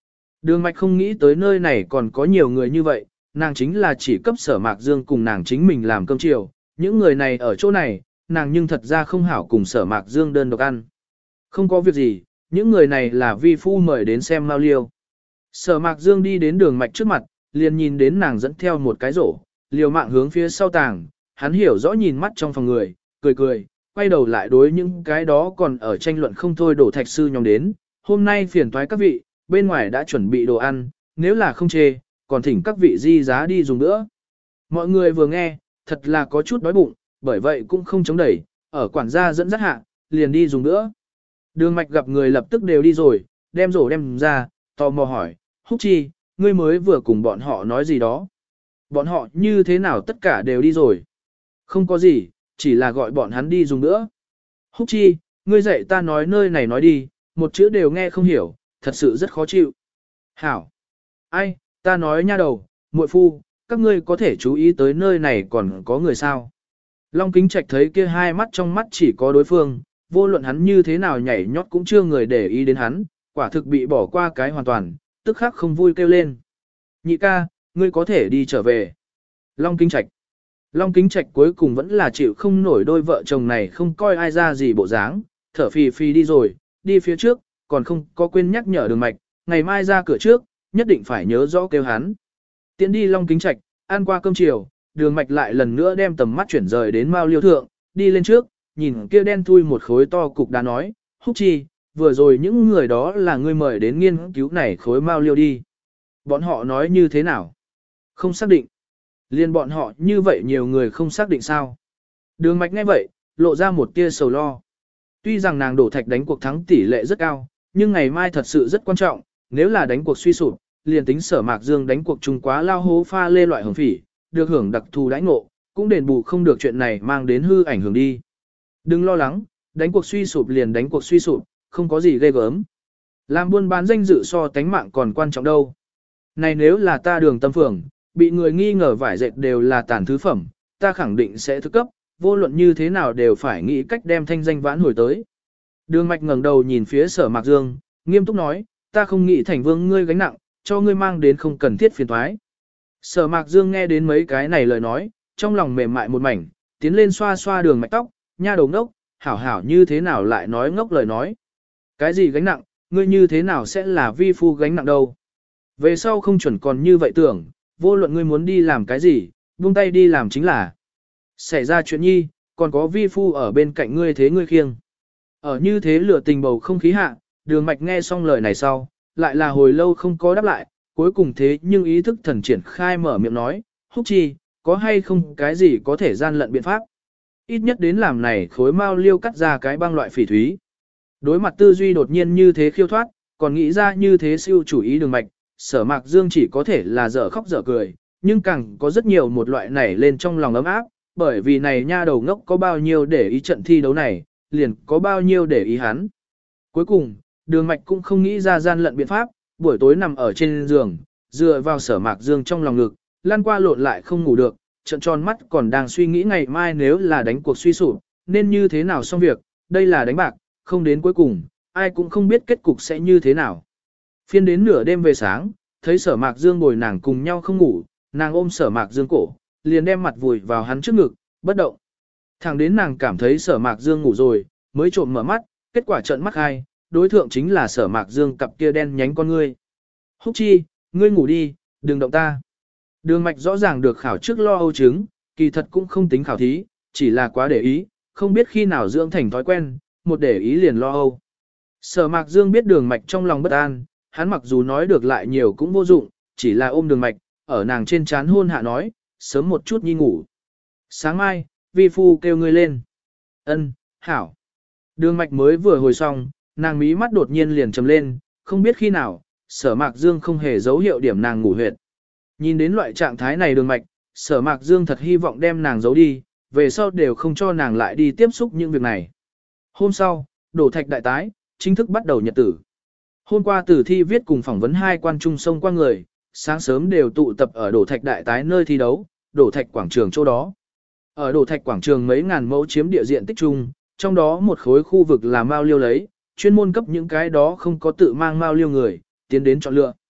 Đường mạch không nghĩ tới nơi này còn có nhiều người như vậy, nàng chính là chỉ cấp Sở Mạc Dương cùng nàng chính mình làm cơm chiều, những người này ở chỗ này, nàng nhưng thật ra không hảo cùng Sở Mạc Dương đơn độc ăn. Không có việc gì, những người này là vi phu mời đến xem Mao Liêu. Sở Mạc Dương đi đến đường mạch trước mặt, liền nhìn đến nàng dẫn theo một cái rổ, liều mạng hướng phía sau tàng, hắn hiểu rõ nhìn mắt trong phòng người, cười cười, quay đầu lại đối những cái đó còn ở tranh luận không thôi đổ thạch sư nhóm đến, hôm nay phiền toái các vị, bên ngoài đã chuẩn bị đồ ăn, nếu là không chê, còn thỉnh các vị di giá đi dùng nữa. Mọi người vừa nghe, thật là có chút đói bụng, bởi vậy cũng không chống đẩy, ở quản gia dẫn dắt hạ, liền đi dùng nữa. Đường mạch gặp người lập tức đều đi rồi, đem rổ đem ra, tò mò hỏi, Húc Chi, ngươi mới vừa cùng bọn họ nói gì đó. Bọn họ như thế nào tất cả đều đi rồi. Không có gì, chỉ là gọi bọn hắn đi dùng nữa. Húc Chi, ngươi dạy ta nói nơi này nói đi, một chữ đều nghe không hiểu, thật sự rất khó chịu. Hảo. Ai, ta nói nha đầu, muội phu, các ngươi có thể chú ý tới nơi này còn có người sao. Long Kính Trạch thấy kia hai mắt trong mắt chỉ có đối phương, vô luận hắn như thế nào nhảy nhót cũng chưa người để ý đến hắn, quả thực bị bỏ qua cái hoàn toàn, tức khắc không vui kêu lên. Nhị ca, ngươi có thể đi trở về. Long Kính Trạch. Long Kính Trạch cuối cùng vẫn là chịu không nổi đôi vợ chồng này không coi ai ra gì bộ dáng, thở phì phì đi rồi, đi phía trước, còn không có quên nhắc nhở đường mạch, ngày mai ra cửa trước, nhất định phải nhớ rõ kêu hắn. Tiến đi Long Kính Trạch, ăn qua cơm chiều, đường mạch lại lần nữa đem tầm mắt chuyển rời đến Mao Liêu thượng, đi lên trước, nhìn kia đen thui một khối to cục đá nói, Húc Chi, vừa rồi những người đó là ngươi mời đến nghiên cứu này khối Mao Liêu đi. Bọn họ nói như thế nào? Không xác định. Liên bọn họ như vậy nhiều người không xác định sao? Đường mạch nghe vậy, lộ ra một tia sầu lo. Tuy rằng nàng đổ thạch đánh cuộc thắng tỷ lệ rất cao, nhưng ngày mai thật sự rất quan trọng, nếu là đánh cuộc suy sụp, liền tính Sở Mạc Dương đánh cuộc chung quá lao hố pha lê loại hồng phỉ, được hưởng đặc thù đãi ngộ, cũng đền bù không được chuyện này mang đến hư ảnh hưởng đi. Đừng lo lắng, đánh cuộc suy sụp liền đánh cuộc suy sụp, không có gì ghê gớm. Làm buôn bán danh dự so tánh mạng còn quan trọng đâu. Này nếu là ta Đường Tâm Phường, bị người nghi ngờ vải dệt đều là tàn thứ phẩm, ta khẳng định sẽ thức cấp, vô luận như thế nào đều phải nghĩ cách đem thanh danh vãn hồi tới. Đường Mạch ngẩng đầu nhìn phía Sở Mạc Dương, nghiêm túc nói, ta không nghĩ thành vương ngươi gánh nặng, cho ngươi mang đến không cần thiết phiền toái. Sở Mạc Dương nghe đến mấy cái này lời nói, trong lòng mềm mại một mảnh, tiến lên xoa xoa Đường Mạch tóc, nha đầu ngốc, hảo hảo như thế nào lại nói ngốc lời nói. Cái gì gánh nặng, ngươi như thế nào sẽ là vi phu gánh nặng đâu. Về sau không chuẩn còn như vậy tưởng, vô luận ngươi muốn đi làm cái gì, buông tay đi làm chính là. Xảy ra chuyện nhi, còn có vi phu ở bên cạnh ngươi thế ngươi khiêng. Ở như thế lửa tình bầu không khí hạ, Đường Mạch nghe xong lời này sau, lại là hồi lâu không có đáp lại, cuối cùng thế nhưng ý thức thần triển khai mở miệng nói, Húc Chi, có hay không cái gì có thể gian lận biện pháp. Ít nhất đến làm này khối Mao Liêu cắt ra cái băng loại phỉ thúy. Đối mặt tư duy đột nhiên như thế khiêu thoát, còn nghĩ ra như thế siêu chủ ý Đường Mạch, Sở Mạc Dương chỉ có thể là dở khóc dở cười, nhưng càng có rất nhiều một loại nảy lên trong lòng ấm áp, bởi vì này nha đầu ngốc có bao nhiêu để ý trận thi đấu này, liền có bao nhiêu để ý hắn. Cuối cùng, Đường Mạch cũng không nghĩ ra gian lận biện pháp, buổi tối nằm ở trên giường, dựa vào Sở Mạc Dương trong lòng ngực, lăn qua lộn lại không ngủ được, trợn tròn mắt còn đang suy nghĩ ngày mai nếu là đánh cuộc suy sụp, nên như thế nào xong việc, đây là đánh bạc, không đến cuối cùng, ai cũng không biết kết cục sẽ như thế nào. Phiên đến nửa đêm về sáng, thấy Sở Mạc Dương bồi nàng cùng nhau không ngủ, nàng ôm Sở Mạc Dương cổ, liền đem mặt vùi vào hắn trước ngực, bất động. Thẳng đến nàng cảm thấy Sở Mạc Dương ngủ rồi, mới trộm mở mắt, kết quả trợn mắt hai, đối thượng chính là Sở Mạc Dương cặp kia đen nhánh con ngươi. Húc Chi, ngươi ngủ đi, đừng động ta. Đường Mạch rõ ràng được khảo trước lo âu chứng, kỳ thật cũng không tính khảo thí, chỉ là quá để ý, không biết khi nào dưỡng thành thói quen, một để ý liền lo âu. Sở Mạc Dương biết Đường Mạch trong lòng bất an, hắn mặc dù nói được lại nhiều cũng vô dụng, chỉ là ôm Đường Mạch, ở nàng trên trán hôn hạ nói, sớm một chút nhi ngủ. Sáng mai, vi phu kêu ngươi lên. Ân, hảo. Đường Mạch mới vừa hồi xong, nàng mí mắt đột nhiên liền trầm lên, không biết khi nào, Sở Mạc Dương không hề dấu hiệu điểm nàng ngủ huyệt. Nhìn đến loại trạng thái này Đường Mạch, Sở Mạc Dương thật hy vọng đem nàng giấu đi, về sau đều không cho nàng lại đi tiếp xúc những việc này. Hôm sau, đổ thạch đại tái, chính thức bắt đầu nhật tử. Hôm qua tử thi viết cùng phỏng vấn hai quan trung sông qua người, sáng sớm đều tụ tập ở đổ thạch đại tái nơi thi đấu, đổ thạch quảng trường chỗ đó. Ở đổ thạch quảng trường mấy ngàn mẫu chiếm địa diện tích chung, trong đó một khối khu vực là Mao Liêu lấy, chuyên môn cấp những cái đó không có tự mang Mao Liêu người, tiến đến chọn lựa.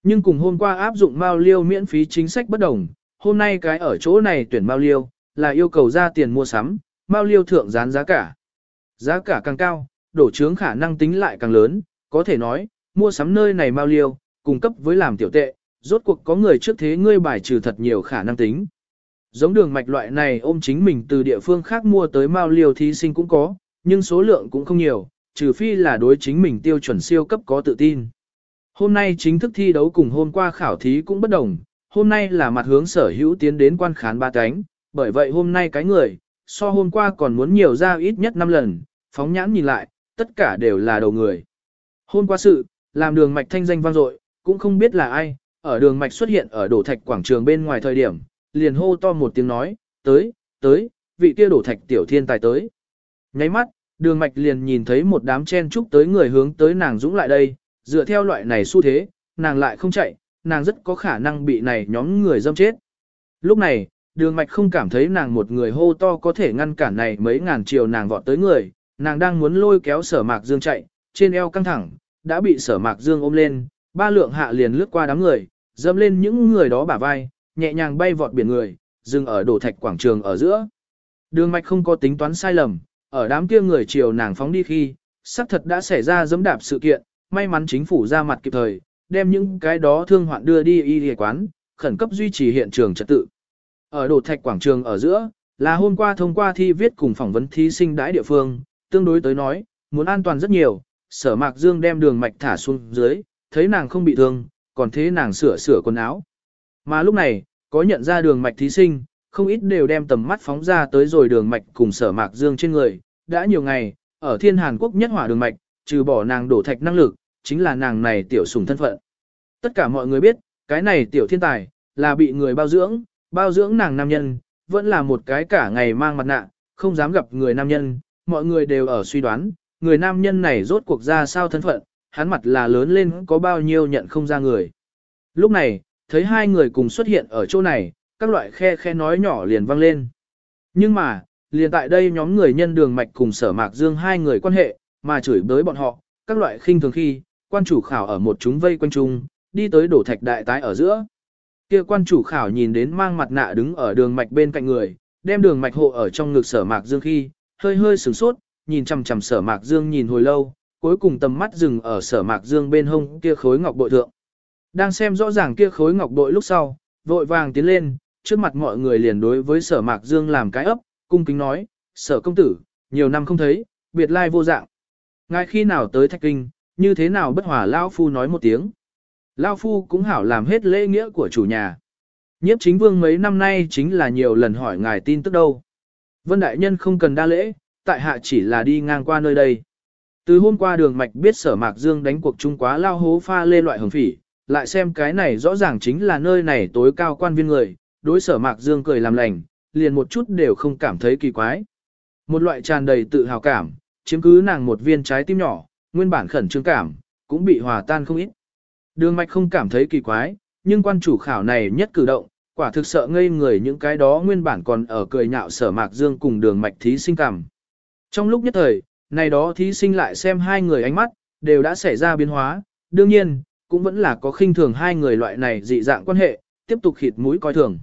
Nhưng cùng hôm qua áp dụng mao liêu miễn phí chính sách bất đồng, hôm nay cái ở chỗ này tuyển mao liêu, là yêu cầu ra tiền mua sắm, mao liêu thượng dán giá cả. Giá cả càng cao, đổ chướng khả năng tính lại càng lớn, có thể nói, mua sắm nơi này mao liêu, cung cấp với làm tiểu tệ, rốt cuộc có người trước thế ngươi bài trừ thật nhiều khả năng tính. Giống đường mạch loại này ôm chính mình từ địa phương khác mua tới mao liêu thí sinh cũng có, nhưng số lượng cũng không nhiều, trừ phi là đối chính mình tiêu chuẩn siêu cấp có tự tin. Hôm nay chính thức thi đấu cùng hôm qua khảo thí cũng bất đồng, hôm nay là mặt hướng sở hữu tiến đến quan khán ba cánh, bởi vậy hôm nay cái người, so hôm qua còn muốn nhiều ra ít nhất 5 lần, phóng nhãn nhìn lại, tất cả đều là đầu người. Hôm qua sự, làm đường mạch thanh danh vang dội, cũng không biết là ai, ở đường mạch xuất hiện ở đổ thạch quảng trường bên ngoài thời điểm, liền hô to một tiếng nói, tới, vị kia đổ thạch tiểu thiên tài tới. Nháy mắt, đường mạch liền nhìn thấy một đám chen chúc tới người hướng tới nàng dũng lại đây, dựa theo loại này xu thế, nàng lại không chạy, nàng rất có khả năng bị này nhóm người dâm chết. Lúc này, đường mạch không cảm thấy nàng một người hô to có thể ngăn cản này mấy ngàn chiều nàng vọt tới người, nàng đang muốn lôi kéo sở mạc dương chạy, trên eo căng thẳng, đã bị sở mạc dương ôm lên, ba lượng hạ liền lướt qua đám người, dâm lên những người đó bả vai, nhẹ nhàng bay vọt biển người, dừng ở đổ thạch quảng trường ở giữa. Đường mạch không có tính toán sai lầm, ở đám kia người chiều nàng phóng đi khi, xác thật đã xảy ra giẫm đạp sự kiện, may mắn chính phủ ra mặt kịp thời, đem những cái đó thương hoạn đưa đi y y quán, khẩn cấp duy trì hiện trường trật tự. Ở đổ thạch quảng trường ở giữa, là hôm qua thông qua thi viết cùng phỏng vấn thí sinh đãi địa phương, tương đối tới nói, muốn an toàn rất nhiều, sở mạc dương đem đường mạch thả xuống dưới, thấy nàng không bị thương, còn thế nàng sửa quần áo. Mà lúc này, có nhận ra đường mạch thí sinh, không ít đều đem tầm mắt phóng ra tới rồi đường mạch cùng sở mạc dương trên người, đã nhiều ngày, ở thiên Hàn Quốc nhất hỏa đường mạch, trừ bỏ nàng đổ thạch năng lực, chính là nàng này tiểu sủng thân phận. Tất cả mọi người biết, cái này tiểu thiên tài, là bị người bao dưỡng nàng nam nhân, vẫn là một cái cả ngày mang mặt nạ, không dám gặp người nam nhân, mọi người đều ở suy đoán, người nam nhân này rốt cuộc ra sao thân phận, hắn mặt là lớn lên có bao nhiêu nhận không ra người. Lúc này, thấy hai người cùng xuất hiện ở chỗ này, các loại khe nói nhỏ liền vang lên. Nhưng mà, liền tại đây nhóm người nhân đường mạch cùng sở mạc dương hai người quan hệ, mà chửi bới bọn họ, các loại khinh thường khi, quan chủ khảo ở một chúng vây quanh chung, đi tới đổ thạch đại tái ở giữa. Kia quan chủ khảo nhìn đến mang mặt nạ đứng ở đường mạch bên cạnh người, đem đường mạch hộ ở trong ngực sở mạc dương khi, hơi sửng sốt, nhìn chằm chằm sở mạc dương nhìn hồi lâu, cuối cùng tầm mắt dừng ở sở mạc dương bên hông kia khối ngọc bội thượng. Đang xem rõ ràng kia khối ngọc bội lúc sau, vội vàng tiến lên, trước mặt mọi người liền đối với sở mạc dương làm cái ấp, cung kính nói, sở công tử, nhiều năm không thấy, biệt lai vô dạng. Ngài khi nào tới Thạch Kinh, như thế nào bất hòa Lao Phu nói một tiếng. Lao Phu cũng hảo làm hết lễ nghĩa của chủ nhà. Nhiếp chính vương mấy năm nay chính là nhiều lần hỏi ngài tin tức đâu. Vân Đại Nhân không cần đa lễ, tại hạ chỉ là đi ngang qua nơi đây. Từ hôm qua đường mạch biết sở mạc dương đánh cuộc chung quá lao hố pha lê loại hồng phỉ, lại xem cái này rõ ràng chính là nơi này tối cao quan viên người, đối sở mạc dương cười làm lành, liền một chút đều không cảm thấy kỳ quái. Một loại tràn đầy tự hào cảm, chiếm cứ nàng một viên trái tim nhỏ, nguyên bản khẩn trương cảm, cũng bị hòa tan không ít. Đường mạch không cảm thấy kỳ quái, nhưng quan chủ khảo này nhất cử động, quả thực sợ ngây người những cái đó nguyên bản còn ở cười nhạo sở mạc dương cùng đường mạch thí sinh cảm. Trong lúc nhất thời, này đó thí sinh lại xem hai người ánh mắt, đều đã xảy ra biến hóa, đương nhiên, cũng vẫn là có khinh thường hai người loại này dị dạng quan hệ, tiếp tục khịt mũi coi thường.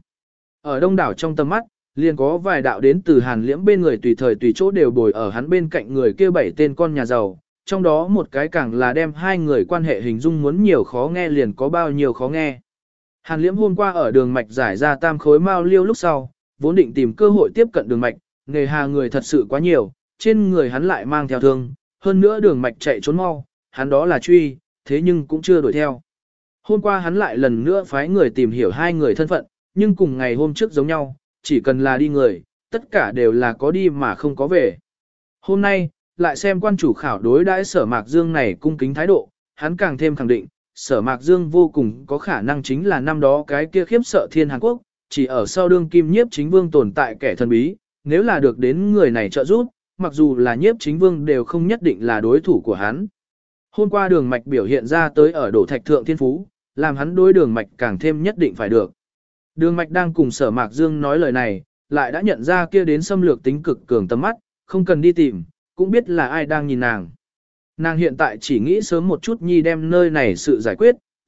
Ở đông đảo trong tầm mắt, liền có vài đạo đến từ Hàn Liễm bên người tùy thời tùy chỗ đều bồi ở hắn bên cạnh người kia 7 tên con nhà giàu, trong đó một cái càng là đem hai người quan hệ hình dung muốn nhiều khó nghe liền có bao nhiêu khó nghe. Hàn Liễm hôm qua ở đường mạch giải ra tam khối mao liêu lúc sau, vốn định tìm cơ hội tiếp cận đường mạch, nghề hà người thật sự quá nhiều, trên người hắn lại mang theo thương, hơn nữa đường mạch chạy trốn mau, hắn đó là truy, thế nhưng cũng chưa đuổi theo. Hôm qua hắn lại lần nữa phái người tìm hiểu hai người thân phận, nhưng cùng ngày hôm trước giống nhau, chỉ cần là đi người, tất cả đều là có đi mà không có về. Hôm nay, lại xem quan chủ khảo đối đãi sở mạc dương này cung kính thái độ, hắn càng thêm khẳng định, sở mạc dương vô cùng có khả năng chính là năm đó cái kia khiếp sợ thiên Hàn Quốc, chỉ ở sau đương kim nhiếp chính vương tồn tại kẻ thần bí, nếu là được đến người này trợ giúp, mặc dù là nhiếp chính vương đều không nhất định là đối thủ của hắn. Hôm qua đường mạch biểu hiện ra tới ở đổ thạch thượng thiên phú, làm hắn đối đường mạch càng thêm nhất định phải được. Đường mạch đang cùng sở mạc dương nói lời này, lại đã nhận ra kia đến xâm lược tính cực cường tầm mắt, không cần đi tìm, cũng biết là ai đang nhìn nàng. Nàng hiện tại chỉ nghĩ sớm một chút nhi đem nơi này sự giải quyết,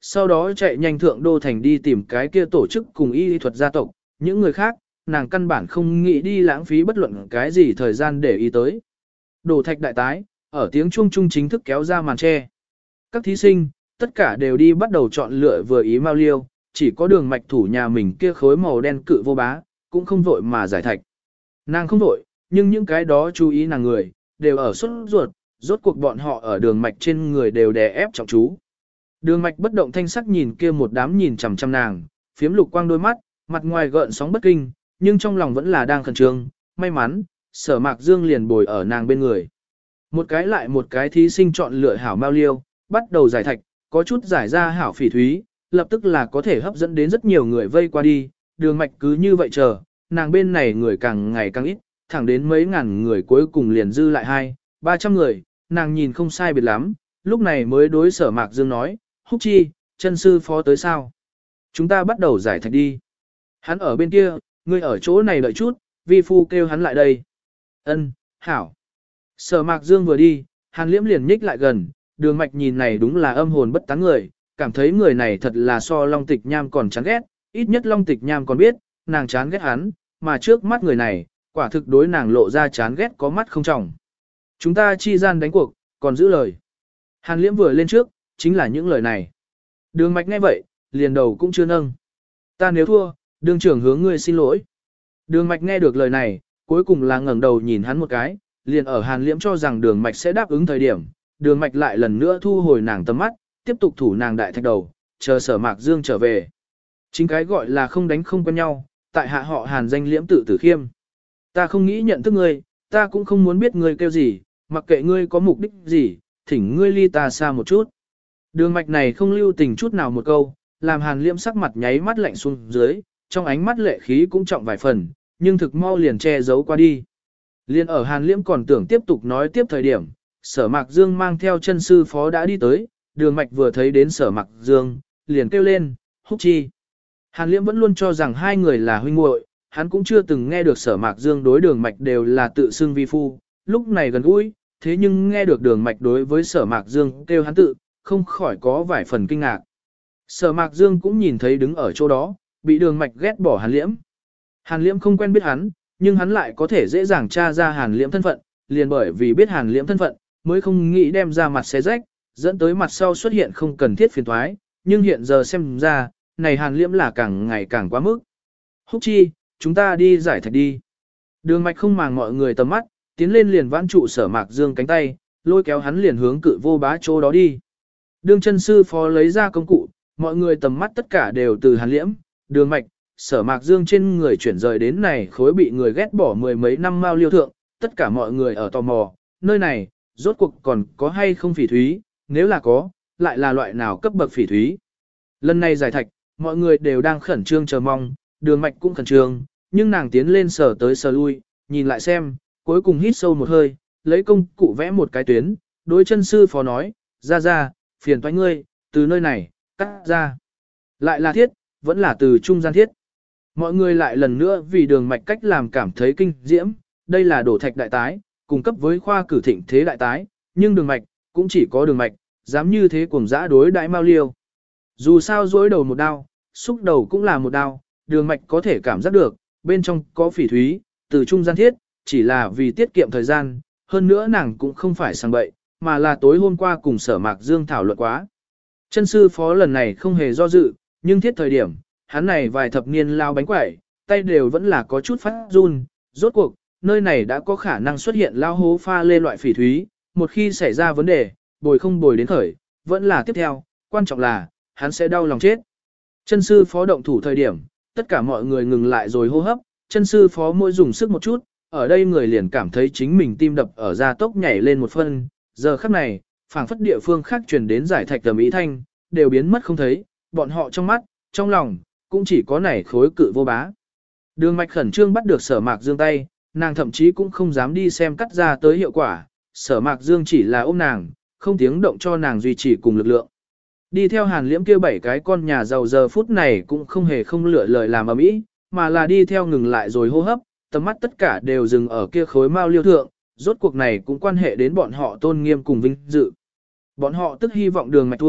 sau đó chạy nhanh thượng đô thành đi tìm cái kia tổ chức cùng y thuật gia tộc, những người khác, nàng căn bản không nghĩ đi lãng phí bất luận cái gì thời gian để ý tới. Đổ thạch đại tái, ở tiếng chuông trung chính thức kéo ra màn che. Các thí sinh, tất cả đều đi bắt đầu chọn lựa vừa ý mao liêu, chỉ có đường mạch thủ nhà mình kia khối màu đen cự vô bá, cũng không vội mà giải thạch. Nàng không vội, nhưng những cái đó chú ý nàng người, đều ở suốt ruột, rốt cuộc bọn họ ở đường mạch trên người đều đè ép trọng chú. Đường mạch bất động thanh sắc nhìn kia một đám nhìn chằm chằm nàng, phiếm lục quang đôi mắt, mặt ngoài gợn sóng bất kinh, nhưng trong lòng vẫn là đang khẩn trương, may mắn, Sở Mạc Dương liền bồi ở nàng bên người. Một cái lại một cái thí sinh chọn lựa hảo mao liêu, bắt đầu giải thạch, có chút giải ra hảo phỉ thúy, lập tức là có thể hấp dẫn đến rất nhiều người vây qua đi, đường mạch cứ như vậy chờ, nàng bên này người càng ngày càng ít, thẳng đến mấy ngàn người cuối cùng liền dư lại 200-300 người, nàng nhìn không sai biệt lắm, lúc này mới đối Sở Mạc Dương nói, Húc Chi, chân sư phó tới sao? Chúng ta bắt đầu giải thạch đi. Hắn ở bên kia, ngươi ở chỗ này đợi chút, vi phu kêu hắn lại đây. Ân, hảo. Sở Mạc Dương vừa đi, Hàn Liễm liền nhích lại gần, đường mạch nhìn này đúng là âm hồn bất tán người, cảm thấy người này thật là so Long Tịch Nham còn chán ghét, ít nhất Long Tịch Nham còn biết, nàng chán ghét hắn, mà trước mắt người này, quả thực đối nàng lộ ra chán ghét có mắt không trọng. Chúng ta chi gian đánh cuộc, còn giữ lời. Hàn Liễm vừa lên trước, chính là những lời này. Đường mạch nghe vậy, liền đầu cũng chưa nâng. Ta nếu thua, đường trưởng hướng ngươi xin lỗi. Đường mạch nghe được lời này, cuối cùng là ngẩng đầu nhìn hắn một cái, liền ở Hàn Liễm cho rằng đường mạch sẽ đáp ứng thời điểm, đường mạch lại lần nữa thu hồi nàng tầm mắt, tiếp tục thủ nàng đại thạch đầu, chờ Sở Mạc Dương trở về. Chính cái gọi là không đánh không quen nhau, tại hạ họ Hàn danh Liễm tự tử khiêm. Ta không nghĩ nhận thức ngươi, ta cũng không muốn biết ngươi kêu gì, mặc kệ ngươi có mục đích gì, thỉnh ngươi ly ta xa một chút. Đường mạch này không lưu tình chút nào một câu, làm Hàn Liễm sắc mặt nháy mắt lạnh xuống dưới, trong ánh mắt lệ khí cũng trọng vài phần, nhưng thực mau liền che giấu qua đi. Liên ở Hàn Liễm còn tưởng tiếp tục nói tiếp thời điểm, Sở Mạc Dương mang theo chân sư phó đã đi tới, đường mạch vừa thấy đến Sở Mạc Dương, liền kêu lên, Húc Chi. Hàn Liễm vẫn luôn cho rằng hai người là huynh muội, hắn cũng chưa từng nghe được Sở Mạc Dương đối đường mạch đều là tự xưng vi phu, lúc này gần gũi, thế nhưng nghe được đường mạch đối với Sở Mạc Dương kêu hắn tự, không khỏi có vài phần kinh ngạc. Sở Mạc Dương cũng nhìn thấy đứng ở chỗ đó, bị đường mạch ghét bỏ Hàn Liễm. Hàn Liễm không quen biết hắn, nhưng hắn lại có thể dễ dàng tra ra Hàn Liễm thân phận, liền bởi vì biết Hàn Liễm thân phận, mới không nghĩ đem ra mặt xé rách, dẫn tới mặt sau xuất hiện không cần thiết phiền toái, nhưng hiện giờ xem ra, này Hàn Liễm là càng ngày càng quá mức. Húc Chi, chúng ta đi giải thạch đi. Đường mạch không màng mọi người tầm mắt, tiến lên liền vãn trụ Sở Mạc Dương cánh tay, lôi kéo hắn liền hướng cự vô bá chỗ đó đi. Đường chân sư phó lấy ra công cụ, mọi người tầm mắt tất cả đều từ Hàn Liễm, đường mạch, Sở Mạc Dương trên người chuyển rời đến này khối bị người ghét bỏ mười mấy năm mao liêu thượng, tất cả mọi người ở tò mò, nơi này, rốt cuộc còn có hay không phỉ thúy, nếu là có, lại là loại nào cấp bậc phỉ thúy. Lần này giải thạch, mọi người đều đang khẩn trương chờ mong, đường mạch cũng khẩn trương, nhưng nàng tiến lên sờ tới sờ lui, nhìn lại xem, cuối cùng hít sâu một hơi, lấy công cụ vẽ một cái tuyến, đối chân sư phó nói, ra, phiền toái ngươi, từ nơi này, cắt ra. Lại là thiết, vẫn là từ trung gian thiết. Mọi người lại lần nữa vì đường mạch cách làm cảm thấy kinh diễm, đây là đổ thạch đại tái, cung cấp với khoa cử thịnh thế đại tái, nhưng đường mạch, cũng chỉ có đường mạch, dám như thế cuồng dã đối đại mao liêu. Dù sao dối đầu một đao, xúc đầu cũng là một đao, đường mạch có thể cảm giác được, bên trong có phỉ thúy, từ trung gian thiết, chỉ là vì tiết kiệm thời gian, hơn nữa nàng cũng không phải sang bậy, mà là tối hôm qua cùng Sở Mạc Dương thảo luận quá. Chân sư phó lần này không hề do dự, nhưng thiết thời điểm, hắn này vài thập niên lao bánh quẩy, tay đều vẫn là có chút phát run, rốt cuộc, nơi này đã có khả năng xuất hiện lao hố pha lê loại phỉ thúy, một khi xảy ra vấn đề, bồi không bồi đến khởi, vẫn là tiếp theo, quan trọng là, hắn sẽ đau lòng chết. Chân sư phó động thủ thời điểm, tất cả mọi người ngừng lại rồi hô hấp, chân sư phó mỗi dùng sức một chút, ở đây người liền cảm thấy chính mình tim đập ở da tốc nhảy lên một phân, giờ khắc này, phảng phất địa phương khác truyền đến giải thạch tầm ý thanh, đều biến mất không thấy, bọn họ trong mắt, trong lòng, cũng chỉ có nảy khối cự vô bá. Đường mạch khẩn trương bắt được Sở Mạc Dương tay, nàng thậm chí cũng không dám đi xem cắt ra tới hiệu quả, Sở Mạc Dương chỉ là ôm nàng, không tiếng động cho nàng duy trì cùng lực lượng. Đi theo Hàn Liễm kia 7 cái con nhà giàu giờ phút này cũng không hề không lựa lời làm ầm ĩ, mà là đi theo ngừng lại rồi hô hấp, tầm mắt tất cả đều dừng ở kia khối mao liêu thượng, rốt cuộc này cũng quan hệ đến bọn họ tôn nghiêm cùng vinh dự. Bọn họ tức hy vọng đường mạch thua,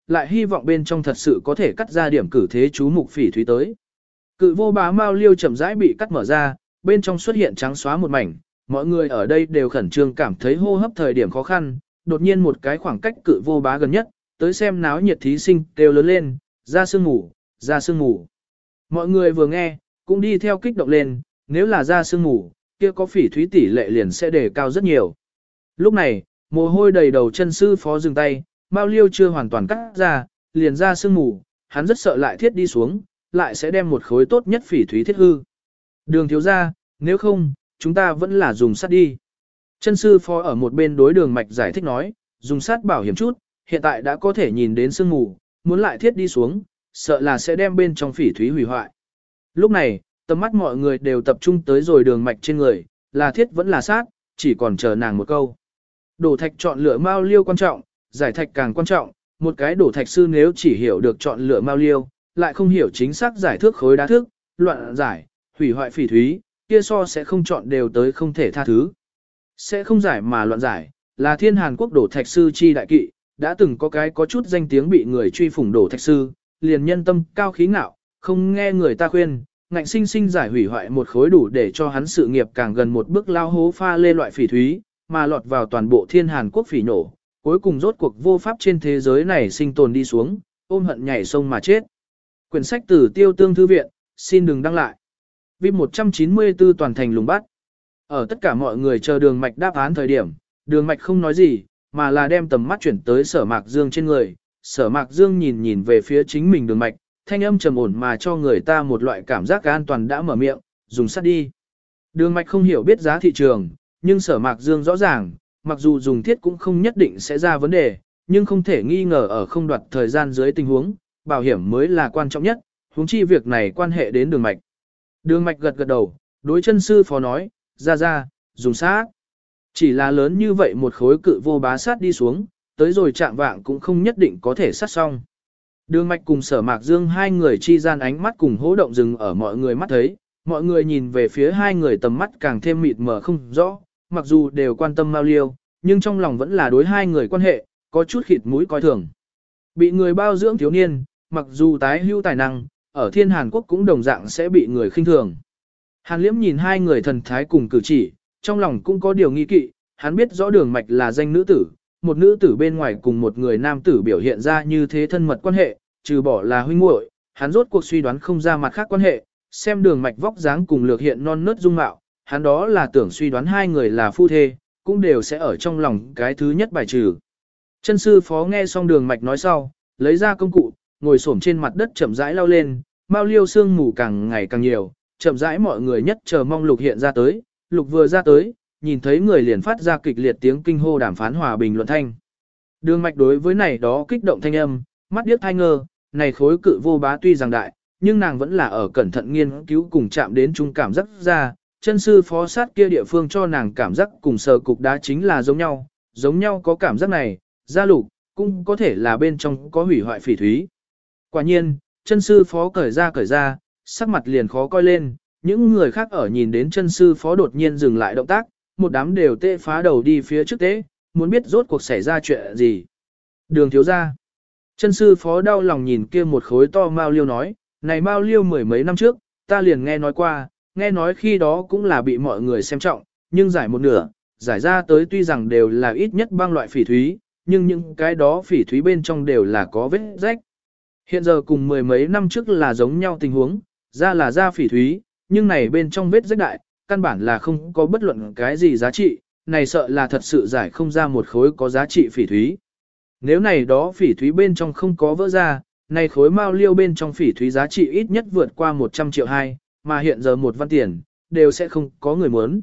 lại hy vọng bên trong thật sự có thể cắt ra điểm cử thế chú mục phỉ thúy tới. Cự vô bá mao liêu chậm rãi bị cắt mở ra, bên trong xuất hiện trắng xóa một mảnh, mọi người ở đây đều khẩn trương cảm thấy hô hấp thời điểm khó khăn, đột nhiên một cái khoảng cách cự vô bá gần nhất, tới xem náo nhiệt thí sinh đều lớn lên, ra sương mù, ra sương mù. Mọi người vừa nghe, cũng đi theo kích động lên, nếu là ra sương mù, kia có phỉ thúy tỷ lệ liền sẽ đề cao rất nhiều. Lúc này, mồ hôi đầy đầu chân sư phó dừng tay, mao liêu chưa hoàn toàn cắt ra, liền ra sương mù, hắn rất sợ lại thiết đi xuống, lại sẽ đem một khối tốt nhất phỉ thúy thiết hư. Đường thiếu ra, nếu không, chúng ta vẫn là dùng sắt đi. Chân sư phó ở một bên đối đường mạch giải thích nói, dùng sắt bảo hiểm chút, hiện tại đã có thể nhìn đến sương mù, muốn lại thiết đi xuống, sợ là sẽ đem bên trong phỉ thúy hủy hoại. Lúc này, tầm mắt mọi người đều tập trung tới rồi đường mạch trên người, là thiết vẫn là sát, chỉ còn chờ nàng một câu. Đổ thạch chọn lựa mao liêu quan trọng, giải thạch càng quan trọng, một cái đổ thạch sư nếu chỉ hiểu được chọn lựa mao liêu, lại không hiểu chính xác giải thước khối đá thước, loạn giải, hủy hoại phỉ thúy, kia so sẽ không chọn đều tới không thể tha thứ. Sẽ không giải mà loạn giải, là thiên Hàn Quốc đổ thạch sư chi đại kỵ, đã từng có cái có chút danh tiếng bị người truy phủng đổ thạch sư, liền nhân tâm cao khí ngạo, không nghe người ta khuyên, ngạnh sinh sinh giải hủy hoại một khối đủ để cho hắn sự nghiệp càng gần một bước lao hố pha lê loại phỉ thúy, mà lọt vào toàn bộ thiên Hàn Quốc phỉ nổ, cuối cùng rốt cuộc vô pháp trên thế giới này sinh tồn đi xuống, ôm hận nhảy sông mà chết. Quyển sách từ Tiêu Tương Thư Viện, xin đừng đăng lại. VIP 194 toàn thành lùng bắt. Ở tất cả mọi người chờ đường mạch đáp án thời điểm, đường mạch không nói gì, mà là đem tầm mắt chuyển tới Sở Mạc Dương trên người. Sở Mạc Dương nhìn về phía chính mình đường mạch, thanh âm trầm ổn mà cho người ta một loại cảm giác an toàn đã mở miệng, dùng sắt đi. Đường mạch không hiểu biết giá thị trường, nhưng Sở Mạc Dương rõ ràng, mặc dù dùng thiết cũng không nhất định sẽ ra vấn đề, nhưng không thể nghi ngờ ở không đoạt thời gian dưới tình huống, bảo hiểm mới là quan trọng nhất, huống chi việc này quan hệ đến đường mạch. Đường mạch gật gật đầu, đối chân sư phó nói, ra, dùng sát. Chỉ là lớn như vậy một khối cự vô bá sát đi xuống, tới rồi chạm vạng cũng không nhất định có thể sát xong. Đường mạch cùng Sở Mạc Dương hai người chi gian ánh mắt cùng hô động dừng ở mọi người mắt thấy, mọi người nhìn về phía hai người tầm mắt càng thêm mịt mờ không rõ, mặc dù đều quan tâm Mao Liêu, nhưng trong lòng vẫn là đối hai người quan hệ, có chút khịt mũi coi thường. Bị người bao dưỡng thiếu niên, mặc dù tái hưu tài năng, ở thiên Hàn Quốc cũng đồng dạng sẽ bị người khinh thường. Hàn Liễm nhìn hai người thần thái cùng cử chỉ, trong lòng cũng có điều nghi kỵ, hắn biết rõ đường mạch là danh nữ tử, một nữ tử bên ngoài cùng một người nam tử biểu hiện ra như thế thân mật quan hệ, trừ bỏ là huynh muội, hắn rốt cuộc suy đoán không ra mặt khác quan hệ, xem đường mạch vóc dáng cùng lược hiện non nớt dung mạo, hắn đó là tưởng suy đoán hai người là phu thê, cũng đều sẽ ở trong lòng cái thứ nhất bài trừ. Chân sư phó nghe xong đường mạch nói sau, lấy ra công cụ, ngồi xổm trên mặt đất chậm rãi lao lên, Mao Liêu sương mù càng ngày càng nhiều, chậm rãi mọi người nhất chờ mong Lục hiện ra tới, Lục vừa ra tới, nhìn thấy người liền phát ra kịch liệt tiếng kinh hô đàm phán hòa bình luận thanh. Đường mạch đối với này đó kích động thanh âm, mắt điếc thai ngơ, này khối cự vô bá tuy rằng đại, nhưng nàng vẫn là ở cẩn thận nghiên cứu cùng chạm đến chung cảm giác ra, chân sư phó sát kia địa phương cho nàng cảm giác cùng sờ cục đá chính là giống nhau có cảm giác này, gia lục, cũng có thể là bên trong có hủy hoại phỉ thúy. Quả nhiên, chân sư phó cởi ra, sắc mặt liền khó coi lên, những người khác ở nhìn đến chân sư phó đột nhiên dừng lại động tác, một đám đều tê phá đầu đi phía trước tế, muốn biết rốt cuộc xảy ra chuyện gì. Đường thiếu ra. Chân sư phó đau lòng nhìn kia một khối to Mao Liêu nói, này Mao Liêu mười mấy năm trước, ta liền nghe nói qua, nghe nói khi đó cũng là bị mọi người xem trọng, nhưng giải một nửa, giải ra tới tuy rằng đều là ít nhất băng loại phỉ thúy, nhưng những cái đó phỉ thúy bên trong đều là có vết rách. Hiện giờ cùng mười mấy năm trước là giống nhau tình huống, ra là ra phỉ thúy, nhưng này bên trong vết rách đại, căn bản là không có bất luận cái gì giá trị, này sợ là thật sự giải không ra một khối có giá trị phỉ thúy. Nếu này đó phỉ thúy bên trong không có vỡ ra, này khối Mao Liêu bên trong phỉ thúy giá trị ít nhất vượt qua 100 triệu hai, mà hiện giờ một văn tiền, đều sẽ không có người muốn.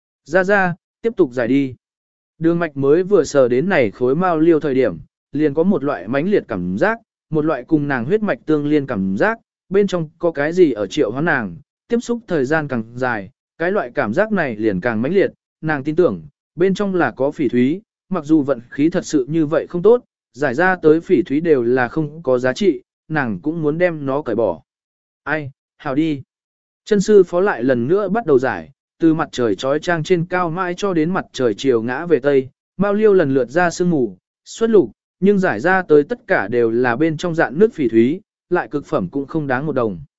Ra, tiếp tục giải đi. Đường mạch mới vừa sờ đến này khối Mao Liêu thời điểm, liền có một loại mãnh liệt cảm giác, một loại cùng nàng huyết mạch tương liên cảm giác, bên trong có cái gì ở triệu hóa nàng, tiếp xúc thời gian càng dài, cái loại cảm giác này liền càng mãnh liệt, nàng tin tưởng, bên trong là có phỉ thúy, mặc dù vận khí thật sự như vậy không tốt, giải ra tới phỉ thúy đều là không có giá trị, nàng cũng muốn đem nó cởi bỏ. Ai, hào đi. Chân sư phó lại lần nữa bắt đầu giải, từ mặt trời trói trang trên cao mãi cho đến mặt trời chiều ngã về tây, Mao Liêu lần lượt ra sương mù, xuất lục, nhưng giải ra tới tất cả đều là bên trong dạng nước phỉ thúy, lại cực phẩm cũng không đáng một đồng.